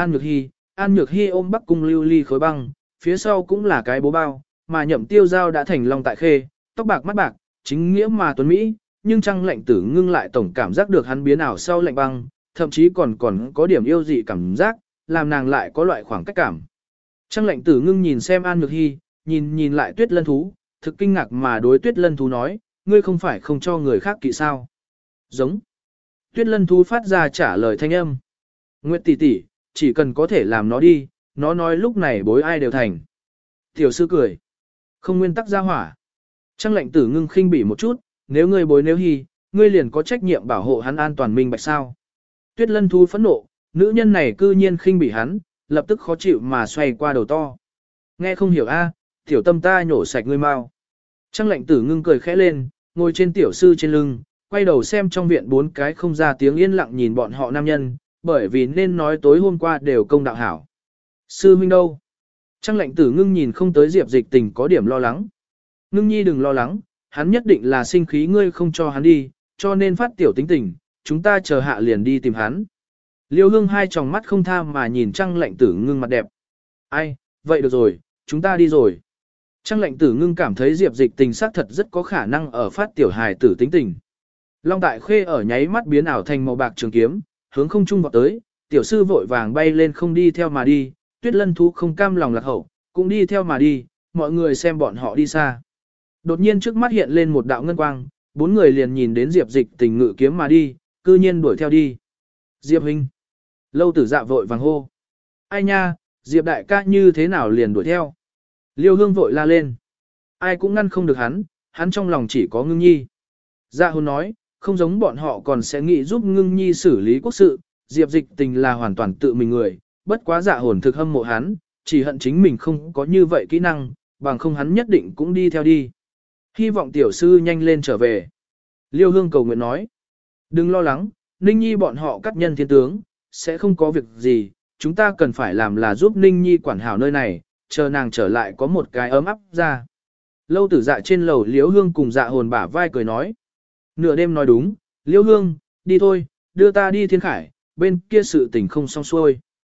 Speaker 1: An Nhược Hy ôm Bắc cung Lưu Ly khối băng, phía sau cũng là cái bố bao, mà Nhậm Tiêu Giao đã thành long tại khê, tóc bạc mắt bạc, chính nghĩa mà tuấn mỹ, nhưng Trang lệnh tử ngưng lại tổng cảm giác được hắn biến ảo sau lạnh băng, thậm chí còn có điểm yêu dị cảm giác, làm nàng lại có loại khoảng cách cảm. Trang lệnh tử ngưng nhìn xem An Nhược Hy, nhìn lại Tuyết Lân thú, thực kinh ngạc mà đối Tuyết Lân thú nói, ngươi không phải không cho người khác kỵ sao? Giống. Tuyết Lân thú phát ra trả lời thanh âm. Nguyệt tỷ tỷ, chỉ cần có thể làm nó đi, nó nói lúc này bối ai đều thành. Tiểu sư cười. Không nguyên tắc ra hỏa. Trang lệnh tử ngưng khinh bỉ một chút, nếu ngươi bối nếu hy, ngươi liền có trách nhiệm bảo hộ hắn an toàn minh bạch sao. Tuyết Lân thú phẫn nộ, nữ nhân này cư nhiên khinh bỉ hắn, lập tức khó chịu mà xoay qua đầu to. Nghe không hiểu a, tiểu tâm ta nhổ sạch ngươi mau. Trang lệnh tử ngưng cười khẽ lên, ngồi trên tiểu sư trên lưng, quay đầu xem trong viện 4 cái không ra tiếng yên lặng nhìn bọn họ nam nhân, bởi vì nên nói tối hôm qua đều công đạo hảo. Sư huynh đâu? Trang lệnh tử ngưng nhìn không tới Diệp Dịch Tình có điểm lo lắng. Ngưng nhi đừng lo lắng, hắn nhất định là sinh khí ngươi không cho hắn đi, cho nên phát tiểu tính tình, chúng ta chờ hạ liền đi tìm hắn. Liêu Hương hai tròng mắt không tha mà nhìn Trang lệnh tử ngưng mặt đẹp. Ai, vậy được rồi, chúng ta đi rồi. Trang lệnh tử ngưng cảm thấy Diệp Dịch Tình xác thật rất có khả năng ở phát tiểu hài tử tính tình. Long Đại Khê ở nháy mắt biến ảo thành màu bạc trường kiếm, hướng không trung vọt tới, tiểu sư vội vàng bay lên không đi theo mà đi, Tuyết Lân thú không cam lòng lạc hậu, cũng đi theo mà đi, mọi người xem bọn họ đi xa. Đột nhiên trước mắt hiện lên một đạo ngân quang, 4 người liền nhìn đến Diệp Dịch Tình ngự kiếm mà đi, cư nhiên đuổi theo đi. Diệp huynh. Lâu tử dạ vội vàng hô. Ai nha, Diệp đại ca như thế nào liền đuổi theo. Liêu Hương vội la lên. Ai cũng ngăn không được hắn trong lòng chỉ có Ngưng Nhi. Dạ Hồn nói, không giống bọn họ còn sẽ nghĩ giúp Ngưng Nhi xử lý quốc sự, Diệp Dịch Tình là hoàn toàn tự mình người, bất quá Dạ Hồn thực hâm mộ hắn, chỉ hận chính mình không có như vậy kỹ năng, bằng không hắn nhất định cũng đi theo đi. Hy vọng tiểu sư nhanh lên trở về. Liêu Hương cầu nguyện nói, đừng lo lắng, Ninh Nhi bọn họ cắt nhân thiên tướng, sẽ không có việc gì, chúng ta cần phải làm là giúp Ninh Nhi quản hảo nơi này, chờ nàng trở lại có một cái ấm áp ra. Lâu tử dạ trên lầu Liễu Hương cùng Dạ Hồn bả vai cười nói. Nửa đêm nói đúng, Liễu Hương, đi thôi, đưa ta đi Thiên Khải, bên kia sự tình không xong xuôi.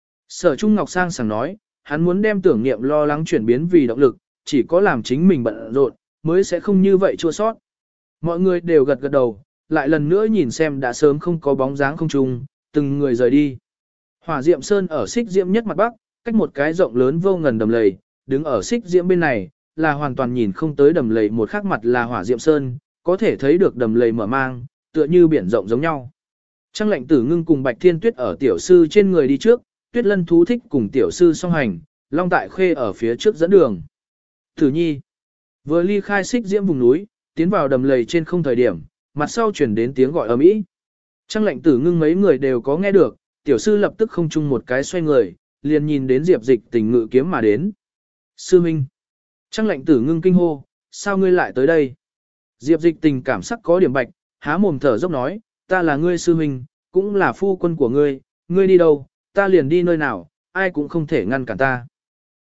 Speaker 1: Sở Trung Ngọc sang sảng nói, hắn muốn đem tưởng niệm lo lắng chuyển biến vì động lực, chỉ có làm chính mình bận rộn, mới sẽ không như vậy chua sót. Mọi người đều gật gật đầu, lại lần nữa nhìn xem đã sớm không có bóng dáng không trung, từng người rời đi. Hỏa Diệm Sơn ở Xích Diễm nhất mặt bắc, cách một cái rộng lớn vô ngần đầm lầy, đứng ở Xích Diễm bên này, là hoàn toàn nhìn không tới đầm lầy, một khác mặt là Hỏa Diệm Sơn, có thể thấy được đầm lầy mở mang, tựa như biển rộng giống nhau. Trang lệnh tử ngưng cùng Bạch Thiên Tuyết ở tiểu sư trên người đi trước, Tuyết Lân thú thích cùng tiểu sư song hành, Long Tại Khê ở phía trước dẫn đường. Tử Nhi vừa ly khai Xích Diễm vùng núi, tiến vào đầm lầy trên không thời điểm, mặt sau chuyển đến tiếng gọi ầm ĩ. Trang lệnh tử ngưng mấy người đều có nghe được, tiểu sư lập tức không chung một cái xoay người, liền nhìn đến Diệp Dịch Tình ngự kiếm mà đến. Sư Minh. Trang lệnh tử ngưng kinh hô, sao ngươi lại tới đây? Diệp Dịch Tình cảm sắc có điểm bạch, há mồm thở dốc nói, ta là ngươi sư huynh, cũng là phu quân của ngươi đi đâu, ta liền đi nơi nào, ai cũng không thể ngăn cản ta.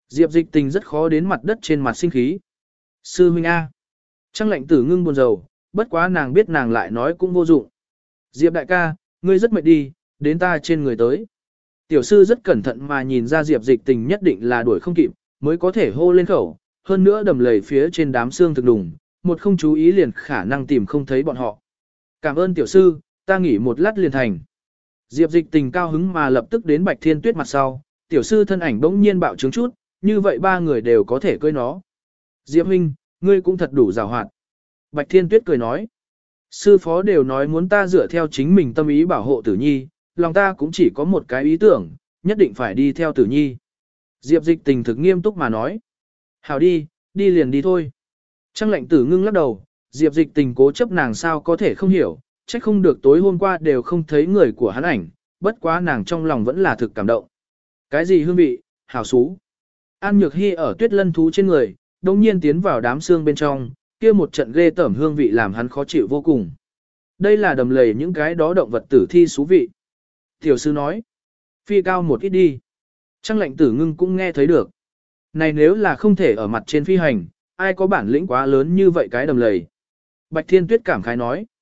Speaker 1: Diệp Dịch Tình rất khó đến mặt đất trên mặt sinh khí. Sư huynh A. Trang Lệnh Tử ngưng buồn rầu, bất quá nàng biết nàng lại nói cũng vô dụng. Diệp đại ca, ngươi rất mệt đi, đến ta trên người tới. Tiểu sư rất cẩn thận mà nhìn ra Diệp Dịch Tình nhất định là đuổi không kịp, mới có thể hô lên khẩu, hơn nữa đầm lầy phía trên đám xương thực đùng, một không chú ý liền khả năng tìm không thấy bọn họ. Cảm ơn tiểu sư, ta nghỉ một lát liền thành. Diệp Dịch Tình cao hứng mà lập tức đến Bạch Thiên Tuyết mặt sau, tiểu sư thân ảnh bỗng nhiên bạo trướng chút, như vậy ba người đều có thể cưỡi nó. Diệp huynh, ngươi cũng thật đủ giàu hoạt. Bạch Thiên Tuyết cười nói, sư phó đều nói muốn ta dựa theo chính mình tâm ý bảo hộ Tử Nhi, lòng ta cũng chỉ có một cái ý tưởng, nhất định phải đi theo Tử Nhi. Diệp Dịch Tình thực nghiêm túc mà nói, hảo đi, đi liền đi thôi. Trang Lệnh Tử ngưng lắc đầu, Diệp Dịch Tình cố chấp nàng sao có thể không hiểu, trách không được tối hôm qua đều không thấy người của hắn ảnh, bất quá nàng trong lòng vẫn là thực cảm động. Cái gì hương vị, hảo xú. An Nhược Hy ở Tuyết Lân thú trên người, đồng nhiên tiến vào đám xương bên trong, kia một trận ghê tởm hương vị làm hắn khó chịu vô cùng. Đây là đầm lầy những cái đó động vật tử thi xú vị. Tiểu sư nói, phi cao một ít đi. Trang Lệnh Tử ngưng cũng nghe thấy được. Này nếu là không thể ở mặt trên phi hành, ai có bản lĩnh quá lớn như vậy cái đầm lầy. Bạch Thiên Tuyết cảm khái nói.